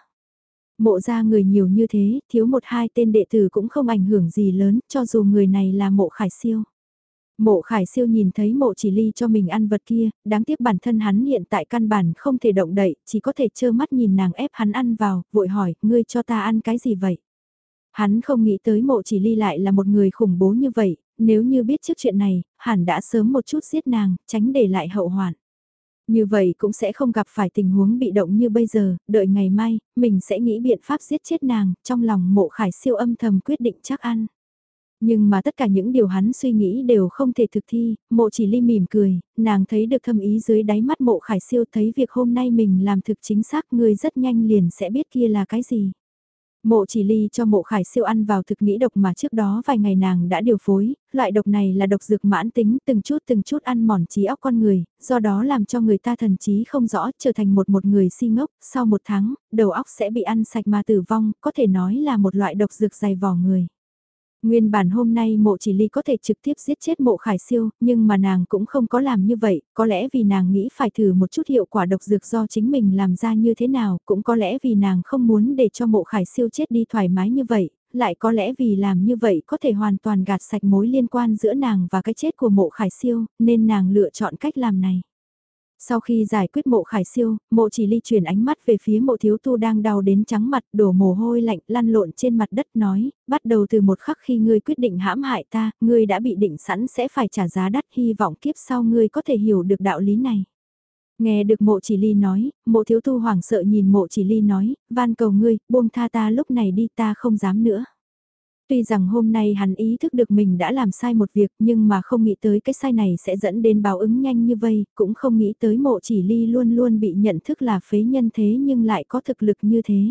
Mộ ra người nhiều như thế, thiếu một hai tên đệ tử cũng không ảnh hưởng gì lớn, cho dù người này là mộ Khải Siêu. Mộ Khải Siêu nhìn thấy mộ chỉ ly cho mình ăn vật kia, đáng tiếc bản thân hắn hiện tại căn bản không thể động đậy, chỉ có thể trơ mắt nhìn nàng ép hắn ăn vào, vội hỏi, ngươi cho ta ăn cái gì vậy? Hắn không nghĩ tới mộ chỉ ly lại là một người khủng bố như vậy, nếu như biết trước chuyện này, hẳn đã sớm một chút giết nàng, tránh để lại hậu hoạn. Như vậy cũng sẽ không gặp phải tình huống bị động như bây giờ, đợi ngày mai, mình sẽ nghĩ biện pháp giết chết nàng, trong lòng mộ Khải Siêu âm thầm quyết định chắc ăn. Nhưng mà tất cả những điều hắn suy nghĩ đều không thể thực thi, mộ chỉ ly mỉm cười, nàng thấy được thâm ý dưới đáy mắt mộ Khải Siêu, thấy việc hôm nay mình làm thực chính xác, người rất nhanh liền sẽ biết kia là cái gì. Mộ chỉ ly cho mộ Khải Siêu ăn vào thực nghĩ độc mà trước đó vài ngày nàng đã điều phối, loại độc này là độc dược mãn tính, từng chút từng chút ăn mòn trí óc con người, do đó làm cho người ta thần trí không rõ, trở thành một một người si ngốc, sau một tháng, đầu óc sẽ bị ăn sạch mà tử vong, có thể nói là một loại độc dược dày vỏ người. Nguyên bản hôm nay mộ chỉ ly có thể trực tiếp giết chết mộ Khải Siêu, nhưng mà nàng cũng không có làm như vậy, có lẽ vì nàng nghĩ phải thử một chút hiệu quả độc dược do chính mình làm ra như thế nào, cũng có lẽ vì nàng không muốn để cho mộ Khải Siêu chết đi thoải mái như vậy, lại có lẽ vì làm như vậy có thể hoàn toàn gạt sạch mối liên quan giữa nàng và cái chết của mộ Khải Siêu, nên nàng lựa chọn cách làm này. Sau khi giải quyết mộ Khải Siêu, mộ chỉ ly chuyển ánh mắt về phía mộ thiếu tu đang đau đến trắng mặt, đổ mồ hôi lạnh lăn lộn trên mặt đất nói, bắt đầu từ một khắc khi ngươi quyết định hãm hại ta, ngươi đã bị định sẵn sẽ phải trả giá đắt, hy vọng kiếp sau ngươi có thể hiểu được đạo lý này. Nghe được mộ chỉ ly nói, mộ thiếu tu hoảng sợ nhìn mộ chỉ ly nói, van cầu ngươi, buông tha ta lúc này đi, ta không dám nữa. Tuy rằng hôm nay hắn ý thức được mình đã làm sai một việc nhưng mà không nghĩ tới cái sai này sẽ dẫn đến báo ứng nhanh như vây, cũng không nghĩ tới mộ chỉ ly luôn luôn bị nhận thức là phế nhân thế nhưng lại có thực lực như thế.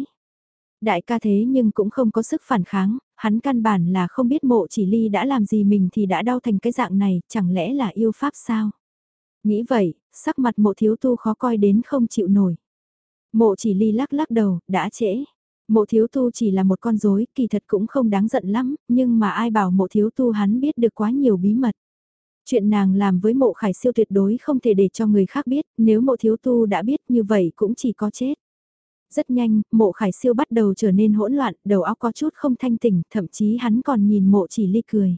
Đại ca thế nhưng cũng không có sức phản kháng, hắn căn bản là không biết mộ chỉ ly đã làm gì mình thì đã đau thành cái dạng này, chẳng lẽ là yêu pháp sao? Nghĩ vậy, sắc mặt mộ thiếu tu khó coi đến không chịu nổi. Mộ chỉ ly lắc lắc đầu, đã trễ. Mộ thiếu tu chỉ là một con rối, kỳ thật cũng không đáng giận lắm, nhưng mà ai bảo mộ thiếu tu hắn biết được quá nhiều bí mật. Chuyện nàng làm với mộ Khải Siêu tuyệt đối không thể để cho người khác biết, nếu mộ thiếu tu đã biết như vậy cũng chỉ có chết. Rất nhanh, mộ Khải Siêu bắt đầu trở nên hỗn loạn, đầu óc có chút không thanh tỉnh, thậm chí hắn còn nhìn mộ chỉ ly cười.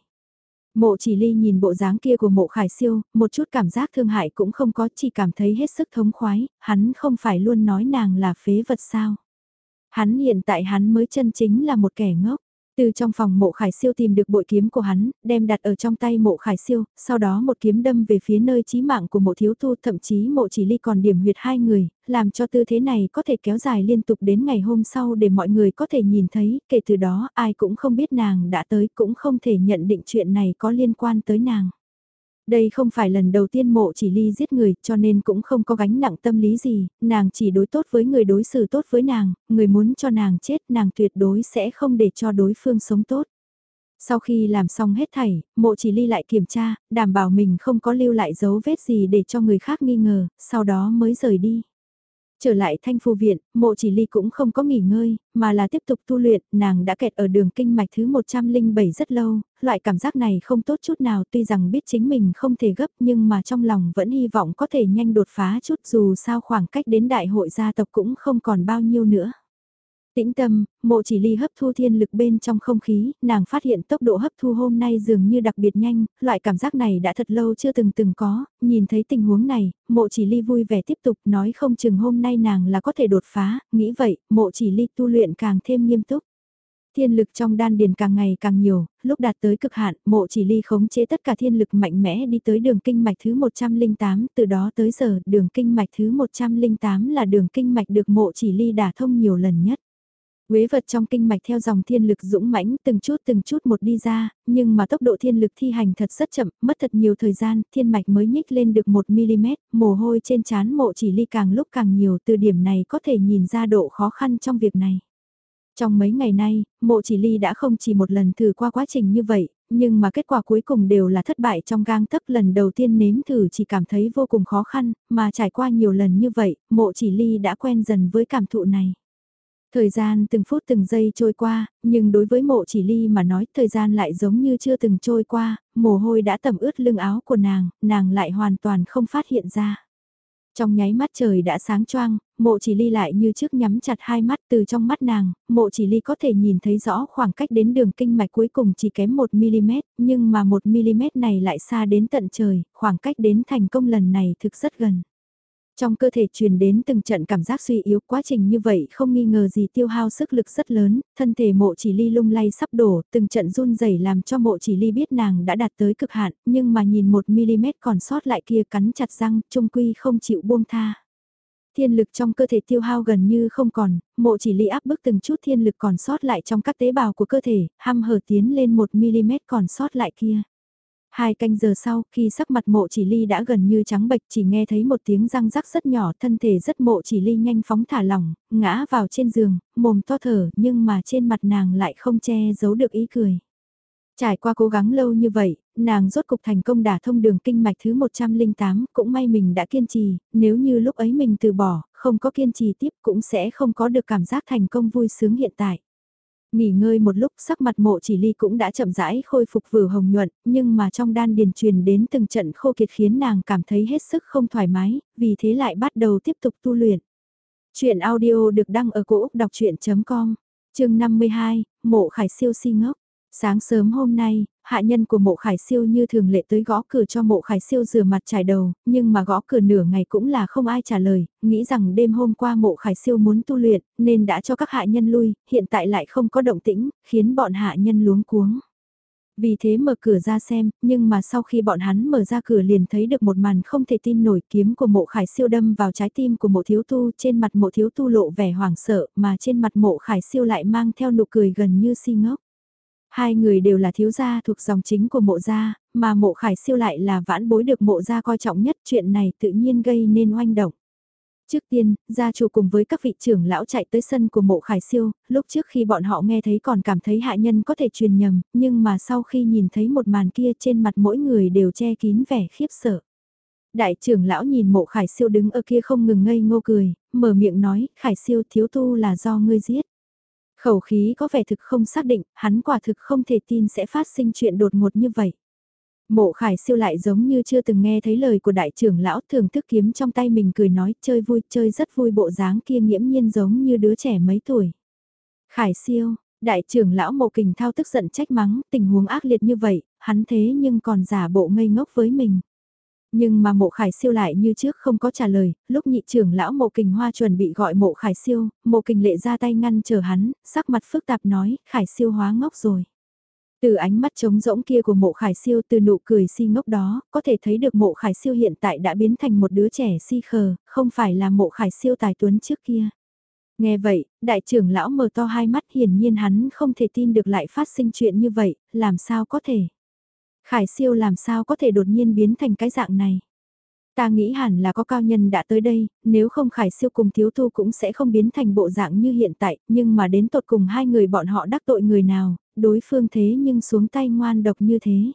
Mộ chỉ ly nhìn bộ dáng kia của mộ Khải Siêu, một chút cảm giác thương hại cũng không có, chỉ cảm thấy hết sức thống khoái, hắn không phải luôn nói nàng là phế vật sao. Hắn hiện tại hắn mới chân chính là một kẻ ngốc. Từ trong phòng mộ Khải Siêu tìm được bội kiếm của hắn, đem đặt ở trong tay mộ Khải Siêu, sau đó một kiếm đâm về phía nơi chí mạng của mộ thiếu tu, thậm chí mộ chỉ ly còn điểm huyệt hai người, làm cho tư thế này có thể kéo dài liên tục đến ngày hôm sau để mọi người có thể nhìn thấy, kể từ đó ai cũng không biết nàng đã tới, cũng không thể nhận định chuyện này có liên quan tới nàng. Đây không phải lần đầu tiên mộ chỉ ly giết người cho nên cũng không có gánh nặng tâm lý gì, nàng chỉ đối tốt với người đối xử tốt với nàng, người muốn cho nàng chết nàng tuyệt đối sẽ không để cho đối phương sống tốt. Sau khi làm xong hết thảy, mộ chỉ ly lại kiểm tra, đảm bảo mình không có lưu lại dấu vết gì để cho người khác nghi ngờ, sau đó mới rời đi. Trở lại thanh phu viện, mộ chỉ ly cũng không có nghỉ ngơi, mà là tiếp tục tu luyện, nàng đã kẹt ở đường kinh mạch thứ một trăm linh bảy rất lâu, loại cảm giác này không tốt chút nào tuy rằng biết chính mình không thể gấp nhưng mà trong lòng vẫn hy vọng có thể nhanh đột phá chút dù sao khoảng cách đến đại hội gia tộc cũng không còn bao nhiêu nữa. Tĩnh tâm, mộ chỉ ly hấp thu thiên lực bên trong không khí, nàng phát hiện tốc độ hấp thu hôm nay dường như đặc biệt nhanh, loại cảm giác này đã thật lâu chưa từng từng có, nhìn thấy tình huống này, mộ chỉ ly vui vẻ tiếp tục nói không chừng hôm nay nàng là có thể đột phá, nghĩ vậy, mộ chỉ ly tu luyện càng thêm nghiêm túc. Thiên lực trong đan điền càng ngày càng nhiều, lúc đạt tới cực hạn, mộ chỉ ly khống chế tất cả thiên lực mạnh mẽ đi tới đường kinh mạch thứ một trăm linh tám, từ đó tới giờ, đường kinh mạch thứ một trăm linh tám là đường kinh mạch được mộ chỉ ly đả thông nhiều lần nhất. Quế vật trong kinh mạch theo dòng thiên lực dũng mãnh từng chút từng chút một đi ra, nhưng mà tốc độ thiên lực thi hành thật rất chậm, mất thật nhiều thời gian, thiên mạch mới nhích lên được một mi-li-mét, mồ hôi trên trán mộ chỉ ly càng lúc càng nhiều, từ điểm này có thể nhìn ra độ khó khăn trong việc này. Trong mấy ngày nay, mộ chỉ ly đã không chỉ một lần thử qua quá trình như vậy, nhưng mà kết quả cuối cùng đều là thất bại trong gang tấc. Lần đầu tiên nếm thử chỉ cảm thấy vô cùng khó khăn, mà trải qua nhiều lần như vậy, mộ chỉ ly đã quen dần với cảm thụ này. Thời gian từng phút từng giây trôi qua, nhưng đối với mộ chỉ ly mà nói thời gian lại giống như chưa từng trôi qua, mồ hôi đã tẩm ướt lưng áo của nàng, nàng lại hoàn toàn không phát hiện ra. Trong nháy mắt trời đã sáng choang, mộ chỉ ly lại như trước nhắm chặt hai mắt từ trong mắt nàng, mộ chỉ ly có thể nhìn thấy rõ khoảng cách đến đường kinh mạch cuối cùng chỉ kém một mi-li-mét, nhưng mà một mi-li-mét này lại xa đến tận trời, khoảng cách đến thành công lần này thực rất gần. Trong cơ thể truyền đến từng trận cảm giác suy yếu, quá trình như vậy không nghi ngờ gì tiêu hao sức lực rất lớn, thân thể mộ chỉ ly lung lay sắp đổ, từng trận run rẩy làm cho mộ chỉ ly biết nàng đã đạt tới cực hạn, nhưng mà nhìn một mi-li-mét còn sót lại kia cắn chặt răng, trung quy không chịu buông tha. Thiên lực trong cơ thể tiêu hao gần như không còn, mộ chỉ ly áp bức từng chút thiên lực còn sót lại trong các tế bào của cơ thể, hăm hở tiến lên một mi-li-mét còn sót lại kia. Hai canh giờ sau, khi sắc mặt mộ chỉ ly đã gần như trắng bệch chỉ nghe thấy một tiếng răng rắc rất nhỏ, thân thể rất mộ chỉ ly nhanh phóng thả lỏng, ngã vào trên giường, mồm to thở nhưng mà trên mặt nàng lại không che giấu được ý cười. Trải qua cố gắng lâu như vậy, nàng rốt cục thành công đả thông đường kinh mạch thứ một trăm linh tám, cũng may mình đã kiên trì, nếu như lúc ấy mình từ bỏ, không có kiên trì tiếp cũng sẽ không có được cảm giác thành công vui sướng hiện tại. Nghỉ ngơi một lúc sắc mặt mộ chỉ ly cũng đã chậm rãi khôi phục vừa hồng nhuận, nhưng mà trong đan điền truyền đến từng trận khô kiệt khiến nàng cảm thấy hết sức không thoải mái, vì thế lại bắt đầu tiếp tục tu luyện. Chuyện audio được đăng ở cổ Úc đọc chuyện.com, chương năm mươi hai, mộ khải siêu si ngốc. Sáng sớm hôm nay, hạ nhân của mộ khải siêu như thường lệ tới gõ cửa cho mộ khải siêu rửa mặt trải đầu, nhưng mà gõ cửa nửa ngày cũng là không ai trả lời, nghĩ rằng đêm hôm qua mộ khải siêu muốn tu luyện, nên đã cho các hạ nhân lui, hiện tại lại không có động tĩnh, khiến bọn hạ nhân luống cuống. Vì thế mở cửa ra xem, nhưng mà sau khi bọn hắn mở ra cửa liền thấy được một màn không thể tin nổi, kiếm của mộ khải siêu đâm vào trái tim của mộ thiếu tu, trên mặt mộ thiếu tu lộ vẻ hoảng sợ, mà trên mặt mộ khải siêu lại mang theo nụ cười gần như si ngốc. Hai người đều là thiếu gia thuộc dòng chính của mộ gia, mà mộ khải siêu lại là vãn bối được mộ gia coi trọng nhất, chuyện này tự nhiên gây nên oanh động. Trước tiên, gia chủ cùng với các vị trưởng lão chạy tới sân của mộ khải siêu, lúc trước khi bọn họ nghe thấy còn cảm thấy hạ nhân có thể truyền nhầm, nhưng mà sau khi nhìn thấy một màn kia trên mặt mỗi người đều che kín vẻ khiếp sợ. Đại trưởng lão nhìn mộ khải siêu đứng ở kia không ngừng ngây ngô cười, mở miệng nói, khải siêu thiếu tu là do ngươi giết. Khẩu khí có vẻ thực không xác định, hắn quả thực không thể tin sẽ phát sinh chuyện đột ngột như vậy. Mộ khải siêu lại giống như chưa từng nghe thấy lời của đại trưởng lão, thưởng thức kiếm trong tay mình cười nói chơi vui, chơi rất vui, bộ dáng kia nghiễm nhiên giống như đứa trẻ mấy tuổi. Khải siêu, đại trưởng lão mộ kình thao tức giận trách mắng, tình huống ác liệt như vậy, hắn thế nhưng còn giả bộ ngây ngốc với mình. Nhưng mà mộ khải siêu lại như trước không có trả lời, lúc nhị trưởng lão mộ kình hoa chuẩn bị gọi mộ khải siêu, mộ kình lệ ra tay ngăn chờ hắn, sắc mặt phức tạp nói, khải siêu hóa ngốc rồi. Từ ánh mắt trống rỗng kia của mộ khải siêu, từ nụ cười si ngốc đó, có thể thấy được mộ khải siêu hiện tại đã biến thành một đứa trẻ si khờ, không phải là mộ khải siêu tài tuấn trước kia. Nghe vậy, đại trưởng lão mở to hai mắt, hiển nhiên hắn không thể tin được lại phát sinh chuyện như vậy, làm sao có thể. Khải siêu làm sao có thể đột nhiên biến thành cái dạng này. Ta nghĩ hẳn là có cao nhân đã tới đây, nếu không Khải siêu cùng thiếu tu cũng sẽ không biến thành bộ dạng như hiện tại, nhưng mà đến tột cùng hai người bọn họ đắc tội người nào, đối phương thế nhưng xuống tay ngoan độc như thế.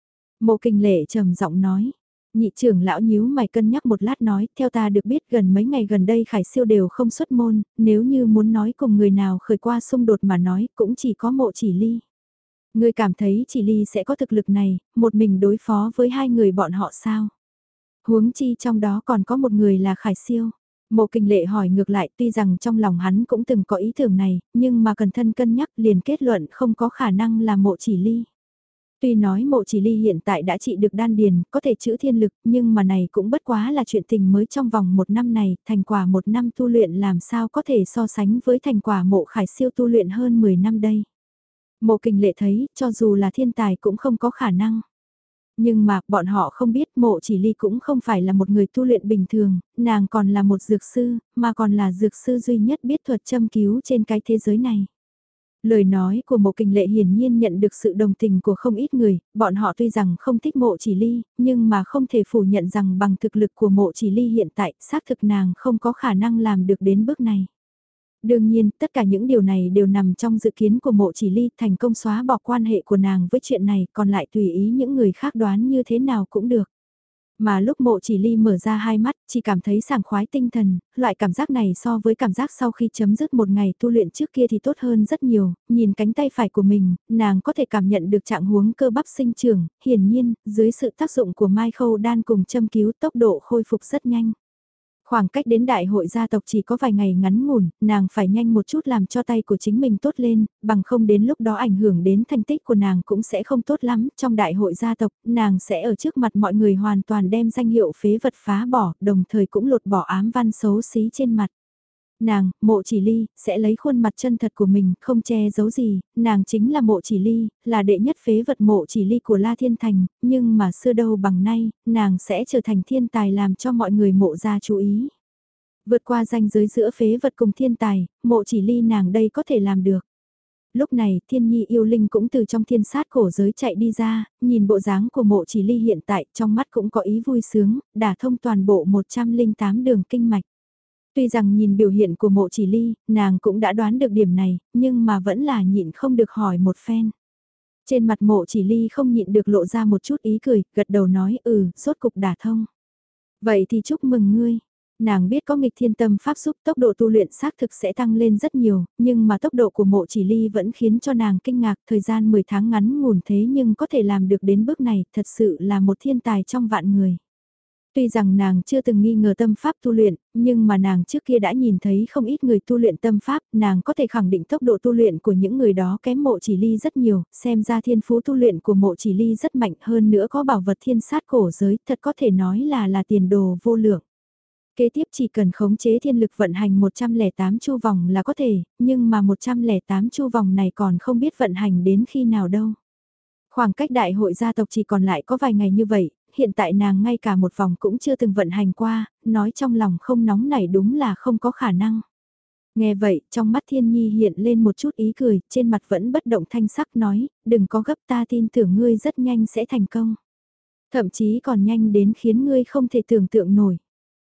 Mộ Kình Lệ trầm giọng nói. Nhị trưởng lão nhíu mày cân nhắc một lát nói, theo ta được biết gần mấy ngày gần đây Khải Siêu đều không xuất môn, nếu như muốn nói cùng người nào khởi qua xung đột mà nói cũng chỉ có Mộ Chỉ Ly. Ngươi cảm thấy Chỉ Ly sẽ có thực lực này, một mình đối phó với hai người bọn họ sao? Huống chi trong đó còn có một người là Khải Siêu. Mộ Kình Lệ hỏi ngược lại, tuy rằng trong lòng hắn cũng từng có ý tưởng này, nhưng mà cẩn thân cân nhắc liền kết luận không có khả năng là Mộ Chỉ Ly. Tuy nói Mộ Chỉ Ly hiện tại đã trị được đan điền, có thể chữa thiên lực, nhưng mà này cũng bất quá là chuyện tình mới trong vòng một năm này, thành quả một năm tu luyện làm sao có thể so sánh với thành quả Mộ Khải Siêu tu luyện hơn mười năm đây. Mộ Kình Lệ thấy, cho dù là thiên tài cũng không có khả năng. Nhưng mà, bọn họ không biết Mộ Chỉ Ly cũng không phải là một người tu luyện bình thường, nàng còn là một dược sư, mà còn là dược sư duy nhất biết thuật châm cứu trên cái thế giới này. Lời nói của Mộ Kình Lệ hiển nhiên nhận được sự đồng tình của không ít người, bọn họ tuy rằng không thích Mộ Chỉ Ly, nhưng mà không thể phủ nhận rằng bằng thực lực của Mộ Chỉ Ly hiện tại, xác thực nàng không có khả năng làm được đến bước này. Đương nhiên, tất cả những điều này đều nằm trong dự kiến của Mộ Chỉ Ly, thành công xóa bỏ quan hệ của nàng với chuyện này, còn lại tùy ý những người khác đoán như thế nào cũng được. Mà lúc Mộ Chỉ Ly mở ra hai mắt, chỉ cảm thấy sảng khoái tinh thần, loại cảm giác này so với cảm giác sau khi chấm dứt một ngày tu luyện trước kia thì tốt hơn rất nhiều, nhìn cánh tay phải của mình, nàng có thể cảm nhận được trạng huống cơ bắp sinh trưởng, hiển nhiên, dưới sự tác dụng của Mai Khâu Đan cùng châm cứu tốc độ khôi phục rất nhanh. Khoảng cách đến đại hội gia tộc chỉ có vài ngày ngắn ngủn, nàng phải nhanh một chút làm cho tay của chính mình tốt lên, bằng không đến lúc đó ảnh hưởng đến thành tích của nàng cũng sẽ không tốt lắm. Trong đại hội gia tộc, nàng sẽ ở trước mặt mọi người hoàn toàn đem danh hiệu phế vật phá bỏ, đồng thời cũng lột bỏ ám văn xấu xí trên mặt. Nàng, Mộ Chỉ Ly, sẽ lấy khuôn mặt chân thật của mình, không che giấu gì, nàng chính là Mộ Chỉ Ly, là đệ nhất phế vật Mộ Chỉ Ly của La Thiên Thành, nhưng mà xưa đâu bằng nay, nàng sẽ trở thành thiên tài làm cho mọi người Mộ gia chú ý. Vượt qua ranh giới giữa phế vật cùng thiên tài, Mộ Chỉ Ly nàng đây có thể làm được. Lúc này, Thiên Nhi yêu linh cũng từ trong thiên sát cổ giới chạy đi ra, nhìn bộ dáng của Mộ Chỉ Ly hiện tại, trong mắt cũng có ý vui sướng, đả thông toàn bộ một trăm lẻ tám đường kinh mạch. Tuy rằng nhìn biểu hiện của Mộ Chỉ Ly, nàng cũng đã đoán được điểm này, nhưng mà vẫn là nhịn không được hỏi một phen. Trên mặt Mộ Chỉ Ly không nhịn được lộ ra một chút ý cười, gật đầu nói ừ, rốt cục đả thông. Vậy thì chúc mừng ngươi. Nàng biết có nghịch thiên tâm pháp giúp tốc độ tu luyện xác thực sẽ tăng lên rất nhiều, nhưng mà tốc độ của Mộ Chỉ Ly vẫn khiến cho nàng kinh ngạc, thời gian mười tháng ngắn ngủn thế nhưng có thể làm được đến bước này, thật sự là một thiên tài trong vạn người. Tuy rằng nàng chưa từng nghi ngờ tâm pháp tu luyện, nhưng mà nàng trước kia đã nhìn thấy không ít người tu luyện tâm pháp, nàng có thể khẳng định tốc độ tu luyện của những người đó kém Mộ Chỉ Ly rất nhiều, xem ra thiên phú tu luyện của Mộ Chỉ Ly rất mạnh, hơn nữa có bảo vật thiên sát cổ giới, thật có thể nói là là tiền đồ vô lượng. Kế tiếp chỉ cần khống chế thiên lực vận hành một trăm lẻ tám chu vòng là có thể, nhưng mà một trăm lẻ tám chu vòng này còn không biết vận hành đến khi nào đâu. Khoảng cách đại hội gia tộc chỉ còn lại có vài ngày như vậy, hiện tại nàng ngay cả một vòng cũng chưa từng vận hành qua, nói trong lòng không nóng nảy đúng là không có khả năng. Nghe vậy, trong mắt Thiên Nhi hiện lên một chút ý cười, trên mặt vẫn bất động thanh sắc nói, đừng có gấp, ta tin tưởng ngươi rất nhanh sẽ thành công. Thậm chí còn nhanh đến khiến ngươi không thể tưởng tượng nổi.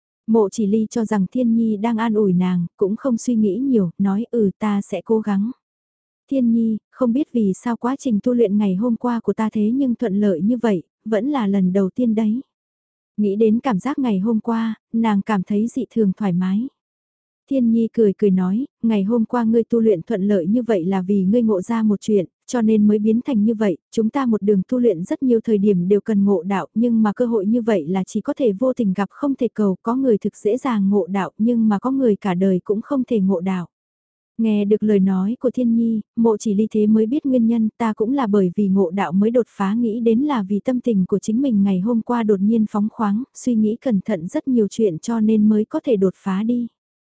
Mộ Chỉ Ly cho rằng Thiên Nhi đang an ủi nàng, cũng không suy nghĩ nhiều, nói ừ ta sẽ cố gắng. Thiên Nhi, không biết vì sao quá trình tu luyện ngày hôm qua của ta thế nhưng thuận lợi như vậy, vẫn là lần đầu tiên đấy. Nghĩ đến cảm giác ngày hôm qua, nàng cảm thấy dị thường thoải mái. Thiên Nhi cười cười nói, ngày hôm qua ngươi tu luyện thuận lợi như vậy là vì ngươi ngộ ra một chuyện, cho nên mới biến thành như vậy, chúng ta một đường tu luyện rất nhiều thời điểm đều cần ngộ đạo, nhưng mà cơ hội như vậy là chỉ có thể vô tình gặp không thể cầu, có người thực dễ dàng ngộ đạo nhưng mà có người cả đời cũng không thể ngộ đạo. Nghe được lời nói của Thiên Nhi, Mộ Chỉ Ly thế mới biết nguyên nhân, ta cũng là bởi vì ngộ đạo mới đột phá, nghĩ đến là vì tâm tình của chính mình ngày hôm qua đột nhiên phóng khoáng, suy nghĩ cẩn thận rất nhiều chuyện cho nên mới có thể đột phá đi.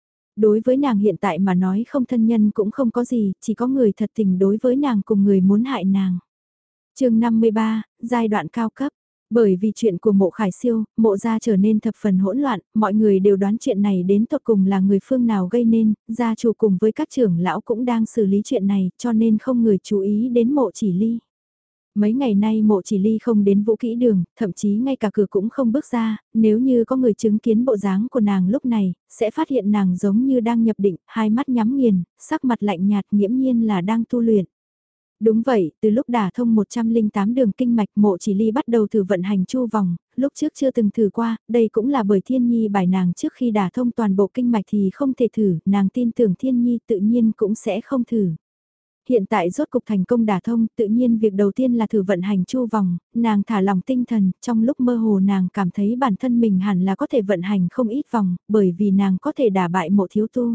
Đối với nàng hiện tại mà nói không thân nhân cũng không có gì, chỉ có người thật tình đối với nàng cùng người muốn hại nàng. chương năm mươi ba, giai đoạn cao cấp. Bởi vì chuyện của Mộ Khải Siêu, Mộ gia trở nên thập phần hỗn loạn, mọi người đều đoán chuyện này đến tột cùng là người phương nào gây nên, gia chủ cùng với các trưởng lão cũng đang xử lý chuyện này, cho nên không người chú ý đến Mộ Chỉ Ly. Mấy ngày nay Mộ Chỉ Ly không đến Vũ Kỹ Đường, thậm chí ngay cả cửa cũng không bước ra, nếu như có người chứng kiến bộ dáng của nàng lúc này, sẽ phát hiện nàng giống như đang nhập định, hai mắt nhắm nghiền, sắc mặt lạnh nhạt nghiễm nhiên là đang tu luyện. Đúng vậy, từ lúc đả thông một trăm linh tám đường kinh mạch Mộ Chỉ Ly bắt đầu thử vận hành chu vòng, lúc trước chưa từng thử qua, đây cũng là bởi Thiên Nhi bài nàng trước khi đả thông toàn bộ kinh mạch thì không thể thử, nàng tin tưởng Thiên Nhi tự nhiên cũng sẽ không thử. Hiện tại rốt cục thành công đả thông, tự nhiên việc đầu tiên là thử vận hành chu vòng, nàng thả lòng tinh thần, trong lúc mơ hồ nàng cảm thấy bản thân mình hẳn là có thể vận hành không ít vòng, bởi vì nàng có thể đả bại Mộ Thiếu Tu.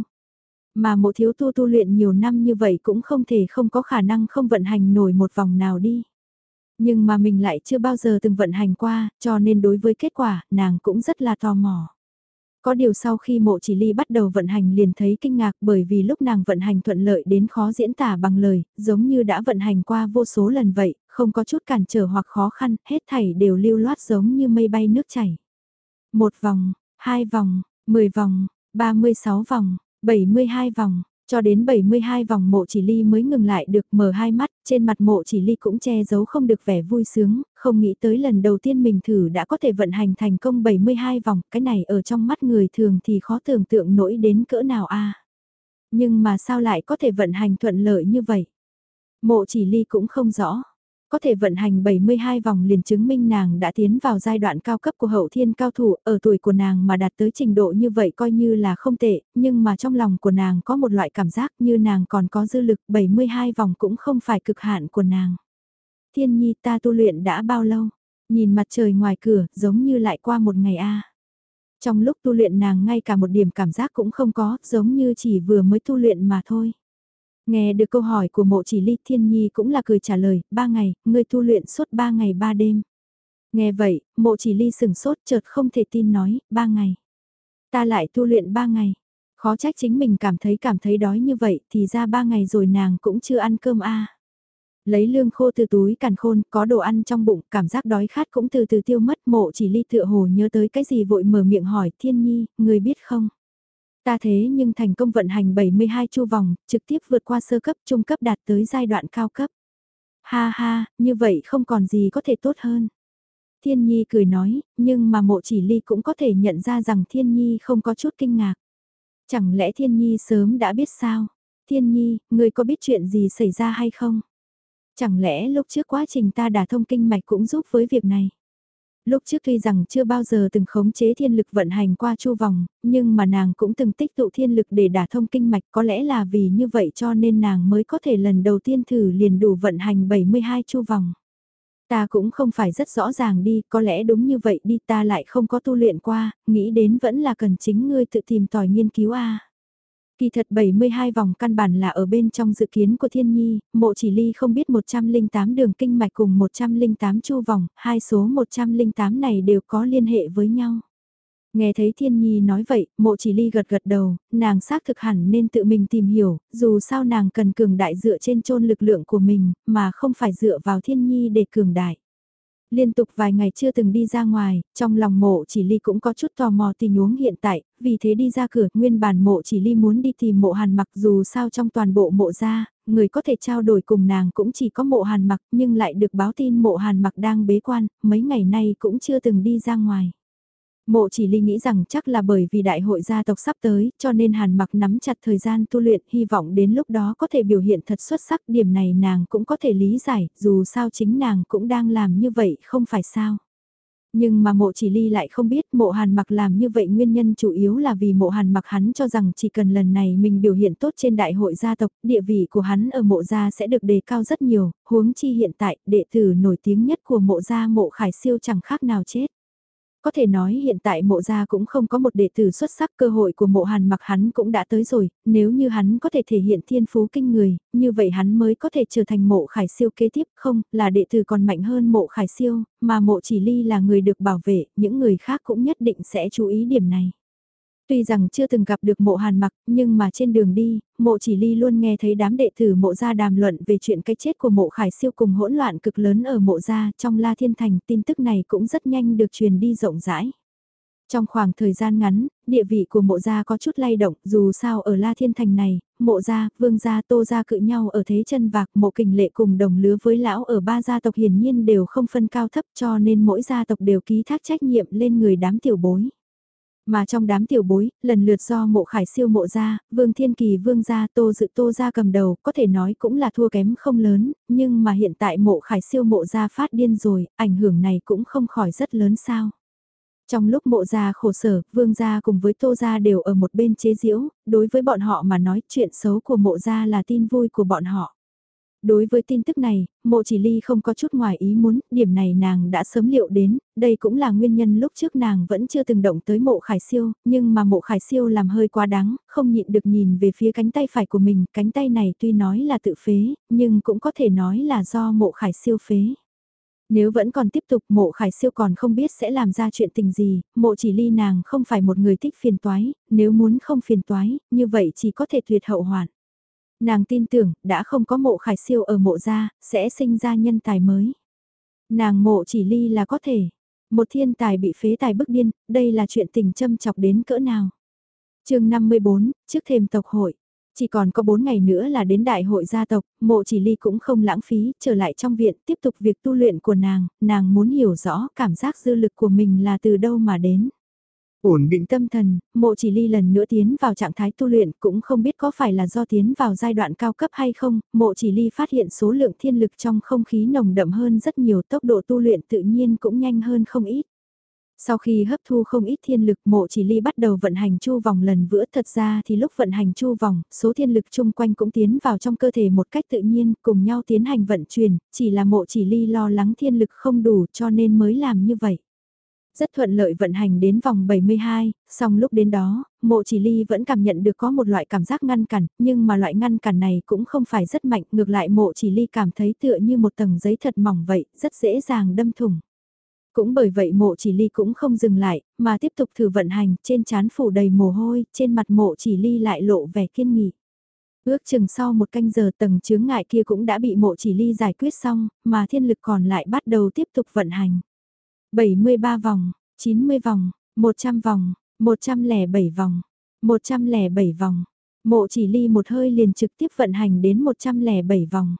Mà Mộ Thiếu Tu tu luyện nhiều năm như vậy cũng không thể không có khả năng không vận hành nổi một vòng nào đi. Nhưng mà mình lại chưa bao giờ từng vận hành qua, cho nên đối với kết quả, nàng cũng rất là tò mò. Có điều sau khi Mộ Chỉ Ly bắt đầu vận hành liền thấy kinh ngạc bởi vì lúc nàng vận hành thuận lợi đến khó diễn tả bằng lời, giống như đã vận hành qua vô số lần vậy, không có chút cản trở hoặc khó khăn, hết thảy đều lưu loát giống như mây bay nước chảy. Một vòng, hai vòng, mười vòng, ba mươi sáu vòng, bảy mươi hai vòng, cho đến bảy mươi hai vòng Mộ Chỉ Ly mới ngừng lại được mở hai mắt, trên mặt Mộ Chỉ Ly cũng che giấu không được vẻ vui sướng, không nghĩ tới lần đầu tiên mình thử đã có thể vận hành thành công bảy mươi hai vòng, cái này ở trong mắt người thường thì khó tưởng tượng nổi đến cỡ nào a. Nhưng mà sao lại có thể vận hành thuận lợi như vậy? Mộ Chỉ Ly cũng không rõ. Có thể vận hành bảy mươi hai vòng liền chứng minh nàng đã tiến vào giai đoạn cao cấp của hậu thiên cao thủ, ở tuổi của nàng mà đạt tới trình độ như vậy coi như là không tệ, nhưng mà trong lòng của nàng có một loại cảm giác như nàng còn có dư lực bảy mươi hai vòng cũng không phải cực hạn của nàng. Thiên Nhi ta tu luyện đã bao lâu? Nhìn mặt trời ngoài cửa giống như lại qua một ngày a. Trong lúc tu luyện nàng ngay cả một điểm cảm giác cũng không có, giống như chỉ vừa mới tu luyện mà thôi. Nghe được câu hỏi của Mộ Chỉ Ly, Thiên Nhi cũng là cười trả lời, ba ngày, ngươi tu luyện suốt ba ngày ba đêm. Nghe vậy, Mộ Chỉ Ly sừng sốt chợt không thể tin nói, ba ngày. Ta lại tu luyện ba ngày. Khó trách chính mình cảm thấy cảm thấy đói như vậy thì ra ba ngày rồi nàng cũng chưa ăn cơm a. Lấy lương khô từ túi càn khôn, có đồ ăn trong bụng, cảm giác đói khát cũng từ từ tiêu mất. Mộ Chỉ Ly tựa hồ nhớ tới cái gì vội mở miệng hỏi, Thiên Nhi, ngươi biết không? Ta thế nhưng thành công vận hành bảy mươi hai chu vòng, trực tiếp vượt qua sơ cấp, trung cấp đạt tới giai đoạn cao cấp. Ha ha, như vậy không còn gì có thể tốt hơn. Thiên Nhi cười nói, nhưng mà Mộ Chỉ Ly cũng có thể nhận ra rằng Thiên Nhi không có chút kinh ngạc. Chẳng lẽ Thiên Nhi sớm đã biết sao? Thiên Nhi, ngươi có biết chuyện gì xảy ra hay không? Chẳng lẽ lúc trước quá trình ta đả thông kinh mạch cũng giúp với việc này? Lúc trước tuy rằng chưa bao giờ từng khống chế thiên lực vận hành qua chu vòng, nhưng mà nàng cũng từng tích tụ thiên lực để đả thông kinh mạch, có lẽ là vì như vậy cho nên nàng mới có thể lần đầu tiên thử liền đủ vận hành bảy mươi hai chu vòng. Ta cũng không phải rất rõ ràng đi, có lẽ đúng như vậy đi, ta lại không có tu luyện qua, nghĩ đến vẫn là cần chính ngươi tự tìm tòi nghiên cứu a. Kỳ thật bảy mươi hai vòng căn bản là ở bên trong dự kiến của Thiên Nhi, Mộ Chỉ Ly không biết một trăm linh tám đường kinh mạch cùng một trăm linh tám chu vòng, hai số một trăm linh tám này đều có liên hệ với nhau. Nghe thấy Thiên Nhi nói vậy, Mộ Chỉ Ly gật gật đầu, nàng xác thực hẳn nên tự mình tìm hiểu, dù sao nàng cần cường đại dựa trên chôn lực lượng của mình, mà không phải dựa vào Thiên Nhi để cường đại. Liên tục vài ngày chưa từng đi ra ngoài, trong lòng Mộ Chỉ Ly cũng có chút tò mò tình huống hiện tại, vì thế đi ra cửa, nguyên bản Mộ Chỉ Ly muốn đi tìm Mộ Hàn Mặc, dù sao trong toàn bộ Mộ gia, người có thể trao đổi cùng nàng cũng chỉ có Mộ Hàn Mặc, nhưng lại được báo tin Mộ Hàn Mặc đang bế quan, mấy ngày nay cũng chưa từng đi ra ngoài. Mộ Chỉ Ly nghĩ rằng chắc là bởi vì đại hội gia tộc sắp tới, cho nên Hàn Mặc nắm chặt thời gian tu luyện, hy vọng đến lúc đó có thể biểu hiện thật xuất sắc, điểm này nàng cũng có thể lý giải, dù sao chính nàng cũng đang làm như vậy, không phải sao. Nhưng mà Mộ Chỉ Ly lại không biết Mộ Hàn Mặc làm như vậy nguyên nhân chủ yếu là vì Mộ Hàn Mặc hắn cho rằng chỉ cần lần này mình biểu hiện tốt trên đại hội gia tộc, địa vị của hắn ở Mộ gia sẽ được đề cao rất nhiều, huống chi hiện tại đệ tử nổi tiếng nhất của Mộ gia Mộ Khải Siêu chẳng khác nào chết. Có thể nói hiện tại Mộ gia cũng không có một đệ tử xuất sắc, cơ hội của Mộ Hàn Mặc hắn cũng đã tới rồi, nếu như hắn có thể thể hiện thiên phú kinh người, như vậy hắn mới có thể trở thành Mộ Khải Siêu kế tiếp, không, là đệ tử còn mạnh hơn Mộ Khải Siêu, mà Mộ Chỉ Ly là người được bảo vệ, những người khác cũng nhất định sẽ chú ý điểm này. Tuy rằng chưa từng gặp được Mộ Hàn Mặc, nhưng mà trên đường đi, Mộ Chỉ Ly luôn nghe thấy đám đệ tử Mộ gia đàm luận về chuyện cái chết của Mộ Khải Siêu cùng hỗn loạn cực lớn ở Mộ gia, trong La Thiên Thành, tin tức này cũng rất nhanh được truyền đi rộng rãi. Trong khoảng thời gian ngắn, địa vị của Mộ gia có chút lay động, dù sao ở La Thiên Thành này, Mộ gia, Vương gia, Tô gia cự nhau ở thế chân vạc, Mộ Kình Lệ cùng đồng lứa với lão ở ba gia tộc hiển nhiên đều không phân cao thấp, cho nên mỗi gia tộc đều ký thác trách nhiệm lên người đám tiểu bối. Mà trong đám tiểu bối, lần lượt do Mộ Khải Siêu Mộ gia, Vương Thiên Kỳ Vương gia, Tô Dự Tô gia cầm đầu, có thể nói cũng là thua kém không lớn, nhưng mà hiện tại Mộ Khải Siêu Mộ gia phát điên rồi, ảnh hưởng này cũng không khỏi rất lớn sao. Trong lúc Mộ gia khổ sở, Vương gia cùng với Tô gia đều ở một bên chế giễu, đối với bọn họ mà nói chuyện xấu của Mộ gia là tin vui của bọn họ. Đối với tin tức này, Mộ Chỉ Ly không có chút ngoài ý muốn, điểm này nàng đã sớm liệu đến, đây cũng là nguyên nhân lúc trước nàng vẫn chưa từng động tới Mộ Khải Siêu, nhưng mà Mộ Khải Siêu làm hơi quá đáng, không nhịn được nhìn về phía cánh tay phải của mình, cánh tay này tuy nói là tự phế, nhưng cũng có thể nói là do Mộ Khải Siêu phế. Nếu vẫn còn tiếp tục Mộ Khải Siêu còn không biết sẽ làm ra chuyện tình gì, Mộ Chỉ Ly nàng không phải một người thích phiền toái, nếu muốn không phiền toái, như vậy chỉ có thể tuyệt hậu hoạn. Nàng tin tưởng, đã không có Mộ Khải Siêu ở Mộ gia, sẽ sinh ra nhân tài mới. Nàng Mộ Chỉ Ly là có thể. Một thiên tài bị phế tài bức điên, đây là chuyện tình châm chọc đến cỡ nào. chương năm mươi bốn, trước thềm tộc hội. Chỉ còn có bốn ngày nữa là đến đại hội gia tộc, Mộ Chỉ Ly cũng không lãng phí, trở lại trong viện tiếp tục việc tu luyện của nàng, nàng muốn hiểu rõ cảm giác dư lực của mình là từ đâu mà đến. Ổn định tâm thần, Mộ Chỉ Ly lần nữa tiến vào trạng thái tu luyện cũng không biết có phải là do tiến vào giai đoạn cao cấp hay không, Mộ Chỉ Ly phát hiện số lượng thiên lực trong không khí nồng đậm hơn rất nhiều, tốc độ tu luyện tự nhiên cũng nhanh hơn không ít. Sau khi hấp thu không ít thiên lực, Mộ Chỉ Ly bắt đầu vận hành chu vòng lần vữa, thật ra thì lúc vận hành chu vòng, số thiên lực chung quanh cũng tiến vào trong cơ thể một cách tự nhiên, cùng nhau tiến hành vận chuyển, chỉ là Mộ Chỉ Ly lo lắng thiên lực không đủ cho nên mới làm như vậy. Rất thuận lợi vận hành đến vòng bảy mươi hai, song lúc đến đó, Mộ Chỉ Ly vẫn cảm nhận được có một loại cảm giác ngăn cản, nhưng mà loại ngăn cản này cũng không phải rất mạnh, ngược lại Mộ Chỉ Ly cảm thấy tựa như một tầng giấy thật mỏng vậy, rất dễ dàng đâm thủng. Cũng bởi vậy Mộ Chỉ Ly cũng không dừng lại, mà tiếp tục thử vận hành, trên trán phủ đầy mồ hôi, trên mặt Mộ Chỉ Ly lại lộ vẻ kiên nghị. Ước chừng sau một canh giờ tầng chướng ngại kia cũng đã bị Mộ Chỉ Ly giải quyết xong, mà thiên lực còn lại bắt đầu tiếp tục vận hành. bảy mươi ba vòng, chín mươi vòng, một trăm vòng, một trăm lẻ bảy vòng, một trăm lẻ bảy vòng. Mộ Chỉ Ly một hơi liền trực tiếp vận hành đến một trăm lẻ bảy vòng.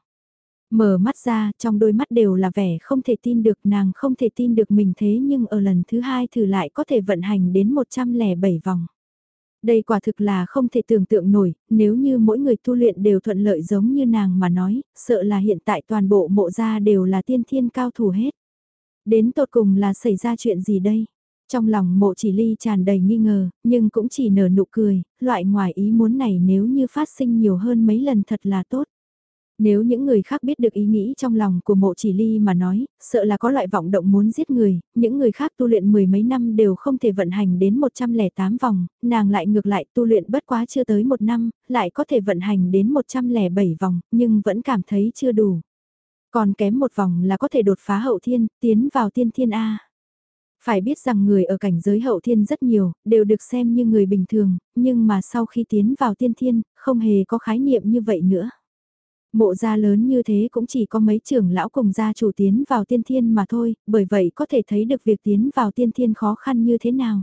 Mở mắt ra, trong đôi mắt đều là vẻ không thể tin được, nàng không thể tin được mình thế nhưng ở lần thứ hai thử lại có thể vận hành đến một trăm lẻ bảy vòng. Đây quả thực là không thể tưởng tượng nổi, nếu như mỗi người tu luyện đều thuận lợi giống như nàng mà nói, sợ là hiện tại toàn bộ Mộ gia đều là tiên thiên cao thủ hết. Đến tột cùng là xảy ra chuyện gì đây? Trong lòng Mộ Chỉ Ly tràn đầy nghi ngờ, nhưng cũng chỉ nở nụ cười, loại ngoài ý muốn này nếu như phát sinh nhiều hơn mấy lần thật là tốt. Nếu những người khác biết được ý nghĩ trong lòng của Mộ Chỉ Ly mà nói, sợ là có loại vọng động muốn giết người, những người khác tu luyện mười mấy năm đều không thể vận hành đến một trăm lẻ tám vòng, nàng lại ngược lại tu luyện bất quá chưa tới một năm, lại có thể vận hành đến một trăm lẻ bảy vòng, nhưng vẫn cảm thấy chưa đủ. Còn kém một vòng là có thể đột phá hậu thiên, tiến vào tiên thiên A. Phải biết rằng người ở cảnh giới hậu thiên rất nhiều, đều được xem như người bình thường, nhưng mà sau khi tiến vào tiên thiên, không hề có khái niệm như vậy nữa. Mộ gia lớn như thế cũng chỉ có mấy trưởng lão cùng gia chủ tiến vào tiên thiên mà thôi, bởi vậy có thể thấy được việc tiến vào tiên thiên khó khăn như thế nào.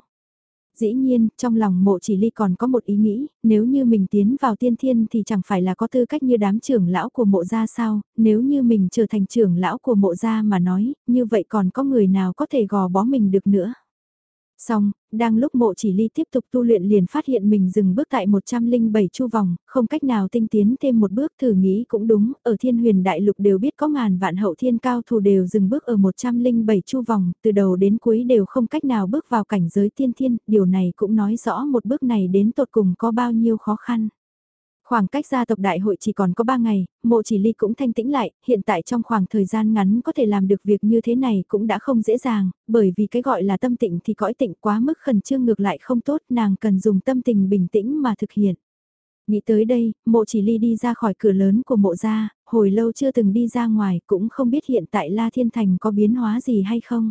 Dĩ nhiên, trong lòng Mộ Chỉ Ly còn có một ý nghĩ, nếu như mình tiến vào tiên thiên thì chẳng phải là có tư cách như đám trưởng lão của Mộ gia sao, nếu như mình trở thành trưởng lão của Mộ gia mà nói, như vậy còn có người nào có thể gò bó mình được nữa. Xong, đang lúc Mộ Chỉ Ly tiếp tục tu luyện liền phát hiện mình dừng bước tại một trăm lẻ bảy chu vòng, không cách nào tinh tiến thêm một bước, thử nghĩ cũng đúng, ở Thiên Huyền Đại Lục đều biết có ngàn vạn hậu thiên cao thủ đều dừng bước ở một trăm lẻ bảy chu vòng, từ đầu đến cuối đều không cách nào bước vào cảnh giới tiên thiên, điều này cũng nói rõ một bước này đến tột cùng có bao nhiêu khó khăn. Khoảng cách gia tộc đại hội chỉ còn có ba ngày, Mộ Chỉ Ly cũng thanh tĩnh lại, hiện tại trong khoảng thời gian ngắn có thể làm được việc như thế này cũng đã không dễ dàng, bởi vì cái gọi là tâm tịnh thì cõi tịnh quá mức khẩn trương ngược lại không tốt, nàng cần dùng tâm tình bình tĩnh mà thực hiện. Nghĩ tới đây, Mộ Chỉ Ly đi ra khỏi cửa lớn của Mộ gia, hồi lâu chưa từng đi ra ngoài cũng không biết hiện tại La Thiên Thành có biến hóa gì hay không.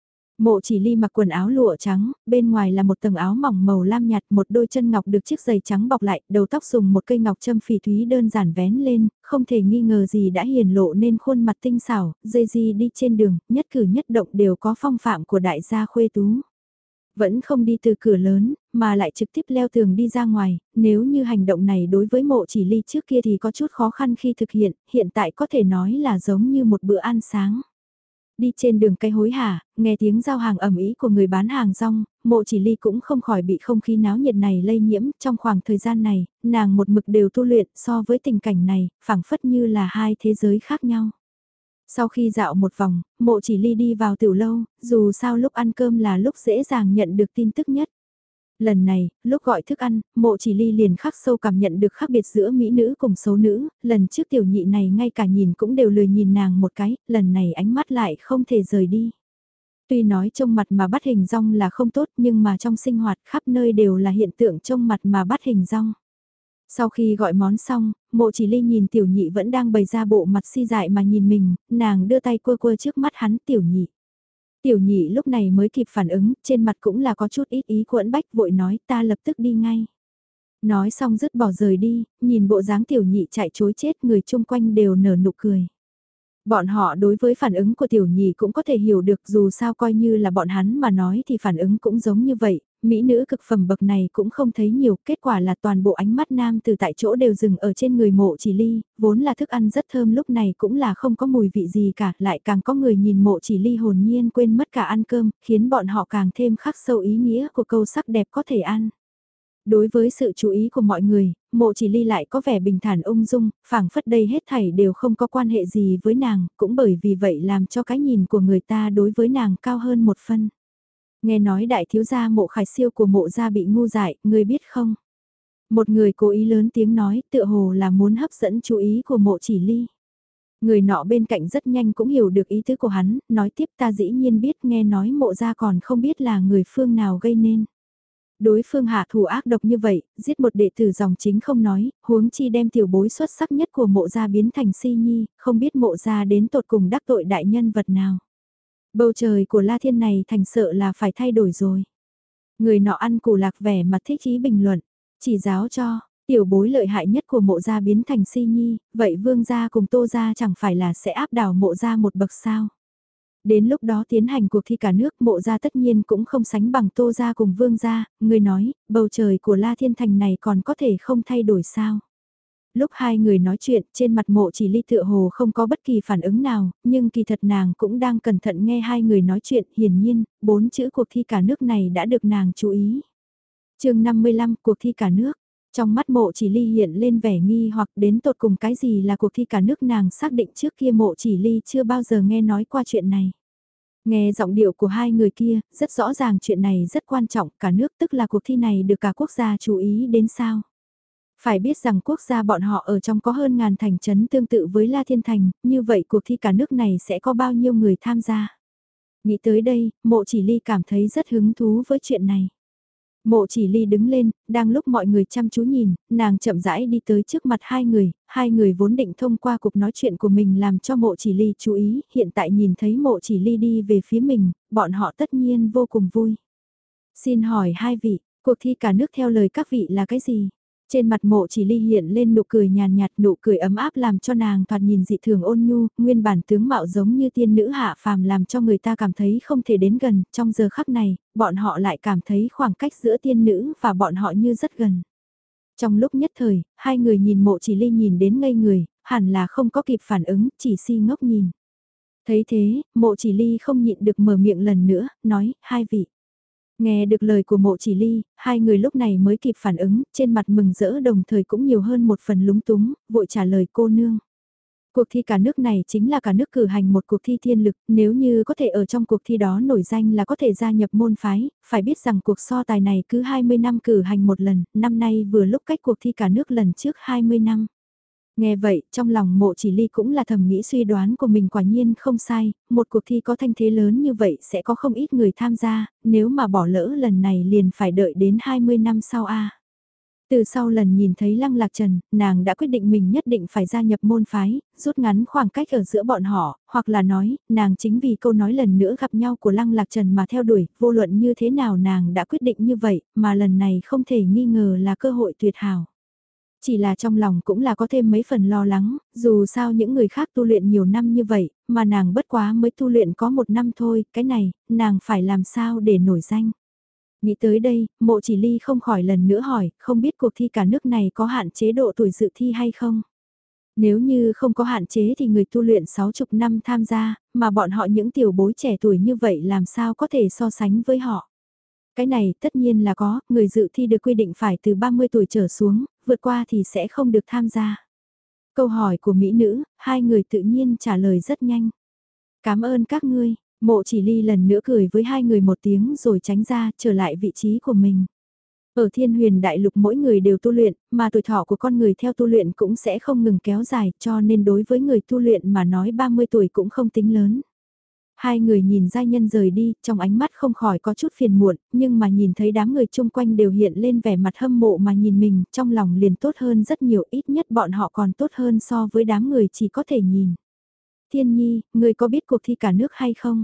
Mộ Chỉ Ly mặc quần áo lụa trắng, bên ngoài là một tầng áo mỏng màu lam nhạt, một đôi chân ngọc được chiếc giày trắng bọc lại, đầu tóc dùng một cây ngọc châm phỉ thúy đơn giản vén lên, không thể nghi ngờ gì đã hiển lộ nên khuôn mặt tinh xảo, dây di đi trên đường, nhất cử nhất động đều có phong phạm của đại gia khuê tú. Vẫn không đi từ cửa lớn, mà lại trực tiếp leo tường đi ra ngoài, nếu như hành động này đối với Mộ Chỉ Ly trước kia thì có chút khó khăn khi thực hiện, hiện tại có thể nói là giống như một bữa ăn sáng. Đi trên đường cây hối hả, nghe tiếng giao hàng ầm ĩ của người bán hàng rong, Mộ Chỉ Ly cũng không khỏi bị không khí náo nhiệt này lây nhiễm. Trong khoảng thời gian này, nàng một mực đều tu luyện, so với tình cảnh này, phảng phất như là hai thế giới khác nhau. Sau khi dạo một vòng, Mộ Chỉ Ly đi vào tiểu lâu, dù sao lúc ăn cơm là lúc dễ dàng nhận được tin tức nhất. Lần này, lúc gọi thức ăn, Mộ Chỉ Ly liền khắc sâu cảm nhận được khác biệt giữa mỹ nữ cùng xấu nữ, lần trước tiểu nhị này ngay cả nhìn cũng đều lười nhìn nàng một cái, lần này ánh mắt lại không thể rời đi. Tuy nói trông mặt mà bắt hình rong là không tốt nhưng mà trong sinh hoạt khắp nơi đều là hiện tượng trông mặt mà bắt hình rong. Sau khi gọi món xong, Mộ Chỉ Ly nhìn tiểu nhị vẫn đang bày ra bộ mặt si dại mà nhìn mình, nàng đưa tay quơ quơ trước mắt hắn tiểu nhị. Tiểu nhị lúc này mới kịp phản ứng, trên mặt cũng là có chút ít ý quẫn bách vội nói ta lập tức đi ngay. Nói xong dứt bỏ rời đi, nhìn bộ dáng tiểu nhị chạy chối chết người chung quanh đều nở nụ cười. Bọn họ đối với phản ứng của tiểu nhị cũng có thể hiểu được dù sao coi như là bọn hắn mà nói thì phản ứng cũng giống như vậy, mỹ nữ cực phẩm bậc này cũng không thấy nhiều, kết quả là toàn bộ ánh mắt nam từ tại chỗ đều dừng ở trên người Mộ Chỉ Ly, vốn là thức ăn rất thơm lúc này cũng là không có mùi vị gì cả, lại càng có người nhìn Mộ Chỉ Ly hồn nhiên quên mất cả ăn cơm, khiến bọn họ càng thêm khắc sâu ý nghĩa của câu sắc đẹp có thể ăn. Đối với sự chú ý của mọi người, Mộ Chỉ Ly lại có vẻ bình thản ung dung, phảng phất đây hết thảy đều không có quan hệ gì với nàng, cũng bởi vì vậy làm cho cái nhìn của người ta đối với nàng cao hơn một phân. Nghe nói đại thiếu gia Mộ Khải Siêu của Mộ gia bị ngu dại, người biết không? Một người cố ý lớn tiếng nói, tựa hồ là muốn hấp dẫn chú ý của Mộ Chỉ Ly. Người nọ bên cạnh rất nhanh cũng hiểu được ý tứ của hắn, nói tiếp ta dĩ nhiên biết, nghe nói Mộ gia còn không biết là người phương nào gây nên. Đối phương hạ thủ ác độc như vậy, giết một đệ tử dòng chính không nói, huống chi đem tiểu bối xuất sắc nhất của Mộ gia biến thành si nhi, không biết Mộ gia đến tột cùng đắc tội đại nhân vật nào. Bầu trời của La Thiên này thành sợ là phải thay đổi rồi. Người nọ ăn củ lạc vẻ mặt thích ý bình luận, chỉ giáo cho, tiểu bối lợi hại nhất của Mộ gia biến thành si nhi, vậy Vương gia cùng Tô gia chẳng phải là sẽ áp đảo Mộ gia một bậc sao. Đến lúc đó tiến hành cuộc thi cả nước, Mộ gia tất nhiên cũng không sánh bằng Tô gia cùng Vương gia, người nói, bầu trời của La Thiên Thành này còn có thể không thay đổi sao. Lúc hai người nói chuyện, trên mặt Mộ Chỉ Ly tựa hồ không có bất kỳ phản ứng nào, nhưng kỳ thật nàng cũng đang cẩn thận nghe hai người nói chuyện, hiển nhiên, bốn chữ cuộc thi cả nước này đã được nàng chú ý. chương năm mươi lăm, cuộc thi cả nước. Trong mắt Mộ Chỉ Ly hiện lên vẻ nghi hoặc đến tột cùng cái gì là cuộc thi cả nước, nàng xác định trước kia Mộ Chỉ Ly chưa bao giờ nghe nói qua chuyện này. Nghe giọng điệu của hai người kia, rất rõ ràng chuyện này rất quan trọng, cả nước tức là cuộc thi này được cả quốc gia chú ý đến sao. Phải biết rằng quốc gia bọn họ ở trong có hơn ngàn thành trấn tương tự với La Thiên Thành, như vậy cuộc thi cả nước này sẽ có bao nhiêu người tham gia. Nghĩ tới đây, Mộ Chỉ Ly cảm thấy rất hứng thú với chuyện này. Mộ Chỉ Ly đứng lên, đang lúc mọi người chăm chú nhìn, nàng chậm rãi đi tới trước mặt hai người, hai người vốn định thông qua cuộc nói chuyện của mình làm cho Mộ Chỉ Ly chú ý, hiện tại nhìn thấy Mộ Chỉ Ly đi về phía mình, bọn họ tất nhiên vô cùng vui. Xin hỏi hai vị, cuộc thi cả nước theo lời các vị là cái gì? Trên mặt Mộ Chỉ Ly hiện lên nụ cười nhàn nhạt, nụ cười ấm áp làm cho nàng thoạt nhìn dị thường ôn nhu, nguyên bản tướng mạo giống như tiên nữ hạ phàm làm cho người ta cảm thấy không thể đến gần, trong giờ khắc này, bọn họ lại cảm thấy khoảng cách giữa tiên nữ và bọn họ như rất gần. Trong lúc nhất thời, hai người nhìn Mộ Chỉ Ly nhìn đến ngây người, hẳn là không có kịp phản ứng, chỉ si ngốc nhìn. Thấy thế, Mộ Chỉ Ly không nhịn được mở miệng lần nữa, nói, hai vị. Nghe được lời của Mộ Chỉ Ly, hai người lúc này mới kịp phản ứng, trên mặt mừng rỡ đồng thời cũng nhiều hơn một phần lúng túng, vội trả lời cô nương. Cuộc thi cả nước này chính là cả nước cử hành một cuộc thi thiên lực, nếu như có thể ở trong cuộc thi đó nổi danh là có thể gia nhập môn phái, phải biết rằng cuộc so tài này cứ hai mươi năm cử hành một lần, năm nay vừa lúc cách cuộc thi cả nước lần trước hai mươi năm. Nghe vậy, trong lòng Mộ Chỉ Ly cũng là thầm nghĩ suy đoán của mình quả nhiên không sai, một cuộc thi có thanh thế lớn như vậy sẽ có không ít người tham gia, nếu mà bỏ lỡ lần này liền phải đợi đến hai mươi năm sau a. Từ sau lần nhìn thấy Lăng Lạc Trần, nàng đã quyết định mình nhất định phải gia nhập môn phái, rút ngắn khoảng cách ở giữa bọn họ, hoặc là nói, nàng chính vì câu nói lần nữa gặp nhau của Lăng Lạc Trần mà theo đuổi, vô luận như thế nào nàng đã quyết định như vậy, mà lần này không thể nghi ngờ là cơ hội tuyệt hảo. Chỉ là trong lòng cũng là có thêm mấy phần lo lắng, dù sao những người khác tu luyện nhiều năm như vậy, mà nàng bất quá mới tu luyện có một năm thôi, cái này, nàng phải làm sao để nổi danh. Nghĩ tới đây, Mộ Chỉ Ly không khỏi lần nữa hỏi, không biết cuộc thi cả nước này có hạn chế độ tuổi dự thi hay không? Nếu như không có hạn chế thì người tu luyện sáu chục năm tham gia, mà bọn họ những tiểu bối trẻ tuổi như vậy làm sao có thể so sánh với họ. Cái này tất nhiên là có, người dự thi được quy định phải từ ba mươi tuổi trở xuống, vượt qua thì sẽ không được tham gia. Câu hỏi của mỹ nữ, hai người tự nhiên trả lời rất nhanh. Cảm ơn các ngươi, Mộ Chỉ Ly lần nữa cười với hai người một tiếng rồi tránh ra, trở lại vị trí của mình. Ở Thiên Huyền Đại Lục mỗi người đều tu luyện, mà tuổi thọ của con người theo tu luyện cũng sẽ không ngừng kéo dài, cho nên đối với người tu luyện mà nói ba mươi tuổi cũng không tính lớn. Hai người nhìn giai nhân rời đi, trong ánh mắt không khỏi có chút phiền muộn, nhưng mà nhìn thấy đám người chung quanh đều hiện lên vẻ mặt hâm mộ mà nhìn mình, trong lòng liền tốt hơn rất nhiều, ít nhất bọn họ còn tốt hơn so với đám người chỉ có thể nhìn. Thiên Nhi, người có biết cuộc thi cả nước hay không?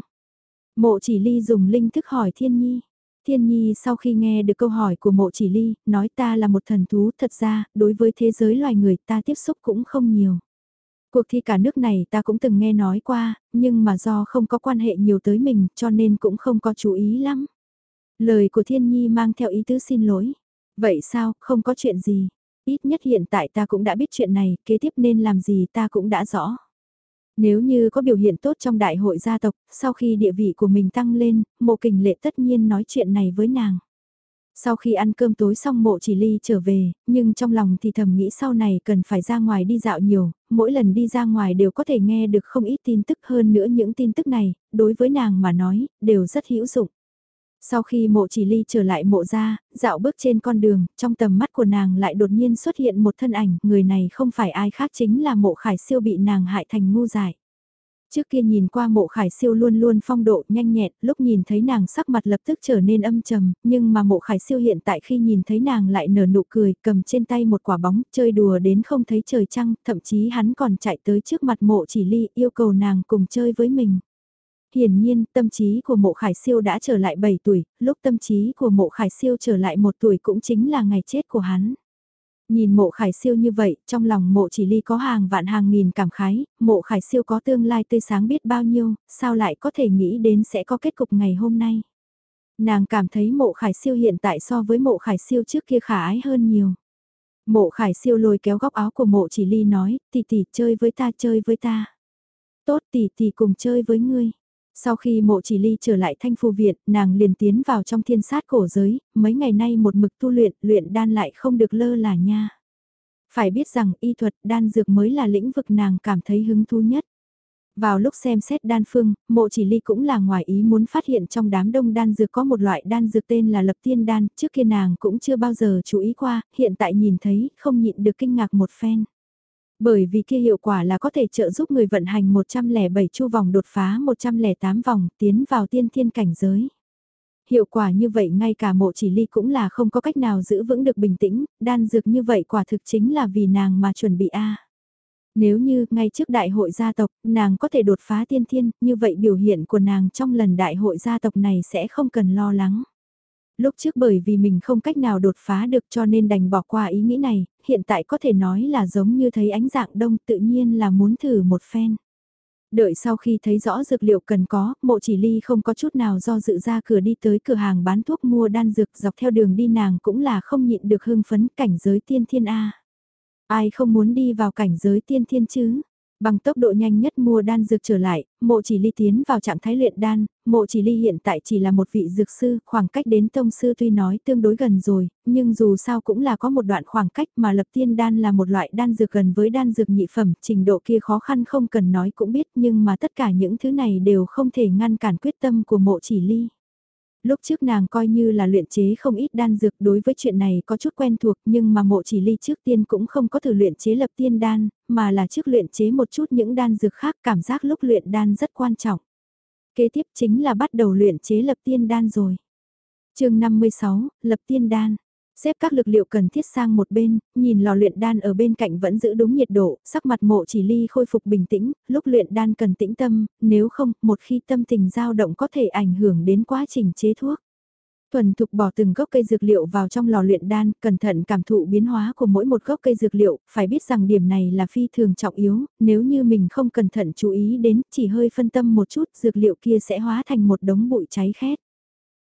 Mộ Chỉ Ly dùng linh thức hỏi Thiên Nhi. Thiên Nhi sau khi nghe được câu hỏi của Mộ Chỉ Ly, nói ta là một thần thú, thật ra, đối với thế giới loài người ta tiếp xúc cũng không nhiều. Cuộc thi cả nước này ta cũng từng nghe nói qua, nhưng mà do không có quan hệ nhiều tới mình cho nên cũng không có chú ý lắm. Lời của Thiên Nhi mang theo ý tứ xin lỗi. Vậy sao, không có chuyện gì. Ít nhất hiện tại ta cũng đã biết chuyện này, kế tiếp nên làm gì ta cũng đã rõ. Nếu như có biểu hiện tốt trong đại hội gia tộc, sau khi địa vị của mình tăng lên, Mộ Kình Lệ tất nhiên nói chuyện này với nàng. Sau khi ăn cơm tối xong Mộ Chỉ Ly trở về, nhưng trong lòng thì thầm nghĩ sau này cần phải ra ngoài đi dạo nhiều, mỗi lần đi ra ngoài đều có thể nghe được không ít tin tức, hơn nữa những tin tức này, đối với nàng mà nói, đều rất hữu dụng. Sau khi Mộ Chỉ Ly trở lại mộ ra, dạo bước trên con đường, trong tầm mắt của nàng lại đột nhiên xuất hiện một thân ảnh, người này không phải ai khác chính là Mộ Khải Siêu bị nàng hại thành ngu dại. Trước kia nhìn qua Mộ Khải Siêu luôn luôn phong độ nhanh nhẹn, lúc nhìn thấy nàng sắc mặt lập tức trở nên âm trầm, nhưng mà Mộ Khải Siêu hiện tại khi nhìn thấy nàng lại nở nụ cười, cầm trên tay một quả bóng, chơi đùa đến không thấy trời trăng, thậm chí hắn còn chạy tới trước mặt Mộ Chỉ Ly yêu cầu nàng cùng chơi với mình. Hiển nhiên, tâm trí của Mộ Khải Siêu đã trở lại bảy tuổi, lúc tâm trí của Mộ Khải Siêu trở lại một tuổi cũng chính là ngày chết của hắn. Nhìn Mộ Khải Siêu như vậy, trong lòng Mộ Chỉ Ly có hàng vạn hàng nghìn cảm khái, Mộ Khải Siêu có tương lai tươi sáng biết bao nhiêu, sao lại có thể nghĩ đến sẽ có kết cục ngày hôm nay. Nàng cảm thấy Mộ Khải Siêu hiện tại so với Mộ Khải Siêu trước kia khả ái hơn nhiều. Mộ Khải Siêu lôi kéo góc áo của Mộ Chỉ Ly nói, tỷ tỷ chơi với ta chơi với ta. Tốt tỷ tỷ cùng chơi với ngươi. Sau khi Mộ Chỉ Ly trở lại Thanh Phù Viện, nàng liền tiến vào trong thiên sát cổ giới, mấy ngày nay một mực tu luyện, luyện đan lại không được lơ là nha. Phải biết rằng y thuật đan dược mới là lĩnh vực nàng cảm thấy hứng thú nhất. Vào lúc xem xét đan phương, Mộ Chỉ Ly cũng là ngoài ý muốn phát hiện trong đám đông đan dược có một loại đan dược tên là lập tiên đan, trước kia nàng cũng chưa bao giờ chú ý qua, hiện tại nhìn thấy, không nhịn được kinh ngạc một phen. Bởi vì kia hiệu quả là có thể trợ giúp người vận hành một trăm lẻ bảy chu vòng đột phá một trăm lẻ tám vòng, tiến vào tiên thiên cảnh giới. Hiệu quả như vậy ngay cả Mộ Chỉ Ly cũng là không có cách nào giữ vững được bình tĩnh, đan dược như vậy quả thực chính là vì nàng mà chuẩn bị a. Nếu như ngay trước đại hội gia tộc, nàng có thể đột phá tiên thiên, như vậy biểu hiện của nàng trong lần đại hội gia tộc này sẽ không cần lo lắng. Lúc trước bởi vì mình không cách nào đột phá được cho nên đành bỏ qua ý nghĩ này, hiện tại có thể nói là giống như thấy ánh dạng đông tự nhiên là muốn thử một phen. Đợi sau khi thấy rõ dược liệu cần có, Mộ Chỉ Ly không có chút nào do dự ra cửa đi tới cửa hàng bán thuốc mua đan dược dọc theo đường đi nàng cũng là không nhịn được hưng phấn cảnh giới tiên thiên A. Ai không muốn đi vào cảnh giới tiên thiên chứ? Bằng tốc độ nhanh nhất mua đan dược trở lại, Mộ Chỉ Ly tiến vào trạng thái luyện đan, Mộ Chỉ Ly hiện tại chỉ là một vị dược sư, khoảng cách đến tông sư tuy nói tương đối gần rồi, nhưng dù sao cũng là có một đoạn khoảng cách mà lập tiên đan là một loại đan dược gần với đan dược nhị phẩm, trình độ kia khó khăn không cần nói cũng biết nhưng mà tất cả những thứ này đều không thể ngăn cản quyết tâm của Mộ Chỉ Ly. Lúc trước nàng coi như là luyện chế không ít đan dược đối với chuyện này có chút quen thuộc nhưng mà Mộ Chỉ Ly trước tiên cũng không có thử luyện chế lập tiên đan, mà là trước luyện chế một chút những đan dược khác cảm giác lúc luyện đan rất quan trọng. Kế tiếp chính là bắt đầu luyện chế lập tiên đan rồi. chương năm mươi sáu, lập tiên đan. Xếp các lực liệu cần thiết sang một bên, nhìn lò luyện đan ở bên cạnh vẫn giữ đúng nhiệt độ, sắc mặt Mộ Chỉ Ly khôi phục bình tĩnh, lúc luyện đan cần tĩnh tâm, nếu không, một khi tâm tình dao động có thể ảnh hưởng đến quá trình chế thuốc. Thuần thục bỏ từng gốc cây dược liệu vào trong lò luyện đan, cẩn thận cảm thụ biến hóa của mỗi một gốc cây dược liệu, phải biết rằng điểm này là phi thường trọng yếu, nếu như mình không cẩn thận chú ý đến, chỉ hơi phân tâm một chút, dược liệu kia sẽ hóa thành một đống bụi cháy khét.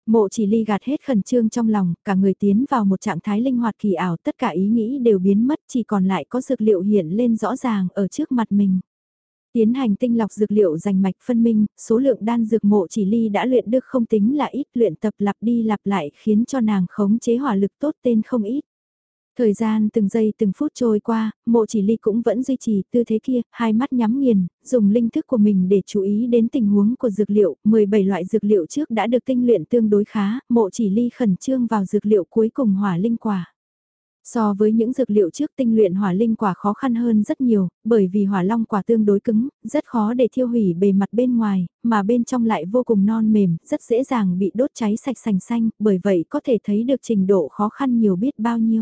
Mộ chỉ ly gạt hết khẩn trương trong lòng, cả người tiến vào một trạng thái linh hoạt kỳ ảo, tất cả ý nghĩ đều biến mất, chỉ còn lại có dược liệu hiện lên rõ ràng ở trước mặt mình. Tiến hành tinh lọc dược liệu dành mạch phân minh, số lượng đan dược mộ chỉ ly đã luyện được không tính là ít, luyện tập lặp đi lặp lại khiến cho nàng khống chế hỏa lực tốt tên không ít. Thời gian từng giây từng phút trôi qua, mộ chỉ ly cũng vẫn duy trì tư thế kia, hai mắt nhắm nghiền, dùng linh thức của mình để chú ý đến tình huống của dược liệu, mười bảy loại dược liệu trước đã được tinh luyện tương đối khá, mộ chỉ ly khẩn trương vào dược liệu cuối cùng hỏa linh quả. So với những dược liệu trước tinh luyện hỏa linh quả khó khăn hơn rất nhiều, bởi vì hỏa long quả tương đối cứng, rất khó để thiêu hủy bề mặt bên ngoài, mà bên trong lại vô cùng non mềm, rất dễ dàng bị đốt cháy sạch sành xanh, bởi vậy có thể thấy được trình độ khó khăn nhiều biết bao nhiêu.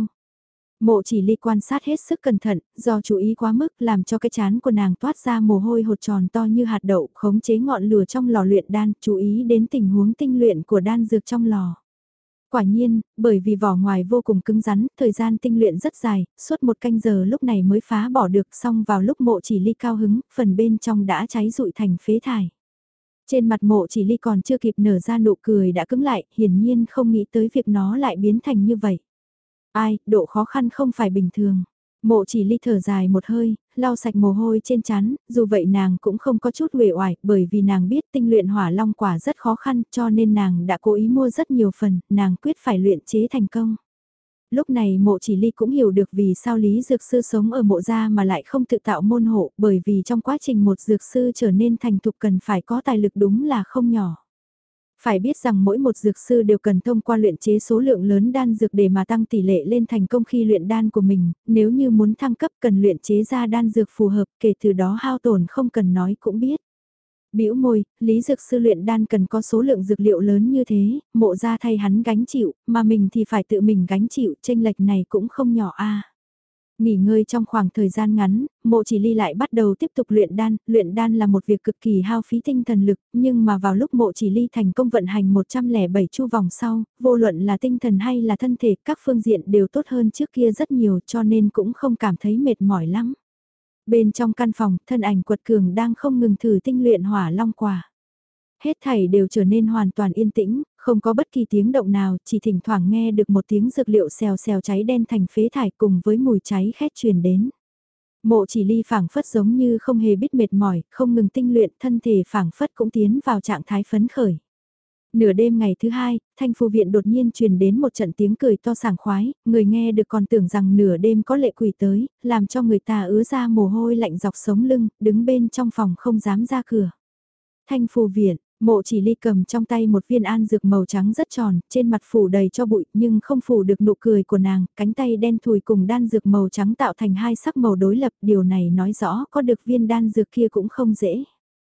Mộ chỉ ly quan sát hết sức cẩn thận, do chú ý quá mức làm cho cái chán của nàng toát ra mồ hôi hột tròn to như hạt đậu, khống chế ngọn lửa trong lò luyện đan, chú ý đến tình huống tinh luyện của đan dược trong lò. Quả nhiên, bởi vì vỏ ngoài vô cùng cứng rắn, thời gian tinh luyện rất dài, suốt một canh giờ lúc này mới phá bỏ được, xong vào lúc mộ chỉ ly cao hứng, phần bên trong đã cháy rụi thành phế thải. Trên mặt mộ chỉ ly còn chưa kịp nở ra nụ cười đã cứng lại, hiển nhiên không nghĩ tới việc nó lại biến thành như vậy. Ai, độ khó khăn không phải bình thường. Mộ chỉ ly thở dài một hơi, lau sạch mồ hôi trên trán, dù vậy nàng cũng không có chút uể oải, bởi vì nàng biết tinh luyện hỏa long quả rất khó khăn, cho nên nàng đã cố ý mua rất nhiều phần, nàng quyết phải luyện chế thành công. Lúc này mộ chỉ ly cũng hiểu được vì sao Lý Dược Sư sống ở mộ gia mà lại không tự tạo môn hộ, bởi vì trong quá trình một dược sư trở nên thành thục cần phải có tài lực đúng là không nhỏ. Phải biết rằng mỗi một dược sư đều cần thông qua luyện chế số lượng lớn đan dược để mà tăng tỷ lệ lên thành công khi luyện đan của mình, nếu như muốn thăng cấp cần luyện chế ra đan dược phù hợp, kể từ đó hao tổn không cần nói cũng biết. Bĩu môi, Lý Dược Sư luyện đan cần có số lượng dược liệu lớn như thế, mộ ra thay hắn gánh chịu, mà mình thì phải tự mình gánh chịu, chênh lệch này cũng không nhỏ a. Nghỉ ngơi trong khoảng thời gian ngắn, mộ chỉ ly lại bắt đầu tiếp tục luyện đan, luyện đan là một việc cực kỳ hao phí tinh thần lực, nhưng mà vào lúc mộ chỉ ly thành công vận hành một trăm lẻ bảy chu vòng sau, vô luận là tinh thần hay là thân thể, các phương diện đều tốt hơn trước kia rất nhiều cho nên cũng không cảm thấy mệt mỏi lắm. Bên trong căn phòng, thân ảnh quật cường đang không ngừng thử tinh luyện hỏa long quả. Hết thảy đều trở nên hoàn toàn yên tĩnh, không có bất kỳ tiếng động nào, chỉ thỉnh thoảng nghe được một tiếng dược liệu xèo xèo cháy đen thành phế thải cùng với mùi cháy khét truyền đến. Mộ chỉ ly phảng phất giống như không hề biết mệt mỏi, không ngừng tinh luyện, thân thể phảng phất cũng tiến vào trạng thái phấn khởi. Nửa đêm ngày thứ hai, thanh phu viện đột nhiên truyền đến một trận tiếng cười to sảng khoái, người nghe được còn tưởng rằng nửa đêm có lệ quỷ tới, làm cho người ta ứa ra mồ hôi lạnh dọc sống lưng, đứng bên trong phòng không dám ra cửa. Thanh phu viện, mộ chỉ ly cầm trong tay một viên an dược màu trắng rất tròn, trên mặt phủ đầy cho bụi nhưng không phủ được nụ cười của nàng, cánh tay đen thùi cùng đan dược màu trắng tạo thành hai sắc màu đối lập, điều này nói rõ có được viên đan dược kia cũng không dễ.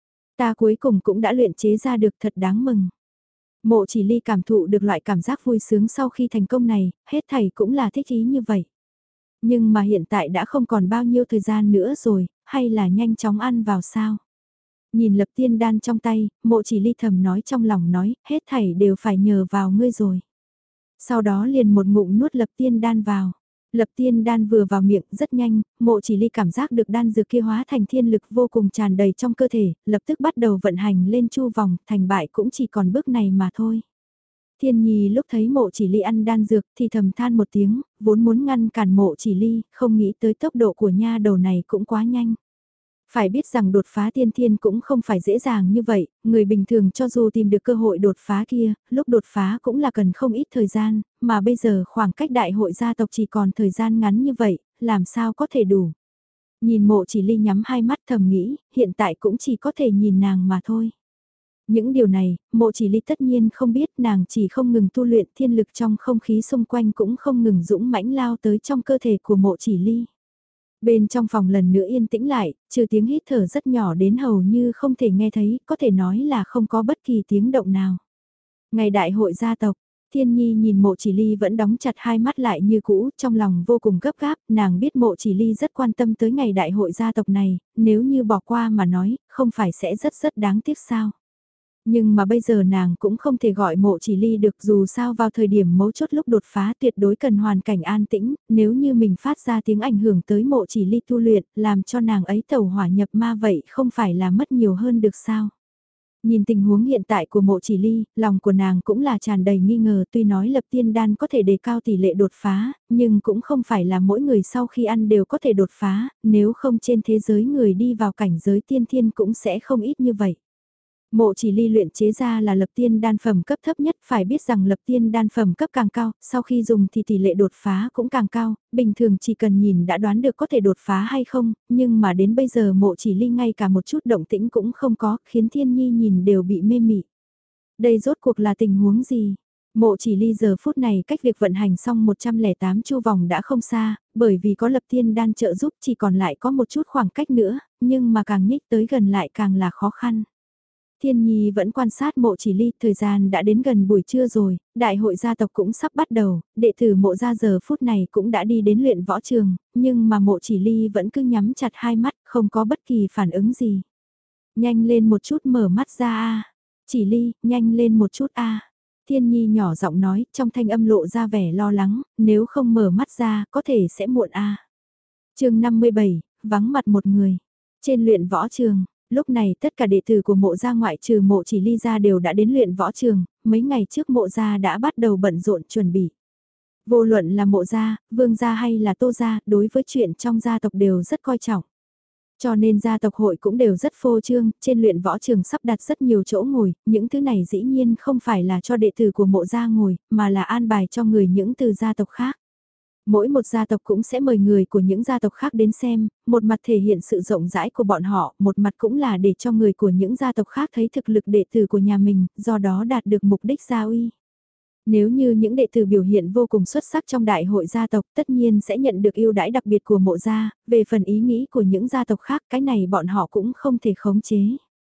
Ta cuối cùng cũng đã luyện chế ra được thật đáng mừng. Mộ chỉ ly cảm thụ được loại cảm giác vui sướng sau khi thành công này, hết thảy cũng là thích ý như vậy. Nhưng mà hiện tại đã không còn bao nhiêu thời gian nữa rồi, hay là nhanh chóng ăn vào sao? Nhìn lập tiên đan trong tay, mộ chỉ ly thầm nói trong lòng nói, hết thảy đều phải nhờ vào ngươi rồi. Sau đó liền một ngụm nuốt lập tiên đan vào. Lập tiên đan vừa vào miệng rất nhanh, mộ chỉ ly cảm giác được đan dược kia hóa thành thiên lực vô cùng tràn đầy trong cơ thể, lập tức bắt đầu vận hành lên chu vòng, thành bại cũng chỉ còn bước này mà thôi. Thiên Nhi lúc thấy mộ chỉ ly ăn đan dược thì thầm than một tiếng, vốn muốn ngăn cản mộ chỉ ly, không nghĩ tới tốc độ của nha đầu này cũng quá nhanh. Phải biết rằng đột phá tiên thiên cũng không phải dễ dàng như vậy, người bình thường cho dù tìm được cơ hội đột phá kia, lúc đột phá cũng là cần không ít thời gian, mà bây giờ khoảng cách đại hội gia tộc chỉ còn thời gian ngắn như vậy, làm sao có thể đủ. Nhìn mộ chỉ ly nhắm hai mắt thầm nghĩ, hiện tại cũng chỉ có thể nhìn nàng mà thôi. Những điều này, mộ chỉ ly tất nhiên không biết, nàng chỉ không ngừng tu luyện, thiên lực trong không khí xung quanh cũng không ngừng dũng mãnh lao tới trong cơ thể của mộ chỉ ly. Bên trong phòng lần nữa yên tĩnh lại, trừ tiếng hít thở rất nhỏ đến hầu như không thể nghe thấy, có thể nói là không có bất kỳ tiếng động nào. Ngày đại hội gia tộc, Thiên Nhi nhìn mộ chỉ ly vẫn đóng chặt hai mắt lại như cũ, trong lòng vô cùng gấp gáp, nàng biết mộ chỉ ly rất quan tâm tới ngày đại hội gia tộc này, nếu như bỏ qua mà nói, không phải sẽ rất rất đáng tiếc sao. Nhưng mà bây giờ nàng cũng không thể gọi mộ chỉ ly được, dù sao vào thời điểm mấu chốt lúc đột phá tuyệt đối cần hoàn cảnh an tĩnh, nếu như mình phát ra tiếng ảnh hưởng tới mộ chỉ ly tu luyện, làm cho nàng ấy tẩu hỏa nhập ma vậy không phải là mất nhiều hơn được sao. Nhìn tình huống hiện tại của mộ chỉ ly, lòng của nàng cũng là tràn đầy nghi ngờ, tuy nói lập tiên đan có thể đề cao tỷ lệ đột phá, nhưng cũng không phải là mỗi người sau khi ăn đều có thể đột phá, nếu không trên thế giới người đi vào cảnh giới tiên thiên cũng sẽ không ít như vậy. Mộ chỉ ly luyện chế ra là lập tiên đan phẩm cấp thấp nhất, phải biết rằng lập tiên đan phẩm cấp càng cao, sau khi dùng thì tỷ lệ đột phá cũng càng cao, bình thường chỉ cần nhìn đã đoán được có thể đột phá hay không, nhưng mà đến bây giờ mộ chỉ ly ngay cả một chút động tĩnh cũng không có, khiến Thiên Nhi nhìn đều bị mê mị. Đây rốt cuộc là tình huống gì? Mộ chỉ ly giờ phút này cách việc vận hành xong một trăm lẻ tám chu vòng đã không xa, bởi vì có lập tiên đan trợ giúp chỉ còn lại có một chút khoảng cách nữa, nhưng mà càng nhích tới gần lại càng là khó khăn. Thiên Nhi vẫn quan sát mộ chỉ ly, thời gian đã đến gần buổi trưa rồi, đại hội gia tộc cũng sắp bắt đầu, đệ tử mộ gia giờ phút này cũng đã đi đến luyện võ trường, nhưng mà mộ chỉ ly vẫn cứ nhắm chặt hai mắt, không có bất kỳ phản ứng gì. Nhanh lên một chút mở mắt ra a, chỉ ly, nhanh lên một chút a. Thiên Nhi nhỏ giọng nói, trong thanh âm lộ ra vẻ lo lắng, nếu không mở mắt ra, có thể sẽ muộn a. Chương năm mươi bảy, vắng mặt một người. Trên luyện võ trường, lúc này tất cả đệ tử của mộ gia ngoại trừ mộ chỉ ly gia đều đã đến luyện võ trường, mấy ngày trước mộ gia đã bắt đầu bận rộn chuẩn bị. Vô luận là mộ gia, vương gia hay là tô gia, đối với chuyện trong gia tộc đều rất coi trọng. Cho nên gia tộc hội cũng đều rất phô trương, trên luyện võ trường sắp đặt rất nhiều chỗ ngồi, những thứ này dĩ nhiên không phải là cho đệ tử của mộ gia ngồi, mà là an bài cho người những từ gia tộc khác. Mỗi một gia tộc cũng sẽ mời người của những gia tộc khác đến xem, một mặt thể hiện sự rộng rãi của bọn họ, một mặt cũng là để cho người của những gia tộc khác thấy thực lực đệ tử của nhà mình, do đó đạt được mục đích gia uy. Nếu như những đệ tử biểu hiện vô cùng xuất sắc trong đại hội gia tộc tất nhiên sẽ nhận được ưu đãi đặc biệt của mộ gia, về phần ý nghĩ của những gia tộc khác cái này bọn họ cũng không thể khống chế.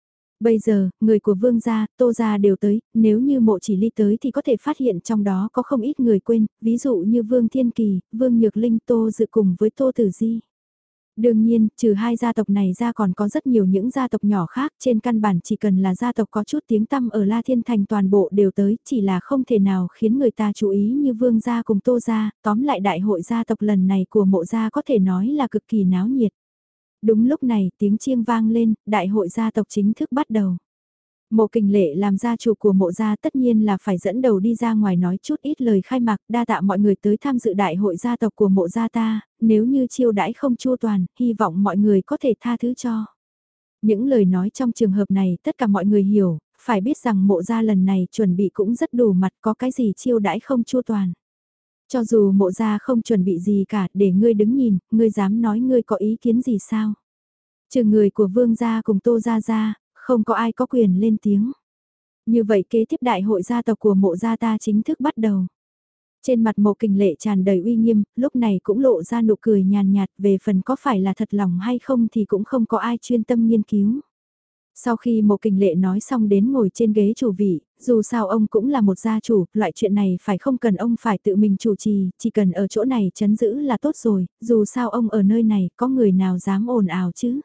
Bây giờ, người của vương gia, tô gia đều tới, nếu như mộ chỉ ly tới thì có thể phát hiện trong đó có không ít người quên, ví dụ như vương thiên kỳ, vương nhược linh tô dự cùng với tô tử di. Đương nhiên, trừ hai gia tộc này ra còn có rất nhiều những gia tộc nhỏ khác, trên căn bản chỉ cần là gia tộc có chút tiếng tăm ở La Thiên Thành toàn bộ đều tới, chỉ là không thể nào khiến người ta chú ý như vương gia cùng tô gia, tóm lại đại hội gia tộc lần này của mộ gia có thể nói là cực kỳ náo nhiệt. Đúng lúc này tiếng chiêng vang lên, đại hội gia tộc chính thức bắt đầu. Mộ Kình Lệ làm gia chủ của mộ gia tất nhiên là phải dẫn đầu đi ra ngoài nói chút ít lời khai mạc, đa tạ mọi người tới tham dự đại hội gia tộc của mộ gia ta, nếu như chiêu đãi không chu toàn, hy vọng mọi người có thể tha thứ cho. Những lời nói trong trường hợp này tất cả mọi người hiểu, phải biết rằng mộ gia lần này chuẩn bị cũng rất đủ mặt, có cái gì chiêu đãi không chu toàn. Cho dù mộ gia không chuẩn bị gì cả, để ngươi đứng nhìn, ngươi dám nói ngươi có ý kiến gì sao? Trừ người của vương gia cùng tô gia gia, không có ai có quyền lên tiếng. Như vậy kế tiếp đại hội gia tộc của mộ gia ta chính thức bắt đầu. Trên mặt Mộ Kình Lệ tràn đầy uy nghiêm, lúc này cũng lộ ra nụ cười nhàn nhạt, về phần có phải là thật lòng hay không thì cũng không có ai chuyên tâm nghiên cứu. Sau khi Mộ Kình Lệ nói xong đến ngồi trên ghế chủ vị, dù sao ông cũng là một gia chủ, loại chuyện này phải không cần ông phải tự mình chủ trì, chỉ cần ở chỗ này chấn giữ là tốt rồi, dù sao ông ở nơi này có người nào dám ồn ào chứ.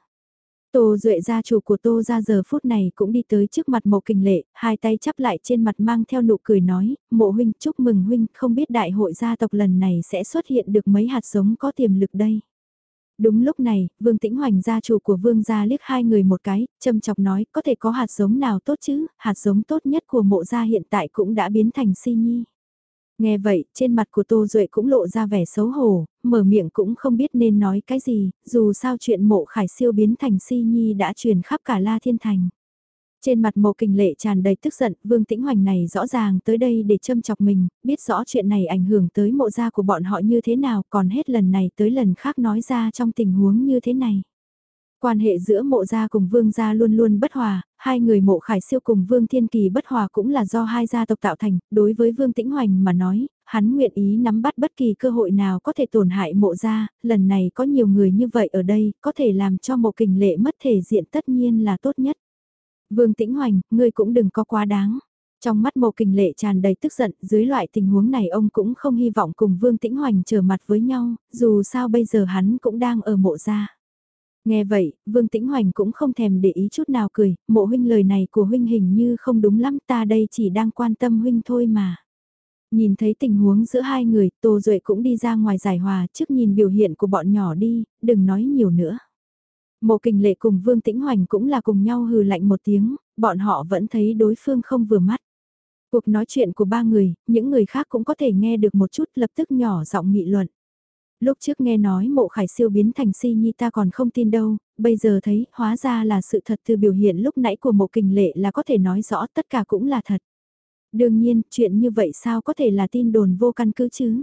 Tô Duệ gia chủ của Tô gia giờ phút này cũng đi tới trước mặt Mộ Kình Lệ, hai tay chắp lại trên mặt mang theo nụ cười nói, Mộ huynh chúc mừng huynh, không biết đại hội gia tộc lần này sẽ xuất hiện được mấy hạt giống có tiềm lực đây. Đúng lúc này, Vương Tĩnh Hoành gia chủ của Vương gia liếc hai người một cái, châm chọc nói, có thể có hạt giống nào tốt chứ, hạt giống tốt nhất của mộ gia hiện tại cũng đã biến thành si nhi. Nghe vậy, trên mặt của Tô Duệ cũng lộ ra vẻ xấu hổ, mở miệng cũng không biết nên nói cái gì, dù sao chuyện mộ khải siêu biến thành si nhi đã truyền khắp cả La Thiên Thành. Trên mặt Mộ Kình Lệ tràn đầy tức giận, Vương Tĩnh Hoành này rõ ràng tới đây để châm chọc mình, biết rõ chuyện này ảnh hưởng tới mộ gia của bọn họ như thế nào, còn hết lần này tới lần khác nói ra trong tình huống như thế này. Quan hệ giữa mộ gia cùng vương gia luôn luôn bất hòa, hai người mộ khải siêu cùng vương thiên kỳ bất hòa cũng là do hai gia tộc tạo thành, đối với vương tĩnh hoành mà nói, hắn nguyện ý nắm bắt bất kỳ cơ hội nào có thể tổn hại mộ gia, lần này có nhiều người như vậy ở đây, có thể làm cho Mộ Kình Lệ mất thể diện tất nhiên là tốt nhất. Vương Tĩnh Hoành, ngươi cũng đừng có quá đáng. Trong mắt Mộ Kình Lệ tràn đầy tức giận, dưới loại tình huống này ông cũng không hy vọng cùng Vương Tĩnh Hoành trở mặt với nhau, dù sao bây giờ hắn cũng đang ở mộ gia. Nghe vậy, Vương Tĩnh Hoành cũng không thèm để ý chút nào cười, Mộ huynh lời này của huynh hình như không đúng lắm, ta đây chỉ đang quan tâm huynh thôi mà. Nhìn thấy tình huống giữa hai người, Tô Duệ cũng đi ra ngoài giải hòa, trước nhìn biểu hiện của bọn nhỏ đi, đừng nói nhiều nữa. Mộ Kình Lệ cùng Vương Tĩnh Hoành cũng là cùng nhau hừ lạnh một tiếng, bọn họ vẫn thấy đối phương không vừa mắt. Cuộc nói chuyện của ba người, những người khác cũng có thể nghe được một chút, lập tức nhỏ giọng nghị luận. Lúc trước nghe nói Mộ Khải Siêu biến thành Si Nhi ta còn không tin đâu, bây giờ thấy hóa ra là sự thật, từ biểu hiện lúc nãy của Mộ Kình Lệ là có thể nói rõ tất cả cũng là thật. Đương nhiên, chuyện như vậy sao có thể là tin đồn vô căn cứ chứ?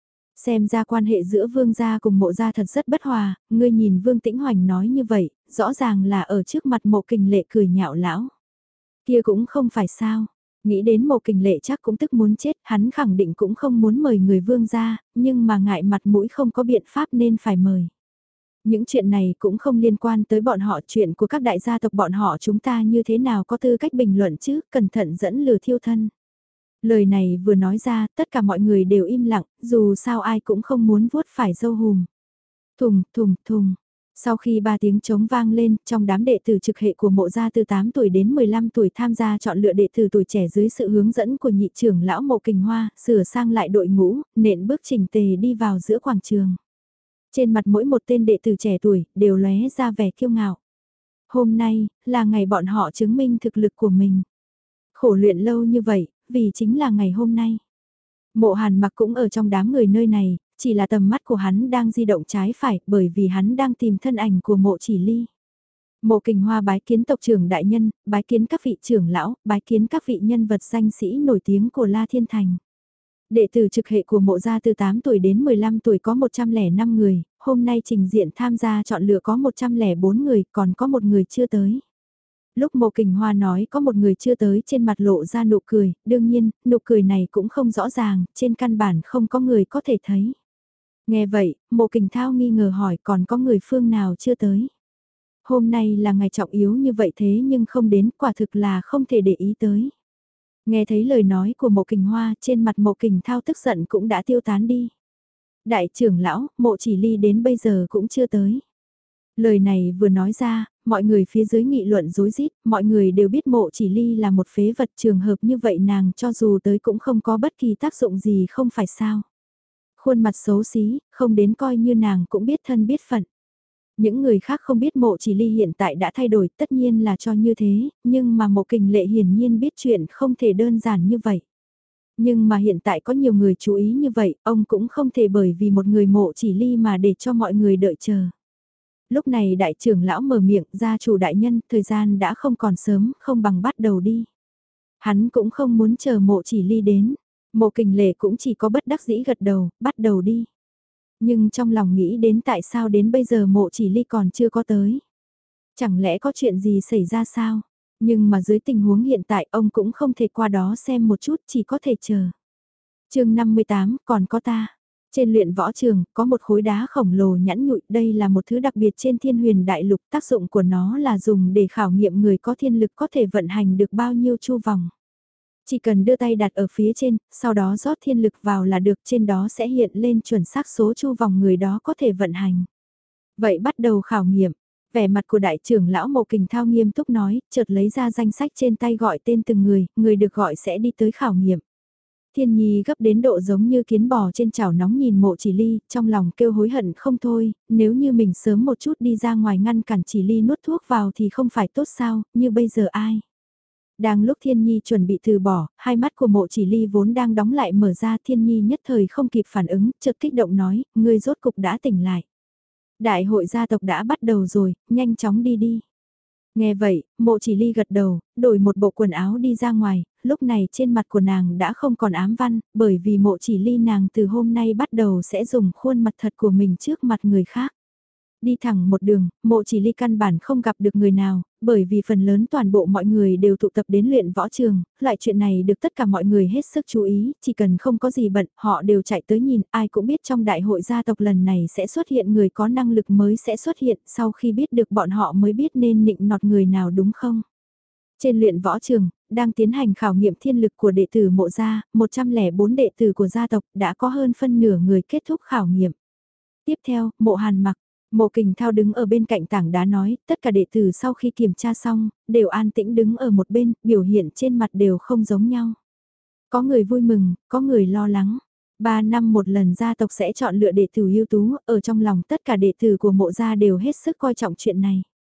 Xem ra quan hệ giữa Vương gia cùng Mộ gia thật rất bất hòa, ngươi nhìn Vương Tĩnh Hoành nói như vậy, rõ ràng là ở trước mặt Mộ Kình Lệ cười nhạo lão. Kia cũng không phải sao, nghĩ đến Mộ Kình Lệ chắc cũng tức muốn chết, hắn khẳng định cũng không muốn mời người Vương gia, nhưng mà ngại mặt mũi không có biện pháp nên phải mời. Những chuyện này cũng không liên quan tới bọn họ, chuyện của các đại gia tộc bọn họ chúng ta như thế nào có tư cách bình luận chứ, cẩn thận dẫn lừa thiêu thân. Lời này vừa nói ra, tất cả mọi người đều im lặng, dù sao ai cũng không muốn vuốt phải dâu hùm. Thùng, thùng, thùng. Sau khi ba tiếng trống vang lên, trong đám đệ tử trực hệ của Mộ gia từ tám tuổi đến mười lăm tuổi tham gia chọn lựa đệ tử tuổi trẻ dưới sự hướng dẫn của nhị trưởng lão Mộ Kình Hoa, sửa sang lại đội ngũ, nện bước chỉnh tề đi vào giữa quảng trường. Trên mặt mỗi một tên đệ tử trẻ tuổi, đều lóe ra vẻ kiêu ngạo. Hôm nay, là ngày bọn họ chứng minh thực lực của mình. Khổ luyện lâu như vậy, vì chính là ngày hôm nay. Mộ Hàn Mặc cũng ở trong đám người nơi này, chỉ là tầm mắt của hắn đang di động trái phải bởi vì hắn đang tìm thân ảnh của Mộ Chỉ Ly. Mộ Kình Hoa bái kiến tộc trưởng đại nhân, bái kiến các vị trưởng lão, bái kiến các vị nhân vật danh sĩ nổi tiếng của La Thiên Thành. Đệ tử trực hệ của Mộ gia từ tám tuổi đến mười lăm tuổi có một trăm lẻ năm người, hôm nay trình diện tham gia chọn lựa có một trăm lẻ bốn người, còn có một người chưa tới. Lúc Mộ Kình Hoa nói có một người chưa tới, trên mặt lộ ra nụ cười, đương nhiên, nụ cười này cũng không rõ ràng, trên căn bản không có người có thể thấy. Nghe vậy, Mộ Kình Thao nghi ngờ hỏi còn có người phương nào chưa tới. Hôm nay là ngày trọng yếu như vậy thế nhưng không đến, quả thực là không thể để ý tới. Nghe thấy lời nói của Mộ Kình Hoa, trên mặt Mộ Kình Thao tức giận cũng đã tiêu tán đi. Đại trưởng lão, Mộ Chỉ Ly đến bây giờ cũng chưa tới. Lời này vừa nói ra, mọi người phía dưới nghị luận rối rít, mọi người đều biết Mộ Chỉ Ly là một phế vật, trường hợp như vậy nàng cho dù tới cũng không có bất kỳ tác dụng gì không phải sao. Khuôn mặt xấu xí, không đến coi như nàng cũng biết thân biết phận. Những người khác không biết Mộ Chỉ Ly hiện tại đã thay đổi, tất nhiên là cho như thế, nhưng mà Mộ Kình Lệ hiển nhiên biết chuyện không thể đơn giản như vậy. Nhưng mà hiện tại có nhiều người chú ý như vậy, ông cũng không thể bởi vì một người Mộ Chỉ Ly mà để cho mọi người đợi chờ. Lúc này đại trưởng lão mở miệng, gia chủ đại nhân, thời gian đã không còn sớm, không bằng bắt đầu đi. Hắn cũng không muốn chờ Mộ Chỉ Ly đến, Mộ Kình Lệ cũng chỉ có bất đắc dĩ gật đầu, bắt đầu đi. Nhưng trong lòng nghĩ đến tại sao đến bây giờ Mộ Chỉ Ly còn chưa có tới. Chẳng lẽ có chuyện gì xảy ra sao? Nhưng mà dưới tình huống hiện tại ông cũng không thể qua đó xem một chút, chỉ có thể chờ. chương năm mươi tám, còn có ta. Trên luyện võ trường, có một khối đá khổng lồ nhẵn nhụi, đây là một thứ đặc biệt trên thiên huyền đại lục, tác dụng của nó là dùng để khảo nghiệm người có thiên lực có thể vận hành được bao nhiêu chu vòng. Chỉ cần đưa tay đặt ở phía trên, sau đó rót thiên lực vào là được, trên đó sẽ hiện lên chuẩn xác số chu vòng người đó có thể vận hành. Vậy bắt đầu khảo nghiệm. Vẻ mặt của đại trưởng lão Mộ Kình Thao nghiêm túc nói, chợt lấy ra danh sách trên tay gọi tên từng người, người được gọi sẽ đi tới khảo nghiệm. Thiên Nhi gấp đến độ giống như kiến bò trên chảo nóng nhìn Mộ Chỉ Ly, trong lòng kêu hối hận không thôi, nếu như mình sớm một chút đi ra ngoài ngăn cản Chỉ Ly nuốt thuốc vào thì không phải tốt sao, như bây giờ ai. Đang lúc Thiên Nhi chuẩn bị từ bỏ, hai mắt của Mộ Chỉ Ly vốn đang đóng lại mở ra, Thiên Nhi nhất thời không kịp phản ứng, chợt kích động nói, ngươi rốt cục đã tỉnh lại. Đại hội gia tộc đã bắt đầu rồi, nhanh chóng đi đi. Nghe vậy, Mộ Chỉ Ly gật đầu, đổi một bộ quần áo đi ra ngoài, lúc này trên mặt của nàng đã không còn ám văn, bởi vì Mộ Chỉ Ly nàng từ hôm nay bắt đầu sẽ dùng khuôn mặt thật của mình trước mặt người khác. Đi thẳng một đường, Mộ Chỉ Ly căn bản không gặp được người nào, bởi vì phần lớn toàn bộ mọi người đều tụ tập đến luyện võ trường, loại chuyện này được tất cả mọi người hết sức chú ý, chỉ cần không có gì bận, họ đều chạy tới nhìn, ai cũng biết trong đại hội gia tộc lần này sẽ xuất hiện người có năng lực mới sẽ xuất hiện, sau khi biết được bọn họ mới biết nên nịnh nọt người nào đúng không? Trên luyện võ trường, đang tiến hành khảo nghiệm thiên lực của đệ tử Mộ gia, một trăm lẻ bốn đệ tử của gia tộc đã có hơn phân nửa người kết thúc khảo nghiệm. Tiếp theo, Mộ Hàn Mặc. Mộ Kình Thao đứng ở bên cạnh tảng đá nói, tất cả đệ tử sau khi kiểm tra xong, đều an tĩnh đứng ở một bên, biểu hiện trên mặt đều không giống nhau. Có người vui mừng, có người lo lắng. Ba năm một lần gia tộc sẽ chọn lựa đệ tử ưu tú, ở trong lòng tất cả đệ tử của Mộ gia đều hết sức coi trọng chuyện này.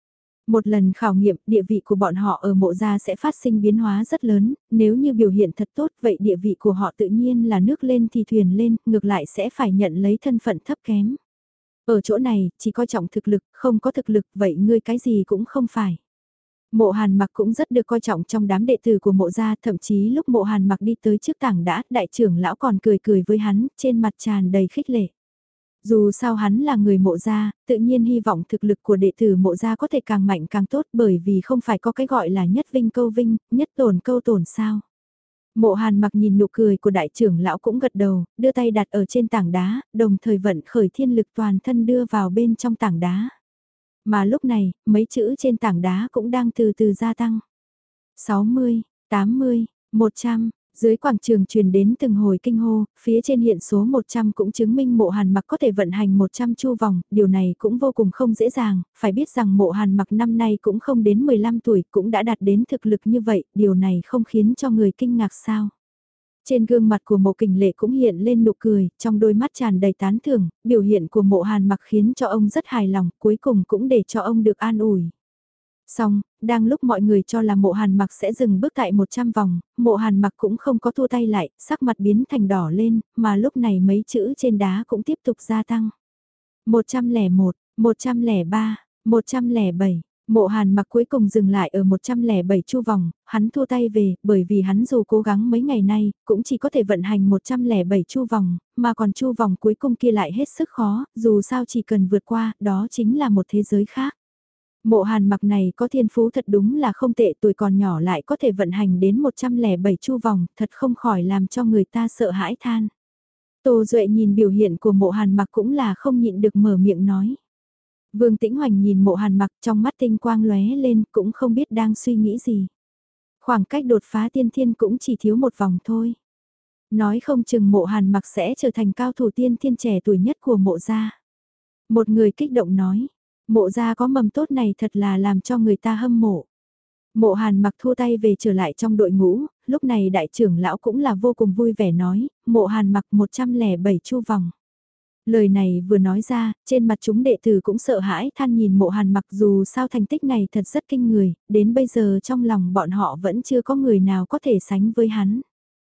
Một lần khảo nghiệm, địa vị của bọn họ ở mộ gia sẽ phát sinh biến hóa rất lớn, nếu như biểu hiện thật tốt vậy địa vị của họ tự nhiên là nước lên thì thuyền lên, ngược lại sẽ phải nhận lấy thân phận thấp kém. Ở chỗ này, chỉ coi trọng thực lực, không có thực lực vậy ngươi cái gì cũng không phải. Mộ Hàn Mặc cũng rất được coi trọng trong đám đệ tử của mộ gia, thậm chí lúc mộ Hàn Mặc đi tới trước tảng đá, đại trưởng lão còn cười cười với hắn, trên mặt tràn đầy khích lệ. Dù sao hắn là người mộ gia, tự nhiên hy vọng thực lực của đệ tử mộ gia có thể càng mạnh càng tốt bởi vì không phải có cái gọi là nhất vinh câu vinh, nhất tổn câu tổn sao. Mộ Hàn Mặc nhìn nụ cười của đại trưởng lão cũng gật đầu, đưa tay đặt ở trên tảng đá, đồng thời vận khởi thiên lực toàn thân đưa vào bên trong tảng đá. Mà lúc này, mấy chữ trên tảng đá cũng đang từ từ gia tăng. sáu mươi, tám mươi, một trăm, dưới quảng trường truyền đến từng hồi kinh hô, phía trên hiện số một trăm cũng chứng minh mộ Hàn Mặc có thể vận hành một trăm chu vòng, điều này cũng vô cùng không dễ dàng, phải biết rằng mộ Hàn Mặc năm nay cũng không đến mười lăm tuổi, cũng đã đạt đến thực lực như vậy, điều này không khiến cho người kinh ngạc sao. Trên gương mặt của mộ kình lệ cũng hiện lên nụ cười, trong đôi mắt tràn đầy tán thưởng, biểu hiện của mộ Hàn Mặc khiến cho ông rất hài lòng, cuối cùng cũng để cho ông được an ủi. Xong, đang lúc mọi người cho là mộ Hàn Mặc sẽ dừng bước tại một trăm vòng, mộ Hàn Mặc cũng không có thua tay lại, sắc mặt biến thành đỏ lên, mà lúc này mấy chữ trên đá cũng tiếp tục gia tăng. một trăm lẻ một, một trăm lẻ ba, một trăm lẻ bảy. Mộ Hàn Mặc cuối cùng dừng lại ở một trăm lẻ bảy chu vòng, hắn thua tay về, bởi vì hắn dù cố gắng mấy ngày nay, cũng chỉ có thể vận hành một trăm lẻ bảy chu vòng, mà còn chu vòng cuối cùng kia lại hết sức khó, dù sao chỉ cần vượt qua, đó chính là một thế giới khác. Mộ Hàn Mặc này có thiên phú thật đúng là không tệ, tuổi còn nhỏ lại có thể vận hành đến một trăm lẻ bảy chu vòng, thật không khỏi làm cho người ta sợ hãi than. Tô Duệ nhìn biểu hiện của mộ Hàn Mặc cũng là không nhịn được mở miệng nói. Vương Tĩnh Hoành nhìn mộ Hàn Mặc trong mắt tinh quang lóe lên cũng không biết đang suy nghĩ gì. Khoảng cách đột phá tiên thiên cũng chỉ thiếu một vòng thôi. Nói không chừng mộ Hàn Mặc sẽ trở thành cao thủ tiên thiên trẻ tuổi nhất của mộ gia. Một người kích động nói, mộ gia có mầm tốt này thật là làm cho người ta hâm mộ. Mộ Hàn Mặc thua tay về trở lại trong đội ngũ, lúc này đại trưởng lão cũng là vô cùng vui vẻ nói, mộ Hàn Mặc một trăm lẻ bảy chu vòng. Lời này vừa nói ra, trên mặt chúng đệ tử cũng sợ hãi than nhìn mộ Hàn Mặc dù sao thành tích này thật rất kinh người, đến bây giờ trong lòng bọn họ vẫn chưa có người nào có thể sánh với hắn.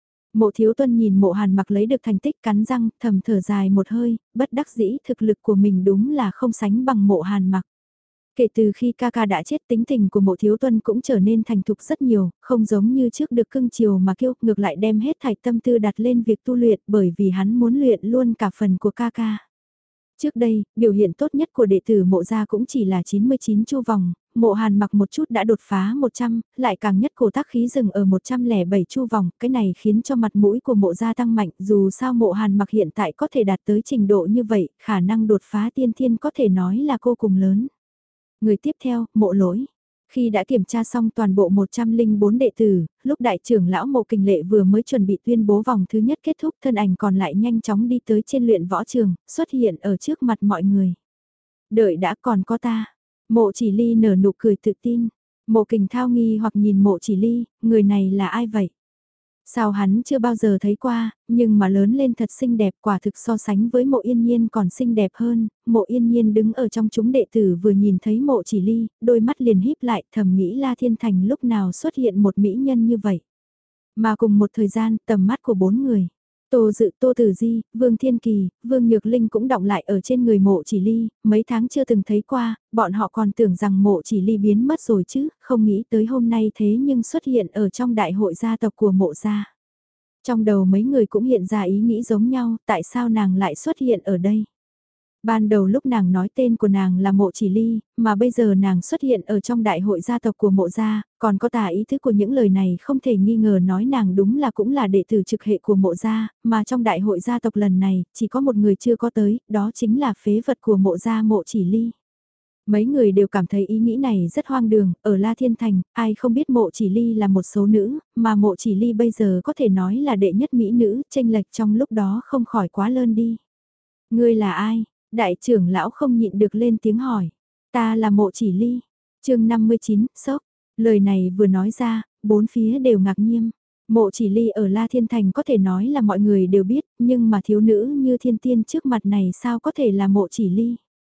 Mộ Thiếu Tuân nhìn mộ Hàn Mặc lấy được thành tích cắn răng, thầm thở dài một hơi, bất đắc dĩ thực lực của mình đúng là không sánh bằng mộ Hàn Mặc. Kể từ khi ca ca đã chết tính tình của mộ Thiếu Tuân cũng trở nên thành thục rất nhiều, không giống như trước được cưng chiều mà kiêu, ngược lại đem hết thảy tâm tư đặt lên việc tu luyện bởi vì hắn muốn luyện luôn cả phần của ca ca. Trước đây, biểu hiện tốt nhất của đệ tử mộ gia cũng chỉ là chín mươi chín chu vòng, mộ Hàn Mặc một chút đã đột phá một trăm, lại càng nhất cổ tác khí dừng ở một trăm lẻ bảy chu vòng, cái này khiến cho mặt mũi của mộ gia tăng mạnh, dù sao mộ Hàn Mặc hiện tại có thể đạt tới trình độ như vậy, khả năng đột phá tiên thiên có thể nói là vô cùng lớn. Người tiếp theo, mộ lỗi. Khi đã kiểm tra xong toàn bộ một trăm lẻ bốn đệ tử, lúc đại trưởng lão mộ kình lệ vừa mới chuẩn bị tuyên bố vòng thứ nhất kết thúc thân ảnh còn lại nhanh chóng đi tới trên luyện võ trường, xuất hiện ở trước mặt mọi người. Đợi đã còn có ta. Mộ chỉ ly nở nụ cười tự tin. Mộ kình thao nghi hoặc nhìn mộ chỉ ly, người này là ai vậy? Sao hắn chưa bao giờ thấy qua, nhưng mà lớn lên thật xinh đẹp quả thực so sánh với mộ yên nhiên còn xinh đẹp hơn, mộ yên nhiên đứng ở trong chúng đệ tử vừa nhìn thấy mộ chỉ ly, đôi mắt liền híp lại thầm nghĩ La Thiên Thành lúc nào xuất hiện một mỹ nhân như vậy. Mà cùng một thời gian tầm mắt của bốn người, Tô Dự, Tô Tử Di, Vương Thiên Kỳ, Vương Nhược Linh cũng đọng lại ở trên người mộ chỉ ly, mấy tháng chưa từng thấy qua, bọn họ còn tưởng rằng mộ chỉ ly biến mất rồi chứ, không nghĩ tới hôm nay thế nhưng xuất hiện ở trong đại hội gia tộc của mộ gia. Trong đầu mấy người cũng hiện ra ý nghĩ giống nhau, tại sao nàng lại xuất hiện ở đây? Ban đầu lúc nàng nói tên của nàng là Mộ Chỉ Ly, mà bây giờ nàng xuất hiện ở trong đại hội gia tộc của mộ gia, còn có tả ý thức của những lời này không thể nghi ngờ nói nàng đúng là cũng là đệ tử trực hệ của mộ gia, mà trong đại hội gia tộc lần này, chỉ có một người chưa có tới, đó chính là phế vật của mộ gia Mộ Chỉ Ly. Mấy người đều cảm thấy ý nghĩ này rất hoang đường, ở La Thiên Thành, ai không biết mộ chỉ ly là một số nữ, mà mộ chỉ ly bây giờ có thể nói là đệ nhất mỹ nữ, chênh lệch trong lúc đó không khỏi quá lơn đi. Ngươi là ai? Đại trưởng lão không nhịn được lên tiếng hỏi. Ta là mộ chỉ ly. Chương năm mươi chín, sốc. Lời này vừa nói ra, bốn phía đều ngạc nhiên. Mộ chỉ ly ở La Thiên Thành có thể nói là mọi người đều biết, nhưng mà thiếu nữ như thiên tiên trước mặt này sao có thể là mộ chỉ ly?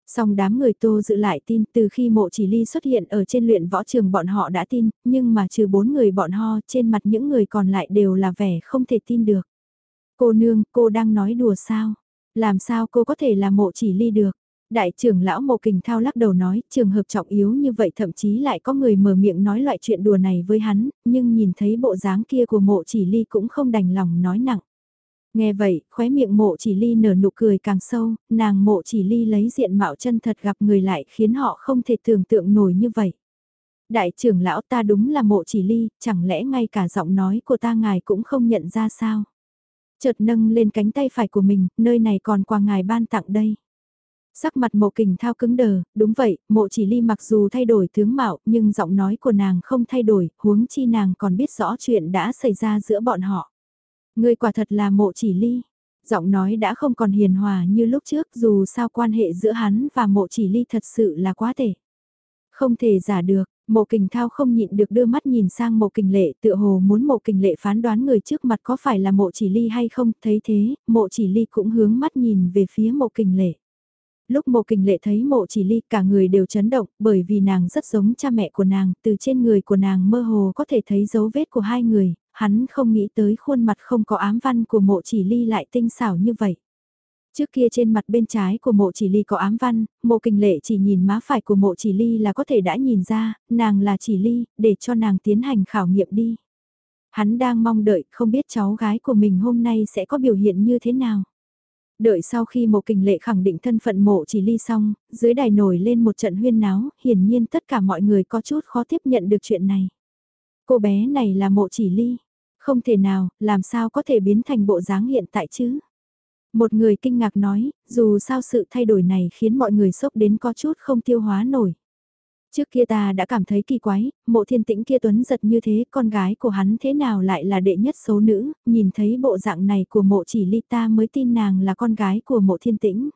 Song đám người Tô Dự lại tin, từ khi Mộ Chỉ Ly xuất hiện ở trên luyện võ trường bọn họ đã tin, nhưng mà trừ bốn người bọn họ, trên mặt những người còn lại đều là vẻ không thể tin được. Cô nương, cô đang nói đùa sao? Làm sao cô có thể là Mộ Chỉ Ly được? Đại trưởng lão Mộ Kình Thao lắc đầu nói, trường hợp trọng yếu như vậy thậm chí lại có người mở miệng nói loại chuyện đùa này với hắn, nhưng nhìn thấy bộ dáng kia của Mộ Chỉ Ly cũng không đành lòng nói nặng. Nghe vậy, khóe miệng Mộ Chỉ Ly nở nụ cười càng sâu, nàng Mộ Chỉ Ly lấy diện mạo chân thật gặp người lại khiến họ không thể tưởng tượng nổi như vậy. Đại trưởng lão, ta đúng là Mộ Chỉ Ly, chẳng lẽ ngay cả giọng nói của ta ngài cũng không nhận ra sao? Chợt nâng lên cánh tay phải của mình, nơi này còn quà ngài ban tặng đây. Sắc mặt Mộ Kình Thao cứng đờ, đúng vậy, Mộ Chỉ Ly mặc dù thay đổi tướng mạo, nhưng giọng nói của nàng không thay đổi, huống chi nàng còn biết rõ chuyện đã xảy ra giữa bọn họ. Người quả thật là Mộ Chỉ Ly. Giọng nói đã không còn hiền hòa như lúc trước, dù sao quan hệ giữa hắn và Mộ Chỉ Ly thật sự là quá tệ. Không thể giả được, Mộ Kình Thao không nhịn được đưa mắt nhìn sang Mộ Kình Lệ, tựa hồ muốn Mộ Kình Lệ phán đoán người trước mặt có phải là Mộ Chỉ Ly hay không, thấy thế, Mộ Chỉ Ly cũng hướng mắt nhìn về phía Mộ Kình Lệ. Lúc Mộ Kình Lệ thấy Mộ Chỉ Ly, cả người đều chấn động, bởi vì nàng rất giống cha mẹ của nàng, từ trên người của nàng mơ hồ có thể thấy dấu vết của hai người, hắn không nghĩ tới khuôn mặt không có ám văn của Mộ Chỉ Ly lại tinh xảo như vậy. Trước kia trên mặt bên trái của Mộ Chỉ Ly có ám văn, Mộ Kình Lệ chỉ nhìn má phải của Mộ Chỉ Ly là có thể đã nhìn ra, nàng là Chỉ Ly, để cho nàng tiến hành khảo nghiệm đi. Hắn đang mong đợi, không biết cháu gái của mình hôm nay sẽ có biểu hiện như thế nào. Đợi sau khi Mộ Kình Lệ khẳng định thân phận Mộ Chỉ Ly xong, dưới đài nổi lên một trận huyên náo, hiển nhiên tất cả mọi người có chút khó tiếp nhận được chuyện này. Cô bé này là Mộ Chỉ Ly, không thể nào, làm sao có thể biến thành bộ dáng hiện tại chứ? Một người kinh ngạc nói, dù sao sự thay đổi này khiến mọi người sốc đến có chút không tiêu hóa nổi. Trước kia ta đã cảm thấy kỳ quái, Mộ Thiên Tĩnh kia tuấn giật như thế, con gái của hắn thế nào lại là đệ nhất số nữ, nhìn thấy bộ dạng này của Mộ Chỉ Ly ta mới tin nàng là con gái của Mộ Thiên Tĩnh.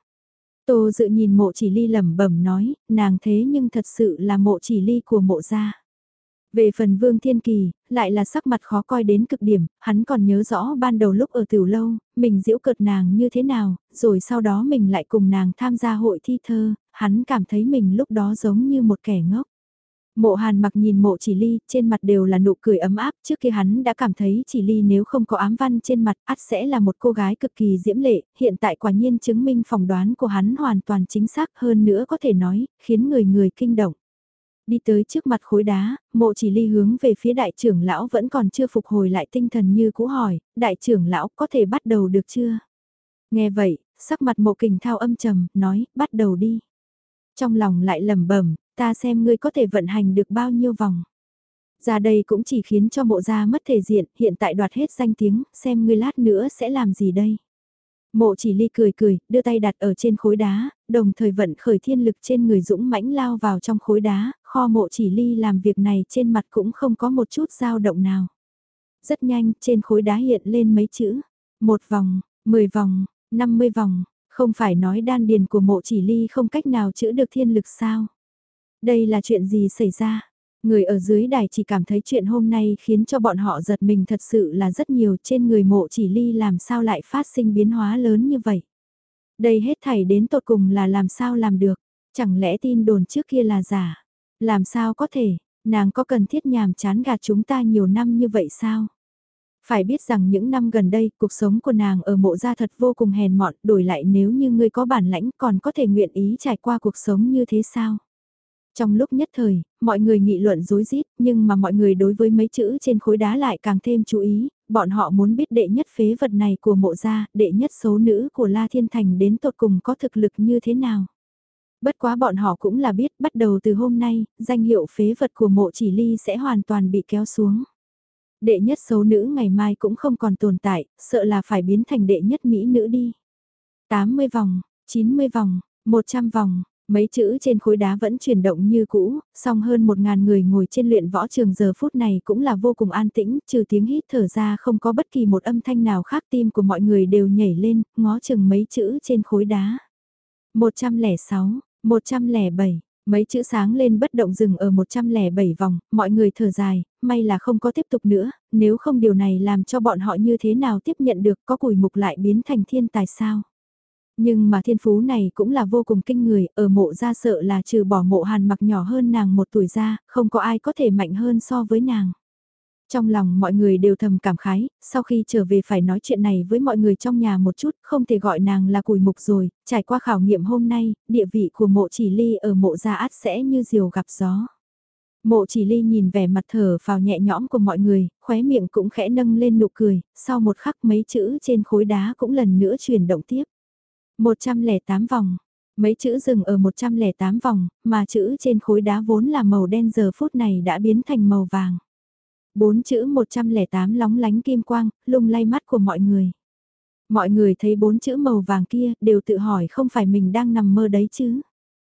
Tô Dự nhìn Mộ Chỉ Ly lẩm bẩm nói, nàng thế nhưng thật sự là Mộ Chỉ Ly của Mộ gia. Về phần Vương Thiên Kỳ, lại là sắc mặt khó coi đến cực điểm, hắn còn nhớ rõ ban đầu lúc ở tiểu lâu, mình giễu cợt nàng như thế nào, rồi sau đó mình lại cùng nàng tham gia hội thi thơ, hắn cảm thấy mình lúc đó giống như một kẻ ngốc. Mộ Hàn mặc nhìn Mộ Chỉ Ly, trên mặt đều là nụ cười ấm áp, trước kia hắn đã cảm thấy Chỉ Ly nếu không có ám văn trên mặt, ắt sẽ là một cô gái cực kỳ diễm lệ, hiện tại quả nhiên chứng minh phỏng đoán của hắn hoàn toàn chính xác hơn nữa có thể nói, khiến người người kinh động. Đi tới trước mặt khối đá, Mộ Chỉ Ly hướng về phía đại trưởng lão vẫn còn chưa phục hồi lại tinh thần như cũ hỏi, đại trưởng lão có thể bắt đầu được chưa? Nghe vậy, sắc mặt Mộ Kình Thao âm trầm, nói, bắt đầu đi. Trong lòng lại lẩm bẩm, ta xem ngươi có thể vận hành được bao nhiêu vòng. Ra đây cũng chỉ khiến cho Mộ gia mất thể diện, hiện tại đoạt hết danh tiếng, xem ngươi lát nữa sẽ làm gì đây. Mộ Chỉ Ly cười cười, đưa tay đặt ở trên khối đá, đồng thời vận khởi thiên lực trên người dũng mãnh lao vào trong khối đá, kho Mộ Chỉ Ly làm việc này trên mặt cũng không có một chút dao động nào. Rất nhanh, trên khối đá hiện lên mấy chữ, một vòng, mười vòng, năm mươi vòng, không phải nói đan điền của Mộ Chỉ Ly không cách nào chữa được thiên lực sao? Đây là chuyện gì xảy ra? Người ở dưới đài chỉ cảm thấy chuyện hôm nay khiến cho bọn họ giật mình thật sự là rất nhiều, trên người Mộ Chỉ Ly làm sao lại phát sinh biến hóa lớn như vậy. Đây hết thảy đến tột cùng là làm sao làm được, chẳng lẽ tin đồn trước kia là giả, làm sao có thể, nàng có cần thiết nhàm chán gạt chúng ta nhiều năm như vậy sao? Phải biết rằng những năm gần đây cuộc sống của nàng ở Mộ gia thật vô cùng hèn mọn, đổi lại nếu như ngươi có bản lãnh còn có thể nguyện ý trải qua cuộc sống như thế sao? Trong lúc nhất thời, mọi người nghị luận rối rít, nhưng mà mọi người đối với mấy chữ trên khối đá lại càng thêm chú ý, bọn họ muốn biết đệ nhất phế vật này của Mộ gia, đệ nhất số nữ của La Thiên Thành đến tột cùng có thực lực như thế nào. Bất quá bọn họ cũng là biết, bắt đầu từ hôm nay, danh hiệu phế vật của Mộ Chỉ Ly sẽ hoàn toàn bị kéo xuống. Đệ nhất số nữ ngày mai cũng không còn tồn tại, sợ là phải biến thành đệ nhất mỹ nữ đi. tám mươi vòng, chín mươi vòng, một trăm vòng. Mấy chữ trên khối đá vẫn chuyển động như cũ, song hơn một ngàn người ngồi trên luyện võ trường giờ phút này cũng là vô cùng an tĩnh, trừ tiếng hít thở ra không có bất kỳ một âm thanh nào khác, tim của mọi người đều nhảy lên, ngó chừng mấy chữ trên khối đá. một trăm lẻ sáu, một trăm lẻ bảy, mấy chữ sáng lên bất động dừng ở một trăm lẻ bảy vòng, mọi người thở dài, may là không có tiếp tục nữa, nếu không điều này làm cho bọn họ như thế nào tiếp nhận được, có củi mục lại biến thành thiên tài sao. Nhưng mà thiên phú này cũng là vô cùng kinh người, ở mộ gia sợ là trừ bỏ mộ hàn mặc nhỏ hơn nàng một tuổi ra, không có ai có thể mạnh hơn so với nàng. Trong lòng mọi người đều thầm cảm khái, sau khi trở về phải nói chuyện này với mọi người trong nhà một chút, không thể gọi nàng là cùi mục rồi, trải qua khảo nghiệm hôm nay, địa vị của mộ chỉ ly ở mộ gia át sẽ như diều gặp gió. Mộ chỉ ly nhìn vẻ mặt thở vào nhẹ nhõm của mọi người, khóe miệng cũng khẽ nâng lên nụ cười, sau một khắc mấy chữ trên khối đá cũng lần nữa chuyển động tiếp. một trăm lẻ tám vòng, mấy chữ dừng ở một trăm lẻ tám vòng, mà chữ trên khối đá vốn là màu đen giờ phút này đã biến thành màu vàng. Bốn chữ một trăm lẻ tám lóng lánh kim quang, lung lay mắt của mọi người. Mọi người thấy bốn chữ màu vàng kia, đều tự hỏi không phải mình đang nằm mơ đấy chứ.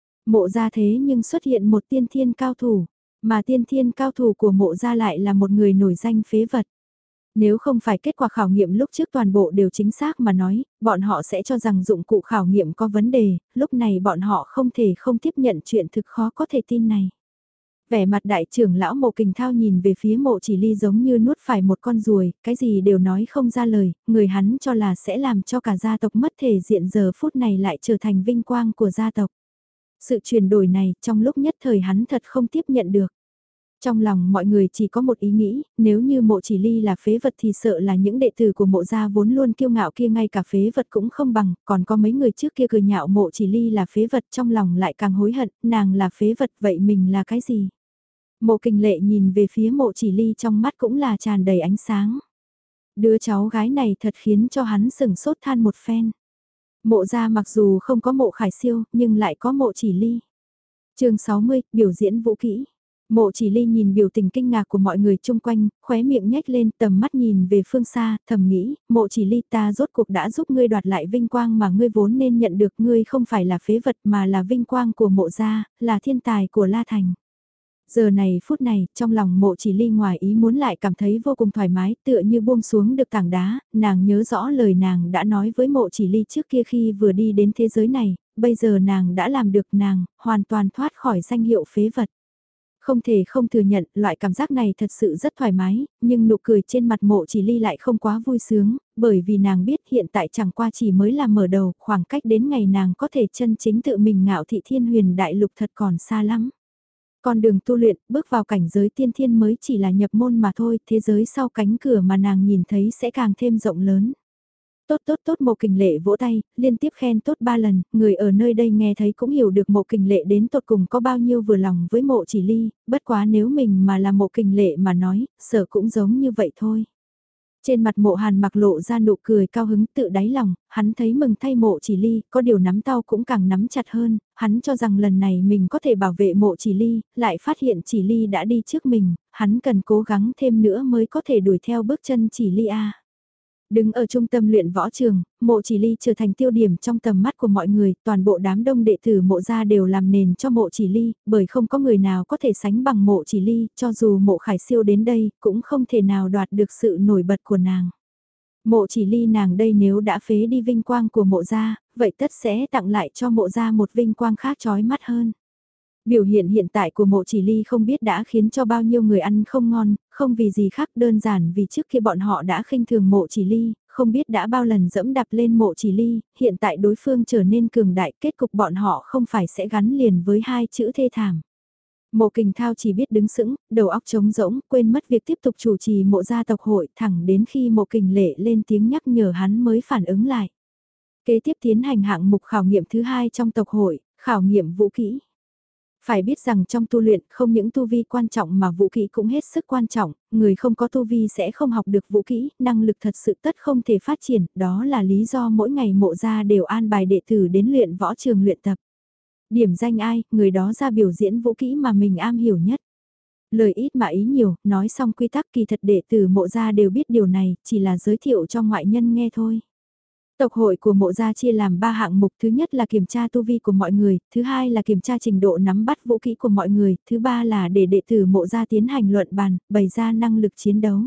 Mộ gia thế nhưng xuất hiện một tiên thiên cao thủ, mà tiên thiên cao thủ của mộ gia lại là một người nổi danh phế vật. Nếu không phải kết quả khảo nghiệm lúc trước toàn bộ đều chính xác mà nói, bọn họ sẽ cho rằng dụng cụ khảo nghiệm có vấn đề, lúc này bọn họ không thể không tiếp nhận chuyện thực khó có thể tin này. Vẻ mặt đại trưởng lão Mộ Kình Thao nhìn về phía Mộ Chỉ Ly giống như nuốt phải một con ruồi, cái gì đều nói không ra lời, người hắn cho là sẽ làm cho cả gia tộc mất thể diện giờ phút này lại trở thành vinh quang của gia tộc. Sự chuyển đổi này trong lúc nhất thời hắn thật không tiếp nhận được. Trong lòng mọi người chỉ có một ý nghĩ, nếu như Mộ Chỉ Ly là phế vật thì sợ là những đệ tử của mộ gia vốn luôn kiêu ngạo kia ngay cả phế vật cũng không bằng, còn có mấy người trước kia cười nhạo Mộ Chỉ Ly là phế vật trong lòng lại càng hối hận, nàng là phế vật vậy mình là cái gì? Mộ Kình Lệ nhìn về phía Mộ Chỉ Ly trong mắt cũng là tràn đầy ánh sáng. Đứa cháu gái này thật khiến cho hắn sừng sốt than một phen. Mộ gia mặc dù không có Mộ Khải Siêu nhưng lại có Mộ Chỉ Ly. chương sáu mươi, biểu diễn vũ kỹ. Mộ Chỉ Ly nhìn biểu tình kinh ngạc của mọi người chung quanh, khóe miệng nhếch lên tầm mắt nhìn về phương xa, thầm nghĩ, Mộ Chỉ Ly ta rốt cuộc đã giúp ngươi đoạt lại vinh quang mà ngươi vốn nên nhận được, ngươi không phải là phế vật mà là vinh quang của mộ gia, là thiên tài của La Thành. Giờ này phút này, trong lòng Mộ Chỉ Ly ngoài ý muốn lại cảm thấy vô cùng thoải mái, tựa như buông xuống được tảng đá, nàng nhớ rõ lời nàng đã nói với Mộ Chỉ Ly trước kia khi vừa đi đến thế giới này, bây giờ nàng đã làm được, nàng hoàn toàn thoát khỏi danh hiệu phế vật. Không thể không thừa nhận, loại cảm giác này thật sự rất thoải mái, nhưng nụ cười trên mặt Mộ Chỉ Ly lại không quá vui sướng, bởi vì nàng biết hiện tại chẳng qua chỉ mới là mở đầu, khoảng cách đến ngày nàng có thể chân chính tự mình ngạo thị thiên huyền đại lục thật còn xa lắm. Con đường tu luyện, bước vào cảnh giới tiên thiên mới chỉ là nhập môn mà thôi, thế giới sau cánh cửa mà nàng nhìn thấy sẽ càng thêm rộng lớn. Tốt tốt tốt. Mộ Kình Lệ vỗ tay, liên tiếp khen tốt ba lần, người ở nơi đây nghe thấy cũng hiểu được Mộ Kình Lệ đến tột cùng có bao nhiêu vừa lòng với Mộ Chỉ Ly, bất quá nếu mình mà là Mộ Kình Lệ mà nói, sợ cũng giống như vậy thôi. Trên mặt Mộ Hàn mặc lộ ra nụ cười cao hứng tự đáy lòng, hắn thấy mừng thay Mộ Chỉ Ly, có điều nắm tao cũng càng nắm chặt hơn, hắn cho rằng lần này mình có thể bảo vệ Mộ Chỉ Ly, lại phát hiện Chỉ Ly đã đi trước mình, hắn cần cố gắng thêm nữa mới có thể đuổi theo bước chân Chỉ Ly a. Đứng ở trung tâm luyện võ trường, Mộ Chỉ Ly trở thành tiêu điểm trong tầm mắt của mọi người, toàn bộ đám đông đệ tử mộ gia đều làm nền cho Mộ Chỉ Ly, bởi không có người nào có thể sánh bằng Mộ Chỉ Ly, cho dù Mộ Khải Siêu đến đây, cũng không thể nào đoạt được sự nổi bật của nàng. Mộ Chỉ Ly nàng đây nếu đã phế đi vinh quang của mộ gia, vậy tất sẽ tặng lại cho mộ gia một vinh quang khác chói mắt hơn. Biểu hiện hiện tại của Mộ Chỉ Ly không biết đã khiến cho bao nhiêu người ăn không ngon, không vì gì khác đơn giản vì trước kia bọn họ đã khinh thường Mộ Chỉ Ly, không biết đã bao lần dẫm đạp lên Mộ Chỉ Ly, hiện tại đối phương trở nên cường đại, kết cục bọn họ không phải sẽ gắn liền với hai chữ thê thảm. Mộ Kình Thao chỉ biết đứng sững, đầu óc trống rỗng, quên mất việc tiếp tục chủ trì mộ gia tộc hội, thẳng đến khi Mộ Kình Lệ lên tiếng nhắc nhở hắn mới phản ứng lại. Kế tiếp tiến hành hạng mục khảo nghiệm thứ hai trong tộc hội, khảo nghiệm vũ kỹ. Phải biết rằng trong tu luyện không những tu vi quan trọng mà vũ kỹ cũng hết sức quan trọng, người không có tu vi sẽ không học được vũ kỹ, năng lực thật sự tất không thể phát triển, đó là lý do mỗi ngày mộ gia đều an bài đệ tử đến luyện võ trường luyện tập. Điểm danh ai, người đó ra biểu diễn vũ kỹ mà mình am hiểu nhất. Lời ít mà ý nhiều, nói xong quy tắc kỳ thật đệ tử mộ gia đều biết điều này, chỉ là giới thiệu cho ngoại nhân nghe thôi. Tộc hội của mộ gia chia làm ba hạng mục, thứ nhất là kiểm tra tu vi của mọi người, thứ hai là kiểm tra trình độ nắm bắt vũ kỹ của mọi người, thứ ba là để đệ tử mộ gia tiến hành luận bàn, bày ra năng lực chiến đấu.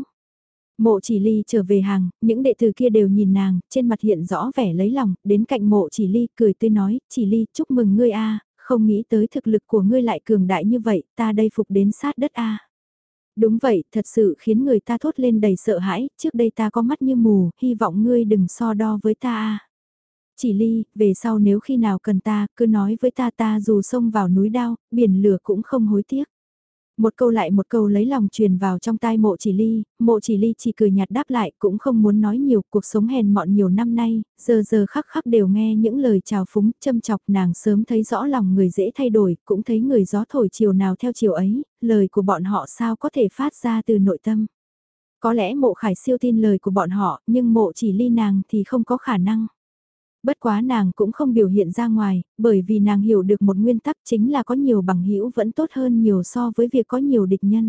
Mộ Chỉ Ly trở về hàng, những đệ tử kia đều nhìn nàng, trên mặt hiện rõ vẻ lấy lòng, đến cạnh Mộ Chỉ Ly cười tươi nói, Chỉ Ly chúc mừng ngươi a, không nghĩ tới thực lực của ngươi lại cường đại như vậy, ta đây phục đến sát đất a. Đúng vậy, thật sự khiến người ta thốt lên đầy sợ hãi, trước đây ta có mắt như mù, hy vọng ngươi đừng so đo với ta a. Chỉ Ly, về sau nếu khi nào cần ta, cứ nói với ta ta dù xông vào núi đao, biển lửa cũng không hối tiếc. Một câu lại một câu lấy lòng truyền vào trong tai Mộ Chỉ Ly, Mộ Chỉ Ly chỉ cười nhạt đáp lại cũng không muốn nói nhiều, cuộc sống hèn mọn nhiều năm nay, giờ giờ khắc khắc đều nghe những lời chào phúng, châm chọc nàng sớm thấy rõ lòng người dễ thay đổi, cũng thấy người gió thổi chiều nào theo chiều ấy, lời của bọn họ sao có thể phát ra từ nội tâm. Có lẽ Mộ Khải Siêu tin lời của bọn họ, nhưng Mộ Chỉ Ly nàng thì không có khả năng. Bất quá nàng cũng không biểu hiện ra ngoài, bởi vì nàng hiểu được một nguyên tắc chính là có nhiều bằng hữu vẫn tốt hơn nhiều so với việc có nhiều địch nhân.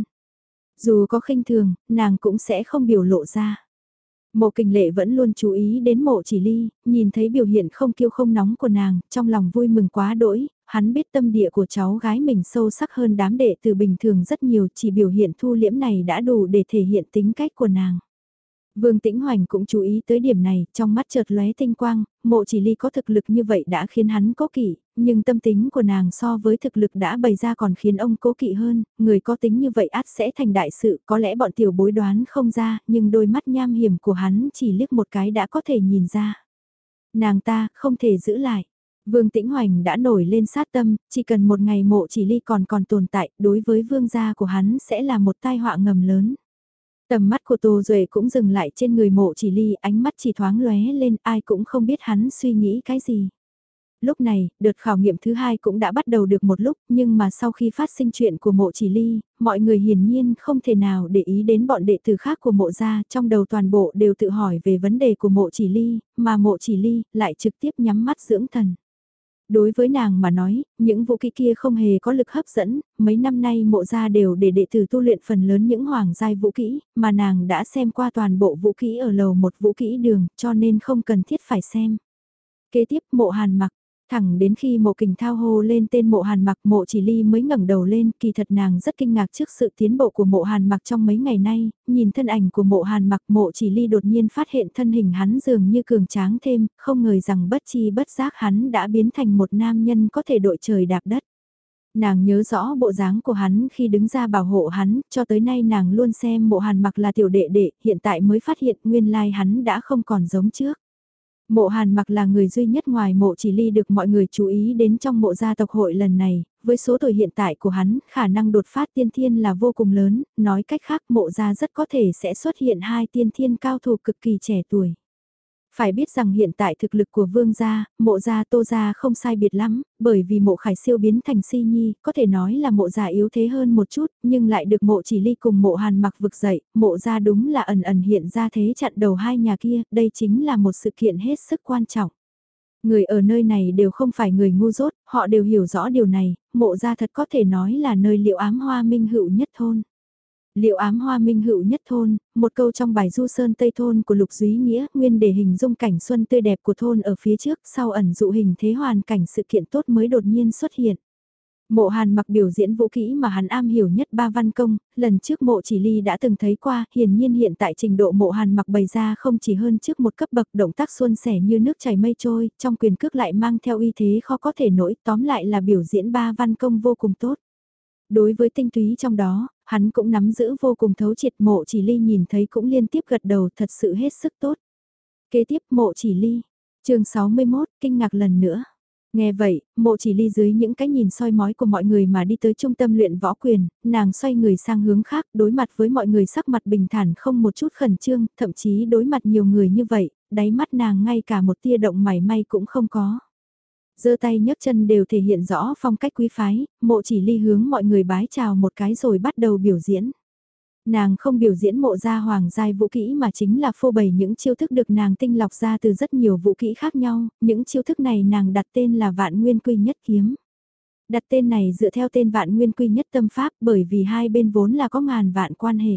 Dù có khinh thường, nàng cũng sẽ không biểu lộ ra. Mộ Kình Lệ vẫn luôn chú ý đến Mộ Chỉ Ly, nhìn thấy biểu hiện không kiêu không nóng của nàng, trong lòng vui mừng quá đỗi, hắn biết tâm địa của cháu gái mình sâu sắc hơn đám đệ tử bình thường rất nhiều, chỉ biểu hiện thu liễm này đã đủ để thể hiện tính cách của nàng. Vương Tĩnh Hoành cũng chú ý tới điểm này, trong mắt chợt lóe tinh quang, Mộ Chỉ Ly có thực lực như vậy đã khiến hắn cố kỵ, nhưng tâm tính của nàng so với thực lực đã bày ra còn khiến ông cố kỵ hơn, người có tính như vậy ắt sẽ thành đại sự, có lẽ bọn tiểu bối đoán không ra, nhưng đôi mắt nham hiểm của hắn chỉ liếc một cái đã có thể nhìn ra. Nàng ta không thể giữ lại. Vương Tĩnh Hoành đã nổi lên sát tâm, chỉ cần một ngày Mộ Chỉ Ly còn còn tồn tại, đối với vương gia của hắn sẽ là một tai họa ngầm lớn. Tầm mắt của Tô Duệ cũng dừng lại trên người Mộ Chỉ Ly, ánh mắt chỉ thoáng lóe lên, ai cũng không biết hắn suy nghĩ cái gì. Lúc này, đợt khảo nghiệm thứ hai cũng đã bắt đầu được một lúc, nhưng mà sau khi phát sinh chuyện của Mộ Chỉ Ly, mọi người hiển nhiên không thể nào để ý đến bọn đệ tử khác của Mộ gia, trong đầu toàn bộ đều tự hỏi về vấn đề của Mộ Chỉ Ly, mà Mộ Chỉ Ly lại trực tiếp nhắm mắt dưỡng thần. Đối với nàng mà nói, những vũ khí kia không hề có lực hấp dẫn, mấy năm nay Mộ gia đều để đệ tử tu luyện phần lớn những hoàng giai vũ kỹ, mà nàng đã xem qua toàn bộ vũ kỹ ở lầu một vũ kỹ đường, cho nên không cần thiết phải xem. Kế tiếp Mộ Hàn Mặc, thẳng đến khi Mộ Kình Thao hô lên tên Mộ Hàn Mặc, Mộ Chỉ Ly mới ngẩng đầu lên, kỳ thật nàng rất kinh ngạc trước sự tiến bộ của Mộ Hàn Mặc trong mấy ngày nay, nhìn thân ảnh của Mộ Hàn Mặc, Mộ Chỉ Ly đột nhiên phát hiện thân hình hắn dường như cường tráng thêm, không ngờ rằng bất chi bất giác hắn đã biến thành một nam nhân có thể đội trời đạp đất. Nàng nhớ rõ bộ dáng của hắn khi đứng ra bảo hộ hắn, cho tới nay nàng luôn xem Mộ Hàn Mặc là tiểu đệ đệ, hiện tại mới phát hiện nguyên lai hắn đã không còn giống trước. Mộ Hàn Mặc là người duy nhất ngoài Mộ Chỉ Ly được mọi người chú ý đến trong mộ gia tộc hội lần này, với số tuổi hiện tại của hắn, khả năng đột phát tiên thiên là vô cùng lớn, nói cách khác mộ gia rất có thể sẽ xuất hiện hai tiên thiên cao thủ cực kỳ trẻ tuổi. Phải biết rằng hiện tại thực lực của vương gia, mộ gia tô gia không sai biệt lắm, bởi vì mộ khải siêu biến thành si nhi, có thể nói là mộ gia yếu thế hơn một chút, nhưng lại được mộ chỉ ly cùng mộ hàn mặc vực dậy, mộ gia đúng là ẩn ẩn hiện ra thế chặn đầu hai nhà kia, đây chính là một sự kiện hết sức quan trọng. Người ở nơi này đều không phải người ngu dốt, họ đều hiểu rõ điều này, mộ gia thật có thể nói là nơi liệu ám hoa minh hữu nhất thôn. Liệu ám hoa minh hữu nhất thôn, một câu trong bài du sơn Tây Thôn của Lục Duý Nghĩa nguyên để hình dung cảnh xuân tươi đẹp của thôn ở phía trước sau ẩn dụ hình thế hoàn cảnh sự kiện tốt mới đột nhiên xuất hiện. Mộ Hàn mặc biểu diễn vũ kỹ mà hắn am hiểu nhất ba văn công, lần trước mộ chỉ ly đã từng thấy qua, hiển nhiên hiện tại trình độ mộ Hàn mặc bày ra không chỉ hơn trước một cấp bậc động tác suôn sẻ như nước chảy mây trôi, trong quyền cước lại mang theo uy thế khó có thể nổi, tóm lại là biểu diễn ba văn công vô cùng tốt. Đối với tinh túy trong đó, hắn cũng nắm giữ vô cùng thấu triệt mộ chỉ ly nhìn thấy cũng liên tiếp gật đầu thật sự hết sức tốt. Kế tiếp mộ chỉ ly, chương sáu mươi mốt, kinh ngạc lần nữa. Nghe vậy, mộ chỉ ly dưới những cái nhìn soi mói của mọi người mà đi tới trung tâm luyện võ quyền, nàng xoay người sang hướng khác, đối mặt với mọi người sắc mặt bình thản không một chút khẩn trương, thậm chí đối mặt nhiều người như vậy, đáy mắt nàng ngay cả một tia động mảy may cũng không có. Giơ tay nhấc chân đều thể hiện rõ phong cách quý phái, mộ chỉ ly hướng mọi người bái chào một cái rồi bắt đầu biểu diễn. Nàng không biểu diễn mộ gia hoàng giai vũ kỹ mà chính là phô bày những chiêu thức được nàng tinh lọc ra từ rất nhiều vũ kỹ khác nhau, những chiêu thức này nàng đặt tên là vạn nguyên quy nhất kiếm. Đặt tên này dựa theo tên vạn nguyên quy nhất tâm pháp bởi vì hai bên vốn là có ngàn vạn quan hệ.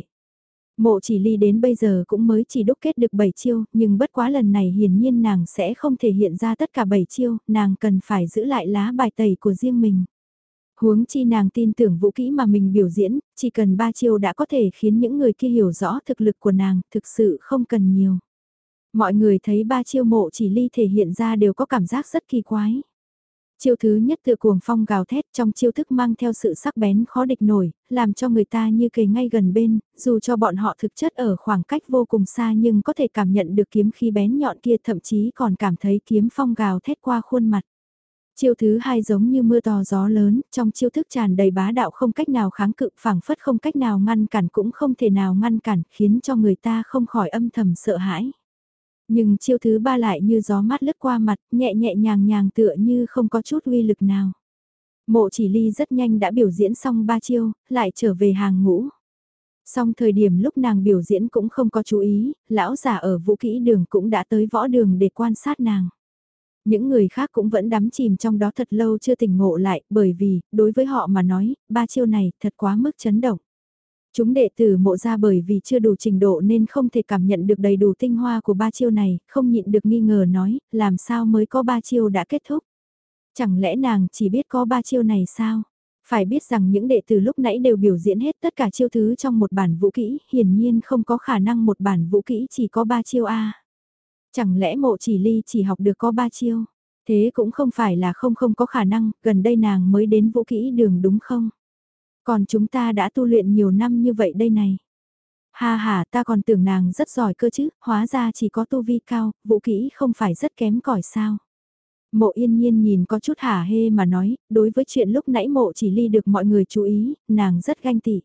Mộ chỉ ly đến bây giờ cũng mới chỉ đúc kết được bảy chiêu, nhưng bất quá lần này hiển nhiên nàng sẽ không thể hiện ra tất cả bảy chiêu, nàng cần phải giữ lại lá bài tẩy của riêng mình. Huống chi nàng tin tưởng vũ kỹ mà mình biểu diễn, chỉ cần ba chiêu đã có thể khiến những người kia hiểu rõ thực lực của nàng, thực sự không cần nhiều. Mọi người thấy ba chiêu mộ chỉ ly thể hiện ra đều có cảm giác rất kỳ quái. Chiêu thứ nhất tựa cuồng phong gào thét trong chiêu thức mang theo sự sắc bén khó địch nổi, làm cho người ta như kề ngay gần bên, dù cho bọn họ thực chất ở khoảng cách vô cùng xa nhưng có thể cảm nhận được kiếm khí bén nhọn kia, thậm chí còn cảm thấy kiếm phong gào thét qua khuôn mặt. Chiêu thứ hai giống như mưa to gió lớn, trong chiêu thức tràn đầy bá đạo không cách nào kháng cự, phảng phất không cách nào ngăn cản cũng không thể nào ngăn cản, khiến cho người ta không khỏi âm thầm sợ hãi. Nhưng chiêu thứ ba lại như gió mát lướt qua mặt, nhẹ nhẹ nhàng nhàng tựa như không có chút uy lực nào. Mộ Chỉ Ly rất nhanh đã biểu diễn xong ba chiêu, lại trở về hàng ngũ. Xong thời điểm lúc nàng biểu diễn cũng không có chú ý, lão giả ở vũ kỹ đường cũng đã tới võ đường để quan sát nàng. Những người khác cũng vẫn đắm chìm trong đó thật lâu chưa tỉnh ngộ lại, bởi vì, đối với họ mà nói, ba chiêu này thật quá mức chấn động. Chúng đệ tử mộ ra bởi vì chưa đủ trình độ nên không thể cảm nhận được đầy đủ tinh hoa của ba chiêu này, không nhịn được nghi ngờ nói, làm sao mới có ba chiêu đã kết thúc. Chẳng lẽ nàng chỉ biết có ba chiêu này sao? Phải biết rằng những đệ tử lúc nãy đều biểu diễn hết tất cả chiêu thứ trong một bản vũ kỹ, hiển nhiên không có khả năng một bản vũ kỹ chỉ có ba chiêu A. Chẳng lẽ Mộ Chỉ Ly chỉ học được có ba chiêu? Thế cũng không phải là không không có khả năng, gần đây nàng mới đến vũ kỹ đường đúng không? Còn chúng ta đã tu luyện nhiều năm như vậy đây này. Ha ha, ta còn tưởng nàng rất giỏi cơ chứ, hóa ra chỉ có tu vi cao, vũ kỹ không phải rất kém cỏi sao. Mộ Yên Nhiên nhìn có chút hả hê mà nói, đối với chuyện lúc nãy Mộ Chỉ Ly được mọi người chú ý, nàng rất ganh tị.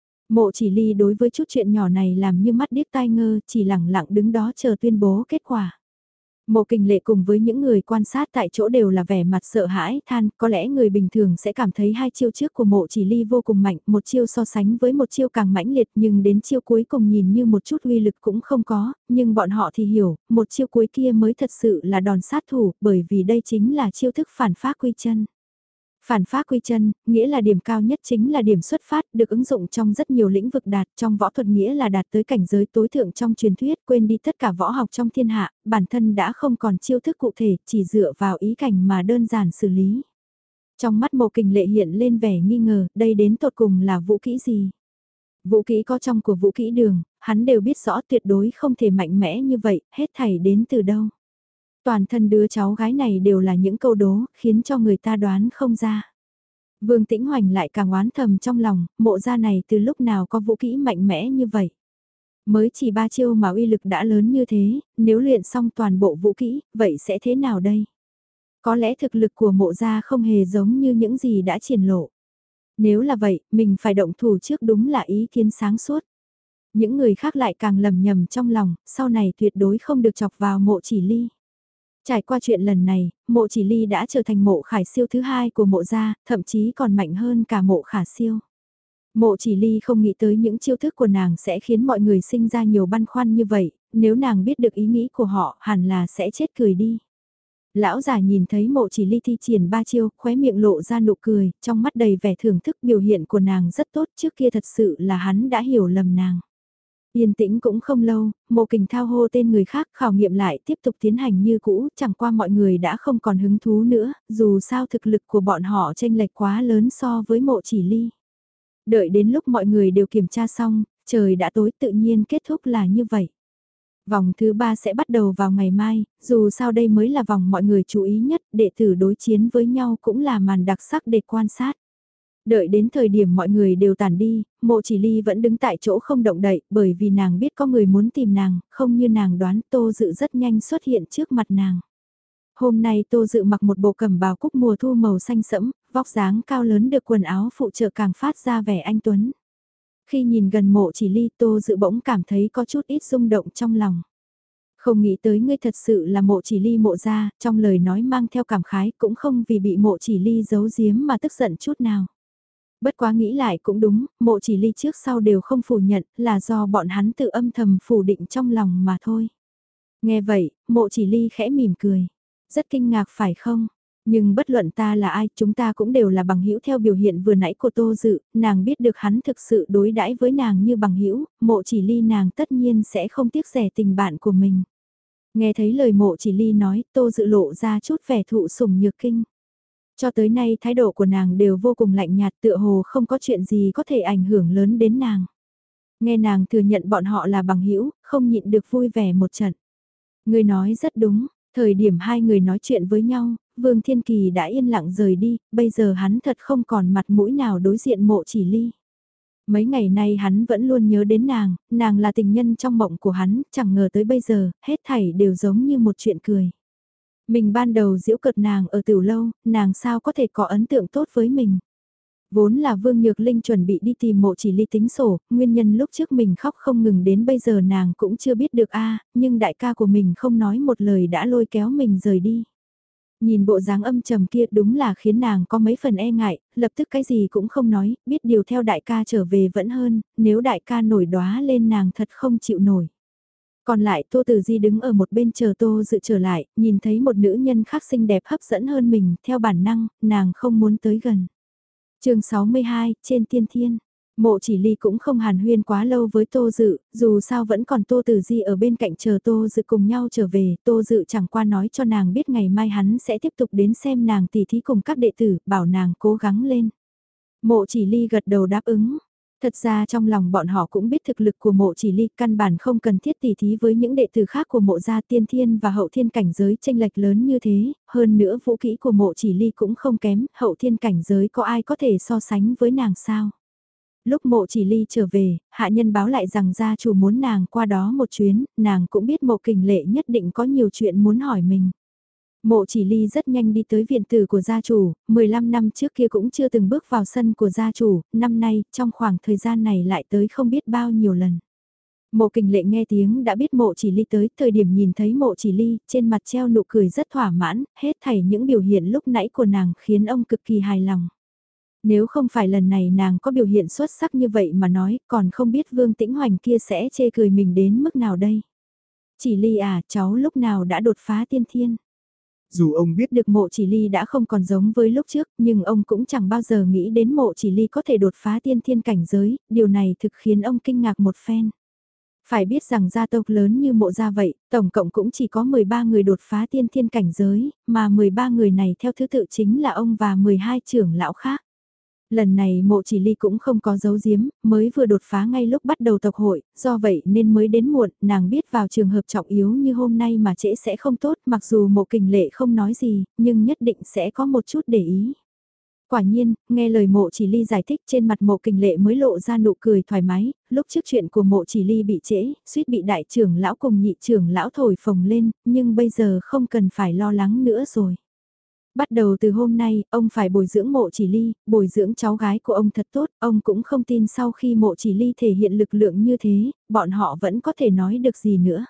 Mộ Chỉ Ly đối với chút chuyện nhỏ này làm như mắt điếc tai ngơ, chỉ lẳng lặng đứng đó chờ tuyên bố kết quả. Mộ Kình Lệ cùng với những người quan sát tại chỗ đều là vẻ mặt sợ hãi, than, có lẽ người bình thường sẽ cảm thấy hai chiêu trước của Mộ Chỉ Ly vô cùng mạnh, một chiêu so sánh với một chiêu càng mãnh liệt, nhưng đến chiêu cuối cùng nhìn như một chút uy lực cũng không có, nhưng bọn họ thì hiểu, một chiêu cuối kia mới thật sự là đòn sát thủ, bởi vì đây chính là chiêu thức phản phá quy chân. Phản phá quy chân, nghĩa là điểm cao nhất chính là điểm xuất phát, được ứng dụng trong rất nhiều lĩnh vực đạt, trong võ thuật nghĩa là đạt tới cảnh giới tối thượng trong truyền thuyết, quên đi tất cả võ học trong thiên hạ, bản thân đã không còn chiêu thức cụ thể, chỉ dựa vào ý cảnh mà đơn giản xử lý. Trong mắt Mộ Kình Lệ hiện lên vẻ nghi ngờ, đây đến tột cùng là vũ kỹ gì? Vũ kỹ có trong của vũ kỹ đường, hắn đều biết rõ tuyệt đối không thể mạnh mẽ như vậy, hết thảy đến từ đâu. Toàn thân đứa cháu gái này đều là những câu đố, khiến cho người ta đoán không ra. Vương Tĩnh Hoành lại càng oán thầm trong lòng, mộ gia này từ lúc nào có vũ kỹ mạnh mẽ như vậy. Mới chỉ ba chiêu mà uy lực đã lớn như thế, nếu luyện xong toàn bộ vũ kỹ, vậy sẽ thế nào đây? Có lẽ thực lực của mộ gia không hề giống như những gì đã triển lộ. Nếu là vậy, mình phải động thủ trước đúng là ý kiến sáng suốt. Những người khác lại càng lầm nhầm trong lòng, sau này tuyệt đối không được chọc vào Mộ Chỉ Ly. Trải qua chuyện lần này, Mộ Chỉ Ly đã trở thành Mộ Khải Siêu thứ hai của mộ gia, thậm chí còn mạnh hơn cả Mộ Khả Siêu. Mộ Chỉ Ly không nghĩ tới những chiêu thức của nàng sẽ khiến mọi người sinh ra nhiều băn khoăn như vậy, nếu nàng biết được ý nghĩ của họ hẳn là sẽ chết cười đi. Lão già nhìn thấy Mộ Chỉ Ly thi triển ba chiêu, khóe miệng lộ ra nụ cười, trong mắt đầy vẻ thưởng thức, biểu hiện của nàng rất tốt, trước kia thật sự là hắn đã hiểu lầm nàng. Yên tĩnh cũng không lâu, Mộ Kình thao hô tên người khác khảo nghiệm lại tiếp tục tiến hành như cũ, chẳng qua mọi người đã không còn hứng thú nữa, dù sao thực lực của bọn họ chênh lệch quá lớn so với Mộ Chỉ Ly. Đợi đến lúc mọi người đều kiểm tra xong, trời đã tối, tự nhiên kết thúc là như vậy. Vòng thứ ba sẽ bắt đầu vào ngày mai, dù sao đây mới là vòng mọi người chú ý nhất, đệ tử đối chiến với nhau cũng là màn đặc sắc để quan sát. Đợi đến thời điểm mọi người đều tản đi, Mộ Chỉ Ly vẫn đứng tại chỗ không động đậy, bởi vì nàng biết có người muốn tìm nàng, không như nàng đoán Tô Dự rất nhanh xuất hiện trước mặt nàng. Hôm nay Tô Dự mặc một bộ cẩm bào cúc mùa thu màu xanh sẫm, vóc dáng cao lớn được quần áo phụ trợ càng phát ra vẻ anh tuấn. Khi nhìn gần Mộ Chỉ Ly, Tô Dự bỗng cảm thấy có chút ít rung động trong lòng. Không nghĩ tới ngươi thật sự là Mộ Chỉ Ly mộ gia, trong lời nói mang theo cảm khái, cũng không vì bị Mộ Chỉ Ly giấu giếm mà tức giận chút nào. Bất quá nghĩ lại cũng đúng, Mộ Chỉ Ly trước sau đều không phủ nhận, là do bọn hắn tự âm thầm phủ định trong lòng mà thôi. Nghe vậy, Mộ Chỉ Ly khẽ mỉm cười. Rất kinh ngạc phải không? Nhưng bất luận ta là ai, chúng ta cũng đều là bằng hữu theo biểu hiện vừa nãy của Tô Dự, nàng biết được hắn thực sự đối đãi với nàng như bằng hữu, Mộ Chỉ Ly nàng tất nhiên sẽ không tiếc rẻ tình bạn của mình. Nghe thấy lời Mộ Chỉ Ly nói, Tô Dự lộ ra chút vẻ thụ sủng nhược kinh. Cho tới nay thái độ của nàng đều vô cùng lạnh nhạt, tựa hồ không có chuyện gì có thể ảnh hưởng lớn đến nàng. Nghe nàng thừa nhận bọn họ là bằng hữu, không nhịn được vui vẻ một trận. Người nói rất đúng, Thời điểm hai người nói chuyện với nhau, Vương Thiên Kỳ đã yên lặng rời đi, bây giờ hắn thật không còn mặt mũi nào đối diện Mộ Chỉ Ly. Mấy ngày nay hắn vẫn luôn nhớ đến nàng, nàng là tình nhân trong mộng của hắn, chẳng ngờ tới bây giờ, hết thảy đều giống như một chuyện cười. Mình ban đầu giễu cợt nàng ở tiểu lâu, nàng sao có thể có ấn tượng tốt với mình. Vốn là Vương Nhược Linh chuẩn bị đi tìm Mộ Chỉ Ly tính sổ, nguyên nhân lúc trước mình khóc không ngừng đến bây giờ nàng cũng chưa biết được a, nhưng đại ca của mình không nói một lời đã lôi kéo mình rời đi. Nhìn bộ dáng âm trầm kia đúng là khiến nàng có mấy phần e ngại, lập tức cái gì cũng không nói, biết điều theo đại ca trở về vẫn hơn, nếu đại ca nổi đóa lên nàng thật không chịu nổi. Còn lại Tô Tử Di đứng ở một bên chờ Tô Dự trở lại, nhìn thấy một nữ nhân khác xinh đẹp hấp dẫn hơn mình, theo bản năng, nàng không muốn tới gần. chương sáu mươi hai, trên tiên thiên. Mộ Chỉ Ly cũng không hàn huyên quá lâu với Tô Dự, dù sao vẫn còn Tô Tử Di ở bên cạnh chờ Tô Dự cùng nhau trở về, Tô Dự chẳng qua nói cho nàng biết ngày mai hắn sẽ tiếp tục đến xem nàng tỉ thí cùng các đệ tử, bảo nàng cố gắng lên. Mộ Chỉ Ly gật đầu đáp ứng. Thật ra trong lòng bọn họ cũng biết thực lực của Mộ Chỉ Ly, căn bản không cần thiết tỉ thí với những đệ tử khác của Mộ gia, tiên thiên và hậu thiên cảnh giới chênh lệch lớn như thế, hơn nữa vũ kỹ của Mộ Chỉ Ly cũng không kém, hậu thiên cảnh giới có ai có thể so sánh với nàng sao. Lúc Mộ Chỉ Ly trở về, hạ nhân báo lại rằng gia chủ muốn nàng qua đó một chuyến, nàng cũng biết Mộ Kình Lệ nhất định có nhiều chuyện muốn hỏi mình. Mộ Chỉ Ly rất nhanh đi tới viện tử của gia chủ, mười lăm năm trước kia cũng chưa từng bước vào sân của gia chủ, năm nay, trong khoảng thời gian này lại tới không biết bao nhiêu lần. Mộ Kình Lệ nghe tiếng đã biết Mộ Chỉ Ly tới, thời điểm nhìn thấy Mộ Chỉ Ly, trên mặt treo nụ cười rất thỏa mãn, hết thảy những biểu hiện lúc nãy của nàng khiến ông cực kỳ hài lòng. Nếu không phải lần này nàng có biểu hiện xuất sắc như vậy mà nói, còn không biết Vương Tĩnh Hoành kia sẽ chê cười mình đến mức nào đây. Chỉ Ly à, cháu lúc nào đã đột phá tiên thiên. Dù ông biết được Mộ Chỉ Ly đã không còn giống với lúc trước, nhưng ông cũng chẳng bao giờ nghĩ đến Mộ Chỉ Ly có thể đột phá tiên thiên cảnh giới, điều này thực khiến ông kinh ngạc một phen. Phải biết rằng gia tộc lớn như Mộ gia vậy, tổng cộng cũng chỉ có mười ba người đột phá tiên thiên cảnh giới, mà mười ba người này theo thứ tự chính là ông và mười hai trưởng lão khác. Lần này Mộ Chỉ Ly cũng không có giấu giếm, mới vừa đột phá ngay lúc bắt đầu tộc hội, do vậy nên mới đến muộn, nàng biết vào trường hợp trọng yếu như hôm nay mà trễ sẽ không tốt, mặc dù Mộ Kình Lệ không nói gì, nhưng nhất định sẽ có một chút để ý. Quả nhiên, nghe lời Mộ Chỉ Ly giải thích, trên mặt Mộ Kình Lệ mới lộ ra nụ cười thoải mái, lúc trước chuyện của Mộ Chỉ Ly bị trễ, suýt bị đại trưởng lão cùng nhị trưởng lão thổi phồng lên, nhưng bây giờ không cần phải lo lắng nữa rồi. Bắt đầu từ hôm nay, ông phải bồi dưỡng Mộ Chỉ Ly, bồi dưỡng cháu gái của ông thật tốt, ông cũng không tin sau khi Mộ Chỉ Ly thể hiện lực lượng như thế, bọn họ vẫn có thể nói được gì nữa.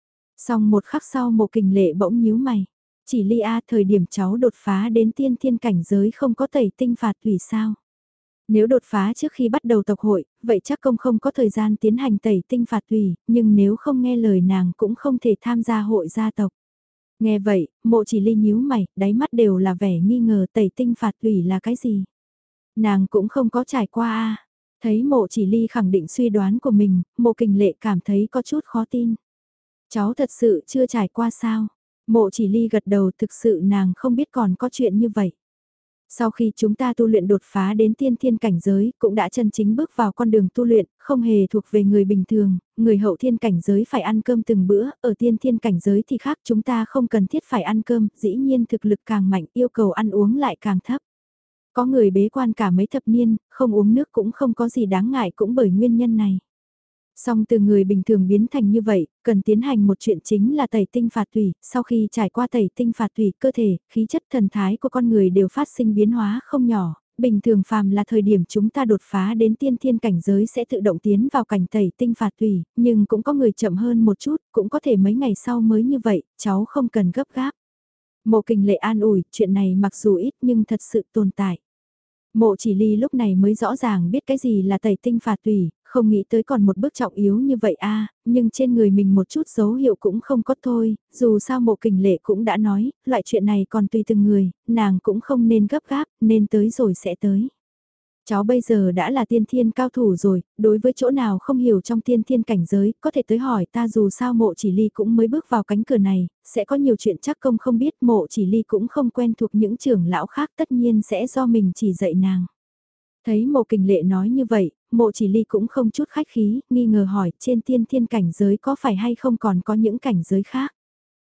Xong một khắc sau Mộ Kình Lệ bỗng nhíu mày. Chỉ Ly a, thời điểm cháu đột phá đến tiên thiên cảnh giới không có tẩy tinh phạt tùy sao. Nếu đột phá trước khi bắt đầu tộc hội, vậy chắc công không có thời gian tiến hành tẩy tinh phạt tùy, nhưng nếu không nghe lời nàng cũng không thể tham gia hội gia tộc. Nghe vậy, Mộ Chỉ Ly nhíu mày, đáy mắt đều là vẻ nghi ngờ tẩy tinh phạt tùy là cái gì. Nàng cũng không có trải qua a. Thấy Mộ Chỉ Ly khẳng định suy đoán của mình, Mộ Kình Lệ cảm thấy có chút khó tin. Cháu thật sự chưa trải qua sao? Mộ Chỉ Ly gật đầu, thực sự nàng không biết còn có chuyện như vậy. Sau khi chúng ta tu luyện đột phá đến tiên thiên cảnh giới, cũng đã chân chính bước vào con đường tu luyện, không hề thuộc về người bình thường, người hậu thiên cảnh giới phải ăn cơm từng bữa, ở tiên thiên cảnh giới thì khác, chúng ta không cần thiết phải ăn cơm, dĩ nhiên thực lực càng mạnh, yêu cầu ăn uống lại càng thấp. Có người bế quan cả mấy thập niên, không uống nước cũng không có gì đáng ngại cũng bởi nguyên nhân này. Song từ người bình thường biến thành như vậy, cần tiến hành một chuyện chính là tẩy tinh phạt tùy, sau khi trải qua tẩy tinh phạt tùy, cơ thể, khí chất thần thái của con người đều phát sinh biến hóa không nhỏ, bình thường phàm là thời điểm chúng ta đột phá đến tiên thiên cảnh giới sẽ tự động tiến vào cảnh tẩy tinh phạt tùy, nhưng cũng có người chậm hơn một chút, cũng có thể mấy ngày sau mới như vậy, cháu không cần gấp gáp. Mộ Kình Lệ an ủi, chuyện này mặc dù ít nhưng thật sự tồn tại. Mộ Chỉ Ly lúc này mới rõ ràng biết cái gì là tẩy tinh phạt tùy, không nghĩ tới còn một bước trọng yếu như vậy a, nhưng trên người mình một chút dấu hiệu cũng không có thôi, dù sao Mộ Kình Lệ cũng đã nói, loại chuyện này còn tùy từng người, nàng cũng không nên gấp gáp, nên tới rồi sẽ tới. Cháu bây giờ đã là tiên thiên cao thủ rồi, đối với chỗ nào không hiểu trong tiên thiên cảnh giới, có thể tới hỏi ta, dù sao Mộ Chỉ Ly cũng mới bước vào cánh cửa này, sẽ có nhiều chuyện chắc công không biết, Mộ Chỉ Ly cũng không quen thuộc những trưởng lão khác, tất nhiên sẽ do mình chỉ dạy nàng. Thấy Mộ Kình Lệ nói như vậy, Mộ Chỉ Ly cũng không chút khách khí, nghi ngờ hỏi trên tiên thiên cảnh giới có phải hay không còn có những cảnh giới khác.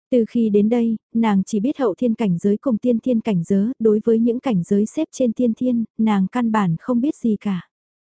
Từ khi đến đây, nàng chỉ biết hậu thiên cảnh giới cùng tiên thiên cảnh giới, đối với những cảnh giới xếp trên tiên thiên, nàng căn bản không biết gì cả.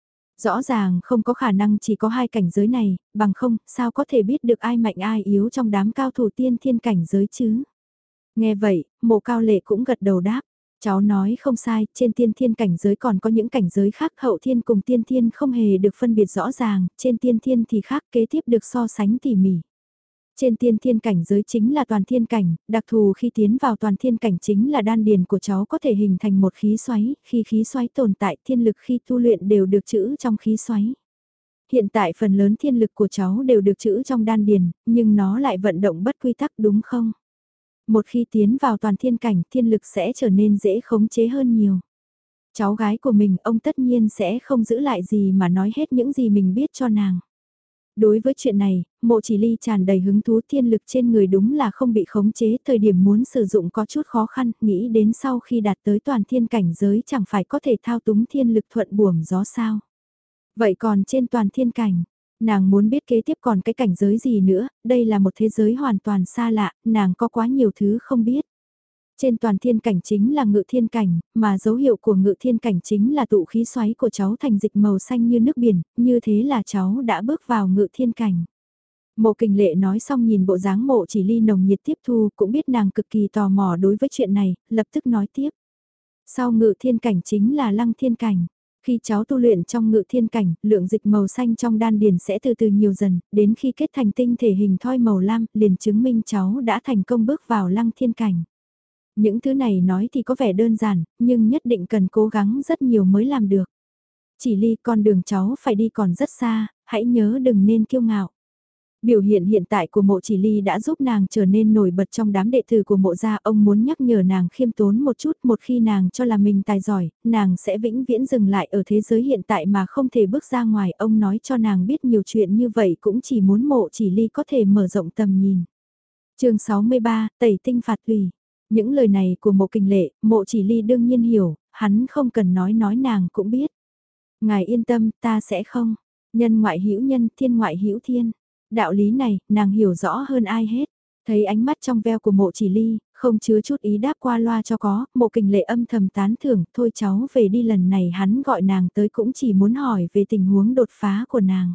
Rõ ràng không có khả năng chỉ có hai cảnh giới này, bằng không, sao có thể biết được ai mạnh ai yếu trong đám cao thủ tiên thiên cảnh giới chứ? Nghe vậy, mộ cao lệ cũng gật đầu đáp. Cháu nói không sai, trên tiên thiên cảnh giới còn có những cảnh giới khác, hậu thiên cùng tiên thiên không hề được phân biệt rõ ràng, trên tiên thiên thì khác, kế tiếp được so sánh tỉ mỉ. Trên tiên thiên cảnh giới chính là toàn thiên cảnh, đặc thù khi tiến vào toàn thiên cảnh chính là đan điền của cháu có thể hình thành một khí xoáy, khi khí xoáy tồn tại thiên lực khi tu luyện đều được trữ trong khí xoáy. Hiện tại phần lớn thiên lực của cháu đều được trữ trong đan điền, nhưng nó lại vận động bất quy tắc đúng không? Một khi tiến vào toàn thiên cảnh thiên lực sẽ trở nên dễ khống chế hơn nhiều. Cháu gái của mình ông tất nhiên sẽ không giữ lại gì mà nói hết những gì mình biết cho nàng. Đối với chuyện này, mộ chỉ ly tràn đầy hứng thú, thiên lực trên người đúng là không bị khống chế, thời điểm muốn sử dụng có chút khó khăn, nghĩ đến sau khi đạt tới toàn thiên cảnh giới chẳng phải có thể thao túng thiên lực thuận buồm gió sao. Vậy còn trên toàn thiên cảnh, nàng muốn biết kế tiếp còn cái cảnh giới gì nữa, đây là một thế giới hoàn toàn xa lạ, nàng có quá nhiều thứ không biết. Trên toàn thiên cảnh chính là ngự thiên cảnh, mà dấu hiệu của ngự thiên cảnh chính là tụ khí xoáy của cháu thành dịch màu xanh như nước biển, như thế là cháu đã bước vào ngự thiên cảnh. Mộ Kình Lệ nói xong nhìn bộ dáng Mộ Chỉ Ly nồng nhiệt tiếp thu, cũng biết nàng cực kỳ tò mò đối với chuyện này, lập tức nói tiếp. Sau ngự thiên cảnh chính là lăng thiên cảnh. Khi cháu tu luyện trong ngự thiên cảnh, lượng dịch màu xanh trong đan điền sẽ từ từ nhiều dần, đến khi kết thành tinh thể hình thoi màu lam, liền chứng minh cháu đã thành công bước vào lăng thiên cảnh. Những thứ này nói thì có vẻ đơn giản, nhưng nhất định cần cố gắng rất nhiều mới làm được. Chỉ Ly, con đường cháu phải đi còn rất xa, hãy nhớ đừng nên kiêu ngạo. Biểu hiện hiện tại của Mộ Chỉ Ly đã giúp nàng trở nên nổi bật trong đám đệ tử của Mộ gia, ông muốn nhắc nhở nàng khiêm tốn một chút, một khi nàng cho là mình tài giỏi, nàng sẽ vĩnh viễn dừng lại ở thế giới hiện tại mà không thể bước ra ngoài, ông nói cho nàng biết nhiều chuyện như vậy cũng chỉ muốn Mộ Chỉ Ly có thể mở rộng tầm nhìn. Chương sáu mươi ba, Tẩy tinh phạt tùy. Những lời này của Mộ Kình Lệ, Mộ Chỉ Ly đương nhiên hiểu, hắn không cần nói nói nàng cũng biết. Ngài yên tâm, ta sẽ không. Nhân ngoại hữu nhân, thiên ngoại hữu thiên. Đạo lý này, nàng hiểu rõ hơn ai hết. Thấy ánh mắt trong veo của Mộ Chỉ Ly, không chứa chút ý đáp qua loa cho có, Mộ Kình Lệ âm thầm tán thưởng, thôi cháu về đi, lần này hắn gọi nàng tới cũng chỉ muốn hỏi về tình huống đột phá của nàng.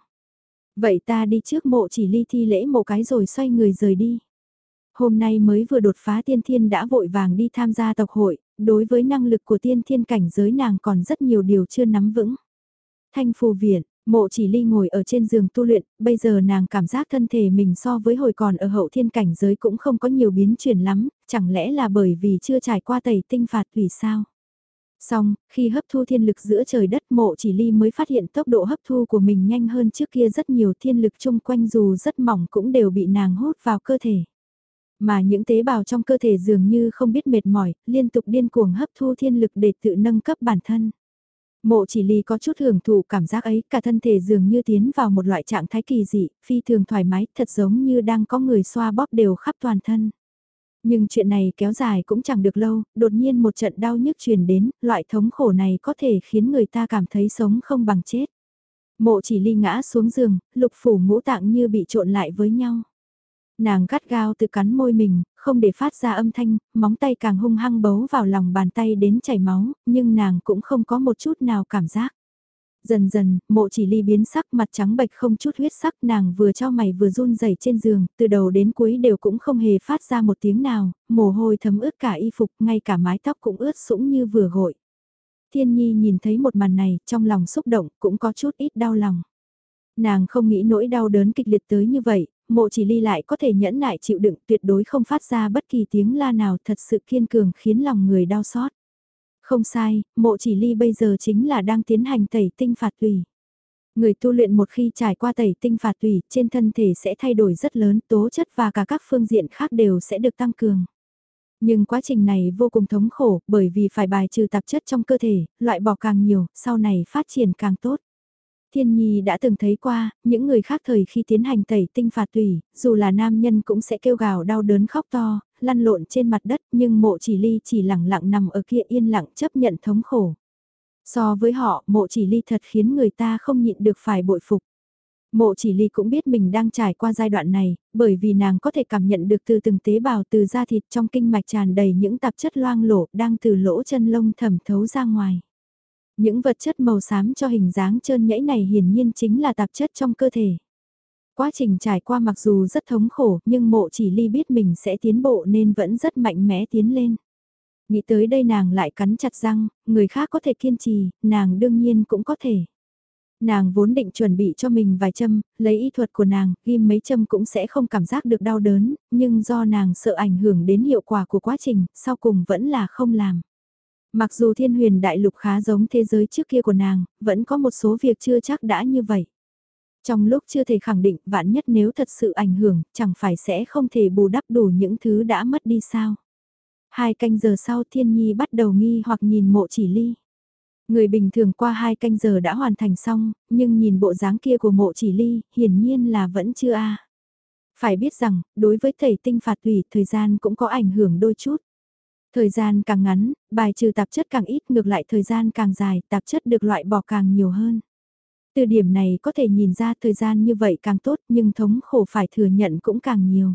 Vậy ta đi trước. Mộ Chỉ Ly thi lễ một cái rồi xoay người rời đi. Hôm nay mới vừa đột phá tiên thiên đã vội vàng đi tham gia tộc hội, đối với năng lực của tiên thiên cảnh giới nàng còn rất nhiều điều chưa nắm vững. Thanh phù viện, Mộ Chỉ Ly ngồi ở trên giường tu luyện, bây giờ nàng cảm giác thân thể mình so với hồi còn ở hậu thiên cảnh giới cũng không có nhiều biến chuyển lắm, chẳng lẽ là bởi vì chưa trải qua tẩy tinh phạt tùy sao? Xong, khi hấp thu thiên lực giữa trời đất, Mộ Chỉ Ly mới phát hiện tốc độ hấp thu của mình nhanh hơn trước kia rất nhiều, thiên lực chung quanh dù rất mỏng cũng đều bị nàng hút vào cơ thể. Mà những tế bào trong cơ thể dường như không biết mệt mỏi, liên tục điên cuồng hấp thu thiên lực để tự nâng cấp bản thân. Mộ Chỉ Ly có chút hưởng thụ cảm giác ấy, cả thân thể dường như tiến vào một loại trạng thái kỳ dị, phi thường thoải mái, thật giống như đang có người xoa bóp đều khắp toàn thân. Nhưng chuyện này kéo dài cũng chẳng được lâu, đột nhiên một trận đau nhức truyền đến, loại thống khổ này có thể khiến người ta cảm thấy sống không bằng chết. Mộ Chỉ Ly ngã xuống giường, lục phủ ngũ tạng như bị trộn lại với nhau. Nàng gắt gao tự cắn môi mình, không để phát ra âm thanh, móng tay càng hung hăng bấu vào lòng bàn tay đến chảy máu, nhưng nàng cũng không có một chút nào cảm giác. Dần dần, Mộ Chỉ Ly biến sắc, mặt trắng bệch không chút huyết sắc, nàng vừa cho mày vừa run rẩy trên giường, từ đầu đến cuối đều cũng không hề phát ra một tiếng nào, mồ hôi thấm ướt cả y phục, ngay cả mái tóc cũng ướt sũng như vừa gội. Thiên Nhi nhìn thấy một màn này, trong lòng xúc động, cũng có chút ít đau lòng. Nàng không nghĩ nỗi đau đớn kịch liệt tới như vậy, Mộ Chỉ Ly lại có thể nhẫn nại chịu đựng, tuyệt đối không phát ra bất kỳ tiếng la nào, thật sự kiên cường khiến lòng người đau xót. Không sai, Mộ Chỉ Ly bây giờ chính là đang tiến hành tẩy tinh phạt tùy. Người tu luyện một khi trải qua tẩy tinh phạt tùy, trên thân thể sẽ thay đổi rất lớn, tố chất và cả các phương diện khác đều sẽ được tăng cường. Nhưng quá trình này vô cùng thống khổ, bởi vì phải bài trừ tạp chất trong cơ thể, loại bỏ càng nhiều, sau này phát triển càng tốt. Thiên Nhi đã từng thấy qua, những người khác thời khi tiến hành tẩy tinh phạt tùy, dù là nam nhân cũng sẽ kêu gào đau đớn khóc to, lăn lộn trên mặt đất, nhưng Mộ Chỉ Ly chỉ lặng lặng nằm ở kia yên lặng chấp nhận thống khổ. So với họ, Mộ Chỉ Ly thật khiến người ta không nhịn được phải bội phục. Mộ chỉ ly cũng biết mình đang trải qua giai đoạn này, bởi vì nàng có thể cảm nhận được từ từng tế bào từ da thịt trong kinh mạch tràn đầy những tạp chất loang lổ đang từ lỗ chân lông thẩm thấu ra ngoài. Những vật chất màu xám cho hình dáng trơn nhẫy này hiển nhiên chính là tạp chất trong cơ thể. Quá trình trải qua mặc dù rất thống khổ nhưng mộ chỉ ly biết mình sẽ tiến bộ nên vẫn rất mạnh mẽ tiến lên. Nghĩ tới đây nàng lại cắn chặt răng, người khác có thể kiên trì, nàng đương nhiên cũng có thể. Nàng vốn định chuẩn bị cho mình vài châm, lấy y thuật của nàng, ghim mấy châm cũng sẽ không cảm giác được đau đớn, nhưng do nàng sợ ảnh hưởng đến hiệu quả của quá trình, sau cùng vẫn là không làm. Mặc dù thiên huyền đại lục khá giống thế giới trước kia của nàng, vẫn có một số việc chưa chắc đã như vậy. Trong lúc chưa thể khẳng định vạn nhất nếu thật sự ảnh hưởng, chẳng phải sẽ không thể bù đắp đủ những thứ đã mất đi sao. Hai canh giờ sau Thiên Nhi bắt đầu nghi hoặc nhìn mộ chỉ ly. Người bình thường qua hai canh giờ đã hoàn thành xong, nhưng nhìn bộ dáng kia của mộ chỉ ly, hiển nhiên là vẫn chưa a. Phải biết rằng, đối với thầy tinh phạt tùy, thời gian cũng có ảnh hưởng đôi chút. Thời gian càng ngắn, bài trừ tạp chất càng ít, ngược lại thời gian càng dài, tạp chất được loại bỏ càng nhiều hơn. Từ điểm này có thể nhìn ra thời gian như vậy càng tốt nhưng thống khổ phải thừa nhận cũng càng nhiều.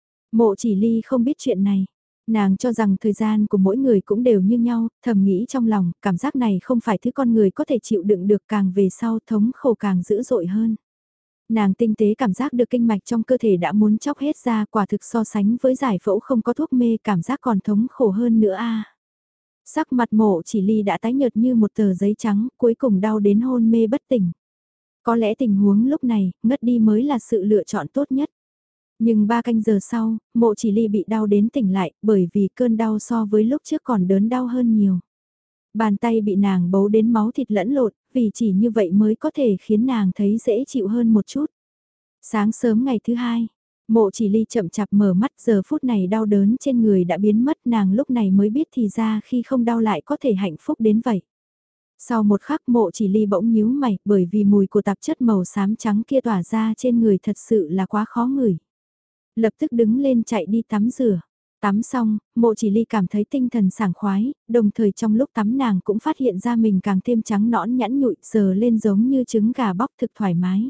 Mộ chỉ ly không biết chuyện này. Nàng cho rằng thời gian của mỗi người cũng đều như nhau, thầm nghĩ trong lòng, cảm giác này không phải thứ con người có thể chịu đựng được, càng về sau thống khổ càng dữ dội hơn. Nàng tinh tế cảm giác được kinh mạch trong cơ thể đã muốn chóc hết ra, quả thực so sánh với giải phẫu không có thuốc mê, cảm giác còn thống khổ hơn nữa a. Sắc mặt mộ chỉ ly đã tái nhợt như một tờ giấy trắng, cuối cùng đau đến hôn mê bất tỉnh. Có lẽ tình huống lúc này, ngất đi mới là sự lựa chọn tốt nhất. Nhưng ba canh giờ sau, mộ chỉ ly bị đau đến tỉnh lại, bởi vì cơn đau so với lúc trước còn đớn đau hơn nhiều. Bàn tay bị nàng bấu đến máu thịt lẫn lộn, vì chỉ như vậy mới có thể khiến nàng thấy dễ chịu hơn một chút. Sáng sớm ngày thứ hai, mộ chỉ ly chậm chạp mở mắt, giờ phút này đau đớn trên người đã biến mất, nàng lúc này mới biết thì ra khi không đau lại có thể hạnh phúc đến vậy. Sau một khắc mộ chỉ ly bỗng nhíu mày, bởi vì mùi của tạp chất màu xám trắng kia tỏa ra trên người thật sự là quá khó ngửi. Lập tức đứng lên chạy đi tắm rửa. Tắm xong, mộ chỉ ly cảm thấy tinh thần sảng khoái, đồng thời trong lúc tắm nàng cũng phát hiện ra mình càng thêm trắng nõn nhẵn nhụi, sờ lên giống như trứng gà bóc thực thoải mái.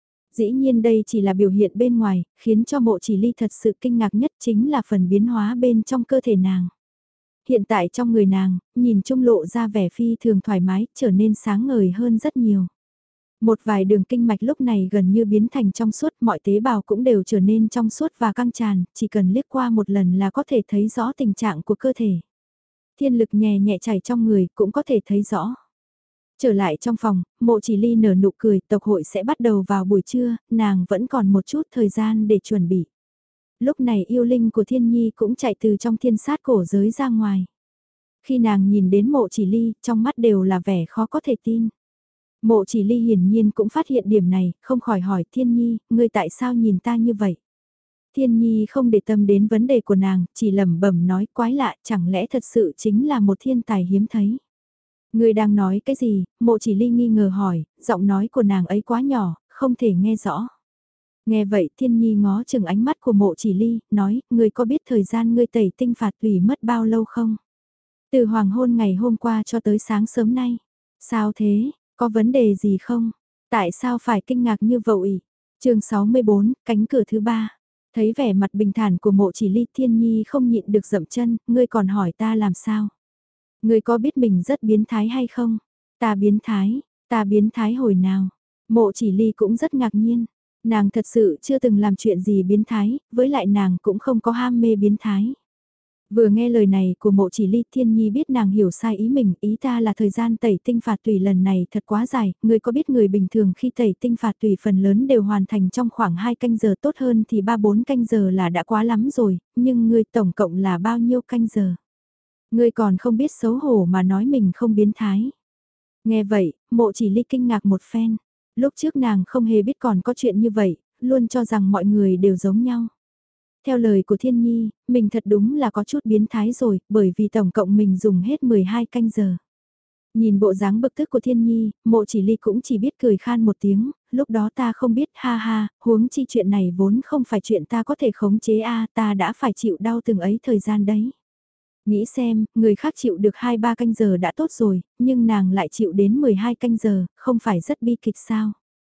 Dĩ nhiên đây chỉ là biểu hiện bên ngoài, khiến cho mộ chỉ ly thật sự kinh ngạc nhất chính là phần biến hóa bên trong cơ thể nàng. Hiện tại trong người nàng, nhìn chung lộ ra vẻ phi thường thoải mái, trở nên sáng ngời hơn rất nhiều. Một vài đường kinh mạch lúc này gần như biến thành trong suốt, mọi tế bào cũng đều trở nên trong suốt và căng tràn, chỉ cần liếc qua một lần là có thể thấy rõ tình trạng của cơ thể. Thiên lực nhẹ nhẹ chảy trong người cũng có thể thấy rõ. Trở lại trong phòng, mộ chỉ ly nở nụ cười, tộc hội sẽ bắt đầu vào buổi trưa, nàng vẫn còn một chút thời gian để chuẩn bị. Lúc này yêu linh của thiên nhi cũng chạy từ trong thiên sát cổ giới ra ngoài. Khi nàng nhìn đến mộ chỉ ly, trong mắt đều là vẻ khó có thể tin. Mộ chỉ ly hiển nhiên cũng phát hiện điểm này, không khỏi hỏi thiên nhi, ngươi tại sao nhìn ta như vậy? Thiên nhi không để tâm đến vấn đề của nàng, chỉ lẩm bẩm nói quái lạ, chẳng lẽ thật sự chính là một thiên tài hiếm thấy? Ngươi đang nói cái gì? Mộ chỉ ly nghi ngờ hỏi, giọng nói của nàng ấy quá nhỏ, không thể nghe rõ. Nghe vậy thiên nhi ngó chừng ánh mắt của mộ chỉ ly, nói, ngươi có biết thời gian ngươi tẩy tinh phạt tùy mất bao lâu không? Từ hoàng hôn ngày hôm qua cho tới sáng sớm nay. Sao thế, có vấn đề gì không? Tại sao phải kinh ngạc như vậy? Chương sáu mươi bốn, cánh cửa thứ ba. Thấy vẻ mặt bình thản của mộ chỉ ly, thiên nhi không nhịn được dậm chân, ngươi còn hỏi ta làm sao? Ngươi có biết mình rất biến thái hay không? Ta biến thái, ta biến thái hồi nào? Mộ chỉ ly cũng rất ngạc nhiên. Nàng thật sự chưa từng làm chuyện gì biến thái, với lại nàng cũng không có ham mê biến thái. Vừa nghe lời này của mộ chỉ ly, thiên nhi biết nàng hiểu sai ý mình, ý ta là thời gian tẩy tinh phạt tùy lần này thật quá dài, người có biết người bình thường khi tẩy tinh phạt tùy phần lớn đều hoàn thành trong khoảng hai canh giờ, tốt hơn thì ba bốn canh giờ là đã quá lắm rồi, nhưng người tổng cộng là bao nhiêu canh giờ? Người còn không biết xấu hổ mà nói mình không biến thái. Nghe vậy, mộ chỉ ly kinh ngạc một phen, lúc trước nàng không hề biết còn có chuyện như vậy, luôn cho rằng mọi người đều giống nhau. Theo lời của Thiên Nhi, mình thật đúng là có chút biến thái rồi, bởi vì tổng cộng mình dùng hết mười hai canh giờ. Nhìn bộ dáng bực tức của Thiên Nhi, mộ chỉ ly cũng chỉ biết cười khan một tiếng, lúc đó ta không biết, ha ha, huống chi chuyện này vốn không phải chuyện ta có thể khống chế a, ta đã phải chịu đau từng ấy thời gian đấy. Nghĩ xem, người khác chịu được hai ba canh giờ đã tốt rồi, nhưng nàng lại chịu đến mười hai canh giờ, không phải rất bi kịch sao?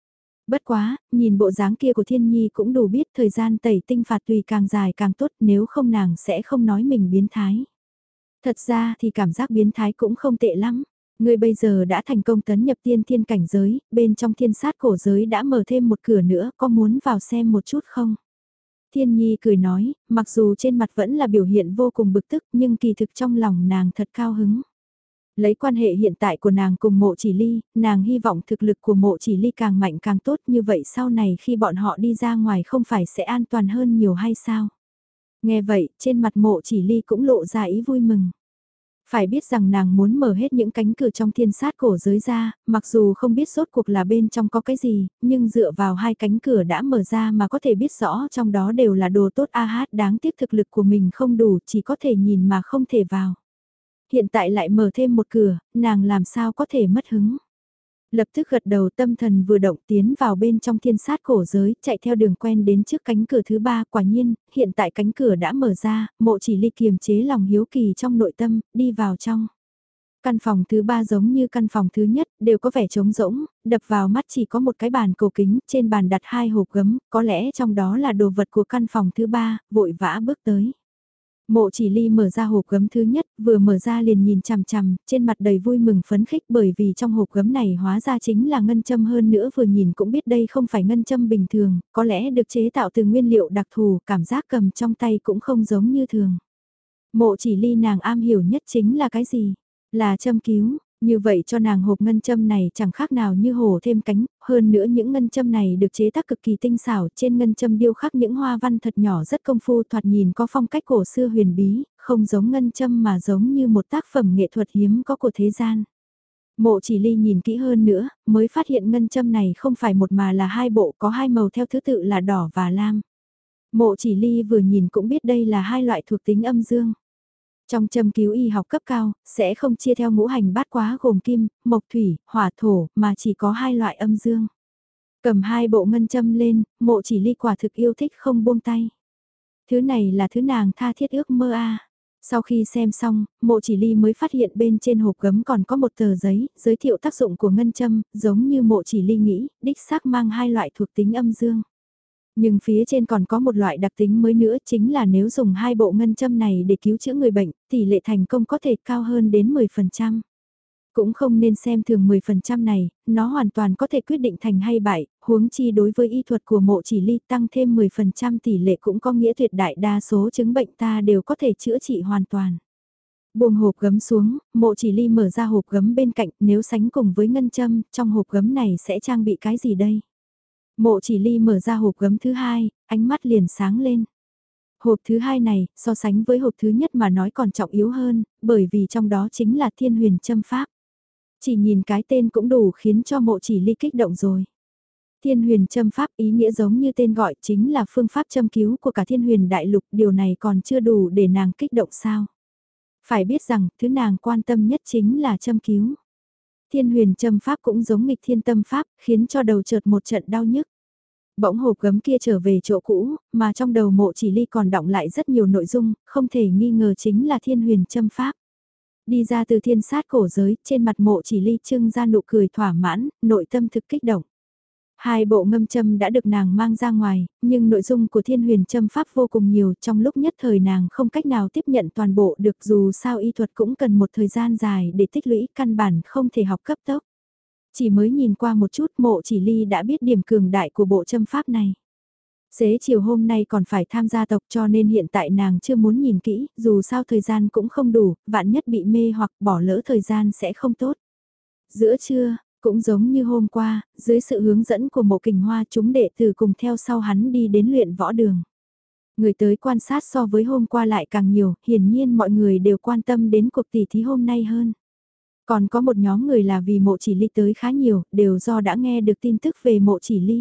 Bất quá, nhìn bộ dáng kia của Thiên Nhi cũng đủ biết thời gian tẩy tinh phạt tùy càng dài càng tốt, nếu không nàng sẽ không nói mình biến thái. Thật ra thì cảm giác biến thái cũng không tệ lắm. Ngươi bây giờ đã thành công tấn nhập tiên thiên cảnh giới, bên trong thiên sát cổ giới đã mở thêm một cửa nữa, có muốn vào xem một chút không? Thiên Nhi cười nói, mặc dù trên mặt vẫn là biểu hiện vô cùng bực tức nhưng kỳ thực trong lòng nàng thật cao hứng. Lấy quan hệ hiện tại của nàng cùng mộ chỉ ly, nàng hy vọng thực lực của mộ chỉ ly càng mạnh càng tốt, như vậy sau này khi bọn họ đi ra ngoài không phải sẽ an toàn hơn nhiều hay sao? Nghe vậy, trên mặt mộ chỉ ly cũng lộ ra ý vui mừng. Phải biết rằng nàng muốn mở hết những cánh cửa trong thiên sát cổ giới ra, mặc dù không biết rốt cuộc là bên trong có cái gì, nhưng dựa vào hai cánh cửa đã mở ra mà có thể biết rõ trong đó đều là đồ tốt a hát, đáng tiếc thực lực của mình không đủ, chỉ có thể nhìn mà không thể vào. Hiện tại lại mở thêm một cửa, nàng làm sao có thể mất hứng. Lập tức gật đầu, tâm thần vừa động tiến vào bên trong thiên sát cổ giới, chạy theo đường quen đến trước cánh cửa thứ ba. Quả nhiên, hiện tại cánh cửa đã mở ra, mộ chỉ ly kiềm chế lòng hiếu kỳ trong nội tâm, đi vào trong. Căn phòng thứ ba giống như căn phòng thứ nhất, đều có vẻ trống rỗng, đập vào mắt chỉ có một cái bàn cổ kính, trên bàn đặt hai hộp gấm, có lẽ trong đó là đồ vật của căn phòng thứ ba, vội vã bước tới. Mộ chỉ ly mở ra hộp gấm thứ nhất, vừa mở ra liền nhìn chằm chằm, trên mặt đầy vui mừng phấn khích bởi vì trong hộp gấm này hóa ra chính là ngân châm, hơn nữa vừa nhìn cũng biết đây không phải ngân châm bình thường, có lẽ được chế tạo từ nguyên liệu đặc thù, cảm giác cầm trong tay cũng không giống như thường. Mộ chỉ ly nàng am hiểu nhất chính là cái gì? Là châm cứu. Như vậy cho nàng hộp ngân châm này chẳng khác nào như hổ thêm cánh, hơn nữa những ngân châm này được chế tác cực kỳ tinh xảo, trên ngân châm điêu khắc những hoa văn thật nhỏ rất công phu, thoạt nhìn có phong cách cổ xưa huyền bí, không giống ngân châm mà giống như một tác phẩm nghệ thuật hiếm có của thế gian. Mộ chỉ ly nhìn kỹ hơn nữa, mới phát hiện ngân châm này không phải một mà là hai bộ, có hai màu theo thứ tự là đỏ và lam. Mộ chỉ ly vừa nhìn cũng biết đây là hai loại thuộc tính âm dương. Trong châm cứu y học cấp cao, sẽ không chia theo ngũ hành bát quá gồm kim, mộc thủy, hỏa thổ, mà chỉ có hai loại âm dương. Cầm hai bộ ngân châm lên, mộ chỉ ly quả thực yêu thích không buông tay. Thứ này là thứ nàng tha thiết ước mơ a. Sau khi xem xong, mộ chỉ ly mới phát hiện bên trên hộp gấm còn có một tờ giấy, giới thiệu tác dụng của ngân châm, giống như mộ chỉ ly nghĩ, đích xác mang hai loại thuộc tính âm dương. Nhưng phía trên còn có một loại đặc tính mới nữa, chính là nếu dùng hai bộ ngân châm này để cứu chữa người bệnh, tỷ lệ thành công có thể cao hơn đến mười phần trăm. Cũng không nên xem thường mười phần trăm này, nó hoàn toàn có thể quyết định thành hay bại, huống chi đối với y thuật của mộ chỉ ly tăng thêm mười phần trăm tỷ lệ cũng có nghĩa tuyệt đại đa số chứng bệnh ta đều có thể chữa trị hoàn toàn. Buông hộp gấm xuống, mộ chỉ ly mở ra hộp gấm bên cạnh, nếu sánh cùng với ngân châm, trong hộp gấm này sẽ trang bị cái gì đây? Mộ chỉ ly mở ra hộp gấm thứ hai, ánh mắt liền sáng lên. Hộp thứ hai này, so sánh với hộp thứ nhất mà nói còn trọng yếu hơn, bởi vì trong đó chính là thiên huyền châm pháp. Chỉ nhìn cái tên cũng đủ khiến cho mộ chỉ ly kích động rồi. Thiên huyền châm pháp ý nghĩa giống như tên gọi, chính là phương pháp châm cứu của cả thiên huyền đại lục, điều này còn chưa đủ để nàng kích động sao. Phải biết rằng, thứ nàng quan tâm nhất chính là châm cứu. Thiên huyền châm pháp cũng giống nghịch thiên tâm pháp, khiến cho đầu chợt một trận đau nhức. Bỗng hộp gấm kia trở về chỗ cũ, mà trong đầu mộ chỉ ly còn đọng lại rất nhiều nội dung, không thể nghi ngờ chính là thiên huyền châm pháp. Đi ra từ thiên sát cổ giới, trên mặt mộ chỉ ly trưng ra nụ cười thỏa mãn, nội tâm thực kích động. Hai bộ ngâm châm đã được nàng mang ra ngoài, nhưng nội dung của thiên huyền châm pháp vô cùng nhiều, trong lúc nhất thời nàng không cách nào tiếp nhận toàn bộ được, dù sao y thuật cũng cần một thời gian dài để tích lũy, căn bản không thể học cấp tốc. Chỉ mới nhìn qua một chút mộ chỉ ly đã biết điểm cường đại của bộ châm pháp này. Xế chiều hôm nay còn phải tham gia tộc cho nên hiện tại nàng chưa muốn nhìn kỹ, dù sao thời gian cũng không đủ, vạn nhất bị mê hoặc bỏ lỡ thời gian sẽ không tốt. Giữa trưa, cũng giống như hôm qua, dưới sự hướng dẫn của mộ kình hoa chúng đệ tử cùng theo sau hắn đi đến luyện võ đường. Người tới quan sát so với hôm qua lại càng nhiều, hiển nhiên mọi người đều quan tâm đến cuộc tỷ thí hôm nay hơn. Còn có một nhóm người là vì mộ chỉ ly tới khá nhiều, đều do đã nghe được tin tức về mộ chỉ ly.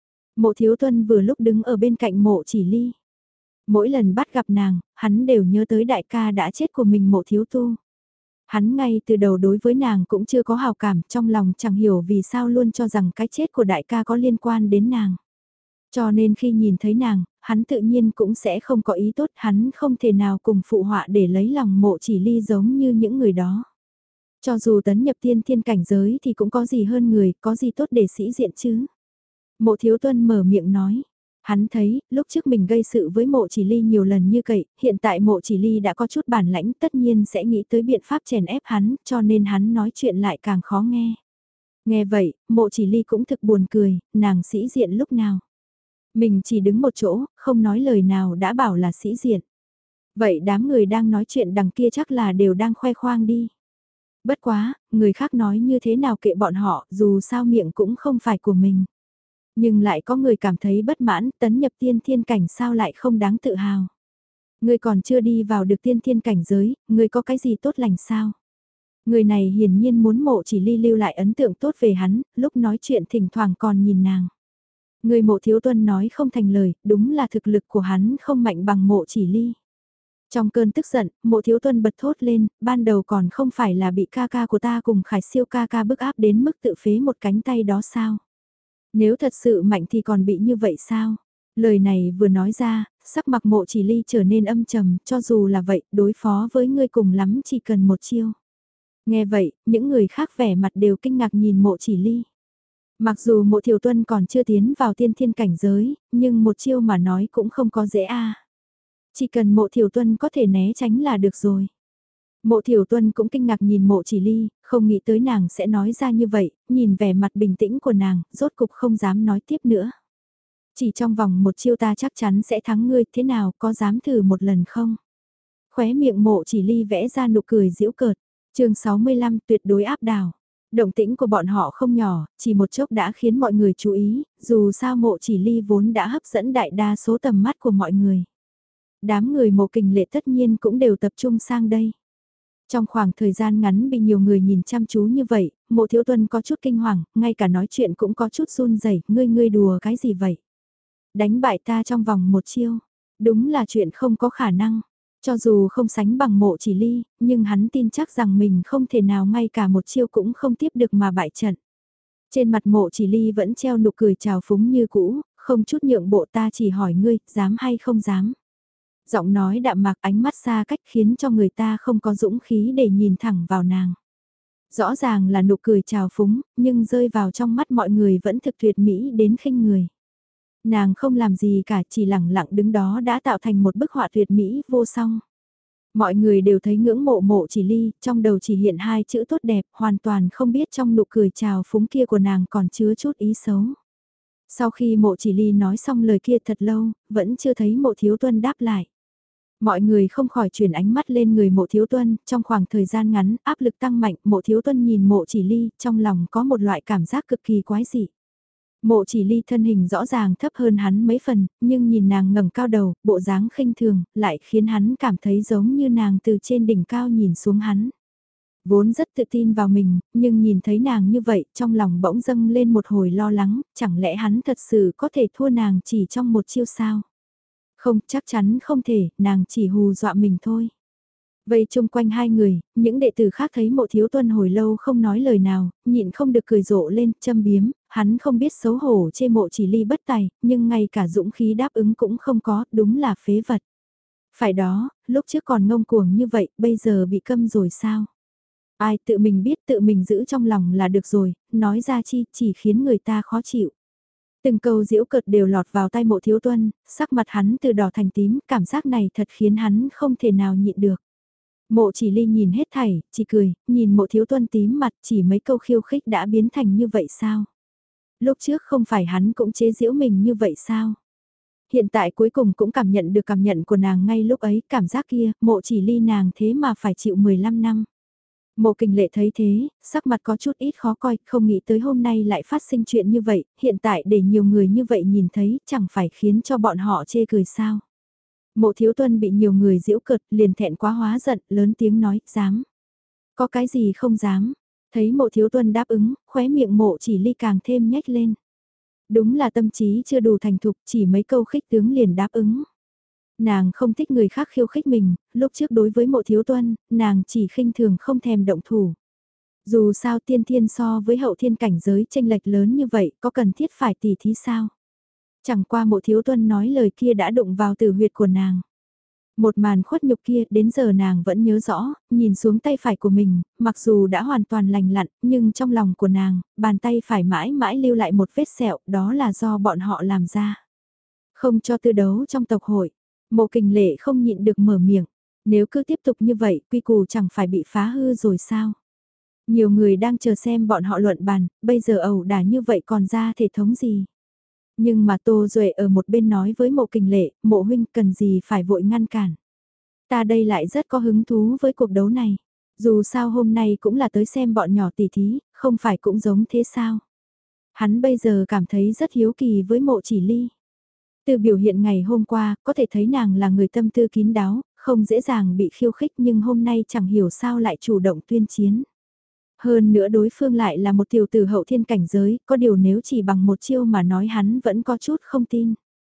Mộ thiếu tuân vừa lúc đứng ở bên cạnh mộ chỉ ly. Mỗi lần bắt gặp nàng, hắn đều nhớ tới đại ca đã chết của mình mộ thiếu tu. Hắn ngay từ đầu đối với nàng cũng chưa có hào cảm, trong lòng chẳng hiểu vì sao luôn cho rằng cái chết của đại ca có liên quan đến nàng. Cho nên khi nhìn thấy nàng, hắn tự nhiên cũng sẽ không có ý tốt, hắn không thể nào cùng phụ họa để lấy lòng mộ chỉ ly giống như những người đó. Cho dù tấn nhập tiên thiên cảnh giới thì cũng có gì hơn người, có gì tốt để sĩ diện chứ. Mộ Thiếu Tuân mở miệng nói. Hắn thấy, lúc trước mình gây sự với mộ chỉ ly nhiều lần như vậy, hiện tại mộ chỉ ly đã có chút bản lãnh tất nhiên sẽ nghĩ tới biện pháp chèn ép hắn, cho nên hắn nói chuyện lại càng khó nghe. Nghe vậy, mộ chỉ ly cũng thực buồn cười, nàng sĩ diện lúc nào. Mình chỉ đứng một chỗ, không nói lời nào đã bảo là sĩ diện. Vậy đám người đang nói chuyện đằng kia chắc là đều đang khoe khoang đi. Bất quá, người khác nói như thế nào kệ bọn họ, dù sao miệng cũng không phải của mình. Nhưng lại có người cảm thấy bất mãn, tấn nhập tiên thiên cảnh sao lại không đáng tự hào. Người còn chưa đi vào được tiên thiên cảnh giới, người có cái gì tốt lành sao? Người này hiển nhiên muốn mộ chỉ ly lưu lại ấn tượng tốt về hắn, lúc nói chuyện thỉnh thoảng còn nhìn nàng. Người mộ thiếu tuân nói không thành lời, đúng là thực lực của hắn không mạnh bằng mộ chỉ ly. Trong cơn tức giận, mộ thiếu tuân bật thốt lên, ban đầu còn không phải là bị ca ca của ta cùng khải siêu ca ca bức áp đến mức tự phế một cánh tay đó sao? Nếu thật sự mạnh thì còn bị như vậy sao? Lời này vừa nói ra, sắc mặt mộ chỉ ly trở nên âm trầm, cho dù là vậy, đối phó với ngươi cùng lắm chỉ cần một chiêu. Nghe vậy, những người khác vẻ mặt đều kinh ngạc nhìn mộ chỉ ly. Mặc dù mộ thiểu tuân còn chưa tiến vào tiên thiên cảnh giới, nhưng một chiêu mà nói cũng không có dễ a. Chỉ cần mộ thiểu tuân có thể né tránh là được rồi. Mộ thiểu tuân cũng kinh ngạc nhìn mộ chỉ ly, không nghĩ tới nàng sẽ nói ra như vậy, nhìn vẻ mặt bình tĩnh của nàng, rốt cục không dám nói tiếp nữa. Chỉ trong vòng một chiêu ta chắc chắn sẽ thắng ngươi, thế nào, có dám thử một lần không? Khóe miệng mộ chỉ ly vẽ ra nụ cười giễu cợt, chương sáu mươi lăm tuyệt đối áp đảo. Động tĩnh của bọn họ không nhỏ, chỉ một chốc đã khiến mọi người chú ý, dù sao mộ chỉ ly vốn đã hấp dẫn đại đa số tầm mắt của mọi người. Đám người mộ kình lệ tất nhiên cũng đều tập trung sang đây. Trong khoảng thời gian ngắn bị nhiều người nhìn chăm chú như vậy, mộ thiếu tuân có chút kinh hoàng, ngay cả nói chuyện cũng có chút run rẩy, ngươi ngươi đùa cái gì vậy? Đánh bại ta trong vòng một chiêu, đúng là chuyện không có khả năng. Cho dù không sánh bằng mộ chỉ ly, nhưng hắn tin chắc rằng mình không thể nào ngay cả một chiêu cũng không tiếp được mà bại trận. Trên mặt mộ chỉ ly vẫn treo nụ cười trào phúng như cũ, không chút nhượng bộ, ta chỉ hỏi ngươi, dám hay không dám. Giọng nói đạm mạc, ánh mắt xa cách khiến cho người ta không có dũng khí để nhìn thẳng vào nàng. Rõ ràng là nụ cười trào phúng, nhưng rơi vào trong mắt mọi người vẫn thực tuyệt mỹ đến khinh người. Nàng không làm gì cả, chỉ lẳng lặng đứng đó đã tạo thành một bức họa tuyệt mỹ vô song. Mọi người đều thấy ngưỡng mộ mộ chỉ ly, trong đầu chỉ hiện hai chữ tốt đẹp, hoàn toàn không biết trong nụ cười trào phúng kia của nàng còn chứa chút ý xấu. Sau khi mộ chỉ ly nói xong lời kia thật lâu, vẫn chưa thấy mộ thiếu tuân đáp lại. Mọi người không khỏi chuyển ánh mắt lên người mộ thiếu tuân, trong khoảng thời gian ngắn, áp lực tăng mạnh, mộ thiếu tuân nhìn mộ chỉ ly, trong lòng có một loại cảm giác cực kỳ quái dị. Mộ chỉ ly thân hình rõ ràng thấp hơn hắn mấy phần, nhưng nhìn nàng ngẩng cao đầu, bộ dáng khinh thường, lại khiến hắn cảm thấy giống như nàng từ trên đỉnh cao nhìn xuống hắn. Vốn rất tự tin vào mình, nhưng nhìn thấy nàng như vậy, trong lòng bỗng dâng lên một hồi lo lắng, chẳng lẽ hắn thật sự có thể thua nàng chỉ trong một chiêu sao? Không, chắc chắn không thể, nàng chỉ hù dọa mình thôi. Vây chung quanh hai người, những đệ tử khác thấy mộ thiếu tuân hồi lâu không nói lời nào, nhịn không được cười rộ lên, châm biếm, hắn không biết xấu hổ chê mộ chỉ ly bất tài, nhưng ngay cả dũng khí đáp ứng cũng không có, đúng là phế vật. Phải đó, lúc trước còn ngông cuồng như vậy, bây giờ bị câm rồi sao? Ai tự mình biết tự mình giữ trong lòng là được rồi, nói ra chi chỉ khiến người ta khó chịu. Từng câu giễu cợt đều lọt vào tai mộ thiếu tuân, sắc mặt hắn từ đỏ thành tím, cảm giác này thật khiến hắn không thể nào nhịn được. Mộ chỉ ly nhìn hết thảy, chỉ cười, nhìn mộ thiếu tuân tím mặt chỉ mấy câu khiêu khích đã biến thành như vậy sao? Lúc trước không phải hắn cũng chế giễu mình như vậy sao? Hiện tại cuối cùng cũng cảm nhận được cảm nhận của nàng ngay lúc ấy, cảm giác kia, mộ chỉ ly nàng thế mà phải chịu mười lăm năm. Mộ kình lệ thấy thế, sắc mặt có chút ít khó coi, không nghĩ tới hôm nay lại phát sinh chuyện như vậy, hiện tại để nhiều người như vậy nhìn thấy chẳng phải khiến cho bọn họ chê cười sao. Mộ thiếu tuân bị nhiều người giễu cợt, liền thẹn quá hóa giận, lớn tiếng nói, dám. Có cái gì không dám. Thấy mộ thiếu tuân đáp ứng, khóe miệng mộ chỉ ly càng thêm nhếch lên. Đúng là tâm trí chưa đủ thành thục, chỉ mấy câu khích tướng liền đáp ứng. Nàng không thích người khác khiêu khích mình, lúc trước đối với mộ thiếu tuân, nàng chỉ khinh thường không thèm động thủ. Dù sao tiên thiên so với hậu thiên cảnh giới tranh lệch lớn như vậy, có cần thiết phải tỉ thí sao? Chẳng qua mộ thiếu tuân nói lời kia đã đụng vào tử huyệt của nàng. Một màn khuất nhục kia đến giờ nàng vẫn nhớ rõ, nhìn xuống tay phải của mình, mặc dù đã hoàn toàn lành lặn, nhưng trong lòng của nàng, bàn tay phải mãi mãi lưu lại một vết sẹo, đó là do bọn họ làm ra. Không cho tư đấu trong tộc hội, Mộ Kình Lệ không nhịn được mở miệng, nếu cứ tiếp tục như vậy, quy củ chẳng phải bị phá hư rồi sao? Nhiều người đang chờ xem bọn họ luận bàn, bây giờ ẩu đả như vậy còn ra thể thống gì? Nhưng mà Tô Duệ ở một bên nói với Mộ Kình Lệ, Mộ huynh cần gì phải vội ngăn cản. Ta đây lại rất có hứng thú với cuộc đấu này. Dù sao hôm nay cũng là tới xem bọn nhỏ tỉ thí, không phải cũng giống thế sao? Hắn bây giờ cảm thấy rất hiếu kỳ với Mộ Chỉ Ly. Từ biểu hiện ngày hôm qua, có thể thấy nàng là người tâm tư kín đáo, không dễ dàng bị khiêu khích nhưng hôm nay chẳng hiểu sao lại chủ động tuyên chiến. Hơn nữa đối phương lại là một tiểu tử hậu thiên cảnh giới, có điều nếu chỉ bằng một chiêu mà nói hắn vẫn có chút không tin.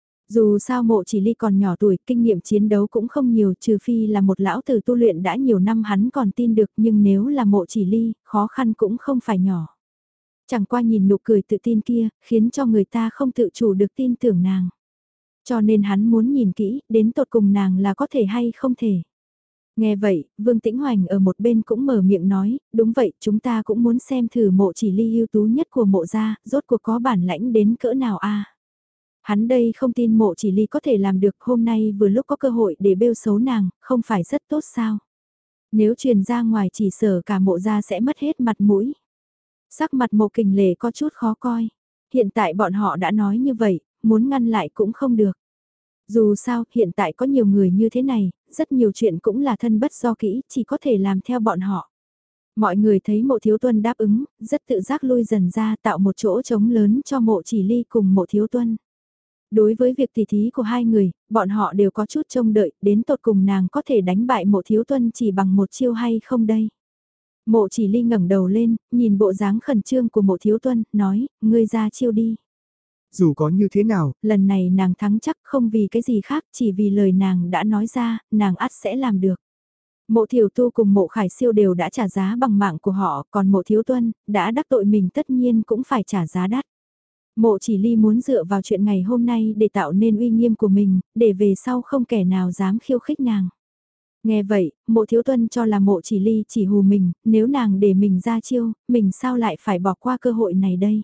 Dù sao Mộ Chỉ Ly còn nhỏ tuổi, kinh nghiệm chiến đấu cũng không nhiều, trừ phi là một lão tử tu luyện đã nhiều năm hắn còn tin được, nhưng nếu là Mộ Chỉ Ly, khó khăn cũng không phải nhỏ. Chẳng qua nhìn nụ cười tự tin kia, khiến cho người ta không tự chủ được tin tưởng nàng. Cho nên hắn muốn nhìn kỹ, đến tột cùng nàng là có thể hay không thể. Nghe vậy, Vương Tĩnh Hoành ở một bên cũng mở miệng nói, đúng vậy, chúng ta cũng muốn xem thử Mộ Chỉ Ly ưu tú nhất của Mộ gia, rốt cuộc có bản lãnh đến cỡ nào a. Hắn đây không tin Mộ Chỉ Ly có thể làm được, hôm nay vừa lúc có cơ hội để bêu xấu nàng, không phải rất tốt sao? Nếu truyền ra ngoài chỉ sở cả Mộ gia sẽ mất hết mặt mũi. Sắc mặt Mộ Kình Lệ có chút khó coi. Hiện tại bọn họ đã nói như vậy, muốn ngăn lại cũng không được. Dù sao, hiện tại có nhiều người như thế này, rất nhiều chuyện cũng là thân bất do kỹ, chỉ có thể làm theo bọn họ. Mọi người thấy Mộ Thiếu Tuân đáp ứng, rất tự giác lui dần ra tạo một chỗ trống lớn cho Mộ Chỉ Ly cùng Mộ Thiếu Tuân. Đối với việc tỉ thí của hai người, bọn họ đều có chút trông đợi, đến tột cùng nàng có thể đánh bại Mộ Thiếu Tuân chỉ bằng một chiêu hay không đây. Mộ Chỉ Ly ngẩng đầu lên, nhìn bộ dáng khẩn trương của Mộ Thiếu Tuân, nói, ngươi ra chiêu đi. Dù có như thế nào, lần này nàng thắng chắc không vì cái gì khác, chỉ vì lời nàng đã nói ra, nàng ắt sẽ làm được. Mộ Thiểu Tu cùng Mộ Khải Siêu đều đã trả giá bằng mạng của họ, còn Mộ Thiếu Tuân, đã đắc tội mình tất nhiên cũng phải trả giá đắt. Mộ Chỉ Ly muốn dựa vào chuyện ngày hôm nay để tạo nên uy nghiêm của mình, để về sau không kẻ nào dám khiêu khích nàng. Nghe vậy, Mộ Thiếu Tuân cho là Mộ Chỉ Ly chỉ hù mình, nếu nàng để mình ra chiêu, mình sao lại phải bỏ qua cơ hội này đây.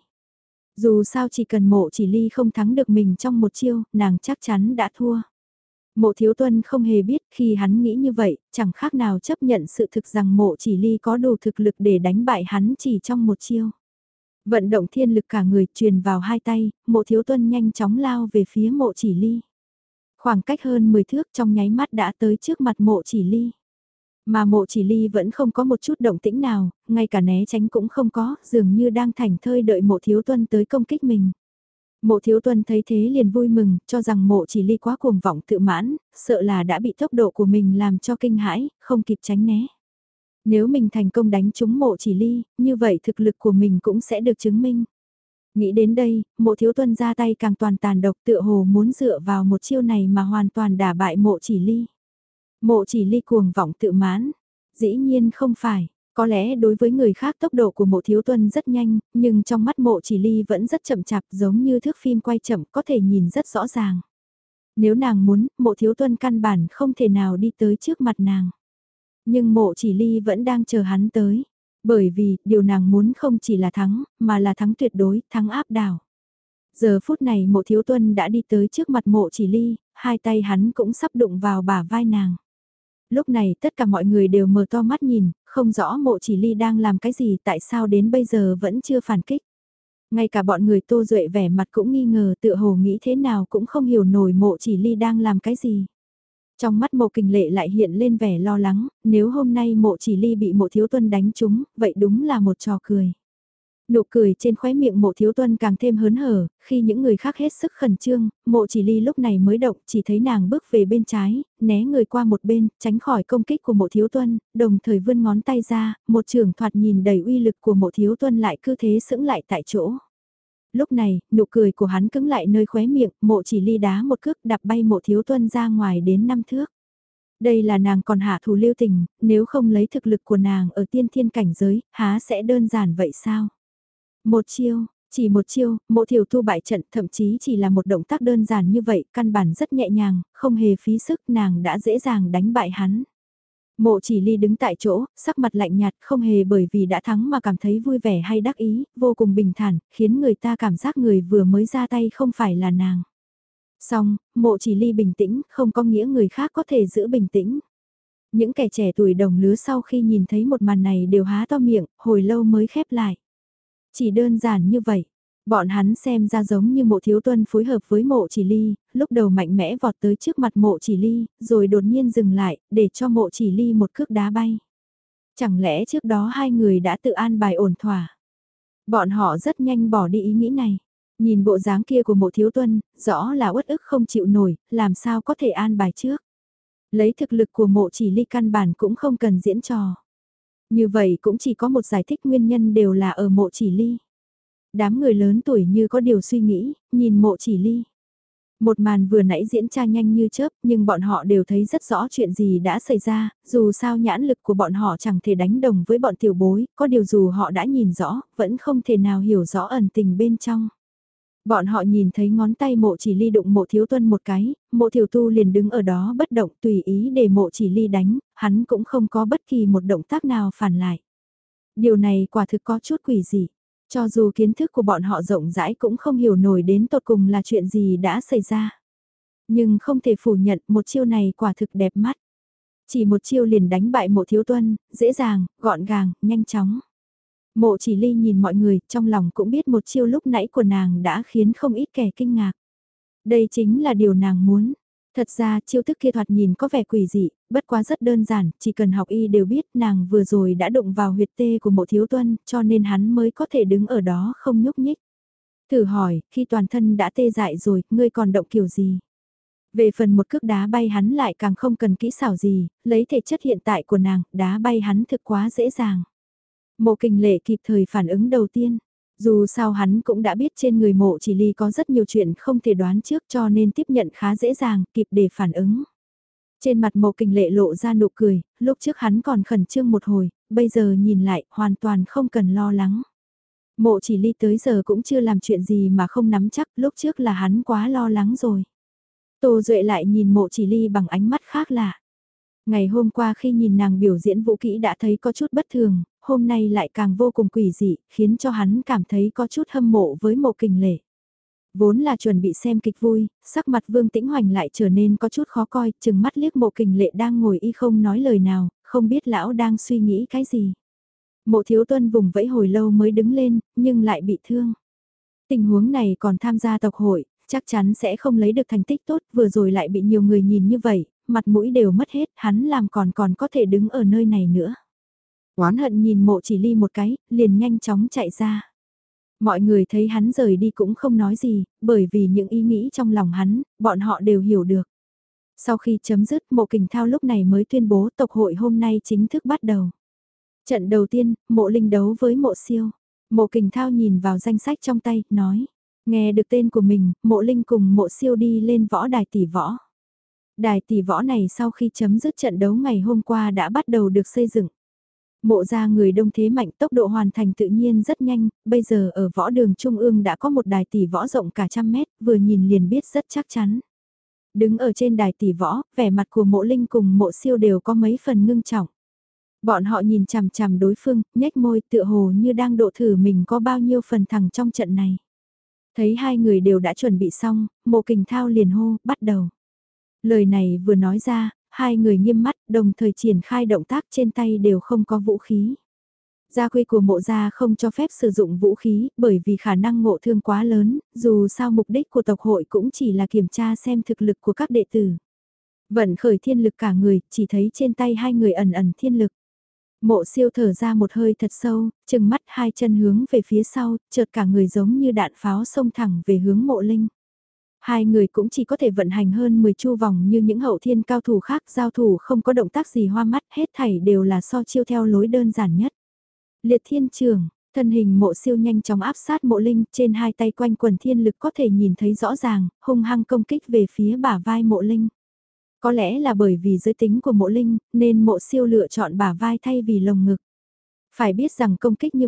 Dù sao chỉ cần Mộ Chỉ Ly không thắng được mình trong một chiêu, nàng chắc chắn đã thua. Mộ Thiếu Tuân không hề biết khi hắn nghĩ như vậy, chẳng khác nào chấp nhận sự thực rằng Mộ Chỉ Ly có đủ thực lực để đánh bại hắn chỉ trong một chiêu. Vận động thiên lực cả người truyền vào hai tay, Mộ Thiếu Tuân nhanh chóng lao về phía Mộ Chỉ Ly. Khoảng cách hơn mười thước trong nháy mắt đã tới trước mặt Mộ Chỉ Ly. Mà Mộ Chỉ Ly vẫn không có một chút động tĩnh nào, ngay cả né tránh cũng không có, dường như đang thảnh thơi đợi Mộ Thiếu Tuân tới công kích mình. Mộ Thiếu Tuân thấy thế liền vui mừng, cho rằng Mộ Chỉ Ly quá cuồng vọng tự mãn, sợ là đã bị tốc độ của mình làm cho kinh hãi, không kịp tránh né. Nếu mình thành công đánh trúng Mộ Chỉ Ly, như vậy thực lực của mình cũng sẽ được chứng minh. Nghĩ đến đây, Mộ Thiếu Tuân ra tay càng toàn tàn độc, tựa hồ muốn dựa vào một chiêu này mà hoàn toàn đả bại Mộ Chỉ Ly. Mộ Chỉ Ly cuồng vọng tự mãn, dĩ nhiên không phải. Có lẽ đối với người khác tốc độ của Mộ Thiếu Tuân rất nhanh, nhưng trong mắt Mộ Chỉ Ly vẫn rất chậm chạp, giống như thước phim quay chậm, có thể nhìn rất rõ ràng. Nếu nàng muốn, Mộ Thiếu Tuân căn bản không thể nào đi tới trước mặt nàng. Nhưng Mộ Chỉ Ly vẫn đang chờ hắn tới, bởi vì điều nàng muốn không chỉ là thắng, mà là thắng tuyệt đối, thắng áp đảo. Giờ phút này Mộ Thiếu Tuân đã đi tới trước mặt Mộ Chỉ Ly, hai tay hắn cũng sắp đụng vào bả vai nàng. Lúc này tất cả mọi người đều mở to mắt nhìn, không rõ Mộ Chỉ Ly đang làm cái gì, tại sao đến bây giờ vẫn chưa phản kích. Ngay cả bọn người Tô Duệ vẻ mặt cũng nghi ngờ, tựa hồ nghĩ thế nào cũng không hiểu nổi Mộ Chỉ Ly đang làm cái gì. Trong mắt Mộ Kình Lệ lại hiện lên vẻ lo lắng, nếu hôm nay Mộ Chỉ Ly bị Mộ Thiếu Tuân đánh trúng, vậy đúng là một trò cười. Nụ cười trên khóe miệng Mộ Thiếu Tuân càng thêm hớn hở, khi những người khác hết sức khẩn trương, Mộ Chỉ Ly lúc này mới động, chỉ thấy nàng bước về bên trái, né người qua một bên, tránh khỏi công kích của Mộ Thiếu Tuân, đồng thời vươn ngón tay ra, một trường thoạt nhìn đầy uy lực của Mộ Thiếu Tuân lại cứ thế sững lại tại chỗ. Lúc này, nụ cười của hắn cứng lại nơi khóe miệng, Mộ Chỉ Ly đá một cước đạp bay Mộ Thiếu Tuân ra ngoài đến năm thước. Đây là nàng còn hạ thủ lưu tình, nếu không lấy thực lực của nàng ở tiên thiên cảnh giới, há sẽ đơn giản vậy sao? Một chiêu, Chỉ một chiêu, Mộ Thiểu Tu bại trận, thậm chí chỉ là một động tác đơn giản như vậy, căn bản rất nhẹ nhàng, không hề phí sức, nàng đã dễ dàng đánh bại hắn. Mộ Chỉ Ly đứng tại chỗ, sắc mặt lạnh nhạt, không hề bởi vì đã thắng mà cảm thấy vui vẻ hay đắc ý, vô cùng bình thản, khiến người ta cảm giác người vừa mới ra tay không phải là nàng. Song, Mộ Chỉ Ly bình tĩnh, không có nghĩa người khác có thể giữ bình tĩnh. Những kẻ trẻ tuổi đồng lứa sau khi nhìn thấy một màn này đều há to miệng, hồi lâu mới khép lại. Chỉ đơn giản như vậy, bọn hắn xem ra giống như Mộ Thiếu Tuân phối hợp với Mộ Chỉ Ly, lúc đầu mạnh mẽ vọt tới trước mặt Mộ Chỉ Ly, rồi đột nhiên dừng lại, để cho Mộ Chỉ Ly một cước đá bay. Chẳng lẽ trước đó hai người đã tự an bài ổn thỏa? Bọn họ rất nhanh bỏ đi ý nghĩ này. Nhìn bộ dáng kia của Mộ Thiếu Tuân, rõ là uất ức không chịu nổi, làm sao có thể an bài trước. Lấy thực lực của Mộ Chỉ Ly căn bản cũng không cần diễn trò. Như vậy cũng chỉ có một giải thích, nguyên nhân đều là ở Mộ Chỉ Ly. Đám người lớn tuổi như có điều suy nghĩ, nhìn Mộ Chỉ Ly. Một màn vừa nãy diễn ra nhanh như chớp, nhưng bọn họ đều thấy rất rõ chuyện gì đã xảy ra, dù sao nhãn lực của bọn họ chẳng thể đánh đồng với bọn tiểu bối, có điều dù họ đã nhìn rõ, vẫn không thể nào hiểu rõ ẩn tình bên trong. Bọn họ nhìn thấy ngón tay Mộ Chỉ Ly đụng Mộ Thiếu Tuân một cái, Mộ Thiểu Tu liền đứng ở đó bất động tùy ý để Mộ Chỉ Ly đánh, hắn cũng không có bất kỳ một động tác nào phản lại. Điều này quả thực có chút quỷ dị. Cho dù kiến thức của bọn họ rộng rãi cũng không hiểu nổi đến tột cùng là chuyện gì đã xảy ra. Nhưng không thể phủ nhận một chiêu này quả thực đẹp mắt. Chỉ một chiêu liền đánh bại Mộ Thiếu Tuân, dễ dàng, gọn gàng, nhanh chóng. Mộ Chỉ Ly nhìn mọi người, trong lòng cũng biết một chiêu lúc nãy của nàng đã khiến không ít kẻ kinh ngạc. Đây chính là điều nàng muốn. Thật ra chiêu thức kia thoạt nhìn có vẻ quỷ dị, bất quá rất đơn giản, chỉ cần học y đều biết nàng vừa rồi đã đụng vào huyệt tê của Mộ Thiếu Tuân, cho nên hắn mới có thể đứng ở đó không nhúc nhích. Thử hỏi, khi toàn thân đã tê dại rồi, ngươi còn động kiểu gì? Về phần một cước đá bay hắn lại càng không cần kỹ xảo gì, lấy thể chất hiện tại của nàng, đá bay hắn thực quá dễ dàng. Mộ Kình Lệ kịp thời phản ứng đầu tiên. Dù sao hắn cũng đã biết trên người Mộ Chỉ Ly có rất nhiều chuyện không thể đoán trước cho nên tiếp nhận khá dễ dàng, kịp để phản ứng. Trên mặt Mộ Kình Lệ lộ ra nụ cười, lúc trước hắn còn khẩn trương một hồi, bây giờ nhìn lại hoàn toàn không cần lo lắng. Mộ Chỉ Ly tới giờ cũng chưa làm chuyện gì mà không nắm chắc, lúc trước là hắn quá lo lắng rồi. Tô Duệ lại nhìn Mộ Chỉ Ly bằng ánh mắt khác lạ. Ngày hôm qua khi nhìn nàng biểu diễn vũ kỹ đã thấy có chút bất thường, hôm nay lại càng vô cùng quỷ dị, khiến cho hắn cảm thấy có chút hâm mộ với Mộ Kình Lệ. Vốn là chuẩn bị xem kịch vui, sắc mặt Vương Tĩnh Hoành lại trở nên có chút khó coi, chừng mắt liếc Mộ Kình Lệ đang ngồi y không nói lời nào, không biết lão đang suy nghĩ cái gì. Mộ Thiếu Tuân vùng vẫy hồi lâu mới đứng lên, nhưng lại bị thương. Tình huống này còn tham gia tộc hội, chắc chắn sẽ không lấy được thành tích tốt, vừa rồi lại bị nhiều người nhìn như vậy, mặt mũi đều mất hết, hắn làm còn còn có thể đứng ở nơi này nữa. Oán hận nhìn Mộ Chỉ Ly một cái, liền nhanh chóng chạy ra. Mọi người thấy hắn rời đi cũng không nói gì, bởi vì những ý nghĩ trong lòng hắn, bọn họ đều hiểu được. Sau khi chấm dứt, Mộ Kình Thao lúc này mới tuyên bố tộc hội hôm nay chính thức bắt đầu. Trận đầu tiên, Mộ Linh đấu với Mộ Siêu. Mộ Kình Thao nhìn vào danh sách trong tay, nói. Nghe được tên của mình, Mộ Linh cùng Mộ Siêu đi lên võ đài tỷ võ. Đài tỷ võ này sau khi chấm dứt trận đấu ngày hôm qua đã bắt đầu được xây dựng. Mộ ra người đông thế mạnh, tốc độ hoàn thành tự nhiên rất nhanh, bây giờ ở võ đường Trung ương đã có một đài tỷ võ rộng cả trăm mét, vừa nhìn liền biết rất chắc chắn. Đứng ở trên đài tỷ võ, vẻ mặt của Mộ Linh cùng Mộ Siêu đều có mấy phần ngưng trọng. Bọn họ nhìn chằm chằm đối phương, nhếch môi tựa hồ như đang độ thử mình có bao nhiêu phần thắng trong trận này. Thấy hai người đều đã chuẩn bị xong, Mộ Kình Thao liền hô, bắt đầu. Lời này vừa nói ra, hai người nghiêm mắt, đồng thời triển khai động tác trên tay đều không có vũ khí. Gia quy của Mộ gia không cho phép sử dụng vũ khí, bởi vì khả năng ngộ thương quá lớn, dù sao mục đích của tộc hội cũng chỉ là kiểm tra xem thực lực của các đệ tử. Vận khởi thiên lực cả người, chỉ thấy trên tay hai người ẩn ẩn thiên lực. Mộ Siêu thở ra một hơi thật sâu, chừng mắt hai chân hướng về phía sau, chợt cả người giống như đạn pháo xông thẳng về hướng Mộ Linh. Hai người cũng chỉ có thể vận hành hơn mười chu vòng như những hậu thiên cao thủ khác, giao thủ không có động tác gì hoa mắt, hết thảy đều là so chiêu theo lối đơn giản nhất. Liệt thiên trường, thân hình Mộ Siêu nhanh chóng áp sát Mộ Linh, trên hai tay quanh quần thiên lực có thể nhìn thấy rõ ràng, hung hăng công kích về phía bả vai Mộ Linh. Có lẽ là bởi vì giới tính của Mộ Linh, nên Mộ Siêu lựa chọn bả vai thay vì lồng ngực. Phải biết rằng công kích như vậy,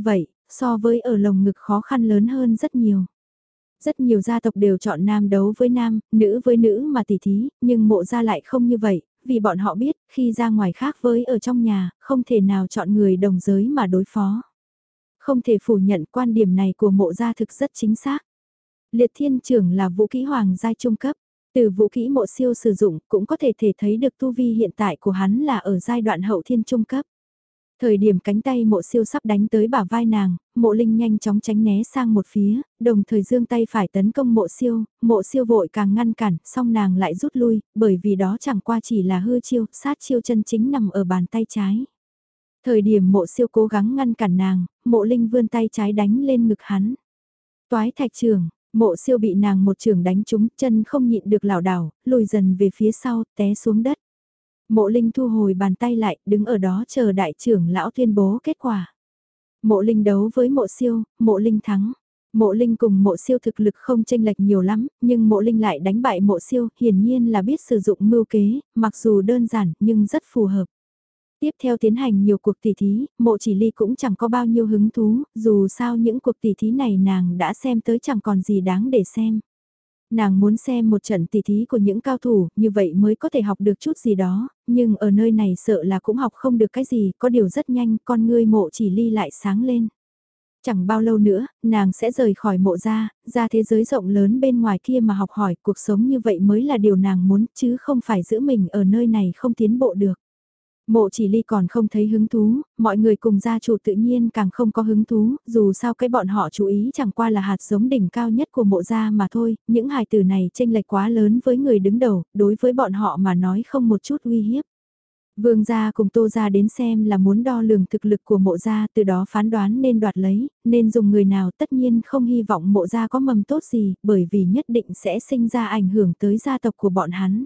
so với ở lồng ngực khó khăn lớn hơn rất nhiều. Rất nhiều gia tộc đều chọn nam đấu với nam, nữ với nữ mà tỉ thí, nhưng mộ gia lại không như vậy, vì bọn họ biết, khi ra ngoài khác với ở trong nhà, không thể nào chọn người đồng giới mà đối phó. Không thể phủ nhận quan điểm này của mộ gia thực rất chính xác. Liệt thiên trưởng là vũ kỹ hoàng giai trung cấp, từ vũ kỹ mộ siêu sử dụng cũng có thể thể thấy được tu vi hiện tại của hắn là ở giai đoạn hậu thiên trung cấp. Thời điểm cánh tay mộ siêu sắp đánh tới bả vai nàng, mộ linh nhanh chóng tránh né sang một phía, đồng thời dương tay phải tấn công mộ siêu, mộ siêu vội càng ngăn cản, song nàng lại rút lui, bởi vì đó chẳng qua chỉ là hư chiêu, sát chiêu chân chính nằm ở bàn tay trái. Thời điểm mộ siêu cố gắng ngăn cản nàng, mộ linh vươn tay trái đánh lên ngực hắn. Toái thạch trường, mộ siêu bị nàng một trường đánh trúng, chân không nhịn được lảo đảo, lùi dần về phía sau, té xuống đất. Mộ Linh thu hồi bàn tay lại, đứng ở đó chờ đại trưởng lão tuyên bố kết quả. Mộ Linh đấu với mộ siêu, mộ Linh thắng. Mộ Linh cùng mộ siêu thực lực không chênh lệch nhiều lắm, nhưng mộ Linh lại đánh bại mộ siêu, hiển nhiên là biết sử dụng mưu kế, mặc dù đơn giản nhưng rất phù hợp. Tiếp theo tiến hành nhiều cuộc tỉ thí, mộ chỉ ly cũng chẳng có bao nhiêu hứng thú, dù sao những cuộc tỉ thí này nàng đã xem tới chẳng còn gì đáng để xem. Nàng muốn xem một trận tỉ thí của những cao thủ, như vậy mới có thể học được chút gì đó, nhưng ở nơi này sợ là cũng học không được cái gì, có điều rất nhanh, con ngươi mộ chỉ ly lại sáng lên. Chẳng bao lâu nữa, nàng sẽ rời khỏi mộ ra, ra thế giới rộng lớn bên ngoài kia mà học hỏi, cuộc sống như vậy mới là điều nàng muốn, chứ không phải giữ mình ở nơi này không tiến bộ được. Mộ chỉ ly còn không thấy hứng thú, mọi người cùng gia chủ tự nhiên càng không có hứng thú, dù sao cái bọn họ chú ý chẳng qua là hạt giống đỉnh cao nhất của mộ gia mà thôi, những hài tử này chênh lệch quá lớn với người đứng đầu, đối với bọn họ mà nói không một chút uy hiếp. Vương gia cùng Tô gia đến xem là muốn đo lường thực lực của mộ gia, từ đó phán đoán nên đoạt lấy, nên dùng người nào, tất nhiên không hy vọng mộ gia có mầm tốt gì, bởi vì nhất định sẽ sinh ra ảnh hưởng tới gia tộc của bọn hắn.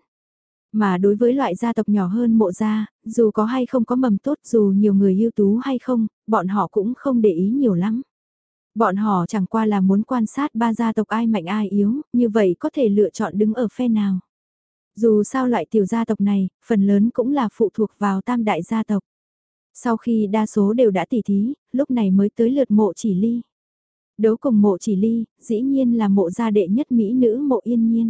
Mà đối với loại gia tộc nhỏ hơn mộ gia, dù có hay không có mầm tốt, dù nhiều người ưu tú hay không, bọn họ cũng không để ý nhiều lắm. Bọn họ chẳng qua là muốn quan sát ba gia tộc ai mạnh ai yếu, như vậy có thể lựa chọn đứng ở phe nào. Dù sao loại tiểu gia tộc này, phần lớn cũng là phụ thuộc vào tam đại gia tộc. Sau khi đa số đều đã tỉ thí, lúc này mới tới lượt mộ chỉ ly. Đấu cùng mộ chỉ ly, dĩ nhiên là mộ gia đệ nhất mỹ nữ mộ yên nhiên.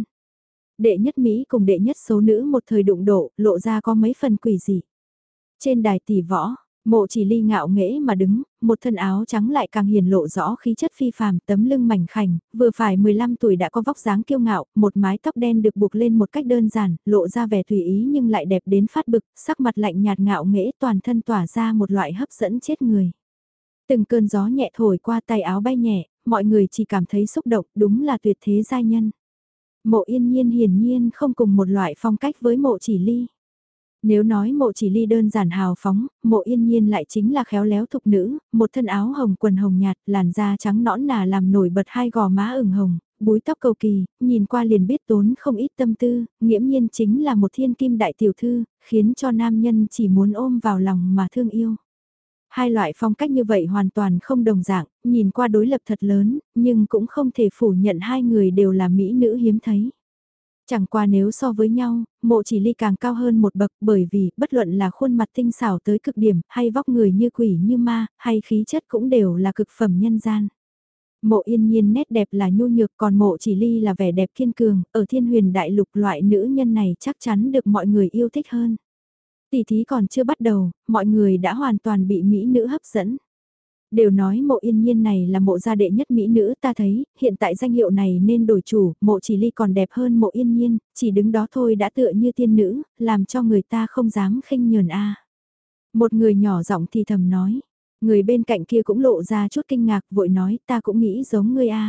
Đệ nhất Mỹ cùng đệ nhất số nữ một thời đụng độ, lộ ra có mấy phần quỷ dị. Trên đài tỷ võ, mộ chỉ ly ngạo nghễ mà đứng, một thân áo trắng lại càng hiển lộ rõ khí chất phi phàm, tấm lưng mảnh khảnh, vừa phải mười lăm tuổi đã có vóc dáng kiêu ngạo, một mái tóc đen được buộc lên một cách đơn giản, lộ ra vẻ tùy ý nhưng lại đẹp đến phát bực, sắc mặt lạnh nhạt ngạo nghễ toàn thân tỏa ra một loại hấp dẫn chết người. Từng cơn gió nhẹ thổi qua tay áo bay nhẹ, mọi người chỉ cảm thấy xúc động, đúng là tuyệt thế giai nhân. Mộ yên nhiên hiển nhiên không cùng một loại phong cách với mộ chỉ ly. Nếu nói mộ chỉ ly đơn giản hào phóng, mộ yên nhiên lại chính là khéo léo thục nữ, một thân áo hồng quần hồng nhạt, làn da trắng nõn nà làm nổi bật hai gò má ửng hồng, búi tóc cầu kỳ, nhìn qua liền biết tốn không ít tâm tư, nghiễm nhiên chính là một thiên kim đại tiểu thư, khiến cho nam nhân chỉ muốn ôm vào lòng mà thương yêu. Hai loại phong cách như vậy hoàn toàn không đồng dạng, nhìn qua đối lập thật lớn, nhưng cũng không thể phủ nhận hai người đều là mỹ nữ hiếm thấy. Chẳng qua nếu so với nhau, mộ chỉ ly càng cao hơn một bậc bởi vì bất luận là khuôn mặt tinh xảo tới cực điểm, hay vóc người như quỷ như ma, hay khí chất cũng đều là cực phẩm nhân gian. Mộ yên nhiên nét đẹp là nhu nhược còn mộ chỉ ly là vẻ đẹp kiên cường, ở thiên huyền đại lục loại nữ nhân này chắc chắn được mọi người yêu thích hơn. Tỷ thí còn chưa bắt đầu, mọi người đã hoàn toàn bị mỹ nữ hấp dẫn. Đều nói mộ yên nhiên này là mộ gia đệ nhất mỹ nữ ta thấy, hiện tại danh hiệu này nên đổi chủ, mộ chỉ ly còn đẹp hơn mộ yên nhiên, chỉ đứng đó thôi đã tựa như tiên nữ, làm cho người ta không dám khinh nhờn a. Một người nhỏ giọng thì thầm nói, người bên cạnh kia cũng lộ ra chút kinh ngạc vội nói ta cũng nghĩ giống ngươi a.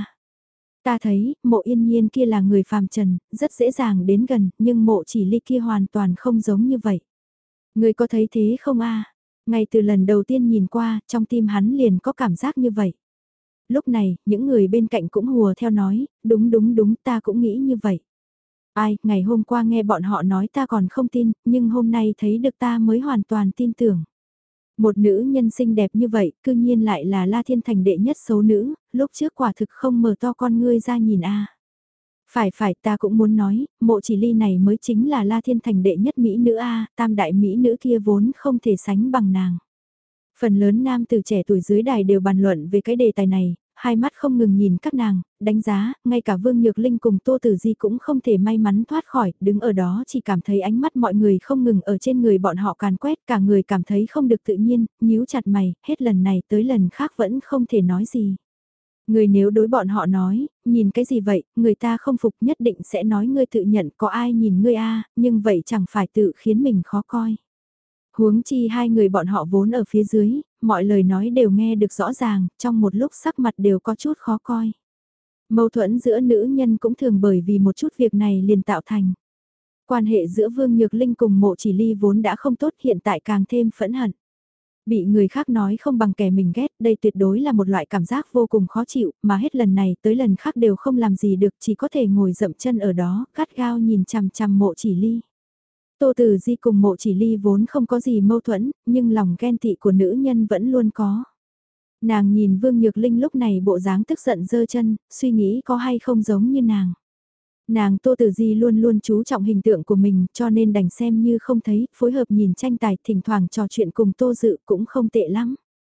Ta thấy, mộ yên nhiên kia là người phàm trần, rất dễ dàng đến gần, nhưng mộ chỉ ly kia hoàn toàn không giống như vậy. Ngươi có thấy thế không a? Ngay từ lần đầu tiên nhìn qua, trong tim hắn liền có cảm giác như vậy. Lúc này, những người bên cạnh cũng hùa theo nói, đúng đúng đúng ta cũng nghĩ như vậy. Ai, ngày hôm qua nghe bọn họ nói ta còn không tin, nhưng hôm nay thấy được ta mới hoàn toàn tin tưởng. Một nữ nhân xinh đẹp như vậy, cư nhiên lại là La Thiên Thành đệ nhất số nữ, lúc trước quả thực không mở to con ngươi ra nhìn a. Phải phải ta cũng muốn nói, mộ chỉ ly này mới chính là La Thiên Thành đệ nhất mỹ nữ a, tam đại mỹ nữ kia vốn không thể sánh bằng nàng. Phần lớn nam từ trẻ tuổi dưới đài đều bàn luận về cái đề tài này, hai mắt không ngừng nhìn các nàng, đánh giá, ngay cả Vương Nhược Linh cùng Tô Tử Di cũng không thể may mắn thoát khỏi, đứng ở đó chỉ cảm thấy ánh mắt mọi người không ngừng ở trên người bọn họ càn quét, cả người cảm thấy không được tự nhiên, nhíu chặt mày, hết lần này tới lần khác vẫn không thể nói gì. Người nếu đối bọn họ nói, nhìn cái gì vậy, người ta không phục nhất định sẽ nói ngươi tự nhận có ai nhìn ngươi a, nhưng vậy chẳng phải tự khiến mình khó coi. Huống chi hai người bọn họ vốn ở phía dưới, mọi lời nói đều nghe được rõ ràng, trong một lúc sắc mặt đều có chút khó coi. Mâu thuẫn giữa nữ nhân cũng thường bởi vì một chút việc này liền tạo thành. Quan hệ giữa Vương Nhược Linh cùng Mộ Chỉ Ly vốn đã không tốt, hiện tại càng thêm phẫn hận. Bị người khác nói không bằng kẻ mình ghét, đây tuyệt đối là một loại cảm giác vô cùng khó chịu, mà hết lần này tới lần khác đều không làm gì được, chỉ có thể ngồi dậm chân ở đó, gắt gao nhìn chằm chằm Mộ Chỉ Ly. Tô Tử Di cùng Mộ Chỉ Ly vốn không có gì mâu thuẫn, nhưng lòng ghen tị của nữ nhân vẫn luôn có. Nàng nhìn Vương Nhược Linh lúc này bộ dáng tức giận giơ chân, suy nghĩ có hay không giống như nàng. Nàng Tô Tử Di luôn luôn chú trọng hình tượng của mình cho nên đành xem như không thấy, phối hợp nhìn tranh tài thỉnh thoảng trò chuyện cùng Tô Dự cũng không tệ lắm.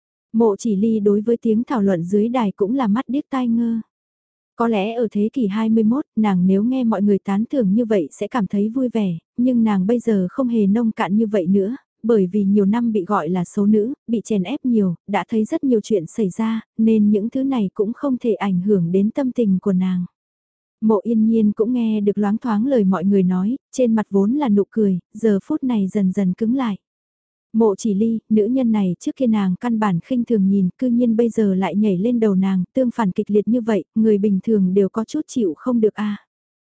Mộ Chỉ Ly đối với tiếng thảo luận dưới đài cũng là mắt điếc tai ngơ. Có lẽ ở thế kỷ hai mươi mốt, nàng nếu nghe mọi người tán thưởng như vậy sẽ cảm thấy vui vẻ, nhưng nàng bây giờ không hề nông cạn như vậy nữa, bởi vì nhiều năm bị gọi là xấu nữ, bị chèn ép nhiều, đã thấy rất nhiều chuyện xảy ra, nên những thứ này cũng không thể ảnh hưởng đến tâm tình của nàng. Mộ Yên Nhiên cũng nghe được loáng thoáng lời mọi người nói, trên mặt vốn là nụ cười, giờ phút này dần dần cứng lại. Mộ Chỉ Ly, nữ nhân này trước kia nàng căn bản khinh thường nhìn, cư nhiên bây giờ lại nhảy lên đầu nàng, tương phản kịch liệt như vậy, người bình thường đều có chút chịu không được a.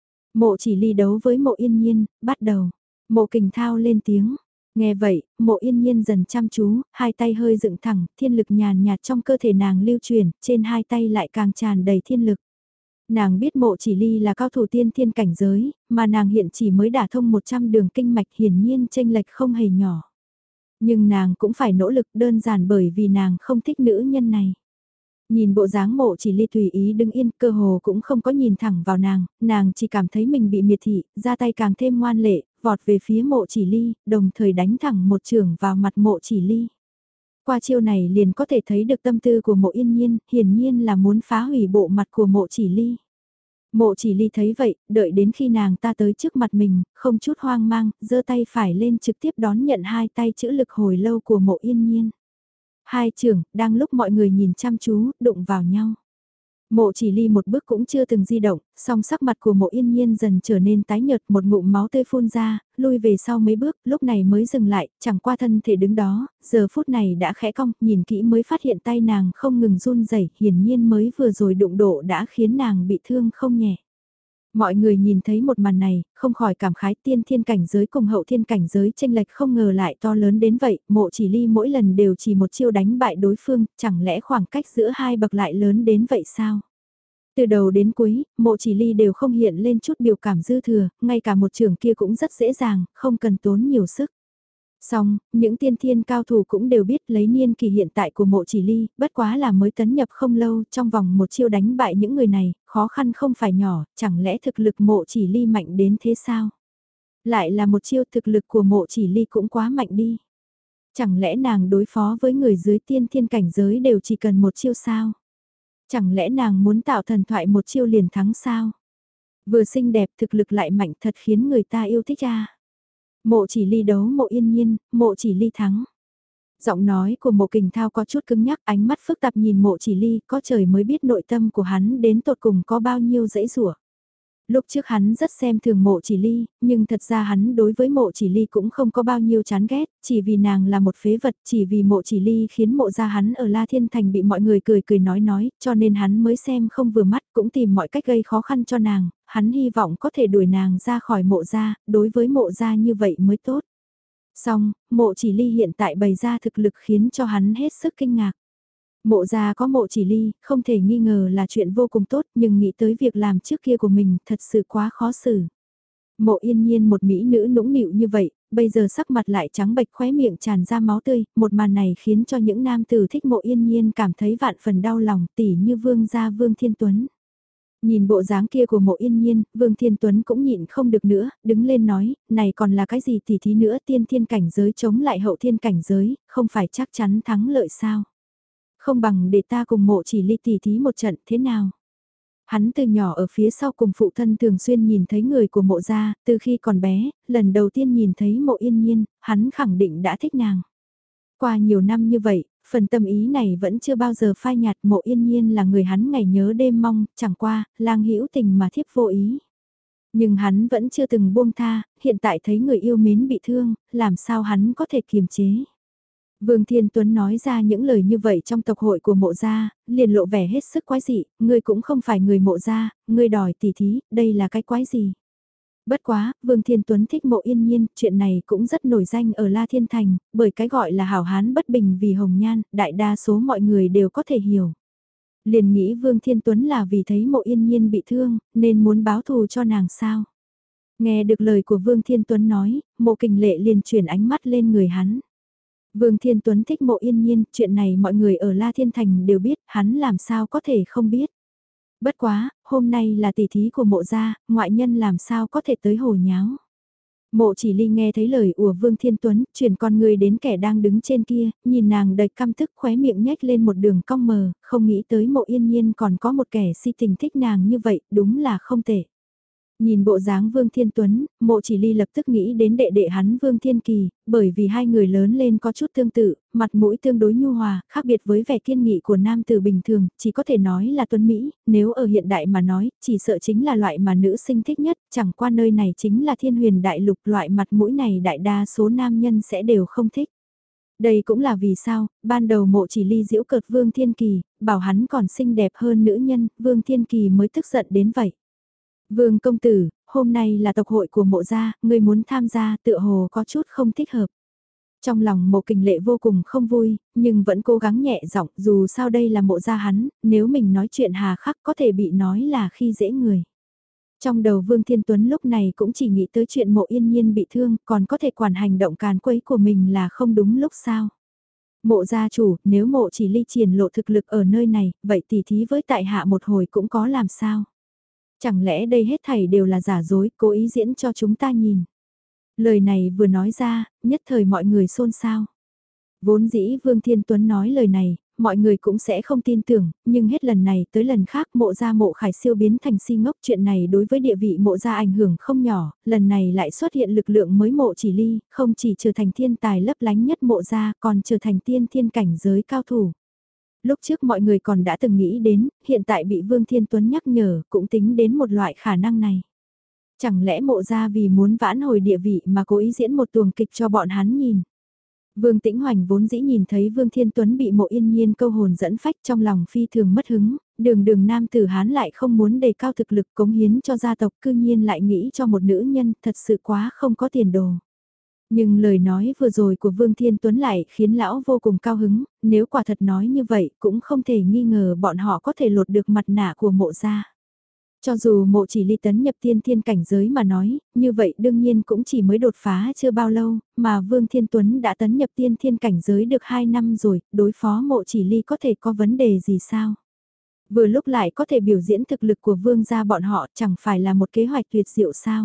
Mộ Chỉ Ly đấu với Mộ Yên Nhiên, bắt đầu. Mộ Kình Thao lên tiếng. Nghe vậy, Mộ Yên Nhiên dần chăm chú, hai tay hơi dựng thẳng, thiên lực nhàn nhạt trong cơ thể nàng lưu truyền, trên hai tay lại càng tràn đầy thiên lực. Nàng biết Mộ Chỉ Ly là cao thủ tiên thiên cảnh giới, mà nàng hiện chỉ mới đả thông một trăm đường kinh mạch, hiển nhiên chênh lệch không hề nhỏ. Nhưng nàng cũng phải nỗ lực, đơn giản bởi vì nàng không thích nữ nhân này. Nhìn bộ dáng Mộ Chỉ Ly tùy ý đứng yên, cơ hồ cũng không có nhìn thẳng vào nàng, nàng chỉ cảm thấy mình bị miệt thị, ra tay càng thêm ngoan lệ, vọt về phía Mộ Chỉ Ly, đồng thời đánh thẳng một chưởng vào mặt Mộ Chỉ Ly. Qua chiêu này liền có thể thấy được tâm tư của Mộ Yên Nhiên, hiển nhiên là muốn phá hủy bộ mặt của Mộ Chỉ Ly. Mộ Chỉ Ly thấy vậy, đợi đến khi nàng ta tới trước mặt mình, không chút hoang mang, giơ tay phải lên trực tiếp đón nhận hai tay chữ lực hồi lâu của Mộ Yên Nhiên. Hai trưởng, đang lúc mọi người nhìn chăm chú, đụng vào nhau. Mộ Chỉ Ly một bước cũng chưa từng di động, song sắc mặt của Mộ Yên Nhiên dần trở nên tái nhợt, một ngụm máu tươi phun ra, lui về sau mấy bước, lúc này mới dừng lại, chẳng qua thân thể đứng đó, giờ phút này đã khẽ cong, nhìn kỹ mới phát hiện tay nàng không ngừng run rẩy, hiển nhiên mới vừa rồi đụng độ đã khiến nàng bị thương không nhẹ. Mọi người nhìn thấy một màn này, không khỏi cảm khái tiên thiên cảnh giới cùng hậu thiên cảnh giới chênh lệch không ngờ lại to lớn đến vậy, Mộ Chỉ Ly mỗi lần đều chỉ một chiêu đánh bại đối phương, chẳng lẽ khoảng cách giữa hai bậc lại lớn đến vậy sao? Từ đầu đến cuối, Mộ Chỉ Ly đều không hiện lên chút biểu cảm dư thừa, ngay cả một trường kia cũng rất dễ dàng, không cần tốn nhiều sức. Song, những tiên thiên cao thủ cũng đều biết lấy niên kỳ hiện tại của Mộ Chỉ Ly, bất quá là mới tấn nhập không lâu, trong vòng một chiêu đánh bại những người này, khó khăn không phải nhỏ, chẳng lẽ thực lực Mộ Chỉ Ly mạnh đến thế sao? Lại là một chiêu thực lực của Mộ Chỉ Ly cũng quá mạnh đi. Chẳng lẽ nàng đối phó với người dưới tiên thiên cảnh giới đều chỉ cần một chiêu sao? Chẳng lẽ nàng muốn tạo thần thoại một chiêu liền thắng sao? Vừa xinh đẹp thực lực lại mạnh thật khiến người ta yêu thích à? Mộ Chỉ Ly đấu Mộ Yên Nhiên, Mộ Chỉ Ly thắng. Giọng nói của Mộ Kình Thao có chút cứng nhắc, ánh mắt phức tạp nhìn Mộ Chỉ Ly, có trời mới biết nội tâm của hắn đến tột cùng có bao nhiêu dãy rủa. Lúc trước hắn rất xem thường Mộ Chỉ Ly, nhưng thật ra hắn đối với Mộ Chỉ Ly cũng không có bao nhiêu chán ghét, chỉ vì nàng là một phế vật, chỉ vì Mộ Chỉ Ly khiến Mộ gia hắn ở La Thiên Thành bị mọi người cười cười nói nói, cho nên hắn mới xem không vừa mắt, cũng tìm mọi cách gây khó khăn cho nàng, hắn hy vọng có thể đuổi nàng ra khỏi Mộ gia, đối với Mộ gia như vậy mới tốt. Song, Mộ Chỉ Ly hiện tại bày ra thực lực khiến cho hắn hết sức kinh ngạc. Mộ gia có Mộ Chỉ Ly, không thể nghi ngờ là chuyện vô cùng tốt, nhưng nghĩ tới việc làm trước kia của mình thật sự quá khó xử. Mộ Yên Nhiên một mỹ nữ nũng nịu như vậy, bây giờ sắc mặt lại trắng bệch, khóe miệng tràn ra máu tươi, một màn này khiến cho những nam tử thích Mộ Yên Nhiên cảm thấy vạn phần đau lòng, tỉ như Vương gia Vương Thiên Tuấn. Nhìn bộ dáng kia của Mộ Yên Nhiên, Vương Thiên Tuấn cũng nhịn không được nữa, đứng lên nói, này còn là cái gì tỉ thí nữa, tiên thiên cảnh giới chống lại hậu thiên cảnh giới, không phải chắc chắn thắng lợi sao? Không bằng để ta cùng Mộ Chỉ Ly tỉ thí một trận thế nào? Hắn từ nhỏ ở phía sau cùng phụ thân thường xuyên nhìn thấy người của Mộ gia, từ khi còn bé, lần đầu tiên nhìn thấy Mộ Yên Nhiên, hắn khẳng định đã thích nàng. Qua nhiều năm như vậy, phần tâm ý này vẫn chưa bao giờ phai nhạt. Mộ Yên Nhiên là người hắn ngày nhớ đêm mong, chẳng qua, lang hữu tình mà thiếp vô ý. Nhưng hắn vẫn chưa từng buông tha, hiện tại thấy người yêu mến bị thương, làm sao hắn có thể kiềm chế. Vương Thiên Tuấn nói ra những lời như vậy trong tộc hội của Mộ gia, liền lộ vẻ hết sức quái dị, ngươi cũng không phải người Mộ gia, ngươi đòi tỉ thí, đây là cái quái gì? Bất quá, Vương Thiên Tuấn thích Mộ Yên Nhiên, chuyện này cũng rất nổi danh ở La Thiên Thành, bởi cái gọi là hảo hán bất bình vì hồng nhan, đại đa số mọi người đều có thể hiểu. Liền nghĩ Vương Thiên Tuấn là vì thấy Mộ Yên Nhiên bị thương, nên muốn báo thù cho nàng sao. Nghe được lời của Vương Thiên Tuấn nói, Mộ Kình Lệ liền chuyển ánh mắt lên người hắn. Vương Thiên Tuấn thích Mộ Yên Nhiên, chuyện này mọi người ở La Thiên Thành đều biết, hắn làm sao có thể không biết. Bất quá, hôm nay là tỷ thí của Mộ gia, ngoại nhân làm sao có thể tới hồ nháo. Mộ Chỉ Ly nghe thấy lời của Vương Thiên Tuấn, chuyển con người đến kẻ đang đứng trên kia, nhìn nàng đầy căm tức khóe miệng nhếch lên một đường cong mờ, không nghĩ tới Mộ Yên Nhiên còn có một kẻ si tình thích nàng như vậy, đúng là không tệ. Nhìn bộ dáng Vương Thiên Tuấn, Mộ Chỉ Ly lập tức nghĩ đến đệ đệ hắn Vương Thiên Kỳ, bởi vì hai người lớn lên có chút tương tự, mặt mũi tương đối nhu hòa, khác biệt với vẻ kiên nghị của nam tử bình thường, chỉ có thể nói là tuấn Mỹ, nếu ở hiện đại mà nói, chỉ sợ chính là loại mà nữ sinh thích nhất, chẳng qua nơi này chính là thiên huyền đại lục, loại mặt mũi này đại đa số nam nhân sẽ đều không thích. Đây cũng là vì sao, ban đầu Mộ Chỉ Ly giễu cợt Vương Thiên Kỳ, bảo hắn còn xinh đẹp hơn nữ nhân, Vương Thiên Kỳ mới tức giận đến vậy. Vương công tử, hôm nay là tộc hội của Mộ gia, người muốn tham gia tựa hồ có chút không thích hợp. Trong lòng Mộ Kình Lệ vô cùng không vui, nhưng vẫn cố gắng nhẹ giọng, dù sao đây là Mộ gia hắn, nếu mình nói chuyện hà khắc có thể bị nói là khi dễ người. Trong đầu Vương Thiên Tuấn lúc này cũng chỉ nghĩ tới chuyện Mộ Yên Nhiên bị thương, còn có thể quản hành động càn quấy của mình là không đúng lúc sao. Mộ gia chủ, nếu Mộ Chỉ Ly triển lộ thực lực ở nơi này, vậy tỉ thí với tại hạ một hồi cũng có làm sao. Chẳng lẽ đây hết thảy đều là giả dối, cố ý diễn cho chúng ta nhìn. Lời này vừa nói ra, nhất thời mọi người xôn xao. Vốn dĩ Vương Thiên Tuấn nói lời này, mọi người cũng sẽ không tin tưởng, nhưng hết lần này tới lần khác Mộ gia Mộ Khải Siêu biến thành si ngốc, chuyện này đối với địa vị Mộ gia ảnh hưởng không nhỏ, lần này lại xuất hiện lực lượng mới Mộ Chỉ Ly, không chỉ trở thành thiên tài lấp lánh nhất Mộ gia, còn trở thành tiên thiên cảnh giới cao thủ. Lúc trước mọi người còn đã từng nghĩ đến, hiện tại bị Vương Thiên Tuấn nhắc nhở, cũng tính đến một loại khả năng này. Chẳng lẽ Mộ gia vì muốn vãn hồi địa vị mà cố ý diễn một tuồng kịch cho bọn hắn nhìn. Vương Tĩnh Hoành vốn dĩ nhìn thấy Vương Thiên Tuấn bị Mộ Yên Nhiên câu hồn dẫn phách trong lòng phi thường mất hứng, đường đường nam tử hán lại không muốn đề cao thực lực cống hiến cho gia tộc, cư nhiên lại nghĩ cho một nữ nhân, thật sự quá không có tiền đồ. Nhưng lời nói vừa rồi của Vương Thiên Tuấn lại khiến lão vô cùng cao hứng, nếu quả thật nói như vậy cũng không thể nghi ngờ bọn họ có thể lột được mặt nạ của Mộ gia. Cho dù Mộ Chỉ Ly tấn nhập tiên thiên cảnh giới mà nói, như vậy đương nhiên cũng chỉ mới đột phá chưa bao lâu, mà Vương Thiên Tuấn đã tấn nhập tiên thiên cảnh giới được hai năm rồi, đối phó Mộ Chỉ Ly có thể có vấn đề gì sao? Vừa lúc lại có thể biểu diễn thực lực của Vương gia bọn họ, chẳng phải là một kế hoạch tuyệt diệu sao?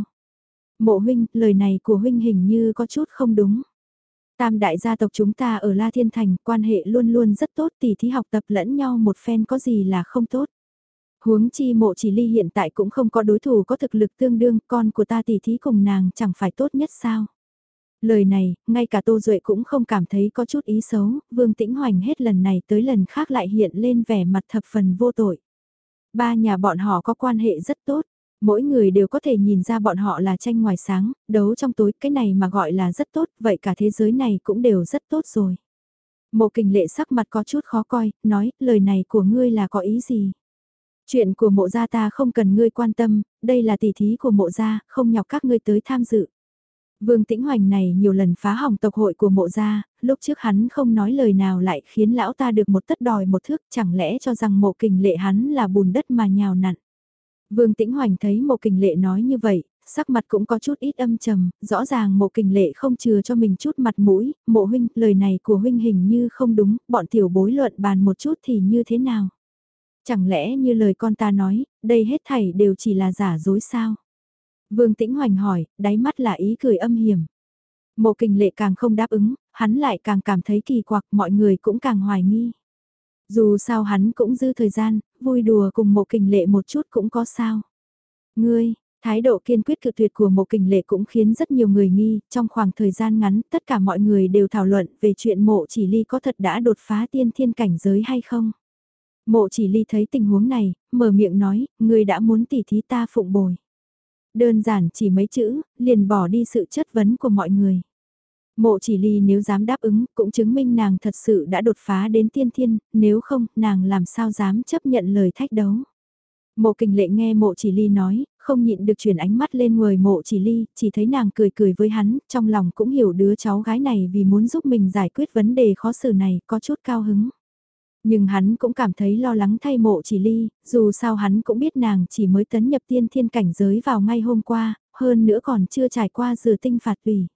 Mộ huynh, lời này của huynh hình như có chút không đúng. Tam đại gia tộc chúng ta ở La Thiên Thành, quan hệ luôn luôn rất tốt, tỉ thí học tập lẫn nhau một phen có gì là không tốt. Huống chi Mộ Chỉ Ly hiện tại cũng không có đối thủ có thực lực tương đương, con của ta tỉ thí cùng nàng chẳng phải tốt nhất sao. Lời này, ngay cả Tô Duệ cũng không cảm thấy có chút ý xấu, Vương Tĩnh Hoành hết lần này tới lần khác lại hiện lên vẻ mặt thập phần vô tội. Ba nhà bọn họ có quan hệ rất tốt, mỗi người đều có thể nhìn ra bọn họ là tranh ngoài sáng, đấu trong tối, cái này mà gọi là rất tốt, vậy cả thế giới này cũng đều rất tốt rồi. Mộ Kình Lệ sắc mặt có chút khó coi, nói, lời này của ngươi là có ý gì? Chuyện của Mộ gia ta không cần ngươi quan tâm, đây là tỷ thí của Mộ gia, không nhọc các ngươi tới tham dự. Vương Tĩnh Hoành này nhiều lần phá hỏng tộc hội của Mộ gia, lúc trước hắn không nói lời nào lại khiến lão ta được một tất đòi một thước, chẳng lẽ cho rằng Mộ Kình Lệ hắn là bùn đất mà nhào nặn. Vương Tĩnh Hoành thấy Mộ Kình Lệ nói như vậy, sắc mặt cũng có chút ít âm trầm, rõ ràng Mộ Kình Lệ không chừa cho mình chút mặt mũi, Mộ huynh, lời này của huynh hình như không đúng, bọn tiểu bối luận bàn một chút thì như thế nào? Chẳng lẽ như lời con ta nói, đây hết thảy đều chỉ là giả dối sao? Vương Tĩnh Hoành hỏi, đáy mắt là ý cười âm hiểm. Mộ Kình Lệ càng không đáp ứng, hắn lại càng cảm thấy kỳ quặc, mọi người cũng càng hoài nghi. Dù sao hắn cũng dư thời gian, vui đùa cùng Mộ Kình Lệ một chút cũng có sao. Ngươi, thái độ kiên quyết cự tuyệt của Mộ Kình Lệ cũng khiến rất nhiều người nghi, trong khoảng thời gian ngắn tất cả mọi người đều thảo luận về chuyện Mộ Chỉ Ly có thật đã đột phá tiên thiên cảnh giới hay không. Mộ Chỉ Ly thấy tình huống này, mở miệng nói, ngươi đã muốn tỉ thí ta phụng bồi. Đơn giản chỉ mấy chữ, liền bỏ đi sự chất vấn của mọi người. Mộ Chỉ Ly nếu dám đáp ứng, cũng chứng minh nàng thật sự đã đột phá đến tiên thiên, nếu không, nàng làm sao dám chấp nhận lời thách đấu. Mộ Kình Lệ nghe Mộ Chỉ Ly nói, không nhịn được chuyển ánh mắt lên người Mộ Chỉ Ly, chỉ thấy nàng cười cười với hắn, trong lòng cũng hiểu đứa cháu gái này vì muốn giúp mình giải quyết vấn đề khó xử này, có chút cao hứng. Nhưng hắn cũng cảm thấy lo lắng thay Mộ Chỉ Ly, dù sao hắn cũng biết nàng chỉ mới tấn nhập tiên thiên cảnh giới vào ngay hôm qua, hơn nữa còn chưa trải qua rửa tinh phạt tùy.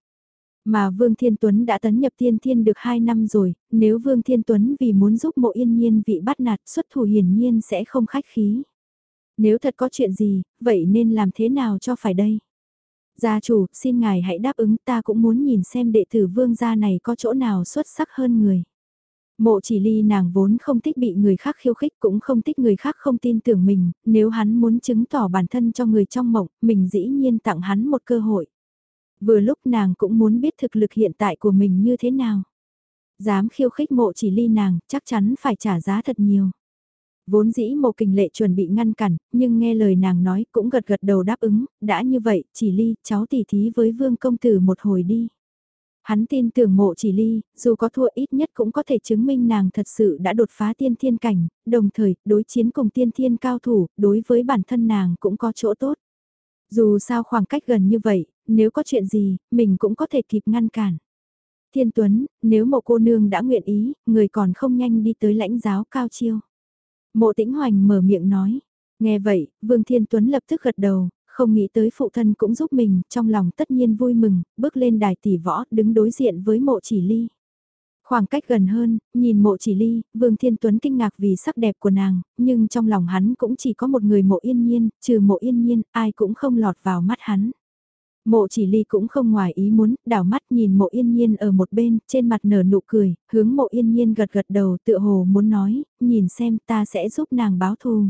Mà Vương Thiên Tuấn đã tấn nhập tiên thiên được hai năm rồi, nếu Vương Thiên Tuấn vì muốn giúp Mộ Yên Nhiên vị bắt nạt xuất thủ hiển nhiên sẽ không khách khí. Nếu thật có chuyện gì, vậy nên làm thế nào cho phải đây? Gia chủ, xin ngài hãy đáp ứng, ta cũng muốn nhìn xem đệ tử Vương gia này có chỗ nào xuất sắc hơn người. Mộ Chỉ Ly nàng vốn không thích bị người khác khiêu khích, cũng không thích người khác không tin tưởng mình, nếu hắn muốn chứng tỏ bản thân cho người trong mộng, mình dĩ nhiên tặng hắn một cơ hội. Vừa lúc nàng cũng muốn biết thực lực hiện tại của mình như thế nào. Dám khiêu khích Mộ Chỉ Ly nàng, chắc chắn phải trả giá thật nhiều. Vốn dĩ Mộ Kình Lệ chuẩn bị ngăn cản, nhưng nghe lời nàng nói cũng gật gật đầu đáp ứng, đã như vậy, Chỉ Ly, cháu tỉ thí với Vương công tử một hồi đi. Hắn tin tưởng Mộ Chỉ Ly, dù có thua ít nhất cũng có thể chứng minh nàng thật sự đã đột phá tiên thiên cảnh, đồng thời, đối chiến cùng tiên thiên cao thủ, đối với bản thân nàng cũng có chỗ tốt. Dù sao khoảng cách gần như vậy, nếu có chuyện gì, mình cũng có thể kịp ngăn cản. Thiên Tuấn, nếu Mộ cô nương đã nguyện ý, người còn không nhanh đi tới lãnh giáo cao chiêu. Mộ Tĩnh Hoành mở miệng nói. Nghe vậy, Vương Thiên Tuấn lập tức gật đầu, không nghĩ tới phụ thân cũng giúp mình, trong lòng tất nhiên vui mừng, bước lên đài tỷ võ, đứng đối diện với Mộ Chỉ Ly. Khoảng cách gần hơn, nhìn Mộ Chỉ Ly, Vương Thiên Tuấn kinh ngạc vì sắc đẹp của nàng, nhưng trong lòng hắn cũng chỉ có một người Mộ Yên Nhiên, trừ Mộ Yên Nhiên, ai cũng không lọt vào mắt hắn. Mộ Chỉ Ly cũng không ngoài ý muốn, đảo mắt nhìn Mộ Yên Nhiên ở một bên, trên mặt nở nụ cười, hướng Mộ Yên Nhiên gật gật đầu tựa hồ muốn nói, nhìn xem ta sẽ giúp nàng báo thù.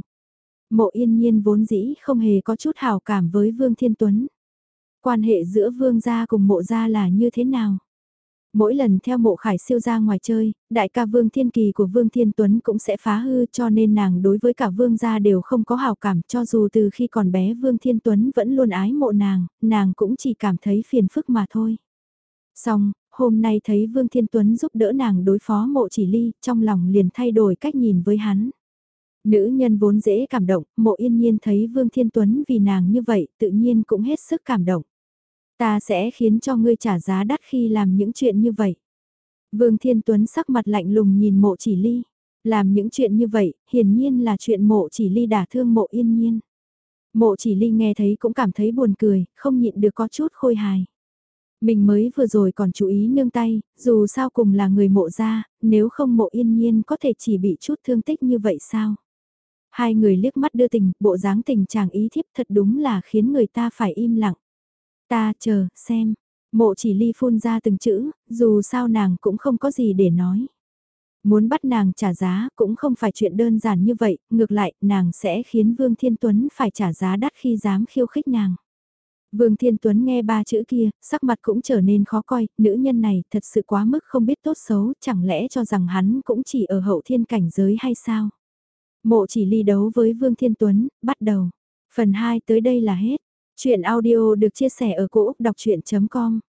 Mộ Yên Nhiên vốn dĩ không hề có chút hảo cảm với Vương Thiên Tuấn. Quan hệ giữa Vương gia cùng Mộ gia là như thế nào? Mỗi lần theo Mộ Khải Siêu ra ngoài chơi, đại ca Vương Thiên Kỳ của Vương Thiên Tuấn cũng sẽ phá hư cho nên nàng đối với cả Vương gia đều không có hảo cảm cho dù từ khi còn bé Vương Thiên Tuấn vẫn luôn ái mộ nàng, nàng cũng chỉ cảm thấy phiền phức mà thôi. Xong, hôm nay thấy Vương Thiên Tuấn giúp đỡ nàng đối phó Mộ Chỉ Ly, trong lòng liền thay đổi cách nhìn với hắn. Nữ nhân vốn dễ cảm động, Mộ Yên Nhiên thấy Vương Thiên Tuấn vì nàng như vậy tự nhiên cũng hết sức cảm động. Ta sẽ khiến cho ngươi trả giá đắt khi làm những chuyện như vậy. Vương Thiên Tuấn sắc mặt lạnh lùng nhìn Mộ Chỉ Ly. Làm những chuyện như vậy, hiển nhiên là chuyện Mộ Chỉ Ly đả thương Mộ Yên Nhiên. Mộ Chỉ Ly nghe thấy cũng cảm thấy buồn cười, không nhịn được có chút khôi hài. Mình mới vừa rồi còn chú ý nương tay, dù sao cùng là người Mộ gia, nếu không Mộ Yên Nhiên có thể chỉ bị chút thương tích như vậy sao? Hai người liếc mắt đưa tình, bộ dáng tình chàng ý thiếp thật đúng là khiến người ta phải im lặng. Ta chờ, xem. Mộ Chỉ Ly phun ra từng chữ, dù sao nàng cũng không có gì để nói. Muốn bắt nàng trả giá cũng không phải chuyện đơn giản như vậy, ngược lại nàng sẽ khiến Vương Thiên Tuấn phải trả giá đắt khi dám khiêu khích nàng. Vương Thiên Tuấn nghe ba chữ kia, sắc mặt cũng trở nên khó coi, nữ nhân này thật sự quá mức không biết tốt xấu, chẳng lẽ cho rằng hắn cũng chỉ ở hậu thiên cảnh giới hay sao? Mộ Chỉ Ly đấu với Vương Thiên Tuấn, bắt đầu. Phần hai tới đây là hết. Chuyện audio được chia sẻ ở cỗ đọc chuyện chấm com